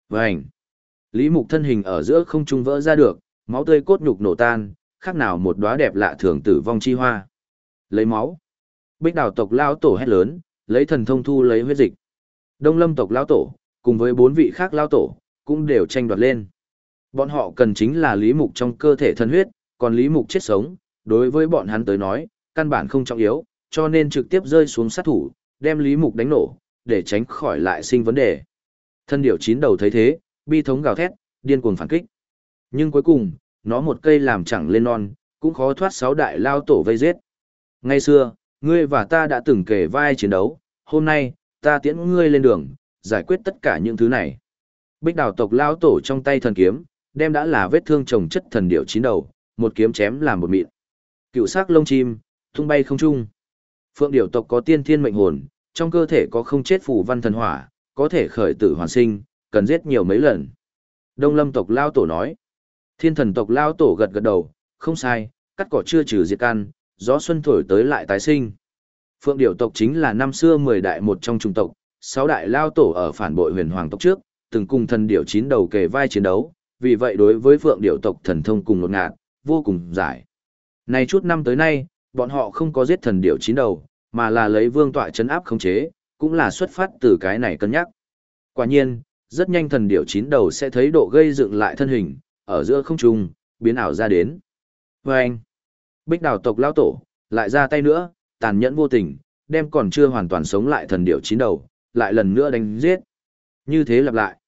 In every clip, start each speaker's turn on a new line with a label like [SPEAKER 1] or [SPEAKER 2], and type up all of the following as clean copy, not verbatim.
[SPEAKER 1] Vành. Lý Mục thân hình ở giữa không trung vỡ ra được, máu tươi cốt nhục nổ tan, khác nào một đóa đẹp lạ thường tử vong chi hoa. Lấy máu. Bích Đào tộc lão tổ hét lớn, lấy thần thông thu lấy huyết dịch. Đông Lâm tộc lão tổ, cùng với 4 vị khác lão tổ, cũng đều tranh đoạt lên. Bọn họ cần chính là Lý Mục trong cơ thể thân huyết, còn Lý Mục chết sống, đối với bọn hắn tới nói, căn bản không trọng yếu, cho nên trực tiếp rơi xuống sát thủ, đem Lý Mục đánh nổ, để tránh khỏi lại sinh vấn đề. Thân điểu 9 đầu thấy thế, bi thống gào thét, điên cuồng phản kích. Nhưng cuối cùng, nó một cây làm chẳng lên non, cũng khó thoát 6 đại lao tổ vây giết. Ngày xưa, ngươi và ta đã từng kề vai chiến đấu, hôm nay, ta tiễn ngươi lên đường, giải quyết tất cả những thứ này. Bích Đào tộc lao tổ trong tay thần kiếm, đem đã là vết thương chồng chất thần điểu 9 đầu, một kiếm chém làm một mịn. Cựu sắc lông chim, tung bay không trung. Phượng điểu tộc có tiên thiên mệnh hồn, trong cơ thể có không chết phù văn thần hỏa, có thể khởi tử hoàn sinh, cần giết nhiều mấy lần. Đông Lâm tộc lao tổ nói. Thiên thần tộc lao tổ gật gật đầu, không sai, cắt cỏ chưa trừ diệt căn, gió xuân thổi tới lại tái sinh. Phượng điểu tộc chính là năm xưa 10 đại một trong chủng tộc, 6 đại lao tổ ở phản bội huyền hoàng tộc trước, từng cùng thần điểu 9 đầu kề vai chiến đấu, vì vậy đối với phượng điểu tộc thần thông cùng ngột ngạt, vô cùng giải. Này chút năm tới nay, bọn họ không có giết thần điểu 9 đầu, mà là lấy vương tọa chấn áp khống chế, cũng là xuất phát từ cái này cân nhắc. Quả nhiên, rất nhanh thần điểu 9 đầu sẽ thấy độ gây dựng lại thân hình, ở giữa không trung, biến ảo ra đến. Vâng! Bích Đào tộc lao tổ, lại ra tay nữa, tàn nhẫn vô tình, đem còn chưa hoàn toàn sống lại thần điểu 9 đầu, lại lần nữa đánh giết. Như thế lặp lại.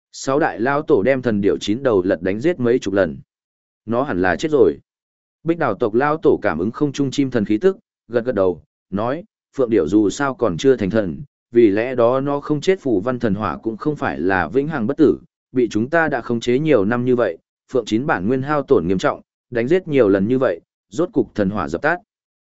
[SPEAKER 1] 6 đại lao tổ đem thần điểu 9 đầu lật đánh giết mấy chục lần. Nó hẳn là chết rồi. Bích Đào tộc lao tổ cảm ứng không trung chim thần khí tức, gật gật đầu, nói, phượng điểu dù sao còn chưa thành thần, vì lẽ đó nó không chết phù văn thần hỏa cũng không phải là vĩnh hằng bất tử, bị chúng ta đã khống chế nhiều năm như vậy, phượng 9 bản nguyên hao tổn nghiêm trọng, đánh giết nhiều lần như vậy, rốt cục thần hỏa dập tắt.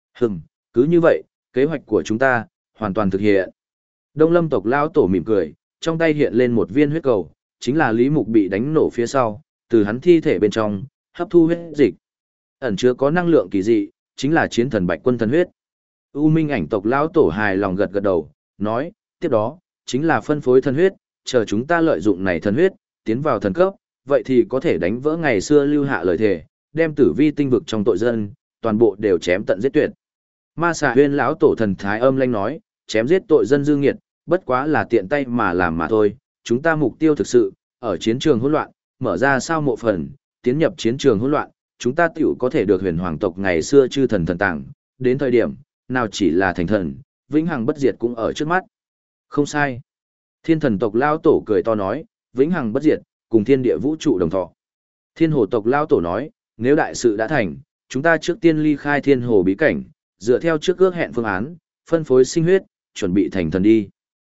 [SPEAKER 1] Cứ như vậy, kế hoạch của chúng ta hoàn toàn thực hiện. Đông Lâm tộc lao tổ mỉm cười, trong tay hiện lên một viên huyết cầu, chính là Lý Mục bị đánh nổ phía sau, từ hắn thi thể bên trong hấp thu huyết dịch. Ẩn chứa có năng lượng kỳ dị, chính là chiến thần Bạch Quân thần huyết. U Minh Ảnh tộc lão tổ hài lòng gật gật đầu, nói, tiếp đó, chính là phân phối thần huyết, chờ chúng ta lợi dụng này thần huyết, tiến vào thần cấp, vậy thì có thể đánh vỡ ngày xưa lưu hạ lời thề, đem tử vi tinh vực trong tội dân, toàn bộ đều chém tận giết tuyệt. Ma Xà Huyên lão tổ thần thái âm lanh nói, chém giết tội dân dư nghiệt, bất quá là tiện tay mà làm mà thôi, chúng ta mục tiêu thực sự, ở chiến trường hỗn loạn, mở ra sao mộ phần, tiến nhập chiến trường hỗn loạn, chúng ta tiểu có thể được huyền hoàng tộc ngày xưa chư thần thần tàng, đến thời điểm, nào chỉ là thành thần, vĩnh hằng bất diệt cũng ở trước mắt. Không sai. Thiên thần tộc lao tổ cười to nói, vĩnh hằng bất diệt, cùng thiên địa vũ trụ đồng thọ. Thiên hồ tộc lao tổ nói, nếu đại sự đã thành, chúng ta trước tiên ly khai thiên hồ bí cảnh, dựa theo trước ước hẹn phương án, phân phối sinh huyết, chuẩn bị thành thần đi.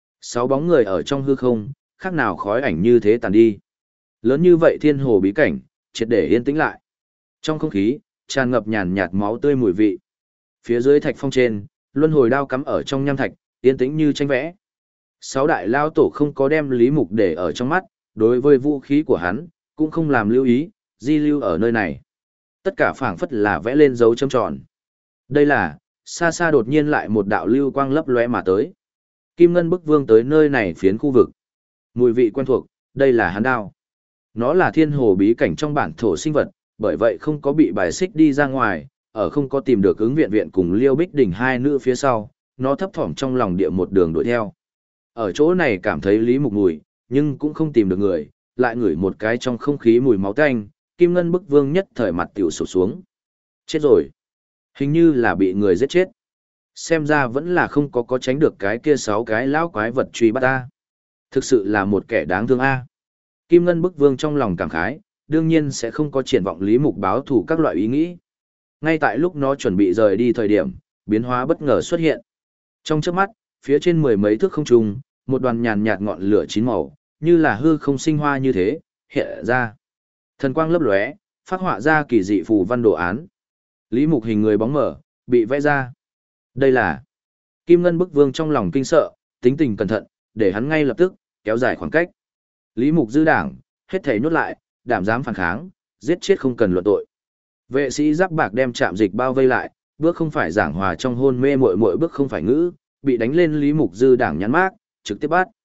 [SPEAKER 1] 6 bóng người ở trong hư không, khác nào khói ảnh như thế tàn đi. Lớn như vậy thiên hồ bí cảnh, triệt để yên tĩnh lại. Trong không khí, tràn ngập nhàn nhạt máu tươi mùi vị. Phía dưới thạch phong trên, luân hồi đao cắm ở trong nham thạch, yên tĩnh như tranh vẽ. 6 đại lao tổ không có đem Lý Mục để ở trong mắt, đối với vũ khí của hắn, cũng không làm lưu ý, di lưu ở nơi này. Tất cả phảng phất là vẽ lên dấu chấm tròn. Đây là, xa xa đột nhiên lại một đạo lưu quang lấp lóe mà tới. Kim Ngân Bức Vương tới nơi này phiến khu vực. Mùi vị quen thuộc, đây là hắn đao. Nó là thiên hồ bí cảnh trong bản thổ sinh vật, bởi vậy không có bị bài xích đi ra ngoài, ở không có tìm được ứng viện viện cùng Liêu Bích Đỉnh hai nữ phía sau, nó thấp thỏm trong lòng địa một đường đuổi theo. Ở chỗ này cảm thấy Lý Mục mùi, nhưng cũng không tìm được người, lại ngửi một cái trong không khí mùi máu tanh, Kim Ngân Bức Vương nhất thời mặt tiểu sụp xuống. Chết rồi. Hình như là bị người giết chết. Xem ra vẫn là không có tránh được cái kia 6 cái lão quái vật truy bắt ta. Thực sự là một kẻ đáng thương a. Kim Ngân Bức Vương trong lòng cảm khái, đương nhiên sẽ không có triển vọng Lý Mục báo thù các loại ý nghĩ. Ngay tại lúc nó chuẩn bị rời đi thời điểm, biến hóa bất ngờ xuất hiện. Trong chớp mắt, phía trên 10 mấy thước không trung, một đoàn nhàn nhạt ngọn lửa chín màu, như là hư không sinh hoa như thế, hiện ra. Thần quang lấp lóe, phát họa ra kỳ dị phù văn đồ án. Lý Mục hình người bóng mở, bị vẽ ra. Đây là Kim Ngân Bức Vương trong lòng kinh sợ, tính tình cẩn thận, để hắn ngay lập tức kéo dài khoảng cách. Lý Mục dư đảng, hết thảy nhốt lại, đảm dám phản kháng, giết chết không cần luận tội. Vệ sĩ giáp bạc đem Trạm Dịch bao vây lại, bước không phải giảng hòa trong hôn mê muội muội bước không phải ngữ, bị đánh lên Lý Mục dư đảng nhắn mác, trực tiếp bắt.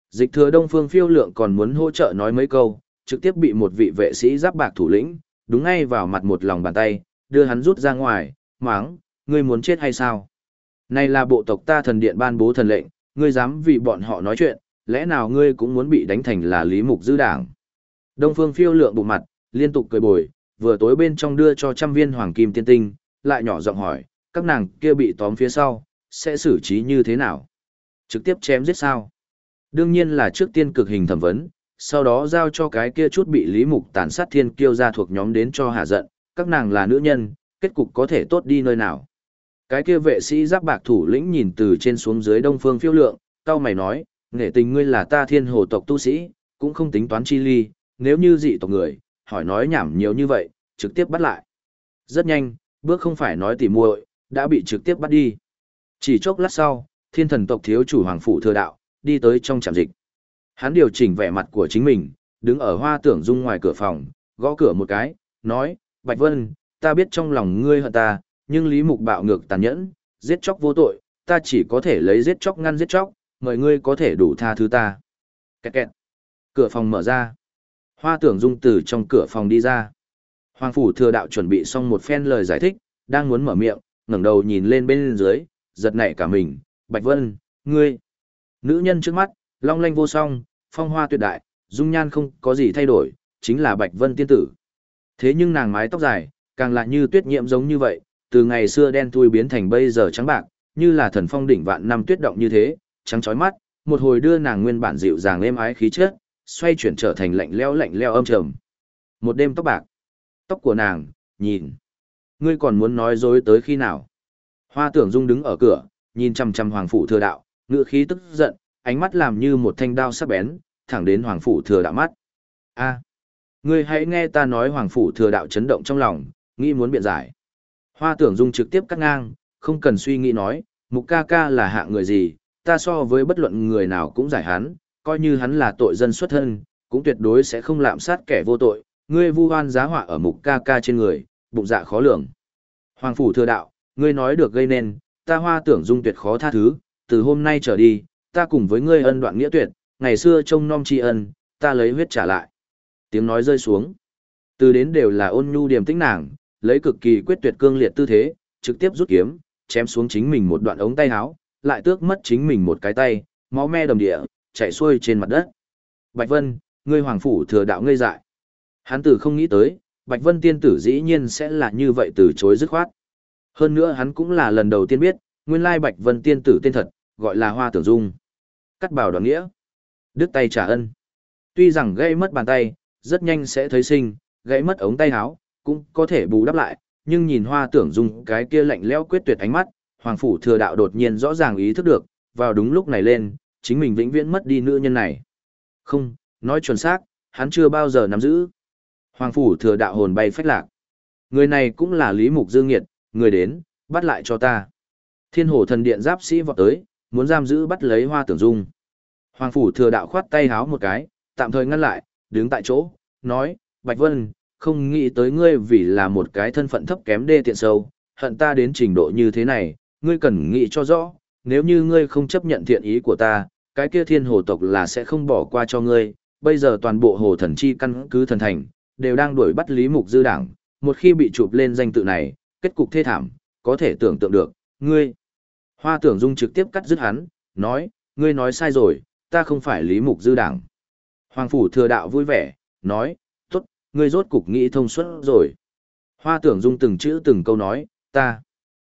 [SPEAKER 1] Dịch thừa Đông Phương Phiêu Lượng còn muốn hỗ trợ nói mấy câu, trực tiếp bị một vị vệ sĩ giáp bạc thủ lĩnh, đúng ngay vào mặt một lòng bàn tay, đưa hắn rút ra ngoài, máng, ngươi muốn chết hay sao? Này là bộ tộc ta thần điện ban bố thần lệnh, ngươi dám vì bọn họ nói chuyện, lẽ nào ngươi cũng muốn bị đánh thành là Lý Mục Dư đảng? Đông Phương Phiêu Lượng bụng mặt, liên tục cười bồi, vừa tối bên trong đưa cho 100 viên hoàng kim tiên tinh, lại nhỏ giọng hỏi, các nàng kia bị tóm phía sau, sẽ xử trí như thế nào? Trực tiếp chém giết sao? Đương nhiên là trước tiên cực hình thẩm vấn, sau đó giao cho cái kia chút bị Lý Mục tàn sát thiên kiêu ra thuộc nhóm đến cho hạ giận, các nàng là nữ nhân, kết cục có thể tốt đi nơi nào. Cái kia vệ sĩ giáp bạc thủ lĩnh nhìn từ trên xuống dưới Đông Phương Phiêu Lượng, cao mày nói, nghệ tình ngươi là ta thiên hồ tộc tu sĩ, cũng không tính toán chi ly, nếu như dị tộc người, hỏi nói nhảm nhiều như vậy, trực tiếp bắt lại. Rất nhanh, bước không phải nói tỉ muội, đã bị trực tiếp bắt đi. Chỉ chốc lát sau, thiên thần tộc thiếu chủ Hoàng Phủ Thừa Đạo, đi tới trong trạm dịch. Hắn điều chỉnh vẻ mặt của chính mình, đứng ở Hoa Tưởng Dung ngoài cửa phòng, gõ cửa một cái, nói, Bạch Vân, ta biết trong lòng ngươi hận ta, nhưng Lý Mục bạo ngược tàn nhẫn, giết chóc vô tội, ta chỉ có thể lấy giết chóc ngăn giết chóc, mời ngươi có thể đủ tha thứ ta. Kẹt kẹt. Cửa phòng mở ra. Hoa Tưởng Dung từ trong cửa phòng đi ra. Hoàng Phủ Thừa Đạo chuẩn bị xong một phen lời giải thích, đang muốn mở miệng, ngẩng đầu nhìn lên bên dưới, giật nảy cả mình, Bạch Vân, ngươi. Nữ nhân trước mắt, long lanh vô song, phong hoa tuyệt đại, dung nhan không có gì thay đổi, chính là Bạch Vân tiên tử. Thế nhưng nàng mái tóc dài, càng lại như tuyết nhiễm giống như vậy, từ ngày xưa đen thui biến thành bây giờ trắng bạc, như là thần phong đỉnh vạn năm tuyết động như thế, trắng chói mắt, một hồi đưa nàng nguyên bản dịu dàng êm ái khí chất, xoay chuyển trở thành lạnh lẽo âm trầm. Một đêm tóc bạc, tóc của nàng, nhìn, ngươi còn muốn nói dối tới khi nào? Hoa Tưởng Dung đứng ở cửa, nhìn chằm chằm Hoàng Phủ Thừa Đạo, ngựa khí tức giận, ánh mắt làm như một thanh đao sắc bén, thẳng đến Hoàng Phủ Thừa Đạo mắt. A, ngươi hãy nghe ta nói. Hoàng Phủ Thừa Đạo chấn động trong lòng, nghĩ muốn biện giải. Hoa Tưởng Dung trực tiếp cắt ngang, không cần suy nghĩ nói, Mục ca ca là hạng người gì, ta so với bất luận người nào cũng giải hắn, coi như hắn là tội dân xuất thân, cũng tuyệt đối sẽ không lạm sát kẻ vô tội, ngươi vu oan giá họa ở Mục ca ca trên người, bụng dạ khó lường. Hoàng Phủ Thừa Đạo, ngươi nói được gây nên, ta Hoa Tưởng Dung tuyệt khó tha thứ, từ hôm nay trở đi, ta cùng với ngươi ân đoạn nghĩa tuyệt, ngày xưa trông nom tri ân, ta lấy huyết trả lại. Tiếng nói rơi xuống, từ đến đều là ôn nhu điềm tĩnh nàng, lấy cực kỳ quyết tuyệt cương liệt tư thế, trực tiếp rút kiếm, chém xuống chính mình một đoạn ống tay áo, lại tước mất chính mình một cái tay, máu me đầm địa, chảy xuôi trên mặt đất. Bạch Vân, ngươi Hoàng Phủ Thừa Đạo ngây dại. Hắn tử không nghĩ tới, Bạch Vân tiên tử dĩ nhiên sẽ là như vậy từ chối dứt khoát. Hơn nữa hắn cũng là lần đầu tiên biết, nguyên lai Bạch Vân tiên tử tên thật, gọi là Hoa Tưởng Dung. Cắt bảo đoàn nghĩa. Đứt tay trả ân. Tuy rằng gãy mất bàn tay, rất nhanh sẽ thấy sinh, gãy mất ống tay áo, cũng có thể bù đắp lại, nhưng nhìn Hoa Tưởng Dung cái kia lạnh lẽo quyết tuyệt ánh mắt, Hoàng Phủ Thừa Đạo đột nhiên rõ ràng ý thức được, vào đúng lúc này lên, chính mình vĩnh viễn mất đi nữ nhân này. Không, nói chuẩn xác, hắn chưa bao giờ nắm giữ. Hoàng Phủ Thừa Đạo hồn bay phách lạc. Người này cũng là Lý Mục Dương Nghiệt, người đến, bắt lại cho ta. Thiên Hổ Thần Điện giáp sĩ vọt tới, muốn giam giữ bắt lấy Hoa Tưởng Dung. Hoàng Phủ Thừa Đạo khoát tay háo một cái, tạm thời ngăn lại, đứng tại chỗ, nói, Bạch Vân, không nghĩ tới ngươi vì là một cái thân phận thấp kém đê tiện sâu, hận ta đến trình độ như thế này, ngươi cần nghĩ cho rõ, nếu như ngươi không chấp nhận thiện ý của ta, cái kia Thiên Hồ tộc là sẽ không bỏ qua cho ngươi, bây giờ toàn bộ Hồ Thần Chi căn cứ thần thành, đều đang đuổi bắt Lý Mục Dư đảng, một khi bị chụp lên danh tự này, kết cục thê thảm, có thể tưởng tượng được, ngươi. Hoa Tưởng Dung trực tiếp cắt dứt hắn, nói, ngươi nói sai rồi, ta không phải Lý Mục Dư đảng. Hoàng Phủ Thừa Đạo vui vẻ, nói, tốt, ngươi rốt cục nghĩ thông suốt rồi. Hoa Tưởng Dung từng chữ từng câu nói, ta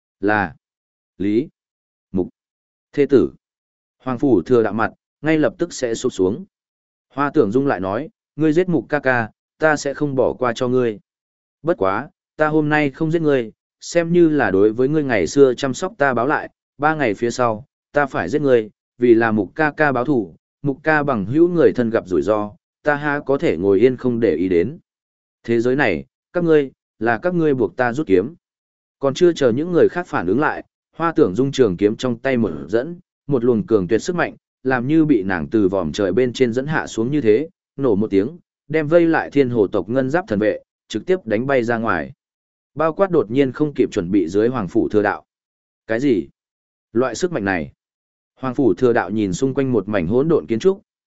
[SPEAKER 1] là Lý Mục Thê tử. Hoàng Phủ Thừa Đạo mặt, ngay lập tức sẽ sụp xuống. Hoa Tưởng Dung lại nói, ngươi giết Mục ca ca, ta sẽ không bỏ qua cho ngươi. Bất quá, ta hôm nay không giết ngươi, xem như là đối với ngươi ngày xưa chăm sóc ta báo lại, 3 ngày phía sau, ta phải giết ngươi, vì là Mục ca ca báo thủ, Mục ca bằng hữu người thân gặp rủi ro, ta ha có thể ngồi yên không để ý đến. Thế giới này, các ngươi, là các ngươi buộc ta rút kiếm. Còn chưa chờ những người khác phản ứng lại, Hoa Tưởng Dung trường kiếm trong tay mở dẫn, một luồng cường tuyệt sức mạnh, làm như bị nàng từ vòm trời bên trên dẫn hạ xuống như thế, nổ một tiếng, đem vây lại Thiên Hồ tộc ngân giáp thần vệ, trực tiếp đánh bay ra ngoài. Bao quát đột nhiên không kịp chuẩn bị dưới Hoàng Phủ Thừa Đạo. Cái gì? Loại sức mạnh này? Hoàng Phủ Thừa Đạo nhìn xung quanh một mảnh hỗn độn kiến trúc,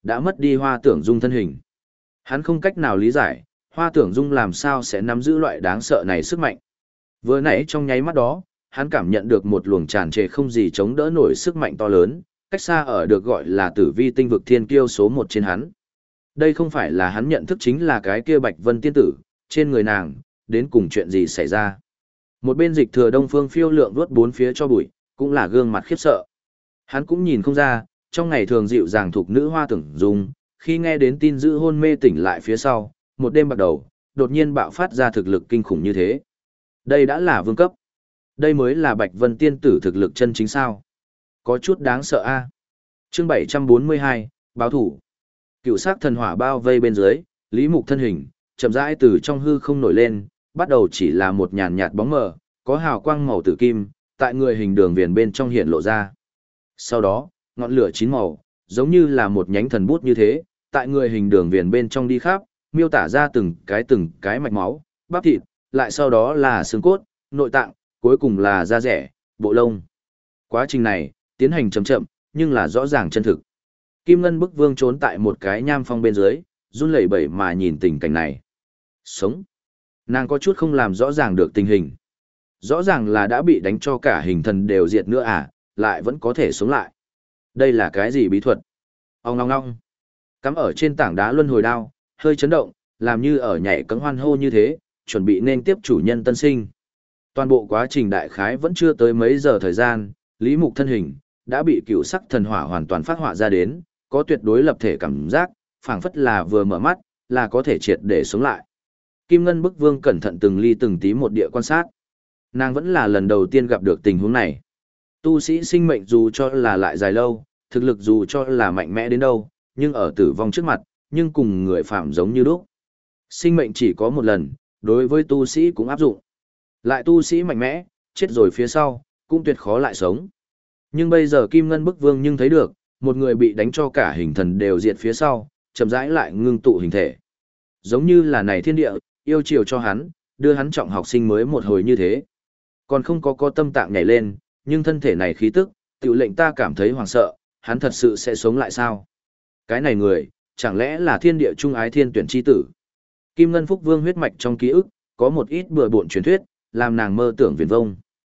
[SPEAKER 1] đã mất đi Hoa Tưởng Dung thân hình. Hắn không cách nào lý giải, Hoa Tưởng Dung làm sao sẽ nắm giữ loại đáng sợ này sức mạnh. Vừa nãy trong nháy mắt đó, hắn cảm nhận được một luồng tràn trề không gì chống đỡ nổi sức mạnh to lớn, cách xa ở được gọi là tử vi tinh vực thiên kiêu số 1 trên hắn. Đây không phải là hắn nhận thức chính là cái kia Bạch Vân tiên tử, trên người nàng, đến cùng chuyện gì xảy ra. Một bên Dịch Thừa Đông Phương phiêu lượng vuốt bốn phía cho bụi, cũng là gương mặt khiếp sợ. Hắn cũng nhìn không ra, trong ngày thường dịu dàng thuộc nữ Hoa Tưởng Dung, khi nghe đến tin dữ hôn mê tỉnh lại phía sau, một đêm bắt đầu, đột nhiên bạo phát ra thực lực kinh khủng như thế. Đây đã là vương cấp. Đây mới là Bạch Vân tiên tử thực lực chân chính sao. Có chút đáng sợ a. Chương 742, báo thủ. Cựu sắc thần hỏa bao vây bên dưới, Lý Mục thân hình, chậm rãi từ trong hư không nổi lên, bắt đầu chỉ là một nhàn nhạt bóng mờ, có hào quang màu tử kim, tại người hình đường viền bên trong hiện lộ ra. Sau đó, ngọn lửa chín màu, giống như là một nhánh thần bút như thế, tại người hình đường viền bên trong đi khắp, miêu tả ra từng cái mạch máu, bắp thịt, lại sau đó là xương cốt, nội tạng, cuối cùng là da rẻ, bộ lông. Quá trình này, tiến hành chậm chậm, nhưng là rõ ràng chân thực. Kim Ngân Bức Vương trốn tại một cái nham phong bên dưới, run lẩy bẩy mà nhìn tình cảnh này. Sống. Nàng có chút không làm rõ ràng được tình hình. Rõ ràng là đã bị đánh cho cả hình thần đều diệt nữa à, lại vẫn có thể sống lại. Đây là cái gì bí thuật? Ong ong ong. Cắm ở trên tảng đá luân hồi đao, hơi chấn động, làm như ở nhảy cẫng hoan hô như thế, chuẩn bị nên tiếp chủ nhân tân sinh. Toàn bộ quá trình đại khái vẫn chưa tới mấy giờ thời gian, Lý Mục thân hình đã bị cựu sắc thần hỏa hoàn toàn phát họa ra đến, có tuyệt đối lập thể cảm giác, phảng phất là vừa mở mắt, là có thể triệt để sống lại. Kim Ngân Bức Vương cẩn thận từng ly từng tí một địa quan sát. Nàng vẫn là lần đầu tiên gặp được tình huống này. Tu sĩ sinh mệnh dù cho là lại dài lâu, thực lực dù cho là mạnh mẽ đến đâu, nhưng ở tử vong trước mặt, nhưng cùng người phạm giống như lúc. Sinh mệnh chỉ có một lần, đối với tu sĩ cũng áp dụng. Lại tu sĩ mạnh mẽ, chết rồi phía sau, cũng tuyệt khó lại sống. Nhưng bây giờ Kim Ngân Bức Vương nhưng thấy được, một người bị đánh cho cả hình thần đều diệt phía sau, chậm rãi lại ngưng tụ hình thể. Giống như là này thiên địa, yêu chiều cho hắn, đưa hắn trọng học sinh mới một hồi như thế. Còn không có tâm tạng nhảy lên, nhưng thân thể này khí tức, tự lệnh ta cảm thấy hoảng sợ, hắn thật sự sẽ sống lại sao? Cái này người, chẳng lẽ là thiên địa trung ái thiên tuyển chi tử? Kim Ngân Phúc Vương huyết mạch trong ký ức, có một ít bừa bộn truyền thuyết, làm nàng mơ tưởng viển vông.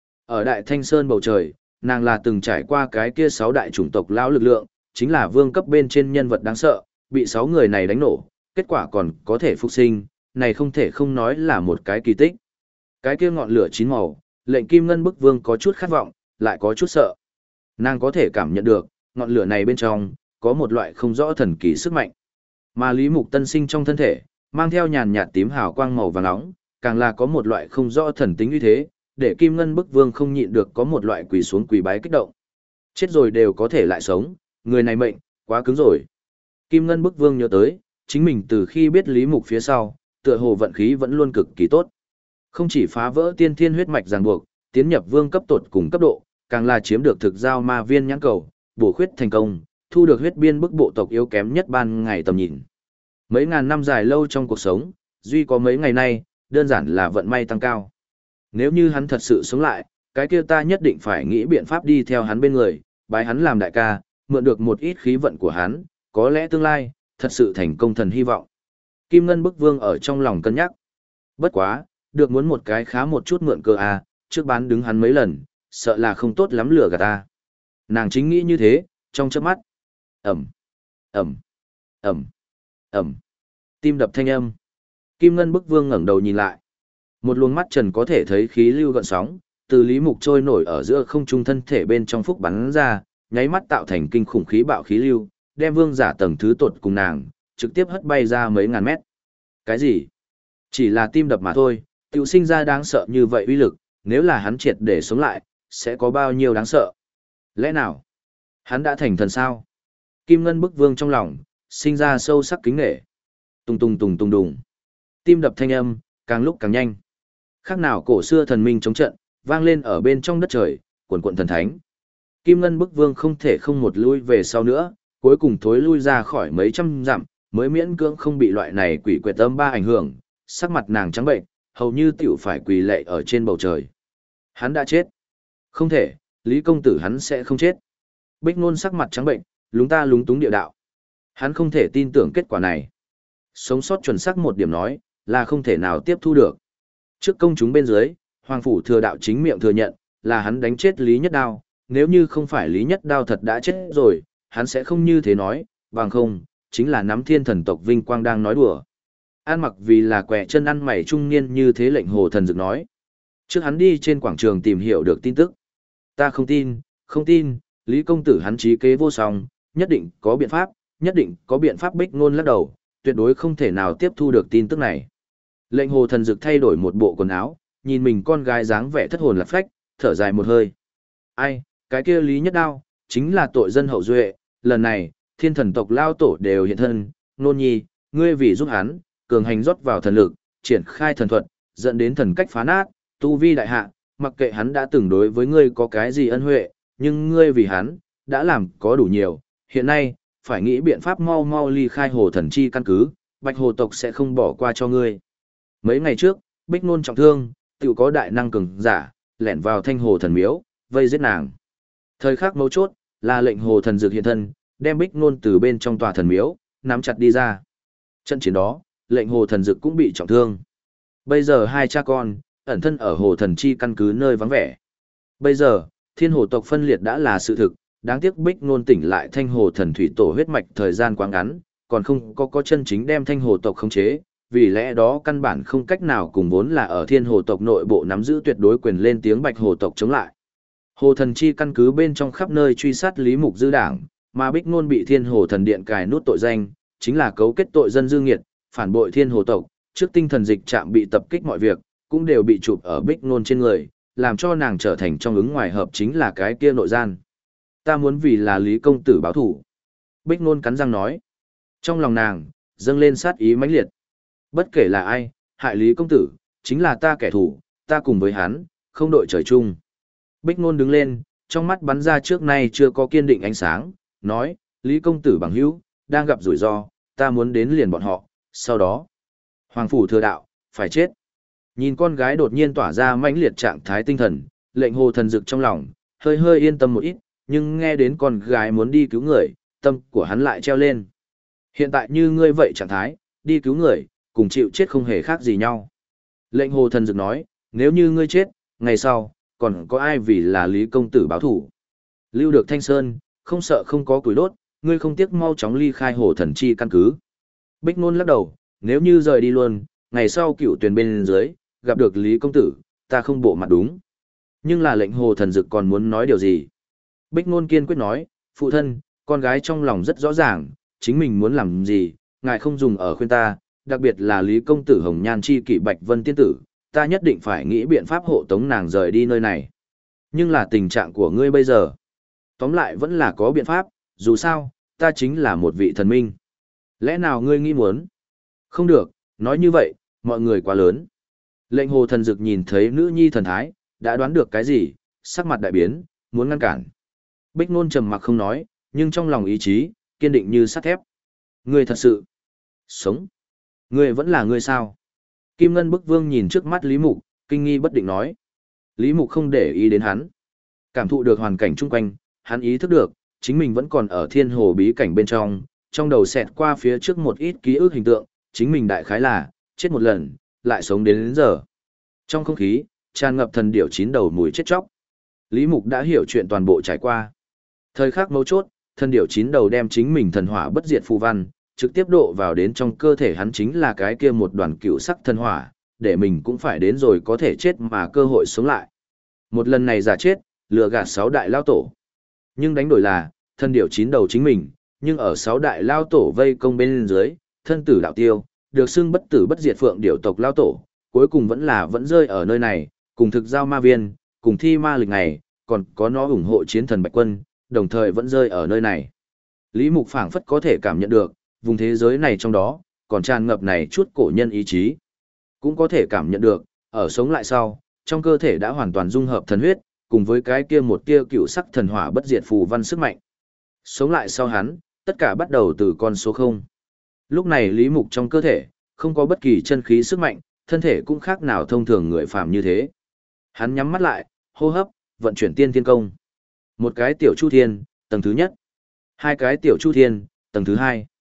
[SPEAKER 1] Ở Đại Thanh Sơn bầu trời, nàng là từng trải qua cái kia 6 đại chủng tộc lão lực lượng, chính là vương cấp bên trên nhân vật đáng sợ, bị 6 người này đánh nổ, kết quả còn có thể phục sinh, này không thể không nói là một cái kỳ tích. Cái kia ngọn lửa chín màu, lệnh Kim Ngân Bức Vương có chút khát vọng, lại có chút sợ. Nàng có thể cảm nhận được, ngọn lửa này bên trong, có một loại không rõ thần kỳ sức mạnh. Mà Lý Mục tân sinh trong thân thể, mang theo nhàn nhạt tím hào quang màu vàng nóng, càng là có một loại không rõ thần tính như thế, để Kim Ngân Bức Vương không nhịn được có một loại quỳ xuống quỳ bái kích động. Chết rồi đều có thể lại sống, người này mệnh, quá cứng rồi. Kim Ngân Bức Vương nhớ tới, chính mình từ khi biết Lý Mục phía sau, tựa hồ vận khí vẫn luôn cực kỳ tốt. Không chỉ phá vỡ tiên thiên huyết mạch ràng buộc, tiến nhập vương cấp tột cùng cấp độ, càng là chiếm được thực giao ma viên nhãn cầu, bổ khuyết thành công, thu được huyết biên bức bộ tộc yếu kém nhất ban ngày tầm nhìn. Mấy ngàn năm dài lâu trong cuộc sống, duy có mấy ngày nay, đơn giản là vận may tăng cao. Nếu như hắn thật sự sống lại, cái kia ta nhất định phải nghĩ biện pháp đi theo hắn bên người, bái hắn làm đại ca, mượn được một ít khí vận của hắn, có lẽ tương lai, thật sự thành công thần hy vọng. Kim Ngân Bức Vương ở trong lòng cân nhắc. Bất quá, được muốn một cái khá một chút mượn cơ à, trước bán đứng hắn mấy lần, sợ là không tốt lắm lừa gạt ta. Nàng chính nghĩ như thế, trong chớp mắt. Ẩm, Ẩm, Ẩm, Ẩm. Tim đập thanh âm. Kim Ngân Bức Vương ngẩng đầu nhìn lại. Một luồng mắt trần có thể thấy khí lưu gợn sóng, từ Lý Mục trôi nổi ở giữa không trung thân thể bên trong phúc bắn ra, nháy mắt tạo thành kinh khủng khí bạo khí lưu, đem vương giả tầng thứ tột cùng nàng, trực tiếp hất bay ra mấy ngàn mét. Cái gì? Chỉ là tim đập mà thôi, tiểu sinh ra đáng sợ như vậy uy lực, nếu là hắn triệt để sống lại, sẽ có bao nhiêu đáng sợ? Lẽ nào? Hắn đã thành thần sao? Kim Ngân Bức Vương trong lòng, sinh ra sâu sắc kính nể. Tùng tùng tùng tùng đùng. Tim đập thanh âm, càng lúc càng nhanh. Khác nào cổ xưa thần minh chống trận, vang lên ở bên trong đất trời, quần quận thần thánh. Kim Ngân Bức Vương không thể không một lui về sau nữa, cuối cùng thối lui ra khỏi mấy trăm dặm, mới miễn cưỡng không bị loại này quỷ quyệt âm ba ảnh hưởng, sắc mặt nàng trắng bệnh, hầu như tiểu phải quỳ lạy ở trên bầu trời. Hắn đã chết. Không thể, Lý công tử hắn sẽ không chết. Bích Nôn sắc mặt trắng bệnh, lúng ta lúng túng địa đạo. Hắn không thể tin tưởng kết quả này. Sống sót chuẩn xác một điểm nói, là không thể nào tiếp thu được. Trước công chúng bên dưới, Hoàng Phủ Thừa Đạo chính miệng thừa nhận, là hắn đánh chết Lý Nhất Đao, nếu như không phải Lý Nhất Đao thật đã chết rồi, hắn sẽ không như thế nói, bằng không, chính là nắm thiên thần tộc vinh quang đang nói đùa. An mặc vì là quẻ chân ăn mày trung niên như thế lệnh Hồ Thần Dực nói. Trước hắn đi trên quảng trường tìm hiểu được tin tức. Ta không tin, không tin, Lý công tử hắn trí kế vô song, nhất định có biện pháp, nhất định có biện pháp. Bích Nôn lắc đầu, tuyệt đối không thể nào tiếp thu được tin tức này. Lệnh Hồ Thần Dực thay đổi một bộ quần áo, nhìn mình con gái dáng vẻ thất hồn lạc phách, thở dài một hơi. Ai, cái kia Lý Nhất Đao, chính là tội dân hậu duệ, lần này, thiên thần tộc lao tổ đều hiện thân, Nôn nhi, ngươi vì giúp hắn, cường hành rót vào thần lực, triển khai thần thuật, dẫn đến thần cách phá nát, tu vi đại hạ, mặc kệ hắn đã từng đối với ngươi có cái gì ân huệ, nhưng ngươi vì hắn, đã làm có đủ nhiều, hiện nay, phải nghĩ biện pháp mau mau ly khai hồ thần chi căn cứ, bạch hồ tộc sẽ không bỏ qua cho ngươi. Mấy ngày trước, Bích Nôn trọng thương, tự có đại năng cường giả, lẻn vào thanh hồ thần miếu, vây giết nàng. Thời khắc mấu chốt, là lệnh hồ thần dược hiện thân, đem Bích Nôn từ bên trong tòa thần miếu, nắm chặt đi ra. Trận chiến đó, lệnh hồ thần dược cũng bị trọng thương. Bây giờ hai cha con, ẩn thân ở hồ thần chi căn cứ nơi vắng vẻ. Bây giờ, thiên hồ tộc phân liệt đã là sự thực, đáng tiếc Bích Nôn tỉnh lại thanh hồ thần thủy tổ huyết mạch thời gian quá ngắn, còn không có chân chính đem thanh hồ tộc khống chế, vì lẽ đó căn bản không cách nào cùng vốn là ở thiên hồ tộc nội bộ nắm giữ tuyệt đối quyền lên tiếng bạch hồ tộc chống lại. Hồ thần chi căn cứ bên trong khắp nơi truy sát Lý Mục Dư đảng, mà Bích Nôn bị thiên hồ thần điện cài nút tội danh, chính là cấu kết tội dân dư nghiệt, phản bội thiên hồ tộc, trước tinh thần dịch trạm bị tập kích mọi việc, cũng đều bị chụp ở Bích Nôn trên người, làm cho nàng trở thành trong ứng ngoài hợp chính là cái kia nội gian. Ta muốn vì là Lý công tử báo thủ. Bích Nôn cắn răng nói. Trong lòng nàng, dâng lên sát ý mãnh liệt. Bất kể là ai, hại Lý công tử, chính là ta kẻ thù, ta cùng với hắn, không đội trời chung. Bích Nôn đứng lên, trong mắt bắn ra trước nay chưa có kiên định ánh sáng, nói, Lý công tử bằng hữu, đang gặp rủi ro, ta muốn đến liền bọn họ, sau đó. Hoàng Phủ Thừa Đạo, phải chết. Nhìn con gái đột nhiên tỏa ra mãnh liệt trạng thái tinh thần, lệnh hồ thần dực trong lòng, hơi hơi yên tâm một ít, nhưng nghe đến con gái muốn đi cứu người, tâm của hắn lại treo lên. Hiện tại như ngươi vậy trạng thái, đi cứu người, cùng chịu chết không hề khác gì nhau. Lệnh hồ thần dực nói, nếu như ngươi chết, ngày sau, còn có ai vì là Lý công tử báo thủ. Lưu được Thanh Sơn, không sợ không có củi đốt, ngươi không tiếc mau chóng ly khai hồ thần chi căn cứ. Bích Nôn lắc đầu, nếu như rời đi luôn, ngày sau cựu tuyển bên dưới, gặp được Lý công tử, ta không bộ mặt đúng. Nhưng là lệnh hồ thần dực còn muốn nói điều gì? Bích Nôn kiên quyết nói, phụ thân, con gái trong lòng rất rõ ràng, chính mình muốn làm gì, ngài không dùng ở khuyên ta, đặc biệt là Lý công tử Hồng Nhan chi kỷ Bạch Vân tiên tử, ta nhất định phải nghĩ biện pháp hộ tống nàng rời đi nơi này. Nhưng là tình trạng của ngươi bây giờ. Tóm lại vẫn là có biện pháp, dù sao, ta chính là một vị thần minh. Lẽ nào ngươi nghĩ muốn? Không được, nói như vậy, mọi người quá lớn. Lệnh hồ thần dực nhìn thấy nữ nhi thần thái, đã đoán được cái gì, sắc mặt đại biến, muốn ngăn cản. Bích Nôn trầm mặc không nói, nhưng trong lòng ý chí, kiên định như sắt thép. Ngươi thật sự sống. Ngươi vẫn là ngươi sao? Kim Ngân Bức Vương nhìn trước mắt Lý Mục, kinh nghi bất định nói. Lý Mục không để ý đến hắn. Cảm thụ được hoàn cảnh chung quanh, hắn ý thức được, chính mình vẫn còn ở thiên hồ bí cảnh bên trong đầu xẹt qua phía trước một ít ký ức hình tượng, chính mình đại khái là, chết một lần, lại sống đến giờ. Trong không khí, tràn ngập thần điểu chín đầu mùi chết chóc. Lý Mục đã hiểu chuyện toàn bộ trải qua. Thời khắc mấu chốt, thần điểu chín đầu đem chính mình thần hỏa bất diệt phù văn, trực tiếp độ vào đến trong cơ thể hắn chính là cái kia một đoàn cựu sắc thần hỏa, để mình cũng phải đến rồi có thể chết mà cơ hội sống lại. Một lần này giả chết, lừa gạt 6 đại lao tổ. Nhưng đánh đổi là, thần điểu chín đầu chính mình, nhưng ở 6 đại lao tổ vây công bên dưới, thân tử đạo tiêu, được xưng bất tử bất diệt phượng điểu tộc lao tổ, cuối cùng vẫn rơi ở nơi này, cùng thực giao ma viên, cùng thi ma lịch này, còn có nó ủng hộ chiến thần Bạch Quân, đồng thời vẫn rơi ở nơi này. Lý Mục phảng phất có thể cảm nhận được, vùng thế giới này trong đó, còn tràn ngập này chút cổ nhân ý chí. Cũng có thể cảm nhận được, ở sống lại sau, trong cơ thể đã hoàn toàn dung hợp thần huyết, cùng với cái kia một tia cựu sắc thần hỏa bất diệt phù văn sức mạnh. Sống lại sau hắn, tất cả bắt đầu từ con số 0. Lúc này Lý Mục trong cơ thể, không có bất kỳ chân khí sức mạnh, thân thể cũng khác nào thông thường người phàm như thế. Hắn nhắm mắt lại, hô hấp, vận chuyển tiên thiên công. Một cái tiểu chu thiên, tầng thứ nhất. 2 cái tiểu chu thiên, tầng thứ 2.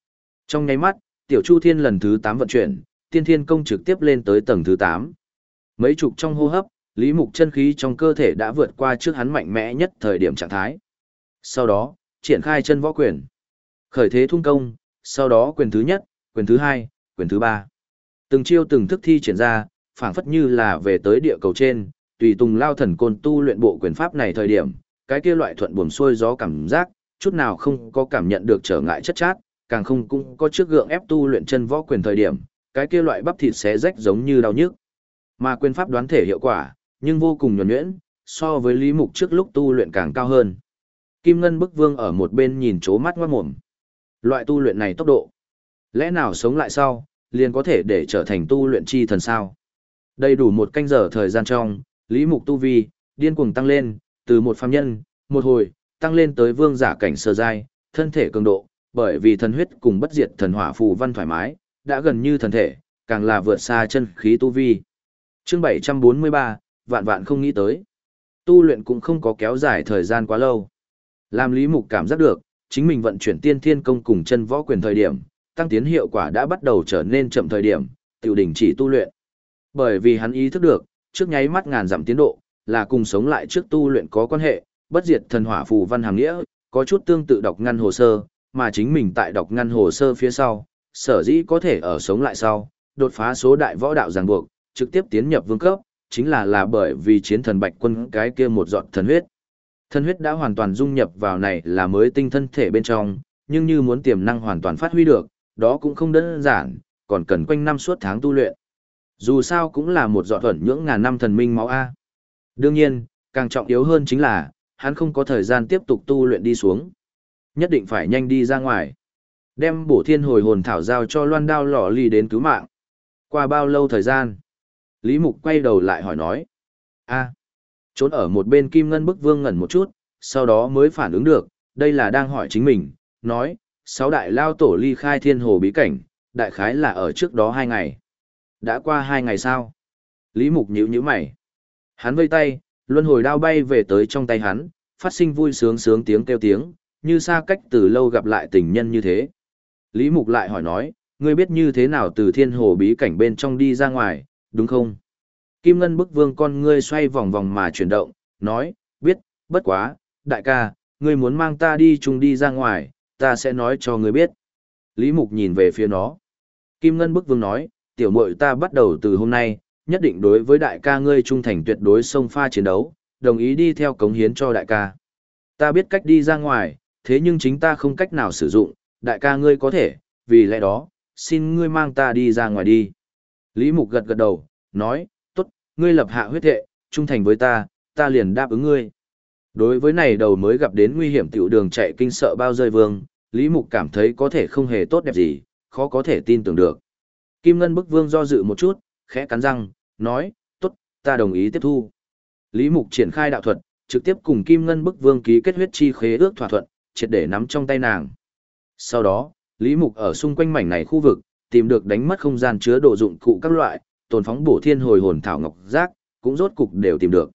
[SPEAKER 1] Trong nháy mắt, Tiểu Chu Thiên lần thứ 8 vận chuyển, Tiên Thiên Công trực tiếp lên tới tầng thứ 8. Mấy chục trong hô hấp, Lý Mục chân khí trong cơ thể đã vượt qua trước hắn mạnh mẽ nhất thời điểm trạng thái. Sau đó, triển khai chân võ quyền. Khởi thế thung công, sau đó quyền thứ nhất, quyền thứ hai, quyền thứ ba. Từng chiêu từng thức thi triển ra, phảng phất như là về tới địa cầu trên, tùy tùng lao thần côn tu luyện bộ quyền pháp này thời điểm, cái kia loại thuận buồm xuôi gió cảm giác, chút nào không có cảm nhận được trở ngại chất chát, càng không cũng có trước gượng ép tu luyện chân võ quyền thời điểm, cái kia loại bắp thịt xé rách giống như đau nhức. Mà quyền pháp đoán thể hiệu quả, nhưng vô cùng nhuần nhuyễn, so với Lý Mục trước lúc tu luyện càng cao hơn. Kim Ngân Bức Vương ở một bên nhìn chố mắt ngoát mồm. Loại tu luyện này tốc độ, lẽ nào sống lại sau, liền có thể để trở thành tu luyện chi thần sao? Đầy đủ một canh giờ thời gian trong, Lý Mục tu vi, điên cuồng tăng lên, từ một phàm nhân, một hồi, tăng lên tới vương giả cảnh sơ giai, thân thể cường độ, bởi vì thần huyết cùng bất diệt thần hỏa phù văn thoải mái, đã gần như thần thể, càng là vượt xa chân khí tu vi. Chương 743, vạn vạn không nghĩ tới. Tu luyện cũng không có kéo dài thời gian quá lâu. Làm Lý Mục cảm giác được, chính mình vận chuyển tiên thiên công cùng chân võ quyền thời điểm, tăng tiến hiệu quả đã bắt đầu trở nên chậm thời điểm, tiểu đỉnh chỉ tu luyện. Bởi vì hắn ý thức được, trước nháy mắt ngàn dặm tiến độ, là cùng sống lại trước tu luyện có quan hệ, bất diệt thần hỏa phù văn hàm nghĩa, có chút tương tự đọc ngăn hồ sơ, mà chính mình tại đọc ngăn hồ sơ phía sau, sở dĩ có thể ở sống lại sau, đột phá số đại võ đạo ràng buộc, trực tiếp tiến nhập vương cấp, chính là bởi vì chiến thần Bạch Quân cái kia một giọt thần huyết. Thần huyết đã hoàn toàn dung nhập vào này là mới tinh thân thể bên trong, nhưng như muốn tiềm năng hoàn toàn phát huy được, đó cũng không đơn giản, còn cần quanh năm suốt tháng tu luyện. Dù sao cũng là một giọt thuần nhưỡng ngàn năm thần minh máu A. Đương nhiên, càng trọng yếu hơn chính là, hắn không có thời gian tiếp tục tu luyện đi xuống. Nhất định phải nhanh đi ra ngoài. Đem bổ thiên hồi hồn thảo giao cho loan đao lò ly đến cứu mạng. Qua bao lâu thời gian? Lý Mục quay đầu lại hỏi nói. Trốn ở một bên Kim Ngân Bức Vương ngẩn một chút, sau đó mới phản ứng được, đây là đang hỏi chính mình, nói, 6 đại lao tổ ly khai thiên hồ bí cảnh, đại khái là ở trước đó 2 ngày. Đã qua 2 ngày sao? Lý Mục nhíu mày. Hắn vây tay, luân hồi đao bay về tới trong tay hắn, phát sinh vui sướng sướng tiếng kêu tiếng, như xa cách từ lâu gặp lại tình nhân như thế. Lý Mục lại hỏi nói, ngươi biết như thế nào từ thiên hồ bí cảnh bên trong đi ra ngoài, đúng không? Kim Ngân Bức Vương con ngươi xoay vòng vòng mà chuyển động, nói, biết, bất quá, đại ca, ngươi muốn mang ta đi chung đi ra ngoài, ta sẽ nói cho ngươi biết. Lý Mục nhìn về phía nó. Kim Ngân Bức Vương nói, tiểu muội ta bắt đầu từ hôm nay, nhất định đối với đại ca ngươi trung thành tuyệt đối xông pha chiến đấu, đồng ý đi theo cống hiến cho đại ca. Ta biết cách đi ra ngoài, thế nhưng chính ta không cách nào sử dụng, đại ca ngươi có thể, vì lẽ đó, xin ngươi mang ta đi ra ngoài đi. Lý Mục gật gật đầu, nói, tốt, ngươi lập hạ huyết thệ, trung thành với ta, ta liền đáp ứng ngươi. Đối với này đầu mới gặp đến nguy hiểm tiểu đường chạy kinh sợ bao rơi vương, Lý Mục cảm thấy có thể không hề tốt đẹp gì, khó có thể tin tưởng được. Kim Ngân Bức Vương do dự một chút, khẽ cắn răng, nói, tốt, ta đồng ý tiếp thu. Lý Mục triển khai đạo thuật, trực tiếp cùng Kim Ngân Bức Vương ký kết huyết chi khế ước thỏa thuận, triệt để nắm trong tay nàng. Sau đó, Lý Mục ở xung quanh mảnh này khu vực, tìm được đánh mất không gian chứa đồ dụng cụ các loại, tồn phóng bổ thiên hồi hồn thảo ngọc giác, cũng rốt cục đều tìm được.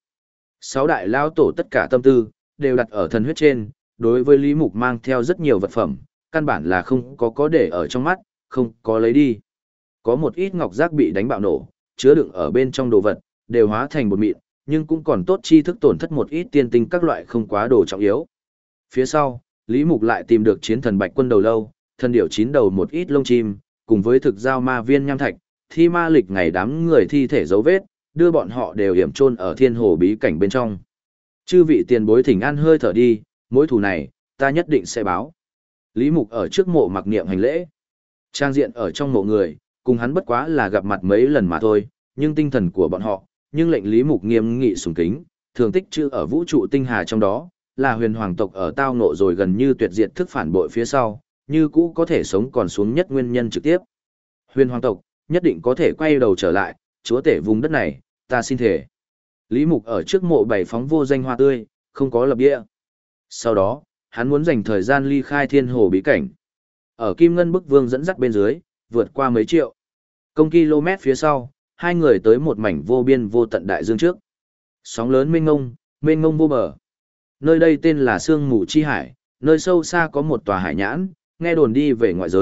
[SPEAKER 1] 6 đại lao tổ tất cả tâm tư, đều đặt ở thần huyết trên, đối với Lý Mục mang theo rất nhiều vật phẩm, căn bản là không có để ở trong mắt, không có lấy đi. Có một ít ngọc giác bị đánh bạo nổ, chứa đựng ở bên trong đồ vật, đều hóa thành bột mịn, nhưng cũng còn tốt chi thức tổn thất một ít tiên tinh các loại không quá đồ trọng yếu. Phía sau, Lý Mục lại tìm được chiến thần Bạch Quân đầu lâu, thần điểu 9 đầu một ít lông chim, cùng với thực giao ma viên nham thạch, thi ma lịch ngày đám người thi thể dấu vết, đưa bọn họ đều hiểm chôn ở thiên hồ bí cảnh bên trong. Chư vị tiền bối thỉnh an hơi thở đi, mối thù này, ta nhất định sẽ báo. Lý Mục ở trước mộ mặc niệm hành lễ. Trang diện ở trong mộ người, cùng hắn bất quá là gặp mặt mấy lần mà thôi, nhưng tinh thần của bọn họ, nhưng lệnh Lý Mục nghiêm nghị sùng kính, thường tích chữ ở vũ trụ tinh hà trong đó, là huyền hoàng tộc ở tao ngộ rồi gần như tuyệt diệt thức phản bội phía sau, như cũ có thể sống còn xuống nhất nguyên nhân trực tiếp. Huyền hoàng tộc, nhất định có thể quay đầu trở lại, chúa tể vùng đất này, ta xin thể. Lý Mục ở trước mộ bày phóng vô danh hoa tươi, không có lập địa. Sau đó, hắn muốn dành thời gian ly khai thiên hồ bí cảnh. Ở Kim Ngân Bức Vương dẫn dắt bên dưới, vượt qua mấy triệu công km phía sau, hai người tới một mảnh vô biên vô tận đại dương trước. Sóng lớn mênh mông vô bờ. Nơi đây tên là Sương Mù Chi Hải, nơi sâu xa có một tòa hải nhãn, nghe đồn đi về ngoại giới,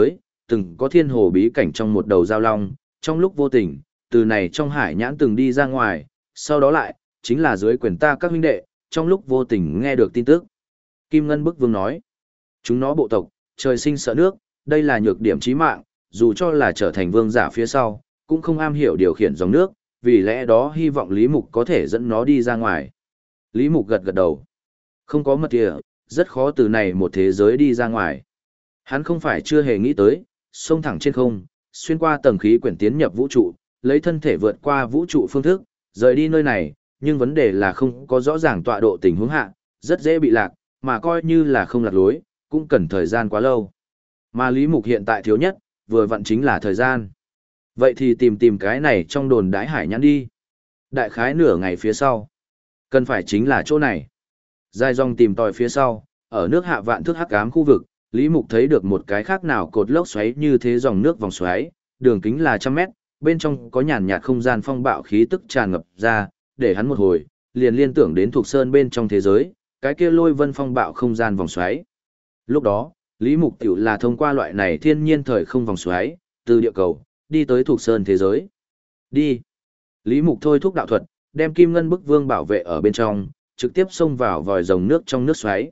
[SPEAKER 1] từng có thiên hồ bí cảnh trong một đầu giao long, trong lúc vô tình, từ này trong hải nhãn từng đi ra ngoài, sau đó lại, chính là dưới quyền ta các huynh đệ, trong lúc vô tình nghe được tin tức. Kim Ngân Bức Vương nói, chúng nó bộ tộc, trời sinh sợ nước, đây là nhược điểm chí mạng, dù cho là trở thành vương giả phía sau, cũng không am hiểu điều khiển dòng nước, vì lẽ đó hy vọng Lý Mục có thể dẫn nó đi ra ngoài. Lý Mục gật gật đầu. Không có mật địa, rất khó từ này một thế giới đi ra ngoài. Hắn không phải chưa hề nghĩ tới, xông thẳng trên không, xuyên qua tầng khí quyển tiến nhập vũ trụ, lấy thân thể vượt qua vũ trụ phương thức, rời đi nơi này, nhưng vấn đề là không có rõ ràng tọa độ tình huống hạ, rất dễ bị lạc, mà coi như là không lạc lối, cũng cần thời gian quá lâu. Mà Lý Mục hiện tại thiếu nhất, vừa vặn chính là thời gian. Vậy thì tìm cái này trong đồn đái hải nhãn đi. Đại khái nửa ngày phía sau. Cần phải chính là chỗ này. Dài dòng tìm tòi phía sau, ở nước hạ vạn thước hắc ám khu vực, Lý Mục thấy được một cái khác nào cột lốc xoáy như thế dòng nước vòng xoáy, đường kính là 100 mét, bên trong có nhàn nhạt không gian phong bạo khí tức tràn ngập ra, để hắn một hồi, liền liên tưởng đến thuộc sơn bên trong thế giới, cái kia lôi vân phong bạo không gian vòng xoáy. Lúc đó, Lý Mục tiểu là thông qua loại này thiên nhiên thời không vòng xoáy, từ địa cầu, đi tới thuộc sơn thế giới. Đi. Lý Mục thôi thúc đạo thuật, đem Kim Ngân Bức Vương bảo vệ ở bên trong, trực tiếp xông vào vòi rồng nước trong nước xoáy.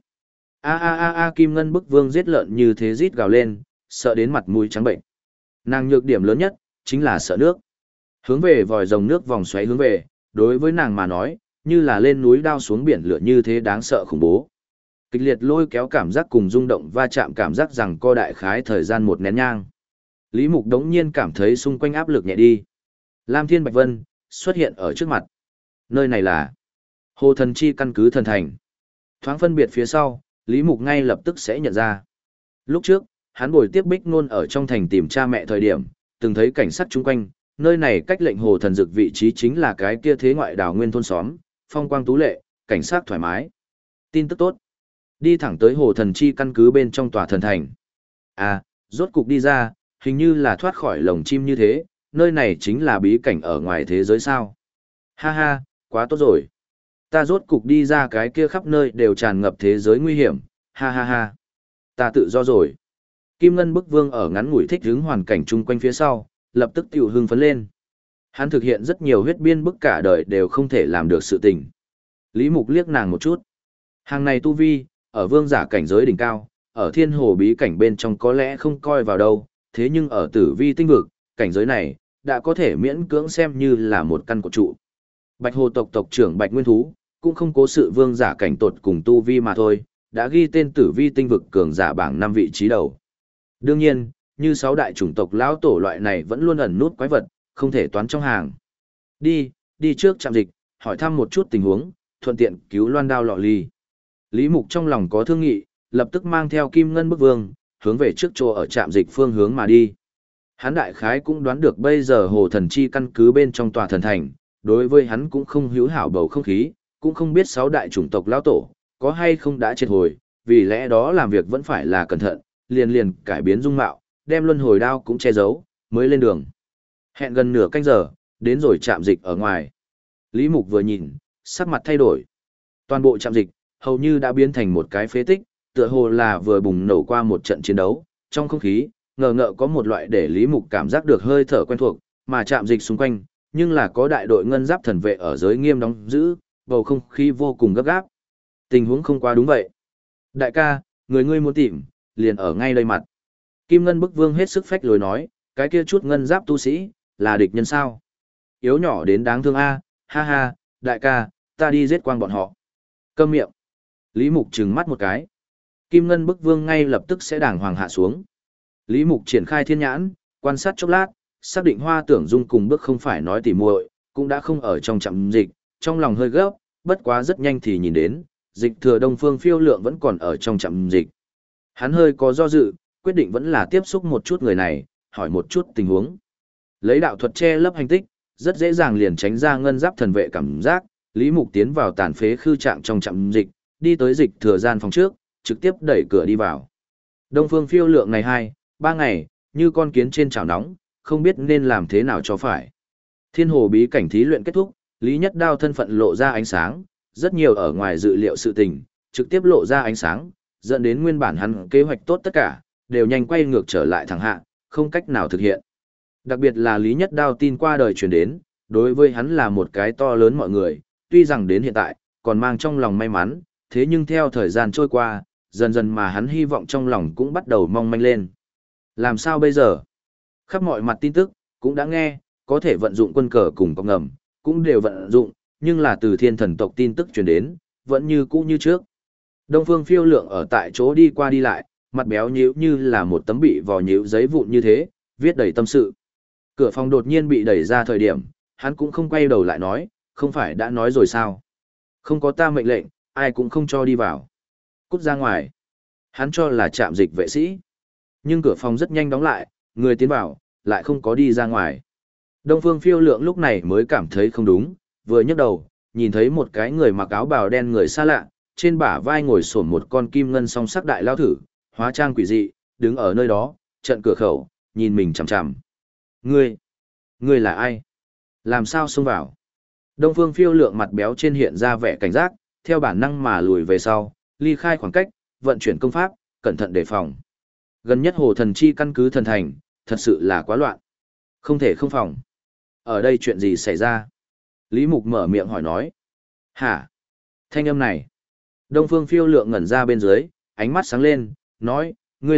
[SPEAKER 1] Kim Ngân Bức Vương giết lợn như thế rít gào lên, sợ đến mặt mũi trắng bệnh. Nàng nhược điểm lớn nhất, chính là sợ nước. Hướng về vòi rồng nước vòng xoáy hướng về, đối với nàng mà nói, như là lên núi đao xuống biển lửa như thế đáng sợ khủng bố. Kịch liệt lôi kéo cảm giác cùng rung động va chạm cảm giác rằng co đại khái thời gian một nén nhang. Lý Mục đống nhiên cảm thấy xung quanh áp lực nhẹ đi. Lam Thiên Bạch Vân xuất hiện ở trước mặt. Nơi này là Hồ Thần Chi căn cứ thần thành. Thoáng phân biệt phía sau, Lý Mục ngay lập tức sẽ nhận ra. Lúc trước, hắn bồi tiếp Bích Nôn ở trong thành tìm cha mẹ thời điểm, từng thấy cảnh sát chung quanh, nơi này cách lệnh Hồ Thần Dực vị trí chính là cái kia thế ngoại đảo nguyên thôn xóm, phong quang tú lệ, cảnh sát thoải mái. Tin tức tốt. Đi thẳng tới Hồ Thần Chi căn cứ bên trong tòa thần thành. Rốt cục đi ra, hình như là thoát khỏi lồng chim như thế, nơi này chính là bí cảnh ở ngoài thế giới sao. Ha ha, quá tốt rồi. Ta rốt cục đi ra cái kia khắp nơi đều tràn ngập thế giới nguy hiểm, ha ha ha. Ta tự do rồi. Kim Ngân Bức Vương ở ngắn ngủi thích hứng hoàn cảnh chung quanh phía sau, lập tức tiểu hưng phấn lên. Hắn thực hiện rất nhiều huyết biên bức cả đời đều không thể làm được sự tình. Lý Mục liếc nàng một chút. Hàng này tu vi, ở vương giả cảnh giới đỉnh cao, ở thiên hồ bí cảnh bên trong có lẽ không coi vào đâu, thế nhưng ở tử vi tinh vực, cảnh giới này, đã có thể miễn cưỡng xem như là một căn cột trụ. Bạch hồ tộc tộc trưởng Bạch Nguyên Thú, cũng không cố sự vương giả cảnh tột cùng tu vi mà thôi, đã ghi tên tử vi tinh vực cường giả bảng 5 vị trí đầu. Đương nhiên, như 6 đại chủng tộc lão tổ loại này vẫn luôn ẩn nút quái vật, không thể toán trong hàng. Đi trước trạm dịch, hỏi thăm một chút tình huống, thuận tiện cứu Loan Đao Lọ Ly. Lý Mục trong lòng có thương nghị, lập tức mang theo Kim Ngân Bức Vương, hướng về trước chỗ ở trạm dịch phương hướng mà đi. Hắn đại khái cũng đoán được bây giờ Hồ Thần Chi căn cứ bên trong tòa thần thành, đối với hắn cũng không hữu hảo bầu không khí, cũng không biết 6 đại chủng tộc lão tổ, có hay không đã triệt hồi, vì lẽ đó làm việc vẫn phải là cẩn thận, liền cải biến dung mạo, đem luân hồi đao cũng che giấu, mới lên đường. Hẹn gần nửa canh giờ, đến rồi trạm dịch ở ngoài. Lý Mục vừa nhìn, sắc mặt thay đổi. Toàn bộ trạm dịch, hầu như đã biến thành một cái phế tích, tựa hồ là vừa bùng nổ qua một trận chiến đấu. Trong không khí, ngờ có một loại để Lý Mục cảm giác được hơi thở quen thuộc, mà trạm dịch xung quanh, nhưng là có đại đội ngân giáp thần vệ ở giới nghiêm đóng giữ, bầu không khí vô cùng gấp gáp. Tình huống không quá đúng vậy. Đại ca, người ngươi muốn tìm, liền ở ngay đây mặt. Kim Ngân Bức Vương hết sức phách lối nói, cái kia chút ngân giáp tu sĩ, là địch nhân sao? Yếu nhỏ đến đáng thương a, ha ha, đại ca, ta đi giết quang bọn họ. Câm miệng. Lý Mục trừng mắt một cái. Kim Ngân Bức Vương ngay lập tức sẽ đàng hoàng hạ xuống. Lý Mục triển khai thiên nhãn, quan sát chốc lát, xác định Hoa Tưởng Dung cùng bước không phải nói tỉ muội, cũng đã không ở trong trạm dịch, trong lòng hơi gấp, bất quá rất nhanh thì nhìn đến, dịch thừa Đông Phương Phiêu Lượng vẫn còn ở trong trạm dịch. Hắn hơi có do dự, quyết định vẫn là tiếp xúc một chút người này, hỏi một chút tình huống. Lấy đạo thuật che lấp hành tích, rất dễ dàng liền tránh ra ngân giáp thần vệ cảm giác, Lý Mục tiến vào tàn phế khư trạng trong trạm dịch, đi tới dịch thừa gian phòng trước, trực tiếp đẩy cửa đi vào. Đông Phương Phiêu Lượng này 2-3 ngày, như con kiến trên chảo nóng, không biết nên làm thế nào cho phải. Thiên hồ bí cảnh thí luyện kết thúc, Lý Nhất Đao thân phận lộ ra ánh sáng, rất nhiều ở ngoài dự liệu sự tình, trực tiếp lộ ra ánh sáng, dẫn đến nguyên bản hắn kế hoạch tốt tất cả, đều nhanh quay ngược trở lại thẳng hạ, không cách nào thực hiện. Đặc biệt là Lý Nhất Đao tin qua đời truyền đến, đối với hắn là một cái to lớn mọi người, tuy rằng đến hiện tại, còn mang trong lòng may mắn, thế nhưng theo thời gian trôi qua, dần dần mà hắn hy vọng trong lòng cũng bắt đầu mong manh lên. Làm sao bây giờ? Khắp mọi mặt tin tức, cũng đã nghe, có thể vận dụng quân cờ cùng có ngầm, cũng đều vận dụng, nhưng là từ thiên thần tộc tin tức truyền đến, vẫn như cũ như trước. Đông Phương Phiêu Lượng ở tại chỗ đi qua đi lại, mặt béo nhíu như là một tấm bị vò nhíu giấy vụn như thế, viết đầy tâm sự. Cửa phòng đột nhiên bị đẩy ra thời điểm, hắn cũng không quay đầu lại nói, không phải đã nói rồi sao? Không có ta mệnh lệnh, ai cũng không cho đi vào. Cút ra ngoài. Hắn cho là trạm dịch vệ sĩ. Nhưng cửa phòng rất nhanh đóng lại, người tiến vào, lại không có đi ra ngoài. Đông Phương Phiêu Lượng lúc này mới cảm thấy không đúng, vừa nhấc đầu, nhìn thấy một cái người mặc áo bào đen người xa lạ, trên bả vai ngồi xổm một con kim ngân song sắc đại lao thử, hóa trang quỷ dị, đứng ở nơi đó, trận cửa khẩu, nhìn mình chằm chằm. Ngươi là ai? Làm sao xông vào? Đông Phương Phiêu Lượng mặt béo trên hiện ra vẻ cảnh giác, theo bản năng mà lùi về sau, ly khai khoảng cách, vận chuyển công pháp, cẩn thận đề phòng. Gần nhất Hồ Thần Chi căn cứ thần thành, thật sự là quá loạn. Không thể không phòng. Ở đây chuyện gì xảy ra? Lý Mục mở miệng hỏi nói. Hả? Thanh âm này. Đông Phương Phiêu Lượng ngẩn ra bên dưới, ánh mắt sáng lên, nói, ngươi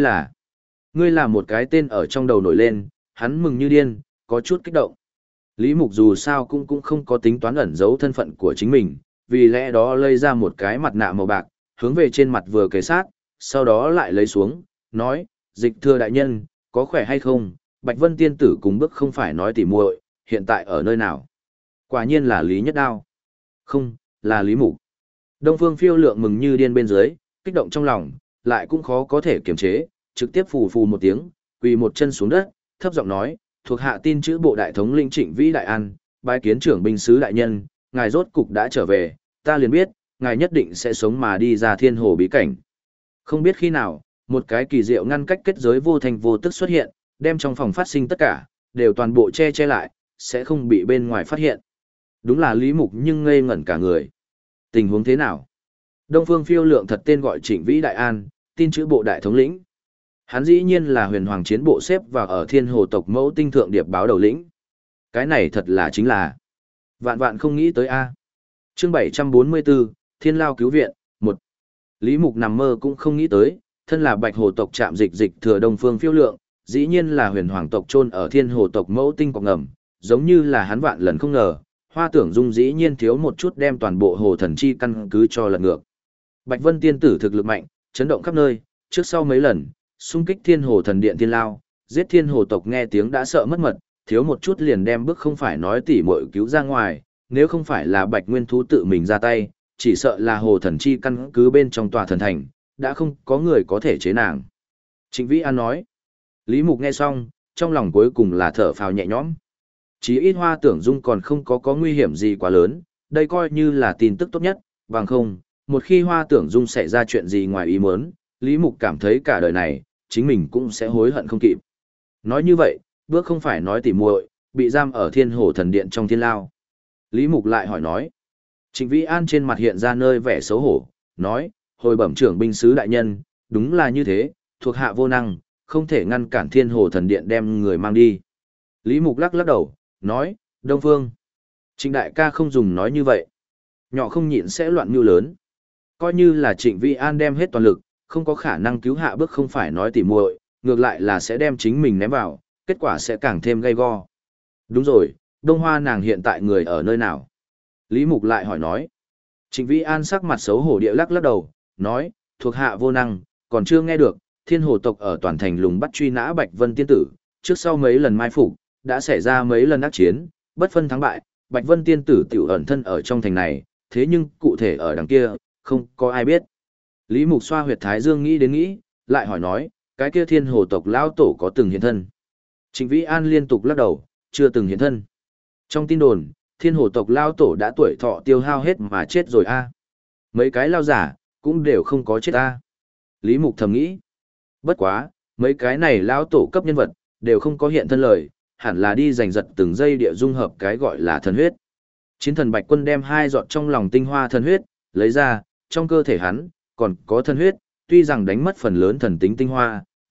[SPEAKER 1] là một cái tên ở trong đầu nổi lên, hắn mừng như điên, có chút kích động. Lý Mục dù sao cũng không có tính toán ẩn giấu thân phận của chính mình, vì lẽ đó lấy ra một cái mặt nạ màu bạc, hướng về trên mặt vừa kề sát, sau đó lại lấy xuống, nói, dịch thưa đại nhân, có khỏe hay không, Bạch Vân tiên tử cùng bước không phải nói tỉ muội, hiện tại ở nơi nào? Quả nhiên là Lý Nhất Đao. Không, là Lý Mục. Đông Phương Phiêu Lượng mừng như điên bên dưới, kích động trong lòng, lại cũng khó có thể kiềm chế, trực tiếp phù phù một tiếng, quỳ một chân xuống đất, thấp giọng nói, thuộc hạ tin chữ bộ đại thống lĩnh Trịnh Vĩ đại an, bái kiến trưởng binh sứ đại nhân, ngài rốt cục đã trở về, ta liền biết, ngài nhất định sẽ sống mà đi ra thiên hồ bí cảnh. Không biết khi nào, một cái kỳ diệu ngăn cách kết giới vô thành vô tức xuất hiện, đem trong phòng phát sinh tất cả, đều toàn bộ che lại, sẽ không bị bên ngoài phát hiện. Đúng là Lý Mục nhưng ngây ngẩn cả người. Tình huống thế nào? Đông Phương Phiêu Lượng thật tên gọi Trịnh Vĩ đại an, tin chữ bộ đại thống lĩnh. Hắn dĩ nhiên là huyền hoàng chiến bộ xếp vào ở thiên hồ tộc mẫu tinh thượng điệp báo đầu lĩnh. Cái này thật là chính là vạn vạn không nghĩ tới a. Chương 744, Thiên Lao cứu viện, 1. Lý Mục nằm mơ cũng không nghĩ tới, thân là Bạch Hồ tộc trạm dịch thừa Đông Phương Phiêu Lượng, dĩ nhiên là huyền hoàng tộc chôn ở thiên hồ tộc mẫu tinh cọc ngầm, giống như là hắn vạn lần không ngờ, Hoa Tưởng Dung dĩ nhiên thiếu một chút đem toàn bộ Hồ Thần Chi căn cứ cho lật ngược. Bạch Vân tiên tử thực lực mạnh, chấn động khắp nơi, trước sau mấy lần xung kích thiên hồ thần điện thiên lao, giết thiên hồ tộc nghe tiếng đã sợ mất mật, thiếu một chút liền đem bước không phải nói tỉ muội cứu ra ngoài, nếu không phải là Bạch Nguyên Thú tự mình ra tay, chỉ sợ là Hồ Thần Chi căn cứ bên trong tòa thần thành, đã không có người có thể chế nàng. Trịnh Vĩ An nói. Lý Mục nghe xong, trong lòng cuối cùng là thở phào nhẹ nhõm. Chí ít Hoa Tưởng Dung còn không có nguy hiểm gì quá lớn, đây coi như là tin tức tốt nhất, bằng không, một khi Hoa Tưởng Dung xảy ra chuyện gì ngoài ý muốn, Lý Mục cảm thấy cả đời này, chính mình cũng sẽ hối hận không kịp. Nói như vậy, bước không phải nói tỉ muội, bị giam ở thiên hồ thần điện trong thiên lao. Lý Mục lại hỏi nói. Trịnh Vĩ An trên mặt hiện ra nơi vẻ xấu hổ, nói, hồi bẩm trưởng binh sứ đại nhân, đúng là như thế, thuộc hạ vô năng, không thể ngăn cản thiên hồ thần điện đem người mang đi. Lý Mục lắc lắc đầu, nói, Đông Phương. Trịnh đại ca không dùng nói như vậy. Nhỏ không nhịn sẽ loạn mưu lớn. Coi như là Trịnh Vĩ An đem hết toàn lực, không có khả năng cứu hạ bước không phải nói tỉ muội, ngược lại là sẽ đem chính mình ném vào, kết quả sẽ càng thêm gay go. Đúng rồi, Đông Hoa nàng hiện tại người ở nơi nào? Lý Mục lại hỏi nói. Trịnh Vĩ An sắc mặt xấu hổ địa lắc lắc đầu, nói, thuộc hạ vô năng, còn chưa nghe được, thiên hồ tộc ở toàn thành lùng bắt truy nã Bạch Vân tiên tử, trước sau mấy lần mai phục, đã xảy ra mấy lần ác chiến, bất phân thắng bại, Bạch Vân tiên tử tiểu ẩn thân ở trong thành này, thế nhưng cụ thể ở đằng kia, không có ai biết. Lý Mục xoa huyệt thái dương nghĩ, lại hỏi nói, cái kia thiên hồ tộc lão tổ có từng hiện thân? Trịnh Vĩ An liên tục lắc đầu, chưa từng hiện thân. Trong tin đồn, thiên hồ tộc lão tổ đã tuổi thọ tiêu hao hết mà chết rồi a. Mấy cái lao giả, cũng đều không có chết a. Lý Mục thầm nghĩ. Bất quá, mấy cái này lão tổ cấp nhân vật, đều không có hiện thân lời, hẳn là đi giành giật từng giây địa dung hợp cái gọi là thần huyết. Chiến thần Bạch Quân đem 2 giọt trong lòng tinh hoa thần huyết, lấy ra, trong cơ thể hắn, còn có thần huyết, tuy rằng đánh mất phần lớn thần tính tinh hoa,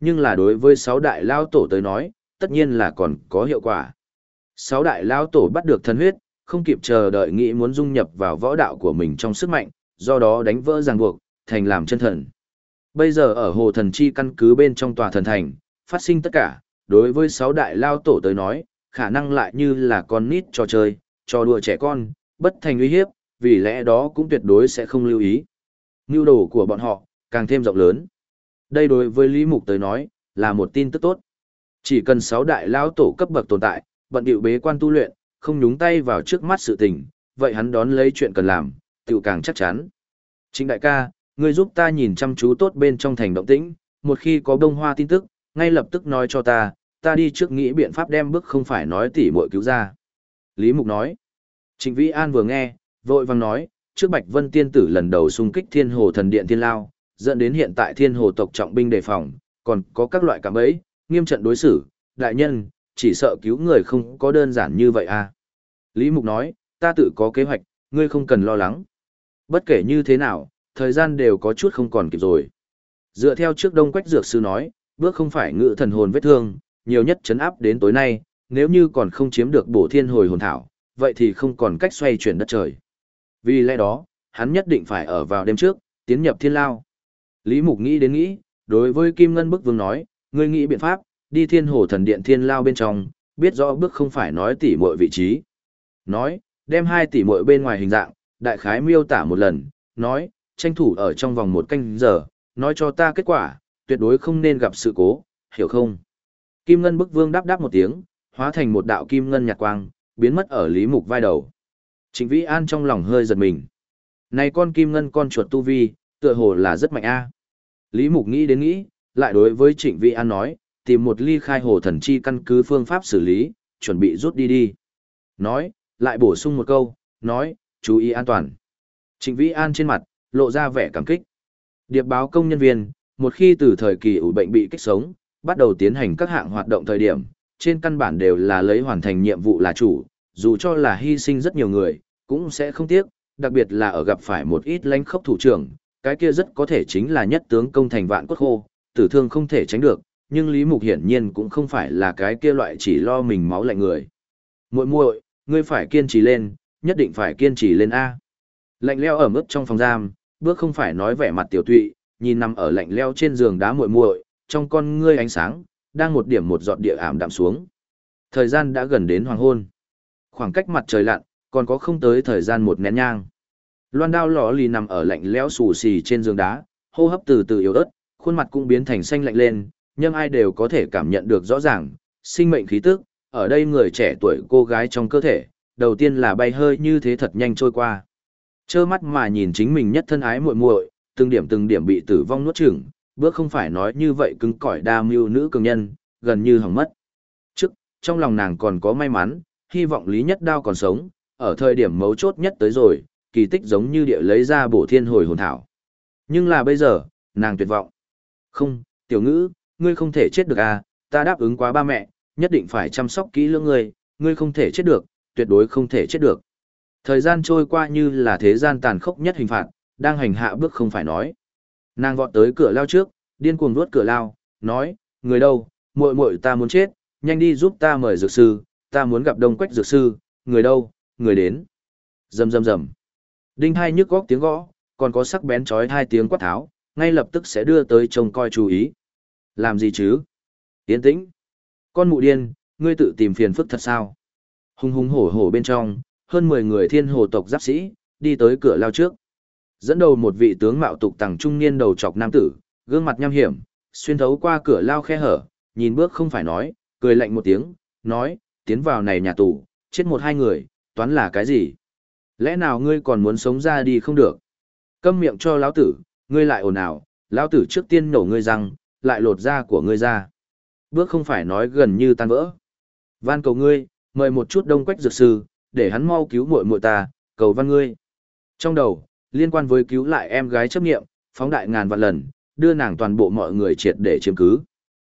[SPEAKER 1] nhưng là đối với sáu đại lao tổ tới nói, tất nhiên là còn có hiệu quả. Sáu đại lao tổ bắt được thần huyết, không kịp chờ đợi nghĩ muốn dung nhập vào võ đạo của mình trong sức mạnh, do đó đánh vỡ ràng buộc, thành làm chân thần. Bây giờ ở hồ thần chi căn cứ bên trong tòa thần thành, phát sinh tất cả, đối với sáu đại lao tổ tới nói, khả năng lại như là con nít trò chơi, trò đùa trẻ con, bất thành uy hiếp, vì lẽ đó cũng tuyệt đối sẽ không lưu ý. Nhu đồ của bọn họ, càng thêm rộng lớn. Đây đối với Lý Mục tới nói, là một tin tức tốt. Chỉ cần sáu đại lao tổ cấp bậc tồn tại, bận điệu bế quan tu luyện, không nhúng tay vào trước mắt sự tình, vậy hắn đón lấy chuyện cần làm, tự càng chắc chắn. Trịnh đại ca, ngươi giúp ta nhìn chăm chú tốt bên trong thành động tĩnh, một khi có bông hoa tin tức, ngay lập tức nói cho ta đi trước nghĩ biện pháp đem bước không phải nói tỉ muội cứu ra. Lý Mục nói. Trịnh Vĩ An vừa nghe, vội vàng nói, trước Bạch Vân Tiên Tử lần đầu xung kích Thiên Hồ Thần Điện Thiên Lao, dẫn đến hiện tại Thiên Hồ tộc trọng binh đề phòng, còn có các loại cạm bẫy, nghiêm trận đối xử, đại nhân, chỉ sợ cứu người không có đơn giản như vậy à. Lý Mục nói, ta tự có kế hoạch, ngươi không cần lo lắng. Bất kể như thế nào, thời gian đều có chút không còn kịp rồi. Dựa theo trước Đông Quách Dược Sư nói, bước không phải ngự thần hồn vết thương, nhiều nhất chấn áp đến tối nay, nếu như còn không chiếm được bổ thiên hồi hồn thảo, vậy thì không còn cách xoay chuyển đất trời. Vì lẽ đó, hắn nhất định phải ở vào đêm trước, tiến nhập thiên lao. Lý Mục nghĩ đến nghĩ, đối với Kim Ngân Bức Vương nói, ngươi nghĩ biện pháp, đi Thiên Hồ Thần Điện Thiên Lao bên trong, biết rõ bước không phải nói tỉ muội vị trí. Nói, đem hai tỉ muội bên ngoài hình dạng, đại khái miêu tả một lần, nói, tranh thủ ở trong vòng một canh giờ, nói cho ta kết quả, tuyệt đối không nên gặp sự cố, hiểu không? Kim Ngân Bức Vương đáp đáp một tiếng, hóa thành một đạo kim ngân nhạt quang, biến mất ở Lý Mục vai đầu. Trịnh Vĩ An trong lòng hơi giật mình. Này con kim ngân con chuột tu vi, tựa hồ là rất mạnh a. Lý Mục nghĩ đến nghĩ, lại đối với Trịnh Vĩ An nói, tìm một ly khai hồ thần chi căn cứ phương pháp xử lý, chuẩn bị rút đi đi. Nói, lại bổ sung một câu, nói, chú ý an toàn. Trịnh Vĩ An trên mặt, lộ ra vẻ cảm kích. Điệp báo công nhân viên, một khi từ thời kỳ ủ bệnh bị kích sống, bắt đầu tiến hành các hạng hoạt động thời điểm, trên căn bản đều là lấy hoàn thành nhiệm vụ là chủ, dù cho là hy sinh rất nhiều người, cũng sẽ không tiếc, đặc biệt là ở gặp phải một ít lãnh khốc thủ trưởng, cái kia rất có thể chính là nhất tướng công thành vạn cốt khô, tử thương không thể tránh được, nhưng Lý Mục hiển nhiên cũng không phải là cái kia loại chỉ lo mình máu lạnh người. Muội muội, ngươi phải kiên trì lên, nhất định phải kiên trì lên a. Lạnh lẽo ở mức trong phòng giam, bước không phải nói vẻ mặt tiểu tụy, nhìn nằm ở lạnh lẽo trên giường đá muội muội, trong con ngươi ánh sáng đang một điểm một giọt địa ảm đạm xuống. Thời gian đã gần đến hoàng hôn. Khoảng cách mặt trời lặn, còn có không tới thời gian một nén nhang. Loan Đao lò lì nằm ở lạnh lẽo xù xì trên giường đá, hô hấp từ từ yếu ớt, khuôn mặt cũng biến thành xanh lạnh lên, nhưng ai đều có thể cảm nhận được rõ ràng, sinh mệnh khí tức, ở đây người trẻ tuổi cô gái trong cơ thể, đầu tiên là bay hơi như thế thật nhanh trôi qua. Trơ mắt mà nhìn chính mình nhất thân ái muội muội, từng điểm bị tử vong nuốt chửng, bước không phải nói như vậy cứng cỏi đa mưu nữ cường nhân, gần như hỏng mất. Trước, trong lòng nàng còn có may mắn, hy vọng Lý Nhất Đao còn sống, ở thời điểm mấu chốt nhất tới rồi, kỳ tích giống như địa lấy ra bổ thiên hồi hồn thảo. Nhưng là bây giờ, nàng tuyệt vọng. Không, tiểu ngữ, ngươi không thể chết được à, ta đáp ứng quá ba mẹ, nhất định phải chăm sóc kỹ lưỡng ngươi không thể chết được, tuyệt đối không thể chết được. Thời gian trôi qua như là thế gian tàn khốc nhất hình phạt, đang hành hạ bước không phải nói. Nàng vọt tới cửa lao trước, điên cuồng vuốt cửa lao, nói, người đâu, muội muội ta muốn chết, nhanh đi giúp ta mời dược sư, ta muốn gặp Đông Quách dược sư, người đâu, người đến. Rầm rầm rầm. Đinh hai nhức góc tiếng gõ, còn có sắc bén chói hai tiếng quát tháo, ngay lập tức sẽ đưa tới trông coi chú ý. Làm gì chứ? Yên tĩnh. Con mụ điên, ngươi tự tìm phiền phức thật sao? Hùng hùng hổ hổ bên trong, hơn 10 người thiên hồ tộc giáp sĩ, đi tới cửa lao trước. Dẫn đầu một vị tướng mạo tục tằng trung niên đầu trọc nam tử, gương mặt nham hiểm, xuyên thấu qua cửa lao khe hở, nhìn bước không phải nói, cười lạnh một tiếng, nói, tiến vào này nhà tù, chết một hai người, toán là cái gì? Lẽ nào ngươi còn muốn sống ra đi không được? Câm miệng cho lão tử, ngươi lại ồn ào, lão tử trước tiên nổ ngươi răng, lại lột da của ngươi ra. Bước không phải nói gần như tan vỡ. Van cầu ngươi, mời một chút Đông Quách dược sư, để hắn mau cứu muội muội ta, cầu văn ngươi. Trong đầu, liên quan với cứu lại em gái chấp nghiệm, phóng đại ngàn vạn lần, đưa nàng toàn bộ mọi người triệt để chiếm cứ.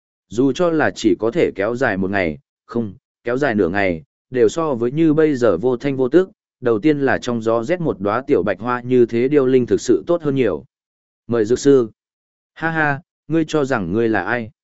[SPEAKER 1] Dù cho là chỉ có thể kéo dài một ngày, không, kéo dài nửa ngày, đều so với như bây giờ vô thanh vô tức, đầu tiên là trong gió rét một đóa tiểu bạch hoa như thế điêu linh thực sự tốt hơn nhiều. Mời dược sư. Ha ha, ngươi cho rằng ngươi là ai?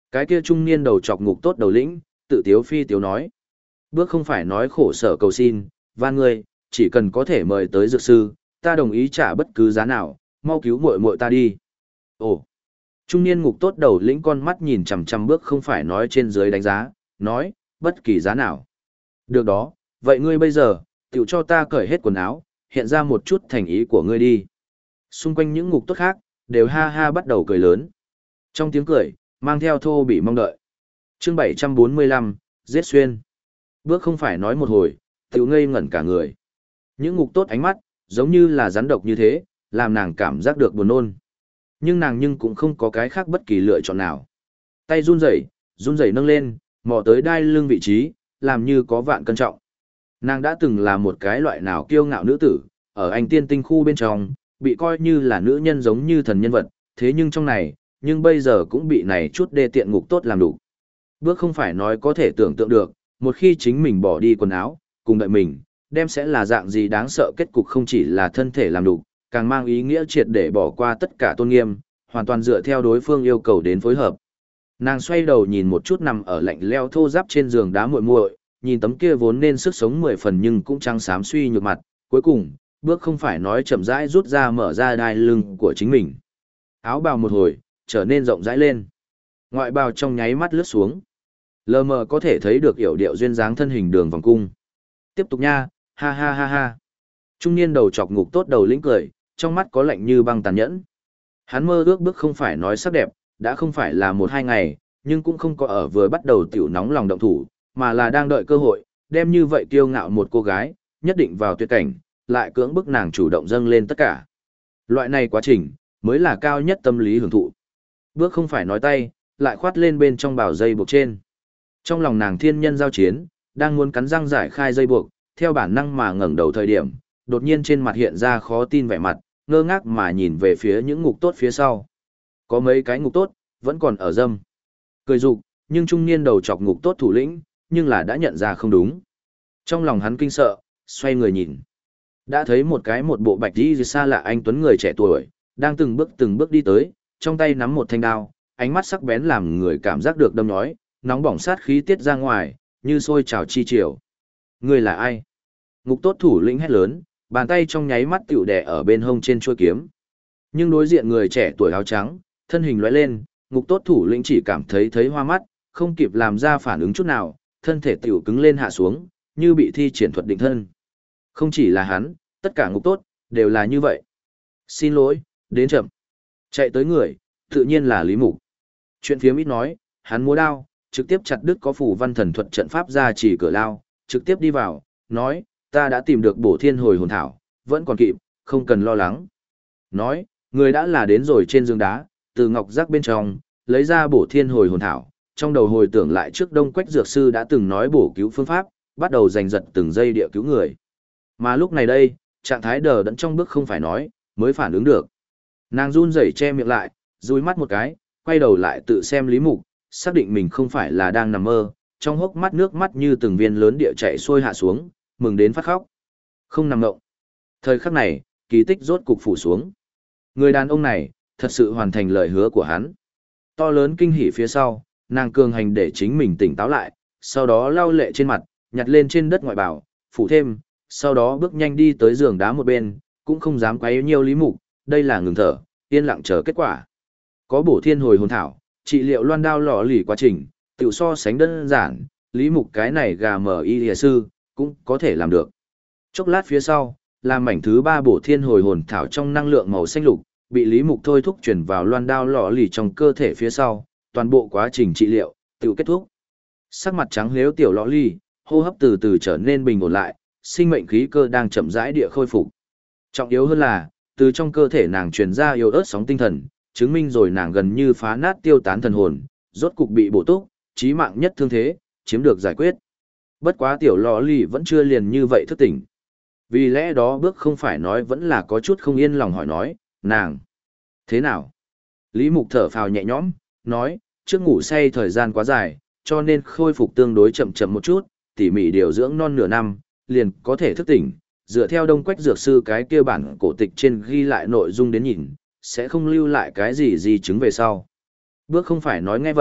[SPEAKER 1] Cái kia trung niên đầu chọc ngục tốt đầu lĩnh, tự tiếu phi tiếu nói. Bước không phải nói khổ sở cầu xin, van ngươi, chỉ cần có thể mời tới dược sư, ta đồng ý trả bất cứ giá nào, mau cứu muội muội ta đi. Ồ, trung niên ngục tốt đầu lĩnh con mắt nhìn chằm chằm bước không phải nói trên dưới đánh giá, nói, bất kỳ giá nào. Được đó, vậy ngươi bây giờ, tiểu cho ta cởi hết quần áo, hiện ra một chút thành ý của ngươi đi. Xung quanh những ngục tốt khác, đều ha ha bắt đầu cười lớn. Trong tiếng cười, mang theo thô bị mong đợi. Chương 745, giết xuyên. Bước không phải nói một hồi, tiểu ngây ngẩn cả người. Những ngục tốt ánh mắt, giống như là rắn độc như thế, làm nàng cảm giác được buồn nôn. Nhưng nàng cũng không có cái khác bất kỳ lựa chọn nào. Tay run rẩy nâng lên, mò tới đai lưng vị trí, làm như có vạn cân trọng. Nàng đã từng là một cái loại nào kiêu ngạo nữ tử, ở anh tiên tinh khu bên trong, bị coi như là nữ nhân giống như thần nhân vật, thế nhưng trong này, nhưng bây giờ cũng bị này chút đê tiện ngục tốt làm đủ. Bước không phải nói có thể tưởng tượng được, một khi chính mình bỏ đi quần áo, cùng đợi mình, đem sẽ là dạng gì đáng sợ kết cục không chỉ là thân thể làm đủ, càng mang ý nghĩa triệt để bỏ qua tất cả tôn nghiêm, hoàn toàn dựa theo đối phương yêu cầu đến phối hợp. Nàng xoay đầu nhìn một chút nằm ở lạnh leo thô ráp trên giường đá muội muội, nhìn tấm kia vốn nên sức sống 10 phần nhưng cũng trắng xám suy nhược mặt, cuối cùng, bước không phải nói chậm rãi rút ra mở ra đai lưng của chính mình. Áo bào một hồi, trở nên rộng rãi lên. Ngoại bào trong nháy mắt lướt xuống. Lờ mờ có thể thấy được yểu điệu duyên dáng thân hình đường vòng cung. Tiếp tục nha, ha ha ha ha. Trung niên đầu chọc ngục tốt đầu lĩnh cười, trong mắt có lạnh như băng tàn nhẫn. Hắn mơ ước bước không phải nói sắc đẹp, đã không phải là 1-2 ngày, nhưng cũng không có ở vừa bắt đầu tiểu nóng lòng động thủ, mà là đang đợi cơ hội, đem như vậy kiêu ngạo một cô gái, nhất định vào tuyệt cảnh, lại cưỡng bức nàng chủ động dâng lên tất cả. Loại này quá trình, mới là cao nhất tâm lý hưởng thụ. Bước không phải nói tay, lại khoát lên bên trong bảo dây buộc trên. Trong lòng nàng thiên nhân giao chiến, đang muốn cắn răng giải khai dây buộc, theo bản năng mà ngẩng đầu thời điểm, đột nhiên trên mặt hiện ra khó tin vẻ mặt, ngơ ngác mà nhìn về phía những ngục tốt phía sau. Có mấy cái ngục tốt, vẫn còn ở dâm. Cười dục, nhưng trung niên đầu chọc ngục tốt thủ lĩnh, nhưng là đã nhận ra không đúng. Trong lòng hắn kinh sợ, xoay người nhìn. Đã thấy một bộ bạch y xa lạ anh tuấn người trẻ tuổi, đang từng bước đi tới, trong tay nắm một thanh đao, ánh mắt sắc bén làm người cảm giác được đâm nhói, nóng bỏng sát khí tiết ra ngoài, như sôi trào chi triều. Người là ai? Ngục tốt thủ lĩnh hét lớn, bàn tay trong nháy mắt tiểu đè ở bên hông trên chuôi kiếm. Nhưng đối diện người trẻ tuổi áo trắng, thân hình lóe lên, ngục tốt thủ lĩnh chỉ cảm thấy hoa mắt, không kịp làm ra phản ứng chút nào, thân thể tiểu cứng lên hạ xuống, như bị thi triển thuật định thân. Không chỉ là hắn, tất cả ngục tốt, đều là như vậy. Xin lỗi, đến chậm. Chạy tới người, tự nhiên là Lý Mục. Chuyện phiếm ít nói, hắn múa đao, trực tiếp chặt đứt có phủ văn thần thuật trận pháp ra chỉ cửa lao, trực tiếp đi vào, nói, ta đã tìm được bổ thiên hồi hồn thảo, vẫn còn kịp, không cần lo lắng. Nói, người đã là đến rồi trên giường đá, từ ngọc giác bên trong, lấy ra bổ thiên hồi hồn thảo, trong đầu hồi tưởng lại trước Đông Quách dược sư đã từng nói bổ cứu phương pháp, bắt đầu giành giật từng giây địa cứu người. Mà lúc này đây, trạng thái đờ đẫn trong bước không phải nói, mới phản ứng được. Nàng run rẩy che miệng lại, dúi mắt một cái, quay đầu lại tự xem Lý Mục, xác định mình không phải là đang nằm mơ, trong hốc mắt nước mắt như từng viên lớn địa chảy xuôi hạ xuống, mừng đến phát khóc. Không nằm ngộng. Thời khắc này, kỳ tích rốt cục phủ xuống. Người đàn ông này, thật sự hoàn thành lời hứa của hắn. To lớn kinh hỉ phía sau, nàng cường hành để chính mình tỉnh táo lại, sau đó lau lệ trên mặt, nhặt lên trên đất ngoại bảo, phủ thêm, sau đó bước nhanh đi tới giường đá một bên, cũng không dám quấy nhiều Lý Mục, đây là ngừng thở, yên lặng chờ kết quả. Có bổ thiên hồi hồn thảo, trị liệu loan đao lò lì quá trình, tiểu so sánh đơn giản, Lý Mục cái này gà mở y lìa sư, cũng có thể làm được. Chốc lát phía sau, làm mảnh thứ 3 bổ thiên hồi hồn thảo trong năng lượng màu xanh lục, bị Lý Mục thôi thúc chuyển vào loan đao lò lì trong cơ thể phía sau, toàn bộ quá trình trị liệu, tiểu kết thúc. Sắc mặt trắng lếu tiểu lò lì, hô hấp từ từ trở nên bình ổn lại, sinh mệnh khí cơ đang chậm rãi địa khôi phục. Trọng yếu hơn là, từ trong cơ thể nàng truyền ra yếu ớt sóng tinh thần, chứng minh rồi nàng gần như phá nát tiêu tán thần hồn, rốt cục bị bổ túc, chí mạng nhất thương thế, chiếm được giải quyết. Bất quá tiểu lò lì vẫn chưa liền như vậy thức tỉnh. Vì lẽ đó bước không phải nói vẫn là có chút không yên lòng hỏi nói, nàng, thế nào? Lý Mục thở phào nhẹ nhõm, nói, trước ngủ say thời gian quá dài, cho nên khôi phục tương đối chậm chậm một chút, tỉ mỉ điều dưỡng non nửa năm, liền có thể thức tỉnh, dựa theo Đông Quách dược sư cái kia bản cổ tịch trên ghi lại nội dung đến nhìn, sẽ không lưu lại cái gì di chứng về sau. Bước không phải nói nghe vậy,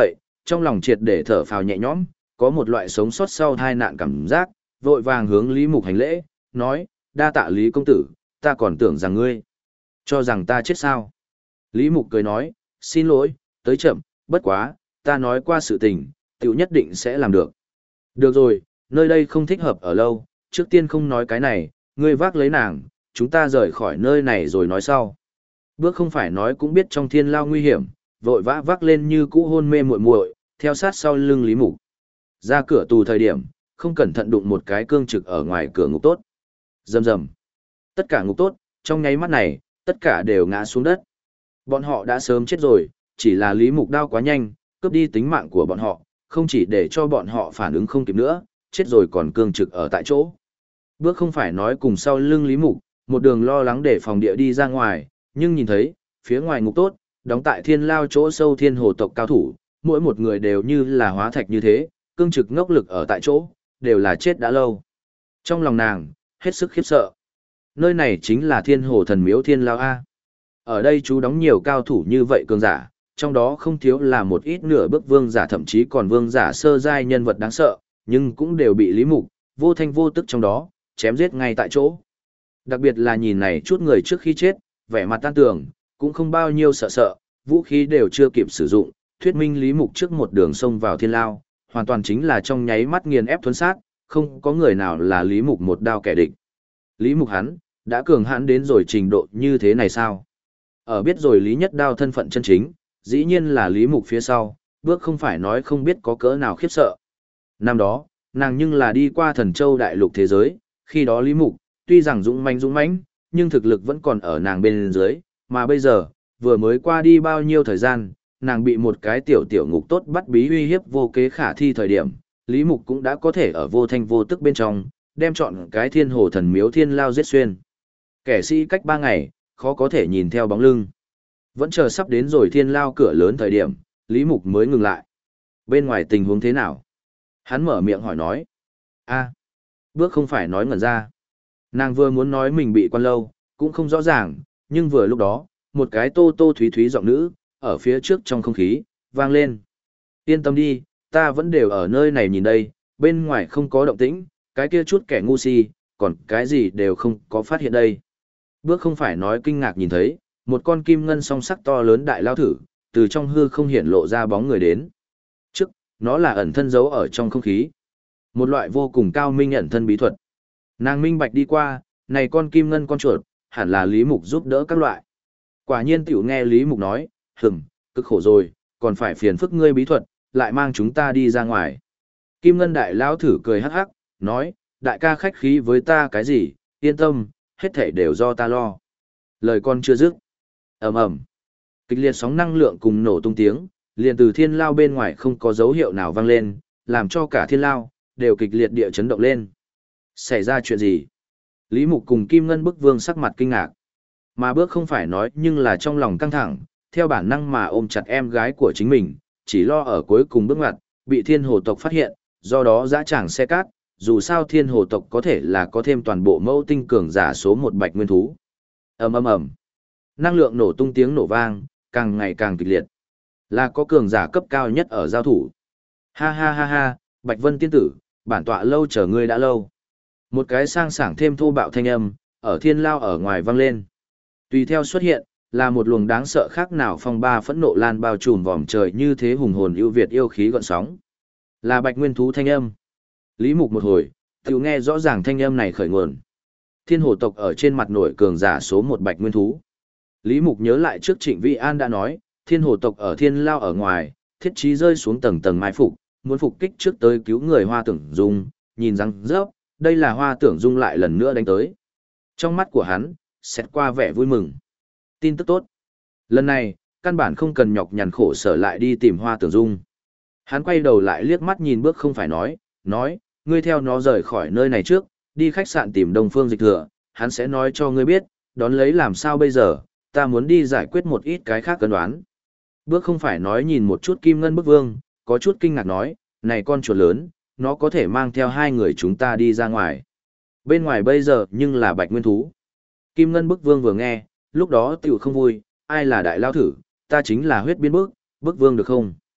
[SPEAKER 1] Trong lòng triệt để thở phào nhẹ nhõm, có một loại sống sót sau tai nạn cảm giác, vội vàng hướng Lý Mục hành lễ, nói, đa tạ Lý công tử, ta còn tưởng rằng ngươi cho rằng ta chết sao. Lý Mục cười nói, xin lỗi, tới chậm, bất quá, ta nói qua sự tình, tiểu nhất định sẽ làm được. Được rồi, nơi đây không thích hợp ở lâu, trước tiên không nói cái này, ngươi vác lấy nàng, chúng ta rời khỏi nơi này rồi nói sau. Bước không phải nói cũng biết trong thiên lao nguy hiểm, vội vã vác lên như cũ hôn mê muội muội, theo sát sau lưng Lý Mục. Ra cửa tù thời điểm, không cẩn thận đụng một cái cương trực ở ngoài cửa ngục tốt. Rầm rầm. Tất cả ngục tốt, trong nháy mắt này, tất cả đều ngã xuống đất. Bọn họ đã sớm chết rồi, chỉ là Lý Mục đao quá nhanh, cướp đi tính mạng của bọn họ, không chỉ để cho bọn họ phản ứng không kịp nữa, chết rồi còn cương trực ở tại chỗ. Bước không phải nói cùng sau lưng Lý Mục, một đường lo lắng để phòng địa đi ra ngoài, nhưng nhìn thấy, phía ngoài ngục tốt, đóng tại thiên lao chỗ sâu thiên hồ tộc cao thủ, mỗi một người đều như là hóa thạch như thế, cương trực ngốc lực ở tại chỗ, đều là chết đã lâu. Trong lòng nàng, hết sức khiếp sợ. Nơi này chính là thiên hồ thần miếu thiên lao A. Ở đây chú đóng nhiều cao thủ như vậy cường giả, trong đó không thiếu là một ít nửa bước vương giả thậm chí còn vương giả sơ giai nhân vật đáng sợ, nhưng cũng đều bị Lý Mục, vô thanh vô tức trong đó, chém giết ngay tại chỗ. Đặc biệt là nhìn này chút người trước khi chết, vẻ mặt tan tường, cũng không bao nhiêu sợ, vũ khí đều chưa kịp sử dụng, thuyết minh Lý Mục trước một đường xông vào thiên lao, hoàn toàn chính là trong nháy mắt nghiền ép thuấn sát, không có người nào là Lý Mục một đao kẻ địch. Lý Mục hắn, đã cường hãn đến rồi trình độ như thế này sao? Ở biết rồi Lý Nhất Đao thân phận chân chính, dĩ nhiên là Lý Mục phía sau, bước không phải nói không biết có cỡ nào khiếp sợ. Năm đó, nàng nhưng là đi qua Thần Châu đại lục thế giới, khi đó Lý Mục, tuy rằng dũng mãnh, nhưng thực lực vẫn còn ở nàng bên dưới, mà bây giờ, vừa mới qua đi bao nhiêu thời gian, nàng bị một cái tiểu ngục tốt bắt bí uy hiếp vô kế khả thi thời điểm, Lý Mục cũng đã có thể ở vô thanh vô tức bên trong, đem chọn cái thiên hồ thần miếu thiên lao giết xuyên. Kẻ sĩ cách 3 ngày, khó có thể nhìn theo bóng lưng. Vẫn chờ sắp đến rồi thiên lao cửa lớn thời điểm, Lý Mục mới ngừng lại. Bên ngoài tình huống thế nào? Hắn mở miệng hỏi nói. Bước không phải nói ngẩn ra. Nàng vừa muốn nói mình bị quan lâu, cũng không rõ ràng, nhưng vừa lúc đó, một cái tô thúy giọng nữ, ở phía trước trong không khí, vang lên. Yên tâm đi, ta vẫn đều ở nơi này nhìn đây, bên ngoài không có động tĩnh, cái kia chút kẻ ngu si, còn cái gì đều không có phát hiện đây. Bước không phải nói kinh ngạc nhìn thấy, một con kim ngân song sắc to lớn đại lao thử, từ trong hư không hiện lộ ra bóng người đến. Trước, nó là ẩn thân giấu ở trong không khí. Một loại vô cùng cao minh ẩn thân bí thuật. Nàng minh bạch đi qua, này con kim ngân con chuột, hẳn là Lý Mục giúp đỡ các loại. Quả nhiên tiểu nghe Lý Mục nói, cực khổ rồi, còn phải phiền phức ngươi bí thuật, lại mang chúng ta đi ra ngoài. Kim ngân đại lao thử cười hắc hắc, nói, đại ca khách khí với ta cái gì, yên tâm, hết thảy đều do ta lo. Lời con chưa dứt. Ầm ầm. Kịch liệt sóng năng lượng cùng nổ tung tiếng, liền từ thiên lao bên ngoài không có dấu hiệu nào vang lên, làm cho cả thiên lao đều kịch liệt địa chấn động lên. Xảy ra chuyện gì? Lý Mục cùng Kim Ngân bức vương sắc mặt kinh ngạc. Mà bước không phải nói nhưng là trong lòng căng thẳng, theo bản năng mà ôm chặt em gái của chính mình, chỉ lo ở cuối cùng bước ngoặt, bị thiên hồ tộc phát hiện, do đó dã tràng xe cát, dù sao thiên hồ tộc có thể là có thêm toàn bộ mẫu tinh cường giả số 1 bạch nguyên thú. Ầm ầm ầm. Năng lượng nổ tung tiếng nổ vang, càng ngày càng kịch liệt. Là có cường giả cấp cao nhất ở giao thủ. Ha ha ha ha, Bạch Vân tiên tử, bản tọa lâu chờ ngươi đã lâu. Một cái sang sảng thêm thô bạo thanh âm, ở thiên lao ở ngoài vang lên. Tùy theo xuất hiện, là một luồng đáng sợ khác nào phong ba phẫn nộ lan bao trùm vòm trời như thế hùng hồn ưu việt yêu khí gọn sóng. Là Bạch Nguyên thú thanh âm. Lý Mục một hồi, tiểu nghe rõ ràng thanh âm này khởi nguồn. Thiên hồ tộc ở trên mặt nổi cường giả số 1 Bạch Nguyên thú. Lý Mục nhớ lại trước Trịnh Vĩ An đã nói, thiên hồ tộc ở thiên lao ở ngoài, thiết trí rơi xuống tầng tầng mai phục, muốn phục kích trước tới cứu người Hoa Tưởng Dung, nhìn răng rớp, đây là Hoa Tưởng Dung lại lần nữa đánh tới. Trong mắt của hắn, xét qua vẻ vui mừng. Tin tức tốt. Lần này, căn bản không cần nhọc nhằn khổ sở lại đi tìm Hoa Tưởng Dung. Hắn quay đầu lại liếc mắt nhìn bước không phải nói, ngươi theo nó rời khỏi nơi này trước, đi khách sạn tìm Đông Phương Dịch Thừa, hắn sẽ nói cho ngươi biết, đón lấy làm sao bây giờ, ta muốn đi giải quyết một ít cái khác cân đoán. Bước không phải nói nhìn một chút Kim Ngân bức vương, có chút kinh ngạc nói, này con chuột lớn, nó có thể mang theo 2 người chúng ta đi ra ngoài. Bên ngoài bây giờ nhưng là Bạch Nguyên thú. Kim Ngân bức vương vừa nghe, lúc đó tiểu không vui, ai là đại lao thử, ta chính là huyết biên bức vương được không?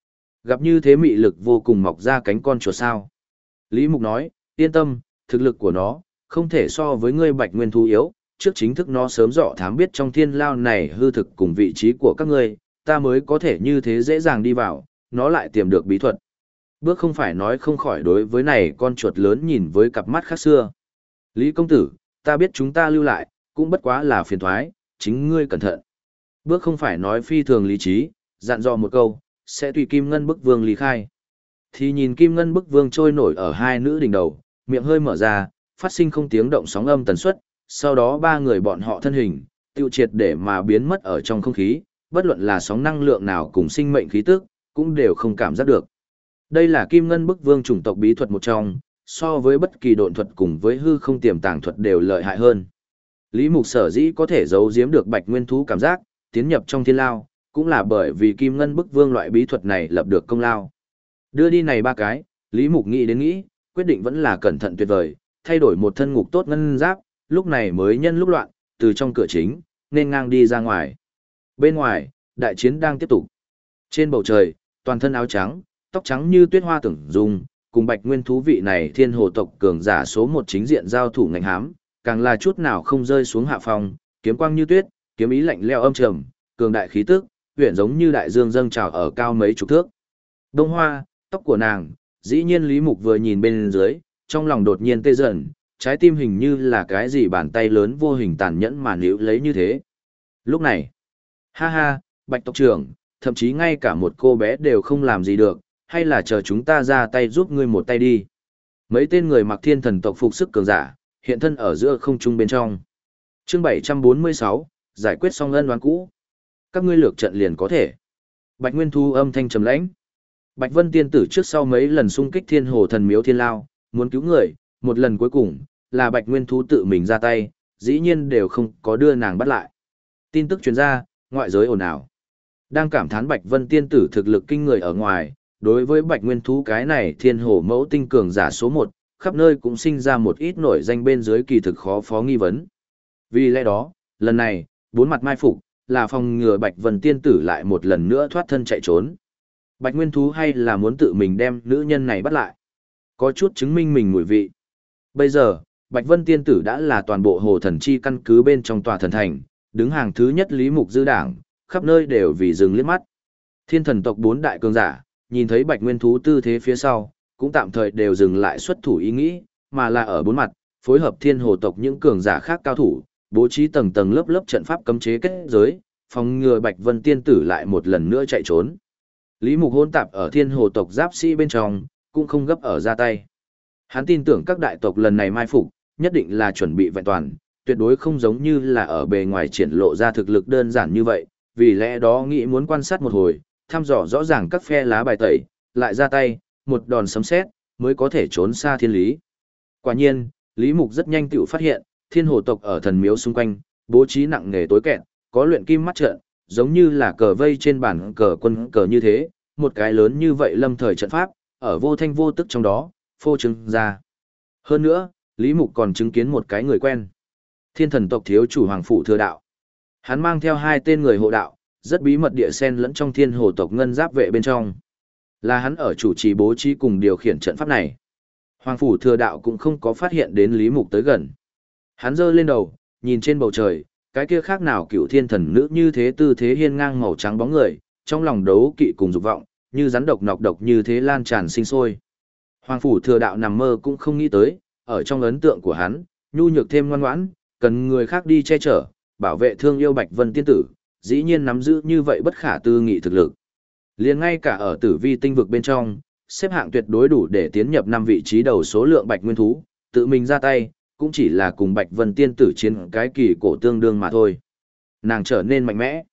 [SPEAKER 1] Gặp như thế mị lực vô cùng mọc ra cánh con chuột sao. Lý Mục nói, yên tâm, thực lực của nó, không thể so với ngươi bạch nguyên thú yếu, trước chính thức nó sớm dọ thám biết trong thiên lao này hư thực cùng vị trí của các ngươi, ta mới có thể như thế dễ dàng đi vào, nó lại tìm được bí thuật. Bước không phải nói không khỏi đối với này con chuột lớn nhìn với cặp mắt khác xưa. Lý công tử, ta biết chúng ta lưu lại, cũng bất quá là phiền thoái, chính ngươi cẩn thận. Bước không phải nói phi thường lý trí, dặn dò một câu, sẽ tùy Kim Ngân Bức Vương lý khai. Thì nhìn Kim Ngân Bức Vương trôi nổi ở hai nữ đỉnh đầu, miệng hơi mở ra, phát sinh không tiếng động sóng âm tần suất, sau đó ba người bọn họ thân hình, tiêu triệt để mà biến mất ở trong không khí, bất luận là sóng năng lượng nào cùng sinh mệnh khí tức, cũng đều không cảm giác được. Đây là Kim Ngân Bức Vương chủng tộc bí thuật một trong, so với bất kỳ độn thuật cùng với hư không tiềm tàng thuật đều lợi hại hơn. Lý Mục sở dĩ có thể giấu giếm được bạch nguyên thú cảm giác, tiến nhập trong thiên lao, cũng là bởi vì Kim Ngân Bức Vương loại bí thuật này lập được công lao. Đưa đi này ba cái, Lý Mục nghĩ đến nghĩ, quyết định vẫn là cẩn thận tuyệt vời, thay đổi một thân ngục tốt ngân giáp, lúc này mới nhân lúc loạn, từ trong cửa chính, nên ngang đi ra ngoài. Bên ngoài, đại chiến đang tiếp tục. Trên bầu trời, toàn thân áo trắng, tóc trắng như tuyết hoa tưởng dung, cùng bạch nguyên thú vị này thiên hồ tộc cường giả số một chính diện giao thủ ngành hám, càng là chút nào không rơi xuống hạ phòng, kiếm quang như tuyết, kiếm ý lạnh lẽo âm trầm, cường đại khí tức, huyền giống như đại dương dâng trào ở cao mấy chục thước. Đông hoa, tóc của nàng, dĩ nhiên Lý Mục vừa nhìn bên dưới, trong lòng đột nhiên tê dần, trái tim hình như là cái gì bàn tay lớn vô hình tàn nhẫn mà níu lấy như thế. Lúc này, ha ha, bạch tộc trưởng, thậm chí ngay cả một cô bé đều không làm gì được, hay là chờ chúng ta ra tay giúp ngươi một tay đi. Mấy tên người mặc thiên thần tộc phục sức cường giả, hiện thân ở giữa không trung bên trong. Chương 746, giải quyết xong ân oán cũ. Các ngươi lược trận liền có thể. Bạch Nguyên Thu âm thanh trầm lãnh. Bạch Vân tiên tử trước sau mấy lần xung kích Thiên Hồ Thần Miếu Thiên Lao, muốn cứu người, một lần cuối cùng, là Bạch Nguyên Thu tự mình ra tay, dĩ nhiên đều không có đưa nàng bắt lại. Tin tức truyền ra, ngoại giới ồn ào. Đang cảm thán Bạch Vân tiên tử thực lực kinh người ở ngoài, đối với Bạch Nguyên Thú cái này thiên hồ mẫu tinh cường giả số 1, khắp nơi cũng sinh ra một ít nổi danh bên dưới kỳ thực khó phó nghi vấn. Vì lẽ đó, lần này, bốn mặt mai phục, là phòng ngừa Bạch Vân tiên tử lại một lần nữa thoát thân chạy trốn. Bạch Nguyên Thú hay là muốn tự mình đem nữ nhân này bắt lại. Có chút chứng minh mình mùi vị. Bây giờ, Bạch Vân tiên tử đã là toàn bộ hồ thần chi căn cứ bên trong tòa thần thành, đứng hàng thứ nhất Lý Mục dư đảng, khắp nơi đều vì dừng liếc mắt. Thiên thần tộc bốn đại cường giả, nhìn thấy Bạch Nguyên Thú tư thế phía sau, cũng tạm thời đều dừng lại xuất thủ ý nghĩ, mà là ở bốn mặt, phối hợp thiên hồ tộc những cường giả khác cao thủ, bố trí tầng tầng lớp lớp trận pháp cấm chế kết giới, phòng ngừa Bạch Vân tiên tử lại một lần nữa chạy trốn. Lý Mục hôn tạp ở thiên hồ tộc giáp sĩ bên trong, cũng không gấp ở ra tay. Hắn tin tưởng các đại tộc lần này mai phục, nhất định là chuẩn bị vẹn toàn, tuyệt đối không giống như là ở bề ngoài triển lộ ra thực lực đơn giản như vậy, vì lẽ đó nghĩ muốn quan sát một hồi, thăm dò rõ ràng các phe lá bài tẩy, lại ra tay, một đòn sấm sét mới có thể trốn xa thiên lý. Quả nhiên, Lý Mục rất nhanh tự phát hiện, thiên hồ tộc ở thần miếu xung quanh, bố trí nặng nghề tối kẹt, có luyện kim mắt trận, giống như là cờ vây trên bản cờ quân cờ như thế, một cái lớn như vậy lâm thời trận pháp, ở vô thanh vô tức trong đó, phô trưng ra. Hơn nữa, Lý Mục còn chứng kiến một cái người quen. Thiên thần tộc thiếu chủ Hoàng Phủ Thừa Đạo. Hắn mang theo hai tên người hộ đạo, rất bí mật địa sen lẫn trong thiên hồ tộc ngân giáp vệ bên trong. Là hắn ở chủ trì bố trí cùng điều khiển trận pháp này. Hoàng Phủ Thừa Đạo cũng không có phát hiện đến Lý Mục tới gần. Hắn giơ lên đầu, nhìn trên bầu trời, cái kia khác nào cựu thiên thần nữ như thế tư thế hiên ngang màu trắng bóng người, trong lòng đấu kỵ cùng dục vọng, như rắn độc nọc độc như thế lan tràn sinh sôi. Hoàng Phủ Thừa Đạo nằm mơ cũng không nghĩ tới, ở trong ấn tượng của hắn, nhu nhược thêm ngoan ngoãn, cần người khác đi che chở, bảo vệ thương yêu Bạch Vân tiên tử, dĩ nhiên nắm giữ như vậy bất khả tư nghị thực lực. Liền ngay cả ở tử vi tinh vực bên trong, xếp hạng tuyệt đối đủ để tiến nhập 5 vị trí đầu số lượng Bạch Nguyên Thú, tự mình ra tay, cũng chỉ là cùng Bạch Vân tiên tử chiến cái kỳ cổ tương đương mà thôi. Nàng trở nên mạnh mẽ.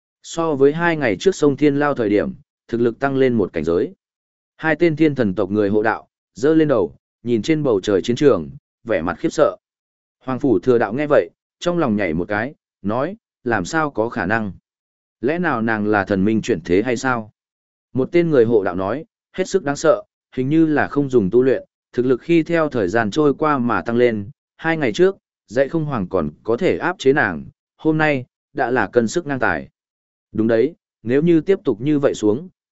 [SPEAKER 1] So với 2 ngày trước sông Thiên Lao thời điểm, thực lực tăng lên một cảnh giới. Hai tên thiên thần tộc người hộ đạo, giơ lên đầu, nhìn trên bầu trời chiến trường, vẻ mặt khiếp sợ. Hoàng Phủ Thừa Đạo nghe vậy, trong lòng nhảy một cái, nói, làm sao có khả năng? Lẽ nào nàng là thần minh chuyển thế hay sao? Một tên người hộ đạo nói, hết sức đáng sợ, hình như là không dùng tu luyện, thực lực khi theo thời gian trôi qua mà tăng lên, 2 ngày trước, dạy không hoàng còn có thể áp chế nàng, hôm nay, đã là cân sức ngang tài. Đúng đấy, nếu như tiếp tục như vậy xuống,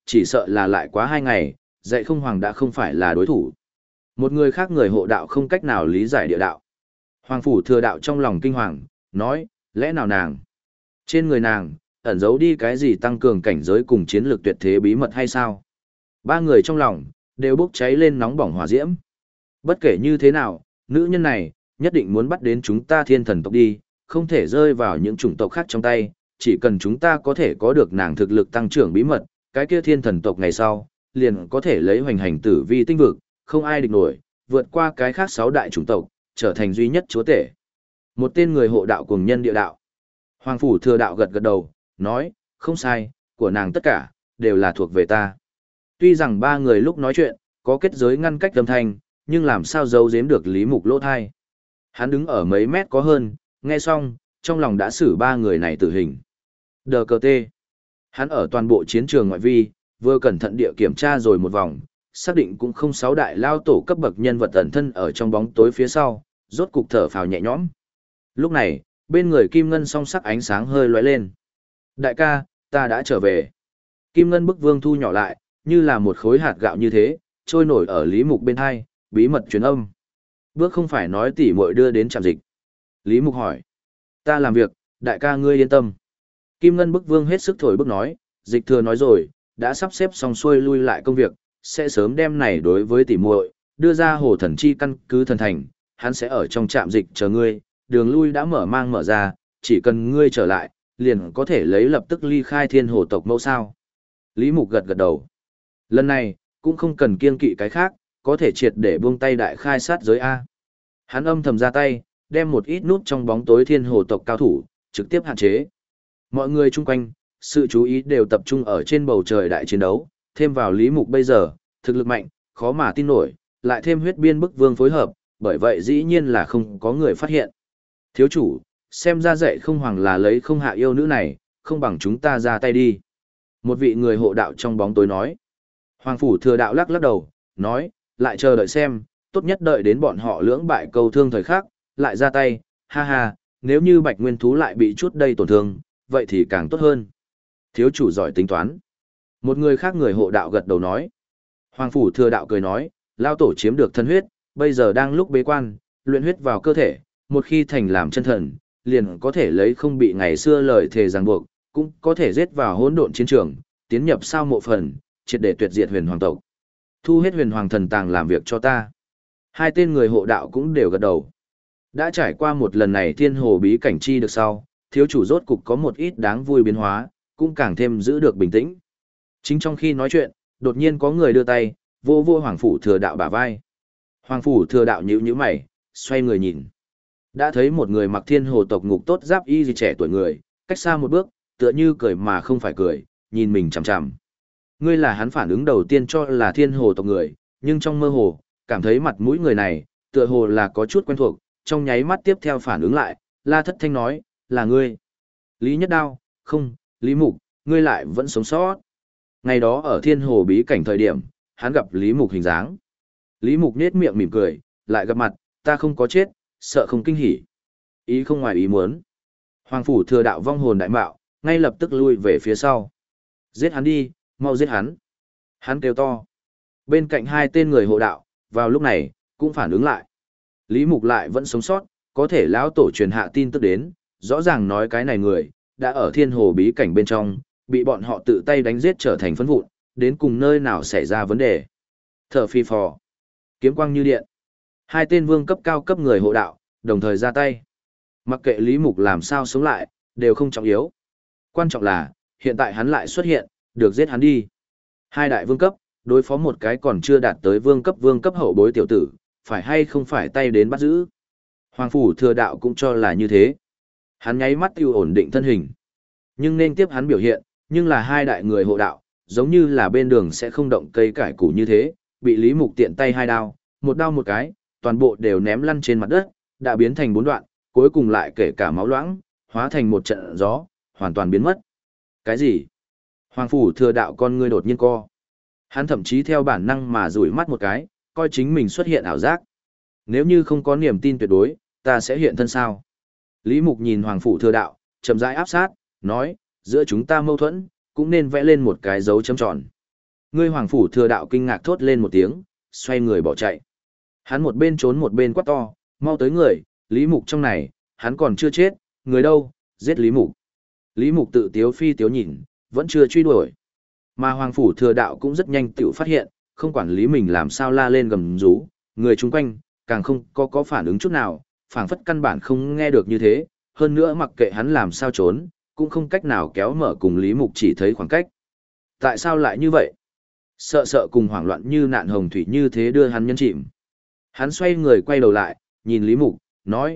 [SPEAKER 1] chỉ sợ là lại quá 2 ngày, dạy không hoàng đã không phải là đối thủ. Một người khác người hộ đạo không cách nào lý giải địa đạo. Hoàng phủ thừa đạo trong lòng kinh hoàng, nói, lẽ nào nàng? Trên người nàng, ẩn giấu đi cái gì tăng cường cảnh giới cùng chiến lược tuyệt thế bí mật hay sao? Ba người trong lòng, đều bốc cháy lên nóng bỏng hỏa diễm. Bất kể như thế nào, nữ nhân này, nhất định muốn bắt đến chúng ta thiên thần tộc đi, không thể rơi vào những chủng tộc khác trong tay, chỉ cần chúng ta có thể có được nàng thực lực tăng trưởng bí mật, cái kia thiên thần tộc ngày sau, liền có thể lấy hoành hành tử vi tinh vực, không ai địch nổi, vượt qua cái khác 6 đại chủng tộc, trở thành duy nhất chúa tể. Một tên người hộ đạo cùng nhân địa đạo. Hoàng phủ thừa đạo gật gật đầu, nói, không sai, của nàng tất cả, đều là thuộc về ta. Tuy rằng ba người lúc nói chuyện, có kết giới ngăn cách âm thanh, nhưng làm sao giấu giếm được Lý Mục lỗ thai. Hắn đứng ở mấy mét có hơn, nghe xong, trong lòng đã xử ba người này tử hình. Đờ cờ tê. Hắn ở toàn bộ chiến trường ngoại vi, vừa cẩn thận địa kiểm tra rồi một vòng, xác định cũng không 6 đại lao tổ cấp bậc nhân vật ẩn thân ở trong bóng tối phía sau, rốt cục thở phào nhẹ nhõm. Lúc này, bên người Kim Ngân song sắc ánh sáng hơi lóe lên. Đại ca, ta đã trở về. Kim Ngân bức vương thu nhỏ lại, như là một khối hạt gạo như thế, trôi nổi ở Lý Mục bên hai, bí mật truyền âm. Bước không phải nói tỉ muội đưa đến trạm dịch. Lý Mục hỏi. Ta làm việc, đại ca ngươi yên tâm. Kim Ngân bức vương hết sức thổi bức nói, dịch thừa nói rồi, đã sắp xếp xong xuôi lui lại công việc, sẽ sớm đem này đối với tỉ muội đưa ra hồ thần chi căn cứ thần thành, hắn sẽ ở trong trạm dịch chờ ngươi, đường lui đã mở ra, chỉ cần ngươi trở lại, liền có thể lấy lập tức ly khai thiên hồ tộc mẫu sao. Lý Mục gật gật đầu. Lần này, cũng không cần kiêng kỵ cái khác, có thể triệt để buông tay đại khai sát giới A. Hắn âm thầm ra tay, đem một ít nút trong bóng tối thiên hồ tộc cao thủ, trực tiếp hạn chế. Mọi người chung quanh, sự chú ý đều tập trung ở trên bầu trời đại chiến đấu, thêm vào Lý Mục bây giờ, thực lực mạnh, khó mà tin nổi, lại thêm huyết biên bức vương phối hợp, bởi vậy dĩ nhiên là không có người phát hiện. Thiếu chủ, xem ra dạy không hoàng là lấy không hạ yêu nữ này, không bằng chúng ta ra tay đi. Một vị người hộ đạo trong bóng tối nói. Hoàng phủ thừa đạo lắc lắc đầu, nói, lại chờ đợi xem, tốt nhất đợi đến bọn họ lưỡng bại câu thương thời khắc, lại ra tay, ha ha, nếu như bạch nguyên thú lại bị chút đầy tổn thương, vậy thì càng tốt hơn. Thiếu chủ giỏi tính toán. Một người khác người hộ đạo gật đầu nói. Hoàng phủ thừa đạo cười nói, lao tổ chiếm được thân huyết, bây giờ đang lúc bế quan, luyện huyết vào cơ thể, một khi thành làm chân thần, liền có thể lấy không bị ngày xưa lời thề ràng buộc, cũng có thể giết vào hỗn độn chiến trường, tiến nhập sao mộ phần, triệt để tuyệt diệt huyền hoàng tộc. Thu hết huyền hoàng thần tàng làm việc cho ta. Hai tên người hộ đạo cũng đều gật đầu. Đã trải qua một lần này thiên hồ bí cảnh chi được sau, thiếu chủ rốt cục có một ít đáng vui biến hóa, cũng càng thêm giữ được bình tĩnh. Chính trong khi nói chuyện, đột nhiên có người đưa tay, vô vô hoàng phủ thừa đạo bả vai. Hoàng phủ thừa đạo nhíu nhíu mày, xoay người nhìn. Đã thấy một người mặc thiên hồ tộc ngục tốt giáp y gì trẻ tuổi người, cách xa một bước, tựa như cười mà không phải cười, nhìn mình chằm chằm. Ngươi là hắn phản ứng đầu tiên cho là thiên hồ tộc người, nhưng trong mơ hồ, cảm thấy mặt mũi người này, tựa hồ là có chút quen thuộc, trong nháy mắt tiếp theo phản ứng lại, La Thất Thanh nói, là ngươi. Lý Nhất Đao, không, Lý Mục, ngươi lại vẫn sống sót. Ngày đó ở thiên hồ bí cảnh thời điểm, hắn gặp Lý Mục hình dáng. Lý Mục nết miệng mỉm cười, lại gặp mặt, ta không có chết, sợ không kinh hỉ. Ý không ngoài ý muốn. Hoàng phủ thừa đạo vong hồn đại mạo, ngay lập tức lui về phía sau. Giết hắn đi, mau giết hắn. Hắn kêu to. Bên cạnh hai tên người hộ đạo, vào lúc này, cũng phản ứng lại. Lý Mục lại vẫn sống sót, có thể lão tổ truyền hạ tin tức đến, rõ ràng nói cái này người, đã ở thiên hồ bí cảnh bên trong, bị bọn họ tự tay đánh giết trở thành phấn vụn, đến cùng nơi nào xảy ra vấn đề. Thở phi phò. Kiếm quang như điện. Hai tên vương cấp cao cấp người hộ đạo, đồng thời ra tay. Mặc kệ Lý Mục làm sao sống lại, đều không trọng yếu. Quan trọng là, hiện tại hắn lại xuất hiện, được giết hắn đi. Hai đại vương cấp, đối phó một cái còn chưa đạt tới vương cấp hậu bối tiểu tử, phải hay không phải tay đến bắt giữ. Hoàng phủ thừa đạo cũng cho là như thế. Hắn nháy mắt tiêu ổn định thân hình. Nhưng nên tiếp hắn biểu hiện, nhưng là hai đại người hộ đạo, giống như là bên đường sẽ không động cây cải củ như thế, bị Lý Mục tiện tay hai đao, một đao một cái, toàn bộ đều ném lăn trên mặt đất, đã biến thành 4 đoạn, cuối cùng lại kể cả máu loãng, hóa thành một trận gió, hoàn toàn biến mất. Cái gì? Hoàng phủ thừa đạo con ngươi đột nhiên co. Hắn thậm chí theo bản năng mà rủi mắt một cái, coi chính mình xuất hiện ảo giác. Nếu như không có niềm tin tuyệt đối, ta sẽ hiện thân sao? Lý Mục nhìn Hoàng phủ thừa đạo, chậm rãi áp sát, nói, giữa chúng ta mâu thuẫn, cũng nên vẽ lên một cái dấu chấm tròn. Ngươi Hoàng Phủ Thừa Đạo kinh ngạc thốt lên một tiếng, xoay người bỏ chạy. Hắn một bên trốn một bên quát to, mau tới người, Lý Mục trong này, hắn còn chưa chết, người đâu, giết Lý Mục. Lý Mục tự tiếu phi tiếu nhìn, vẫn chưa truy đuổi. Mà Hoàng Phủ Thừa Đạo cũng rất nhanh tự phát hiện, không quản lý mình làm sao la lên gầm rú, người chung quanh, càng không có phản ứng chút nào, phảng phất căn bản không nghe được như thế, hơn nữa mặc kệ hắn làm sao trốn, cũng không cách nào kéo mở cùng Lý Mục chỉ thấy khoảng cách. Tại sao lại như vậy? Sợ cùng hoảng loạn như nạn hồng thủy như thế đưa hắn nhân chìm. Hắn xoay người quay đầu lại, nhìn Lý Mục, nói,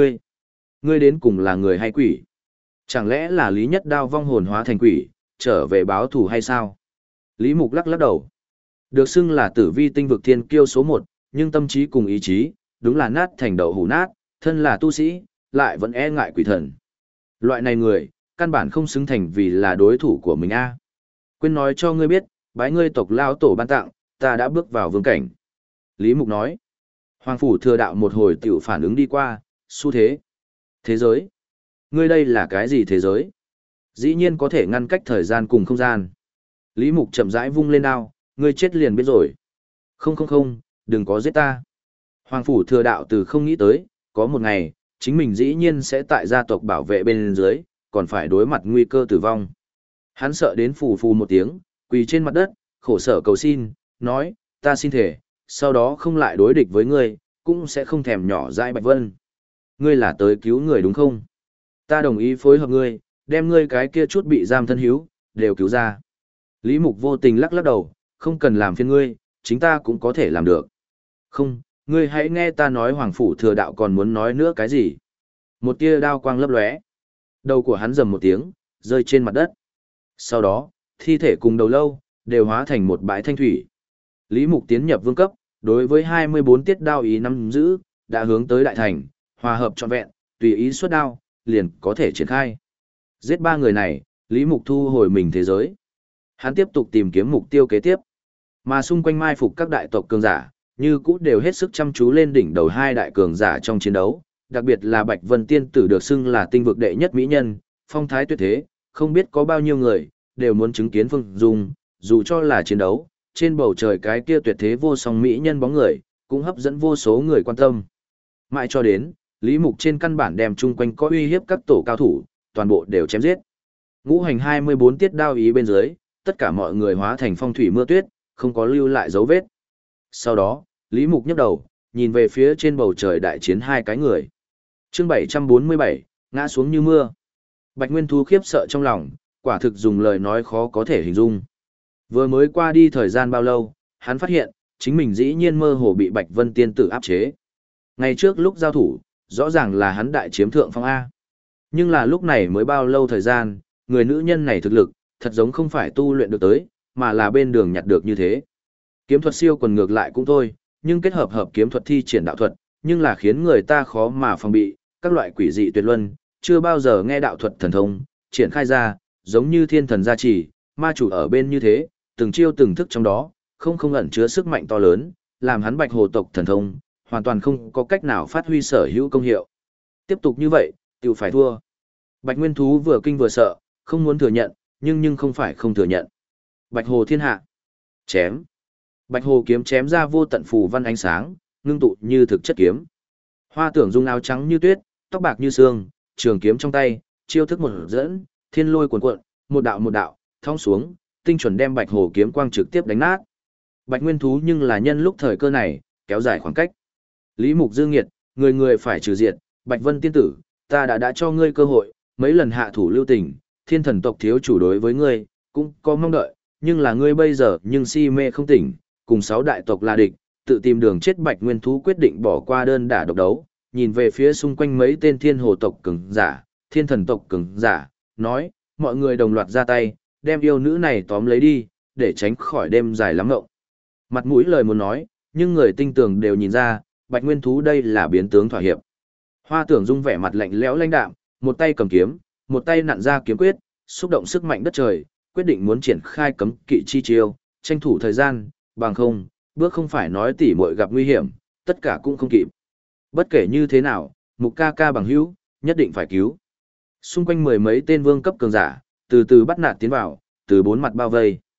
[SPEAKER 1] ngươi đến cùng là người hay quỷ? Chẳng lẽ là Lý Nhất Đao vong hồn hóa thành quỷ, trở về báo thù hay sao? Lý Mục lắc đầu. Được xưng là tử vi tinh vực thiên kiêu số 1, nhưng tâm trí cùng ý chí, đúng là nát thành đậu hủ nát, thân là tu sĩ, lại vẫn e ngại quỷ thần. Loại này người, căn bản không xứng thành vì là đối thủ của mình a. Quên nói cho ngươi biết, bái ngươi tộc lao tổ ban tặng, ta đã bước vào vương cảnh. Lý Mục nói. Hoàng Phủ Thừa Đạo một hồi tiểu phản ứng đi qua, xu thế. Thế giới. Ngươi đây là cái gì thế giới? Dĩ nhiên có thể ngăn cách thời gian cùng không gian. Lý Mục chậm rãi vung lên đao, ngươi chết liền biết rồi. Không, đừng có giết ta. Hoàng Phủ Thừa Đạo từ không nghĩ tới, có một ngày, chính mình dĩ nhiên sẽ tại gia tộc bảo vệ bên dưới, còn phải đối mặt nguy cơ tử vong. Hắn sợ đến phù phù một tiếng, quỳ trên mặt đất, khổ sở cầu xin, nói, ta xin thể, sau đó không lại đối địch với ngươi, cũng sẽ không thèm nhỏ dãi Bạch Vân. Ngươi là tới cứu người đúng không? Ta đồng ý phối hợp ngươi, đem ngươi cái kia chút bị giam thân hữu, đều cứu ra. Lý Mục vô tình lắc đầu, không cần làm phiền ngươi, chính ta cũng có thể làm được. Không, ngươi hãy nghe ta nói. Hoàng Phủ Thừa Đạo còn muốn nói nữa cái gì? Một tia đao quang lấp lóe. Đầu của hắn rầm một tiếng, rơi trên mặt đất. Sau đó, thi thể cùng đầu lâu, đều hóa thành một bãi thanh thủy. Lý Mục tiến nhập vương cấp, đối với 24 tiết đao ý nắm giữ, đã hướng tới đại thành, hòa hợp trọn vẹn, tùy ý xuất đao, liền có thể triển khai. Giết 3 người này, Lý Mục thu hồi mình thế giới. Hắn tiếp tục tìm kiếm mục tiêu kế tiếp. Mà xung quanh mai phục các đại tộc cường giả, như cũ đều hết sức chăm chú lên đỉnh đầu 2 đại cường giả trong chiến đấu, đặc biệt là Bạch Vân Tiên tử được xưng là tinh vực đệ nhất mỹ nhân, phong thái tuyệt thế, không biết có bao nhiêu người đều muốn chứng kiến Phương Dung, dù cho là chiến đấu, trên bầu trời cái kia tuyệt thế vô song mỹ nhân bóng người, cũng hấp dẫn vô số người quan tâm. Mãi cho đến, Lý Mục trên căn bản đem chung quanh có uy hiếp các tổ cao thủ, toàn bộ đều chém giết. Ngũ hành 24 tiết đao ý bên dưới, tất cả mọi người hóa thành phong thủy mưa tuyết, không có lưu lại dấu vết. Sau đó, Lý Mục nhấc đầu, nhìn về phía trên bầu trời đại chiến 2 cái người. Chương 747, ngã xuống như mưa. Bạch Nguyên Thú khiếp sợ trong lòng, quả thực dùng lời nói khó có thể hình dung. Vừa mới qua đi thời gian bao lâu, hắn phát hiện, chính mình dĩ nhiên mơ hồ bị Bạch Vân Tiên tử áp chế. Ngày trước lúc giao thủ, rõ ràng là hắn đại chiếm thượng phong A. Nhưng là lúc này mới bao lâu thời gian, người nữ nhân này thực lực, thật giống không phải tu luyện được tới, mà là bên đường nhặt được như thế. Kiếm thuật siêu quần ngược lại cũng thôi, nhưng kết hợp kiếm thuật thi triển đạo thuật, nhưng là khiến người ta khó mà phòng bị, các loại quỷ dị tuyệt luân, chưa bao giờ nghe đạo thuật thần thông, triển khai ra, giống như thiên thần gia trì, ma chủ ở bên như thế, từng chiêu từng thức trong đó, không ẩn chứa sức mạnh to lớn, làm hắn Bạch Hồ tộc thần thông, hoàn toàn không có cách nào phát huy sở hữu công hiệu. Tiếp tục như vậy, tiểu phải thua. Bạch Nguyên Thú vừa kinh vừa sợ, không muốn thừa nhận, nhưng không phải không thừa nhận. Bạch Hồ thiên hạ. Chém. Bạch Hồ kiếm chém ra vô tận phù văn ánh sáng, ngưng tụ như thực chất kiếm. Hoa Tưởng Dung áo trắng như tuyết, tóc bạc như sương, trường kiếm trong tay, chiêu thức một dẫn, thiên lôi cuồn cuộn, một đạo, thong xuống, tinh chuẩn đem Bạch Hồ kiếm quang trực tiếp đánh nát. Bạch Nguyên Thú nhưng là nhân lúc thời cơ này, kéo dài khoảng cách. Lý Mục Dương nghiệt, người phải trừ diệt, Bạch Vân tiên tử, ta đã cho ngươi cơ hội, mấy lần hạ thủ lưu tình, thiên thần tộc thiếu chủ đối với ngươi, cũng có mong đợi, nhưng là ngươi bây giờ nhưng si mê không tỉnh, cùng 6 đại tộc là địch, tự tìm đường chết. Bạch Nguyên Thú quyết định bỏ qua đơn đả độc đấu, nhìn về phía xung quanh mấy tên thiên hồ tộc cường giả, thiên thần tộc cường giả, nói, mọi người đồng loạt ra tay, đem yêu nữ này tóm lấy đi, để tránh khỏi đêm dài lắm ngộng. Mặt mũi lời muốn nói, nhưng người tinh tường đều nhìn ra, Bạch Nguyên Thú đây là biến tướng thỏa hiệp. Hoa Tưởng Dung vẻ mặt lạnh lẽo lãnh đạm, một tay cầm kiếm, một tay nặn ra kiếm quyết, xúc động sức mạnh đất trời, quyết định muốn triển khai cấm kỵ chi chiêu, tranh thủ thời gian, bằng không, bước không phải nói tỉ muội gặp nguy hiểm, tất cả cũng không kịp. Bất kể như thế nào, Mục ca ca bằng hữu, nhất định phải cứu. Xung quanh 10 mấy tên vương cấp cường giả, từ từ bắt nạt tiến vào, từ 4 mặt bao vây.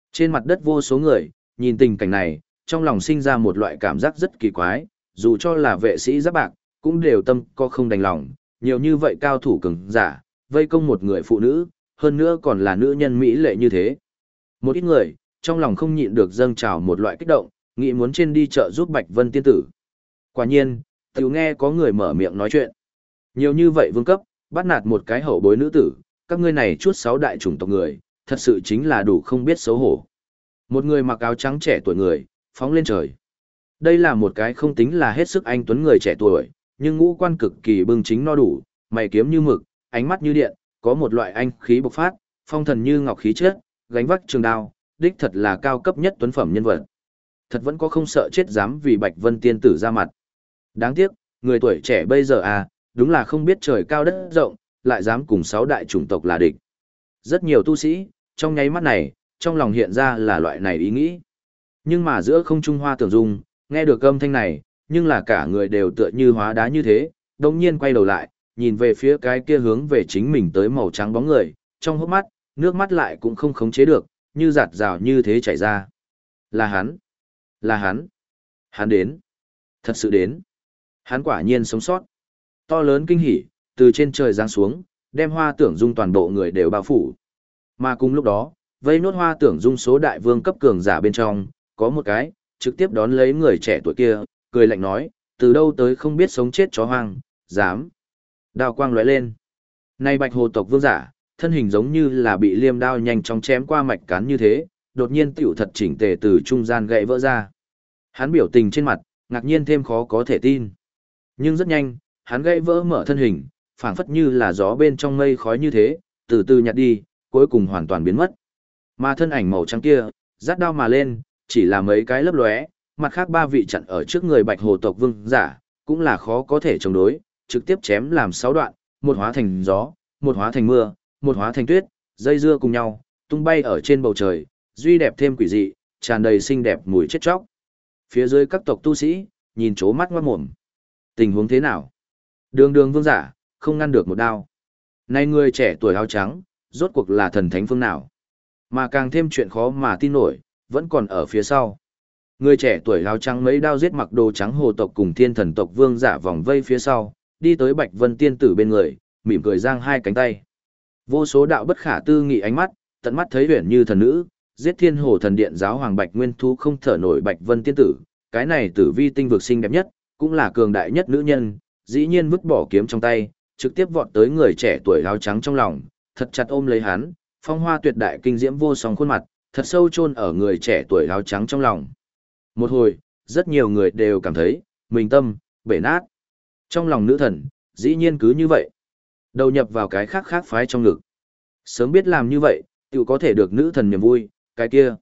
[SPEAKER 1] Trên mặt đất vô số người, nhìn tình cảnh này, trong lòng sinh ra một loại cảm giác rất kỳ quái, dù cho là vệ sĩ giáp bạc, cũng đều tâm có không đành lòng, nhiều như vậy cao thủ cường giả, vây công một người phụ nữ, hơn nữa còn là nữ nhân mỹ lệ như thế. Một ít người, trong lòng không nhịn được dâng trào một loại kích động, nghĩ muốn trên đi chợ giúp Bạch Vân tiên tử. Quả nhiên, tiểu nghe có người mở miệng nói chuyện. Nhiều như vậy vương cấp, bắt nạt một cái hậu bối nữ tử, các ngươi này chút sáu đại chủng tộc người, thật sự chính là đủ không biết xấu hổ. Một người mặc áo trắng trẻ tuổi người, phóng lên trời. Đây là một cái không tính là hết sức anh tuấn người trẻ tuổi, nhưng ngũ quan cực kỳ bừng chính no đủ, mày kiếm như mực, ánh mắt như điện, có một loại anh khí bộc phát, phong thần như ngọc khí chất, gánh vác trường đao, đích thật là cao cấp nhất tuấn phẩm nhân vật. Thật vẫn có không sợ chết dám vì Bạch Vân tiên tử ra mặt. Đáng tiếc, người tuổi trẻ bây giờ à, đúng là không biết trời cao đất rộng, lại dám cùng sáu đại chủng tộc là địch. Rất nhiều tu sĩ, trong nháy mắt này, trong lòng hiện ra là loại này ý nghĩ. Nhưng mà giữa không trung Hoa Tưởng Dung, nghe được âm thanh này, nhưng là cả người đều tựa như hóa đá như thế, đồng nhiên quay đầu lại, nhìn về phía cái kia hướng về chính mình tới màu trắng bóng người, trong hốc mắt, nước mắt lại cũng không khống chế được, như giạt rào như thế chảy ra. Là hắn. Là hắn. Hắn đến. Thật sự đến. Hắn quả nhiên sống sót. To lớn kinh hỉ, từ trên trời giáng xuống, đem Hoa Tưởng Dung toàn bộ người đều bao phủ. Mà cùng lúc đó, vây nốt Hoa Tưởng Dung số đại vương cấp cường giả bên trong, có một cái, trực tiếp đón lấy người trẻ tuổi kia, cười lạnh nói, từ đâu tới không biết sống chết chó hoang, dám. Đao quang lóe lên. Nay Bạch Hồ tộc vương giả, thân hình giống như là bị liêm đao nhanh chóng chém qua mạch cán như thế, đột nhiên tiểu thật chỉnh tề từ trung gian gãy vỡ ra. Hắn biểu tình trên mặt, ngạc nhiên thêm khó có thể tin. Nhưng rất nhanh, hắn gãy vỡ mở thân hình, phảng phất như là gió bên trong mây khói như thế, từ từ nhạt đi, cuối cùng hoàn toàn biến mất. Mà thân ảnh màu trắng kia, dắt đao mà lên, chỉ là mấy cái lấp lóe, mặt khác ba vị chặn ở trước người Bạch Hồ tộc vương giả, cũng là khó có thể chống đối, trực tiếp chém làm 6 đoạn, một hóa thành gió, một hóa thành mưa, một hóa thành tuyết, dây dưa cùng nhau, tung bay ở trên bầu trời, duy đẹp thêm quỷ dị, tràn đầy xinh đẹp mùi chết chóc. Phía dưới các tộc tu sĩ, nhìn chố mắt ngoát mồm. Tình huống thế nào? Đường đường vương giả, không ngăn được một đao. Này người trẻ tuổi áo trắng, rốt cuộc là thần thánh phương nào? Mà càng thêm chuyện khó mà tin nổi, vẫn còn ở phía sau. Người trẻ tuổi áo trắng mấy đao giết mặc đồ trắng hồ tộc cùng thiên thần tộc vương giả vòng vây phía sau, đi tới Bạch Vân tiên tử bên người, mỉm cười giang hai cánh tay. Vô số đạo bất khả tư nghị ánh mắt, tận mắt thấy huyền như thần nữ, giết thiên hồ thần điện giáo hoàng Bạch Nguyên Thú không thở nổi Bạch Vân tiên tử, cái này tử vi tinh vực xinh đẹp nhất, cũng là cường đại nhất nữ nhân, dĩ nhiên vứt bỏ kiếm trong tay, trực tiếp vọt tới người trẻ tuổi áo trắng trong lòng, thật chặt ôm lấy hắn, phong hoa tuyệt đại kinh diễm vô song khuôn mặt, thật sâu chôn ở người trẻ tuổi áo trắng trong lòng. Một hồi, rất nhiều người đều cảm thấy, mình tâm, bể nát. Trong lòng nữ thần, dĩ nhiên cứ như vậy. Đầu nhập vào cái khác khác phái trong ngực. Sớm biết làm như vậy, tự có thể được nữ thần niềm vui, cái kia.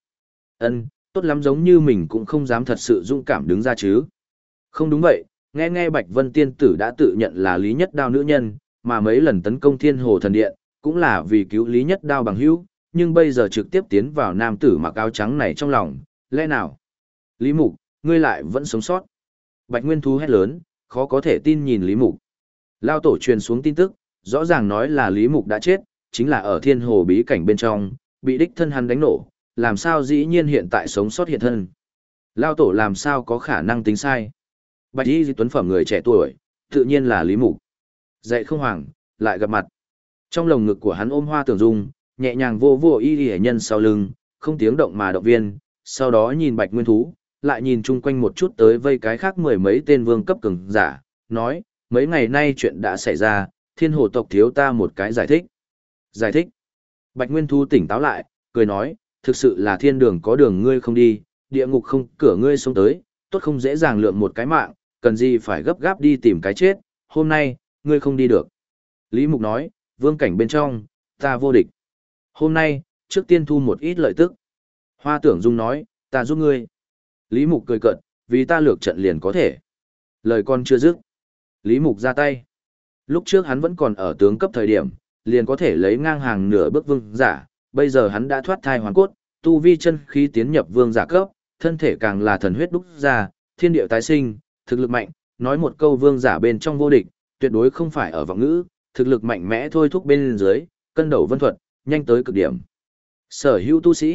[SPEAKER 1] Tốt lắm giống như mình cũng không dám thật sự dũng cảm đứng ra chứ. Không đúng vậy, nghe Bạch Vân tiên tử đã tự nhận là Lý Nhất Đao nữ nhân, mà mấy lần tấn công Thiên Hồ thần điện, cũng là vì cứu Lý Nhất Đao bằng hữu, nhưng bây giờ trực tiếp tiến vào nam tử mặc áo trắng này trong lòng, lẽ nào? Lý Mục, ngươi lại vẫn sống sót. Bạch Nguyên Thú hét lớn, khó có thể tin nhìn Lý Mục. Lao tổ truyền xuống tin tức, rõ ràng nói là Lý Mục đã chết, chính là ở Thiên Hồ bí cảnh bên trong, bị đích thân hắn đánh nổ, làm sao dĩ nhiên hiện tại sống sót hiện thân. Lao tổ làm sao có khả năng tính sai. Bạch y tuấn phẩm người trẻ tuổi, tự nhiên là Lý Mục. Dậy không hoàng, lại gặp mặt. Trong lồng ngực của hắn ôm Hoa Tưởng Dung, nhẹ nhàng vô vô y hệ nhân sau lưng, không tiếng động mà động viên, sau đó nhìn Bạch Nguyên Thú, lại nhìn chung quanh một chút tới vây cái khác mười mấy tên vương cấp cường giả, nói, mấy ngày nay chuyện đã xảy ra, Thiên Hồ tộc thiếu ta một cái giải thích. Giải thích. Bạch Nguyên Thú tỉnh táo lại, cười nói, thực sự là thiên đường có đường ngươi không đi, địa ngục không cửa ngươi xông tới, tốt không dễ dàng lượm một cái mạng, cần gì phải gấp gáp đi tìm cái chết, hôm nay, ngươi không đi được. Lý Mục nói, vương cảnh bên trong, ta vô địch. Hôm nay, trước tiên thu một ít lợi tức. Hoa Tưởng Dung nói, ta giúp ngươi. Lý Mục cười cợt, vì ta lược trận liền có thể. Lời con chưa dứt. Lý Mục ra tay. Lúc trước hắn vẫn còn ở tướng cấp thời điểm, liền có thể lấy ngang hàng nửa bước vương giả, bây giờ hắn đã thoát thai hoàn cốt, tu vi chân khí tiến nhập vương giả cấp, thân thể càng là thần huyết đúc ra, thiên điệu tái sinh, thực lực mạnh, nói một câu vương giả bên trong vô địch, tuyệt đối không phải ở vọng ngữ, thực lực mạnh mẽ thôi thúc bên dưới, cân đầu vân thuật, nhanh tới cực điểm. Sở hữu tu sĩ,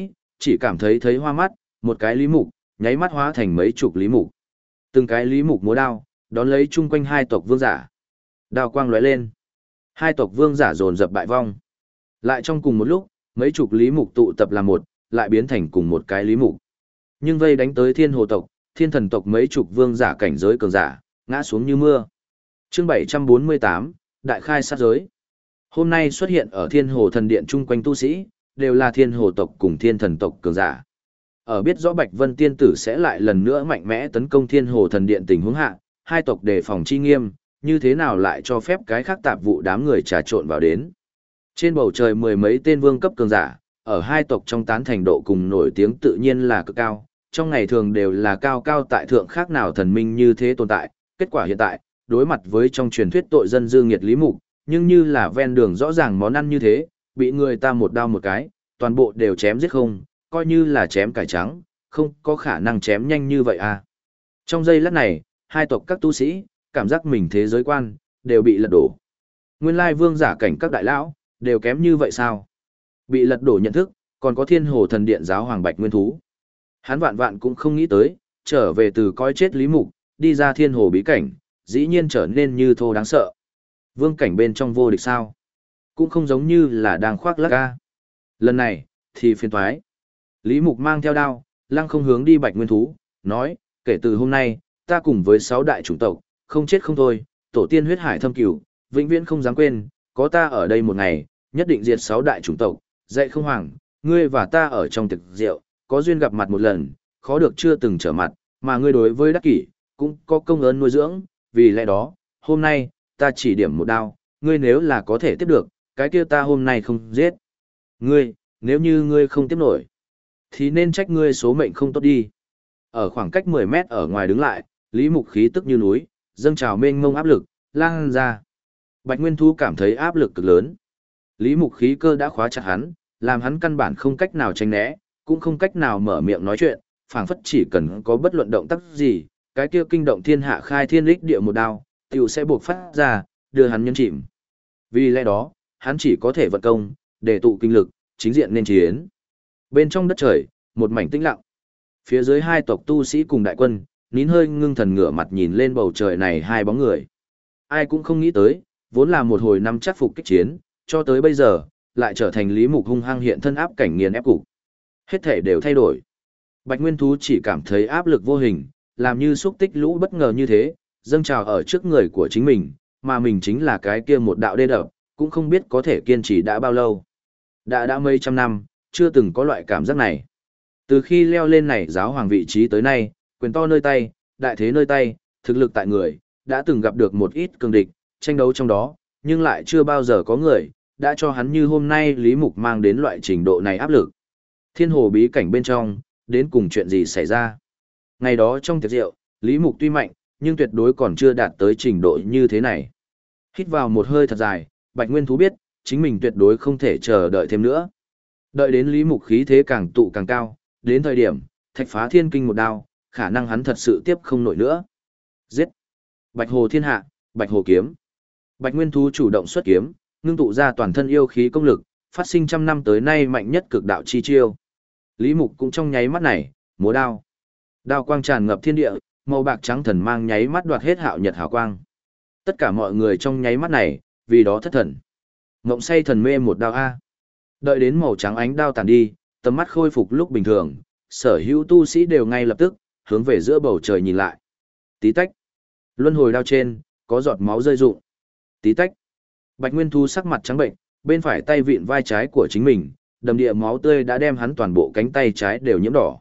[SPEAKER 1] chỉ cảm thấy hoa mắt, một cái Lý Mục, nháy mắt hóa thành mấy chục Lý Mục. Từng cái Lý Mục múa đao, đón lấy chung quanh hai tộc vương giả. Đao quang lóe lên. Hai tộc vương giả dồn dập bại vong. Lại trong cùng một lúc, mấy chục Lý Mục tụ tập làm một, lại biến thành cùng một cái Lý Mục. Nhưng vây đánh tới Thiên Hồ tộc, Thiên Thần tộc mấy chục vương giả cảnh giới cường giả, ngã xuống như mưa. Chương 748, Đại khai sát giới. Hôm nay xuất hiện ở Thiên Hồ thần điện chung quanh tu sĩ, đều là Thiên Hồ tộc cùng Thiên Thần tộc cường giả. Ở biết rõ Bạch Vân tiên tử sẽ lại lần nữa mạnh mẽ tấn công Thiên Hồ thần điện tình huống hạ, hai tộc đề phòng chi nghiêm, như thế nào lại cho phép cái khác tạp vụ đám người trà trộn vào đến. Trên bầu trời mười mấy tên vương cấp cường giả, ở hai tộc trong tán thành độ cùng nổi tiếng tự nhiên là cực cao, trong ngày thường đều là cao cao tại thượng khác nào thần minh như thế tồn tại, kết quả hiện tại, đối mặt với trong truyền thuyết tội dân dư nghiệt Lý Mục, nhưng như là ven đường rõ ràng món ăn như thế, bị người ta một đao một cái, toàn bộ đều chém giết không, coi như là chém cải trắng, không có khả năng chém nhanh như vậy à. Trong giây lát này, hai tộc các tu sĩ, cảm giác mình thế giới quan, đều bị lật đổ. Nguyên lai vương giả cảnh các đại lão, đều kém như vậy sao? Bị lật đổ nhận thức, còn có Thiên Hồ thần điện giáo hoàng Bạch Nguyên Thú. Hắn vạn vạn cũng không nghĩ tới, trở về từ coi chết Lý Mục, đi ra Thiên Hồ bí cảnh, dĩ nhiên trở nên như thô đáng sợ. Vương cảnh bên trong vô địch sao? Cũng không giống như là đang khoác lác ca. Lần này, thì phiền toái. Lý Mục mang theo đao, lăng không hướng đi Bạch Nguyên Thú, nói, kể từ hôm nay, ta cùng với 6 đại chủng tộc, không chết không thôi, tổ tiên huyết hải thâm cửu, vĩnh viễn không dám quên, có ta ở đây một ngày, nhất định diệt 6 đại chủng tộc, dạy không hoàng, ngươi và ta ở trong tiệc rượu, có duyên gặp mặt một lần, khó được chưa từng trở mặt, mà ngươi đối với đắc kỷ, cũng có công ơn nuôi dưỡng, vì lẽ đó, hôm nay, ta chỉ điểm một đao, ngươi nếu là có thể tiếp được, cái kia ta hôm nay không giết. Ngươi, nếu như ngươi không tiếp nổi, thì nên trách ngươi số mệnh không tốt đi. Ở khoảng cách 10 mét ở ngoài đứng lại, Lý Mục khí tức như núi, dâng trào mênh mông áp lực, lan ra. Bạch Nguyên Thú cảm thấy áp lực cực lớn. Lý Mục khí cơ đã khóa chặt hắn, làm hắn căn bản không cách nào tránh né, cũng không cách nào mở miệng nói chuyện, phảng phất chỉ cần có bất luận động tác gì, cái kia kinh động thiên hạ khai thiên lích địa một đao, tiểu sẽ buộc phát ra, đưa hắn nhân chìm. Vì lẽ đó, hắn chỉ có thể vận công, để tụ kinh lực, chính diện nên chiến. Bên trong đất trời, một mảnh tĩnh lặng. Phía dưới hai tộc tu sĩ cùng đại quân, nín hơi ngưng thần ngửa mặt nhìn lên bầu trời này hai bóng người. Ai cũng không nghĩ tới, vốn là một hồi năm chắc phục kích chiến, cho tới bây giờ, lại trở thành Lý Mục hung hăng hiện thân áp cảnh nghiền ép cục. Hết thể đều thay đổi. Bạch Nguyên Thú chỉ cảm thấy áp lực vô hình, làm như xúc tích lũ bất ngờ như thế, dâng trào ở trước người của chính mình, mà mình chính là cái kia một đạo đê đập, cũng không biết có thể kiên trì đã bao lâu. Đã mấy trăm năm, chưa từng có loại cảm giác này. Từ khi leo lên này giáo hoàng vị trí tới nay, quyền to nơi tay, đại thế nơi tay, thực lực tại người, đã từng gặp được một ít cường địch, tranh đấu trong đó, nhưng lại chưa bao giờ có người, đã cho hắn như hôm nay Lý Mục mang đến loại trình độ này áp lực. Thiên Hồ bí cảnh bên trong, đến cùng chuyện gì xảy ra? Ngày đó trong tiệc rượu, Lý Mục tuy mạnh, nhưng tuyệt đối còn chưa đạt tới trình độ như thế này. Hít vào một hơi thật dài, Bạch Nguyên Thú biết, chính mình tuyệt đối không thể chờ đợi thêm nữa. Đợi đến Lý Mục khí thế càng tụ càng cao, đến thời điểm, thạch phá thiên kinh một đao, khả năng hắn thật sự tiếp không nổi nữa. Giết! Bạch Hồ thiên hạ, Bạch Hồ kiếm. Bạch Nguyên Thú chủ động xuất kiếm, ngưng tụ ra toàn thân yêu khí công lực, phát sinh trăm năm tới nay mạnh nhất cực đạo chi chiêu. Lý Mục cũng trong nháy mắt này, múa đao. Đao quang tràn ngập thiên địa, màu bạc trắng thần mang nháy mắt đoạt hết hạo nhật hào quang. Tất cả mọi người trong nháy mắt này, vì đó thất thần. Ngộng say thần mê một đao A. Đợi đến màu trắng ánh đao tàn đi, tầm mắt khôi phục lúc bình thường, sở hữu tu sĩ đều ngay lập tức, hướng về giữa bầu trời nhìn lại. Tí tách. Luân hồi đao trên, có giọt máu rơi rụng. Tí tách. Bạch Nguyên Thú sắc mặt trắng bệnh, bên phải tay vịn vai trái của chính mình, đầm địa máu tươi đã đem hắn toàn bộ cánh tay trái đều nhiễm đỏ.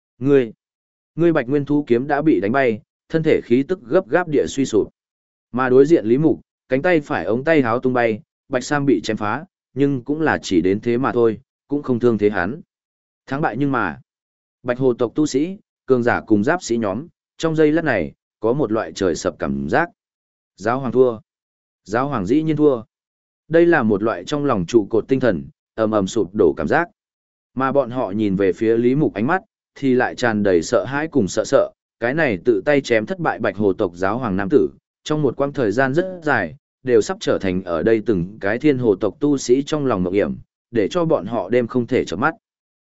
[SPEAKER 1] Ngươi Bạch Nguyên Thú kiếm đã bị đánh bay, thân thể khí tức gấp gáp địa suy sụp. Mà đối diện Lý Mục, cánh tay phải ống tay háo tung bay, Bạch Sam bị chém phá, nhưng cũng là chỉ đến thế mà thôi, cũng không thương thế hắn. Thắng bại nhưng mà, Bạch Hồ tộc tu sĩ, cường giả cùng giáp sĩ nhóm, trong giây lát này, có một loại trời sập cảm giác. Giáo hoàng thua. Giáo hoàng dĩ nhiên thua. Đây là một loại trong lòng trụ cột tinh thần, ầm ầm sụp đổ cảm giác. Mà bọn họ nhìn về phía Lý Mục ánh mắt, thì lại tràn đầy sợ hãi cùng sợ sợ, cái này tự tay chém thất bại Bạch Hồ tộc giáo hoàng nam tử, trong một quãng thời gian rất dài, đều sắp trở thành ở đây từng cái Thiên Hồ tộc tu sĩ trong lòng mộng hiểm, để cho bọn họ đêm không thể chợp mắt.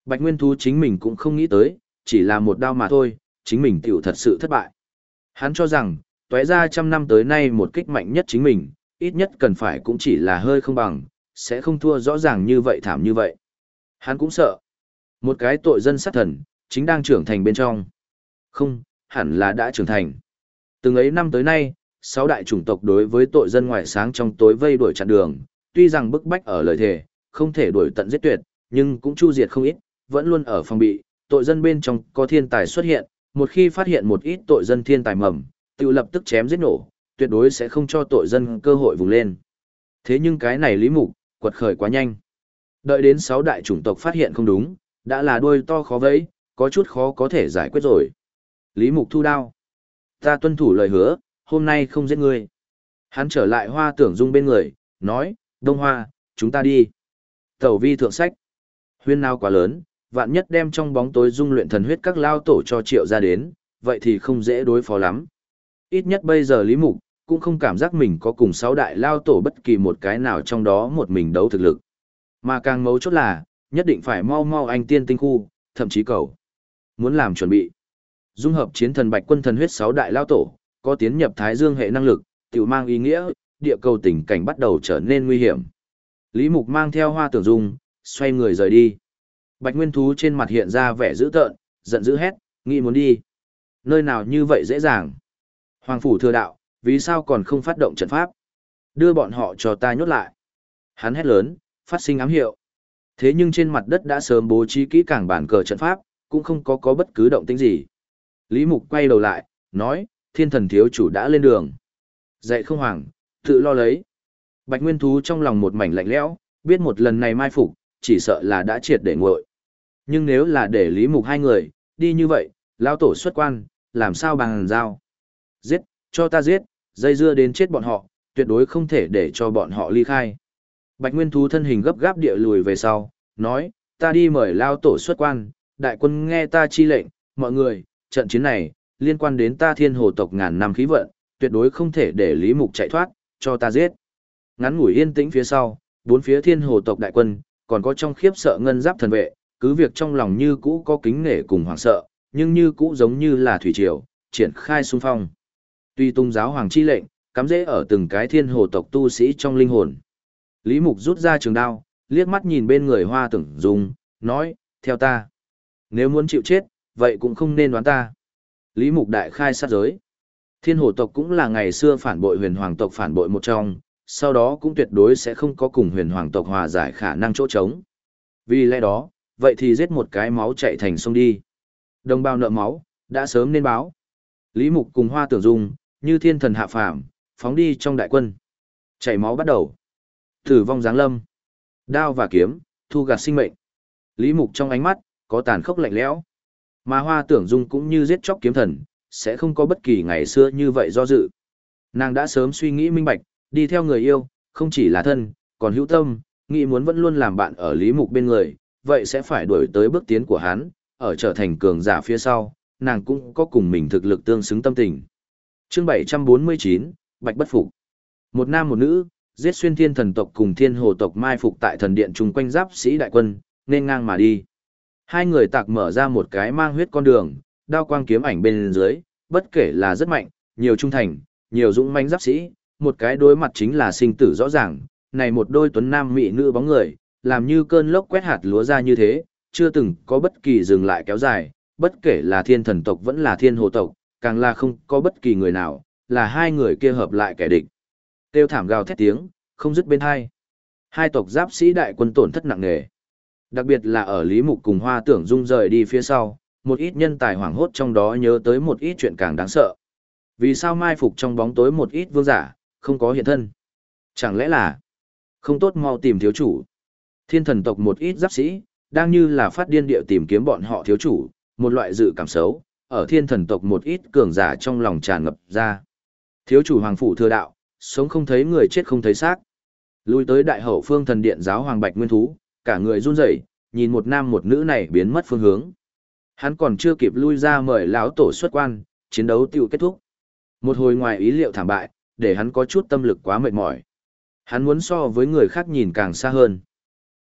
[SPEAKER 1] Bạch Nguyên Thú chính mình cũng không nghĩ tới, chỉ là một đao mà thôi, chính mình tiểu thật sự thất bại. Hắn cho rằng, tóe ra trăm năm tới nay một kích mạnh nhất chính mình, ít nhất cần phải cũng chỉ là hơi không bằng, sẽ không thua rõ ràng như vậy thảm như vậy. Hắn cũng sợ. Một cái tội dân sát thần, chính đang trưởng thành bên trong. Không, hẳn là đã trưởng thành. Từng ấy năm tới nay, 6 đại chủng tộc đối với tội dân ngoại sáng trong tối vây đuổi chặn đường, tuy rằng bức bách ở lời thề, không thể đuổi tận giết tuyệt, nhưng cũng chu diệt không ít, vẫn luôn ở phòng bị, tội dân bên trong có thiên tài xuất hiện, một khi phát hiện một ít tội dân thiên tài mầm, tự lập tức chém giết nổ, tuyệt đối sẽ không cho tội dân cơ hội vùng lên. Thế nhưng cái này Lý Mục, quật khởi quá nhanh. Đợi đến 6 đại chủng tộc phát hiện không đúng, đã là đuôi to khó vẫy, có chút khó có thể giải quyết rồi. Lý Mục thu đao. Ta tuân thủ lời hứa, hôm nay không giết ngươi. Hắn trở lại Hoa Tưởng Dung bên người, nói, Đông Hoa, chúng ta đi. Tẩu vi thượng sách. Huyên nào quá lớn, vạn nhất đem trong bóng tối dung luyện thần huyết các lao tổ cho triệu ra đến, vậy thì không dễ đối phó lắm. Ít nhất bây giờ Lý Mục, cũng không cảm giác mình có cùng 6 đại lao tổ bất kỳ một cái nào trong đó một mình đấu thực lực. Mà càng mấu chốt là, nhất định phải mau mau anh tiên tinh khu, thậm chí cầu. Muốn làm chuẩn bị. Dung hợp chiến thần bạch quân thần huyết 6 đại lao tổ, có tiến nhập thái dương hệ năng lực, tiểu mang ý nghĩa, địa cầu tình cảnh bắt đầu trở nên nguy hiểm. Lý Mục mang theo Hoa Tưởng Dung, xoay người rời đi. Bạch Nguyên Thú trên mặt hiện ra vẻ dữ tợn, giận dữ hét, nghĩ muốn đi. Nơi nào như vậy dễ dàng. Hoàng phủ thừa đạo, vì sao còn không phát động trận pháp? Đưa bọn họ cho ta nhốt lại. Hắn hét lớn, phát sinh ám hiệu. Thế nhưng trên mặt đất đã sớm bố trí kỹ càng bản cờ trận pháp, cũng không có bất cứ động tĩnh gì. Lý Mục quay đầu lại, nói, thiên thần thiếu chủ đã lên đường. Dạy không hoàng, tự lo lấy. Bạch Nguyên Thú trong lòng một mảnh lạnh lẽo, biết một lần này mai phục, chỉ sợ là đã triệt để nguội. Nhưng nếu là để Lý Mục hai người, đi như vậy, lão tổ xuất quan, làm sao bằng giao? Giết, cho ta giết, dây dưa đến chết bọn họ, tuyệt đối không thể để cho bọn họ ly khai. Bạch Nguyên Thú thân hình gấp gáp địa lùi về sau, nói, ta đi mời lão tổ xuất quan, đại quân nghe ta chi lệnh, mọi người, trận chiến này, liên quan đến ta thiên hồ tộc ngàn năm khí vận, tuyệt đối không thể để Lý Mục chạy thoát, cho ta giết. Ngắn ngủi yên tĩnh phía sau, bốn phía thiên hồ tộc đại quân, còn có trong khiếp sợ ngân giáp thần vệ, cứ việc trong lòng như cũ có kính nể cùng hoảng sợ, nhưng như cũ giống như là thủy triều, triển khai xung phong. Tuy tung giáo hoàng chi lệnh, cắm rễ ở từng cái thiên hồ tộc tu sĩ trong linh hồn. Lý Mục rút ra trường đao, liếc mắt nhìn bên người Hoa Tưởng Dung, nói, theo ta. Nếu muốn chịu chết, vậy cũng không nên đoán ta. Lý Mục đại khai sát giới. Thiên hồ tộc cũng là ngày xưa phản bội huyền hoàng tộc phản bội một trong, sau đó cũng tuyệt đối sẽ không có cùng huyền hoàng tộc hòa giải khả năng chỗ trống. Vì lẽ đó, vậy thì giết một cái máu chạy thành sông đi. Đồng bào nợ máu, đã sớm nên báo. Lý Mục cùng Hoa Tưởng Dung, như thiên thần hạ phàm, phóng đi trong đại quân. Chảy máu bắt đầu. Tử vong giáng lâm. Đao và kiếm, thu gặt sinh mệnh. Lý Mục trong ánh mắt, có tàn khốc lạnh lẽo. Mà Hoa Tưởng Dung cũng như giết chóc kiếm thần, sẽ không có bất kỳ ngày xưa như vậy do dự. Nàng đã sớm suy nghĩ minh bạch, đi theo người yêu, không chỉ là thân, còn hữu tâm, nghĩ muốn vẫn luôn làm bạn ở Lý Mục bên người, vậy sẽ phải đuổi tới bước tiến của hắn, ở trở thành cường giả phía sau, nàng cũng có cùng mình thực lực tương xứng tâm tình. Chương 749, Bạch Bất Phục. Một nam một nữ, giết xuyên thiên thần tộc cùng thiên hồ tộc mai phục tại thần điện chung quanh giáp sĩ đại quân, nên ngang mà đi. Hai người tạc mở ra một cái mang huyết con đường, đao quang kiếm ảnh bên dưới, bất kể là rất mạnh, nhiều trung thành, nhiều dũng mãnh giáp sĩ, một cái đối mặt chính là sinh tử rõ ràng, này một đôi tuấn nam mỹ nữ bóng người, làm như cơn lốc quét hạt lúa ra như thế, chưa từng có bất kỳ dừng lại kéo dài, bất kể là thiên thần tộc vẫn là thiên hồ tộc, càng là không có bất kỳ người nào, là hai người kia hợp lại kẻ địch. Tiêu thảm gào thét tiếng, không dứt bên hai. Hai tộc giáp sĩ đại quân tổn thất nặng nề. Đặc biệt là ở Lý Mục cùng Hoa Tưởng Dung rời đi phía sau, một ít nhân tài hoảng hốt trong đó nhớ tới một ít chuyện càng đáng sợ. Vì sao mai phục trong bóng tối một ít vương giả, không có hiện thân? Chẳng lẽ là không tốt mau tìm thiếu chủ? Thiên thần tộc một ít giáp sĩ, đang như là phát điên điệu tìm kiếm bọn họ thiếu chủ, một loại dự cảm xấu, ở thiên thần tộc một ít cường giả trong lòng tràn ngập ra. Thiếu chủ hoàng phủ thừa đạo, sống không thấy người chết không thấy xác. Lui tới đại hậu phương thần điện giáo hoàng Bạch Nguyên Thú, cả người run rẩy, nhìn một nam một nữ này biến mất phương hướng. Hắn còn chưa kịp lui ra mời lão tổ xuất quan, chiến đấu tiêu kết thúc. Một hồi ngoài ý liệu thảm bại, để hắn có chút tâm lực quá mệt mỏi. Hắn muốn so với người khác nhìn càng xa hơn.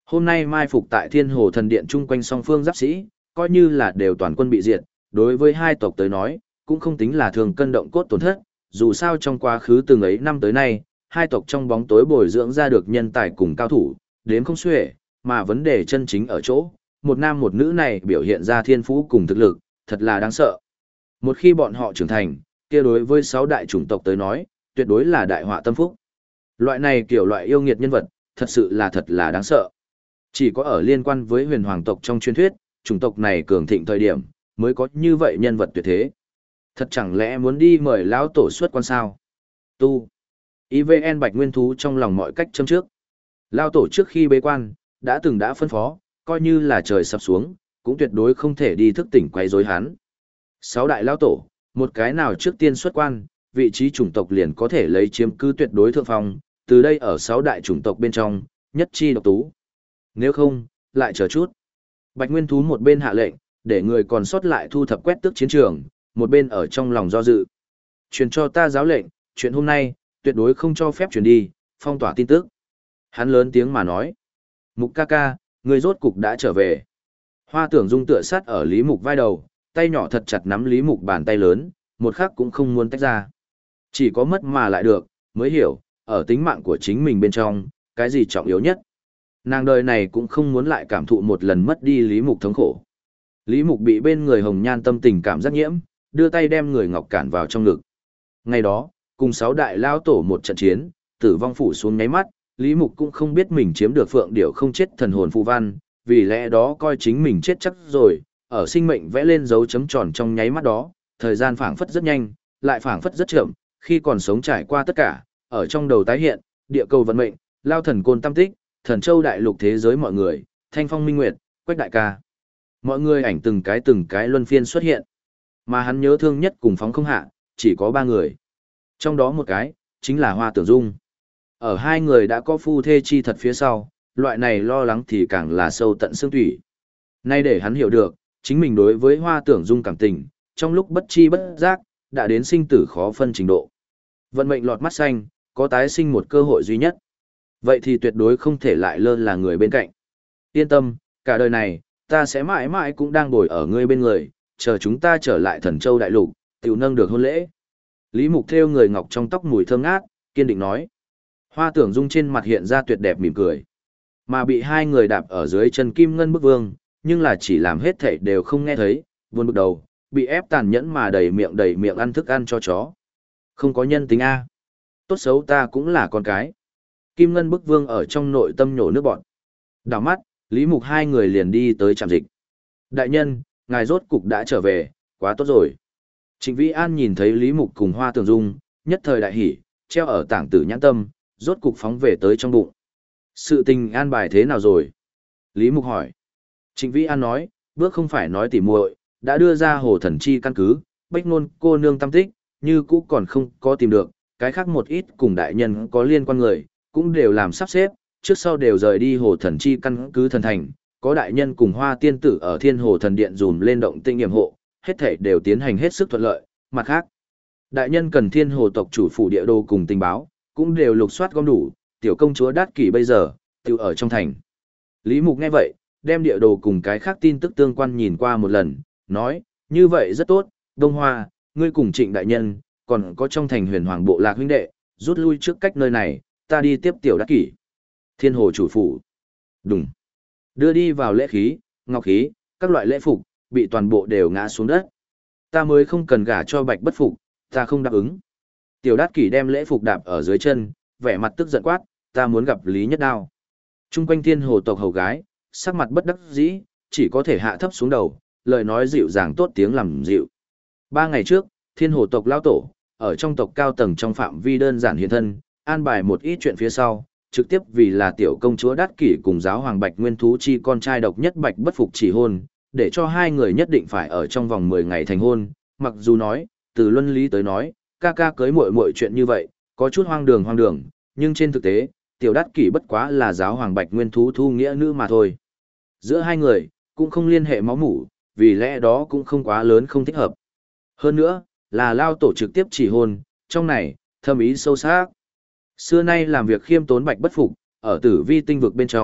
[SPEAKER 1] Hôm nay mai phục tại Thiên Hồ Thần Điện chung quanh song phương giáp sĩ, coi như là đều toàn quân bị diệt, đối với hai tộc tới nói, cũng không tính là thường cân động cốt tổn thất, dù sao trong quá khứ từng ấy năm tới nay, hai tộc trong bóng tối bồi dưỡng ra được nhân tài cùng cao thủ, đến không xuể, mà vấn đề chân chính ở chỗ, một nam một nữ này biểu hiện ra thiên phú cùng thực lực, thật là đáng sợ. Một khi bọn họ trưởng thành, kia đối với 6 đại chủng tộc tới nói, tuyệt đối là đại họa tâm phúc. Loại này kiểu loại yêu nghiệt nhân vật, thật là đáng sợ. Chỉ có ở liên quan với huyền hoàng tộc trong truyền thuyết, chủng tộc này cường thịnh thời điểm, mới có như vậy nhân vật tuyệt thế. Thật chẳng lẽ muốn đi mời lão tổ xuất quan sao? Tu. IVN Bạch Nguyên Thú trong lòng mọi cách châm trước. Lão tổ trước khi bế quan, đã phân phó, coi như là trời sập xuống, cũng tuyệt đối không thể đi thức tỉnh quấy rối hắn. 6 đại lão tổ, một cái nào trước tiên xuất quan, vị trí chủng tộc liền có thể lấy chiếm cứ tuyệt đối thượng phong, từ đây ở 6 đại chủng tộc bên trong, nhất chi độc tú. Nếu không, lại chờ chút. Bạch Nguyên Thú một bên hạ lệnh, để người còn sót lại thu thập quét tước chiến trường, một bên ở trong lòng do dự. Truyền cho ta giáo lệnh, chuyện hôm nay, tuyệt đối không cho phép truyền đi, phong tỏa tin tức. Hắn lớn tiếng mà nói. Mục ca ca, người rốt cục đã trở về. Hoa Tưởng Dung tựa sát ở Lý Mục vai đầu, tay nhỏ thật chặt nắm Lý Mục bàn tay lớn, một khắc cũng không muốn tách ra. Chỉ có mất mà lại được, mới hiểu, ở tính mạng của chính mình bên trong, cái gì trọng yếu nhất. Nàng đời này cũng không muốn lại cảm thụ một lần mất đi Lý Mục thống khổ. Lý Mục bị bên người Hồng Nhan tâm tình cảm giác nhiễm, đưa tay đem người ngọc cản vào trong ngực. Ngày đó, cùng 6 đại lao tổ một trận chiến, tử vong phủ xuống nháy mắt, Lý Mục cũng không biết mình chiếm được Phượng Điểu không chết thần hồn phù văn, vì lẽ đó coi chính mình chết chắc rồi, ở sinh mệnh vẽ lên dấu chấm tròn trong nháy mắt đó, thời gian phảng phất rất nhanh, lại phảng phất rất chậm, khi còn sống trải qua tất cả, ở trong đầu tái hiện, địa cầu vận mệnh, lao thần côn tam tích, thần châu đại lục thế giới mọi người, thanh phong minh nguyệt, quách đại ca. Mọi người ảnh từng cái luân phiên xuất hiện. Mà hắn nhớ thương nhất cùng phóng không hạ, chỉ có 3 người. Trong đó một cái, chính là Hoa Tưởng Dung. Ở 2 người đã có phu thê chi thật phía sau, loại này lo lắng thì càng là sâu tận xương thủy. Nay để hắn hiểu được, chính mình đối với Hoa Tưởng Dung cảm tình, trong lúc bất chi bất giác, đã đến sinh tử khó phân trình độ. Vận mệnh lọt mắt xanh, có tái sinh một cơ hội duy nhất. Vậy thì tuyệt đối không thể lại lơ là người bên cạnh. Yên tâm, cả đời này, ta sẽ mãi mãi cũng đang bồi ở ngươi bên người, chờ chúng ta trở lại Thần Châu đại lục, tiểu nâng được hôn lễ. Lý Mục thêu người ngọc trong tóc mùi thơm ngát, kiên định nói. Hoa Tưởng Dung trên mặt hiện ra tuyệt đẹp mỉm cười. Mà bị 2 người đạp ở dưới chân Kim Ngân Bức Vương, nhưng là chỉ làm hết thảy đều không nghe thấy, buồn bực đầu, bị ép tàn nhẫn mà đầy miệng ăn thức ăn cho chó. Không có nhân tính A. Tốt xấu ta cũng là con cái. Kim Ngân Bức Vương ở trong nội tâm nhổ nước bọn. Đảo mắt, Lý Mục 2 người liền đi tới trạm dịch. Đại nhân, ngài rốt cục đã trở về, quá tốt rồi. Trịnh Vĩ An nhìn thấy Lý Mục cùng Hoa Tưởng Dung, nhất thời đại hỉ, treo ở tảng tử nhãn tâm, rốt cục phóng về tới trong bụng. Sự tình an bài thế nào rồi? Lý Mục hỏi. Trịnh Vĩ An nói, bước không phải nói tỉ muội, đã đưa ra hồ thần chi căn cứ, bách nôn cô nương tâm tích, như cũ còn không có tìm được, cái khác một ít cùng đại nhân có liên quan người, cũng đều làm sắp xếp, trước sau đều rời đi hồ thần chi căn cứ thần thành, có đại nhân cùng Hoa tiên tử ở Thiên Hồ Thần Điện dùm lên động tinh nghiệm hộ, hết thảy đều tiến hành hết sức thuận lợi, mặt khác, đại nhân cần Thiên Hồ tộc chủ phủ địa đồ cùng tình báo, cũng đều lục soát gom đủ, tiểu công chúa Đát Kỷ bây giờ, tiểu ở trong thành. Lý Mục nghe vậy, đem địa đồ cùng cái khác tin tức tương quan nhìn qua một lần, nói, như vậy rất tốt, Đông Hoa, ngươi cùng Trịnh đại nhân, còn có trong thành Huyền Hoàng bộ lạc huynh đệ, rút lui trước cách nơi này, ta đi tiếp tiểu Đát Kỷ. Thiên Hồ chủ phủ. Đúng. Đưa đi vào lễ khí, ngọc khí, các loại lễ phục, bị toàn bộ đều ngã xuống đất. Ta mới không cần gả cho Bạch Bất Phục, ta không đáp ứng. Tiểu Đát Kỷ đem lễ phục đạp ở dưới chân, vẻ mặt tức giận quát, ta muốn gặp Lý Nhất Đao. Trung quanh Thiên Hồ tộc hầu gái, sắc mặt bất đắc dĩ, chỉ có thể hạ thấp xuống đầu, lời nói dịu dàng tốt tiếng làm dịu. 3 ngày trước, Thiên Hồ tộc lao tổ, ở trong tộc cao tầng trong phạm vi đơn giản hiện thân, an bài một ít chuyện phía sau, trực tiếp vì là tiểu công chúa Đát Kỷ cùng giáo hoàng Bạch Nguyên Thú chi con trai độc nhất Bạch Bất Phục chỉ hôn, để cho 2 người nhất định phải ở trong vòng 10 ngày thành hôn, mặc dù nói, từ luân lý tới nói, ca ca cưới muội muội chuyện như vậy, có chút hoang đường, nhưng trên thực tế, tiểu Đát Kỷ bất quá là giáo hoàng Bạch Nguyên Thú thu nghĩa nữ mà thôi. Giữa 2 người, cũng không liên hệ máu mủ, vì lẽ đó cũng không quá lớn không thích hợp. Hơn nữa, là lao tổ trực tiếp chỉ hôn, trong này, thâm ý sâu sắc. Xưa nay làm việc khiêm tốn Bạch Bất Phục, ở Tử Vi tinh vực bên trong,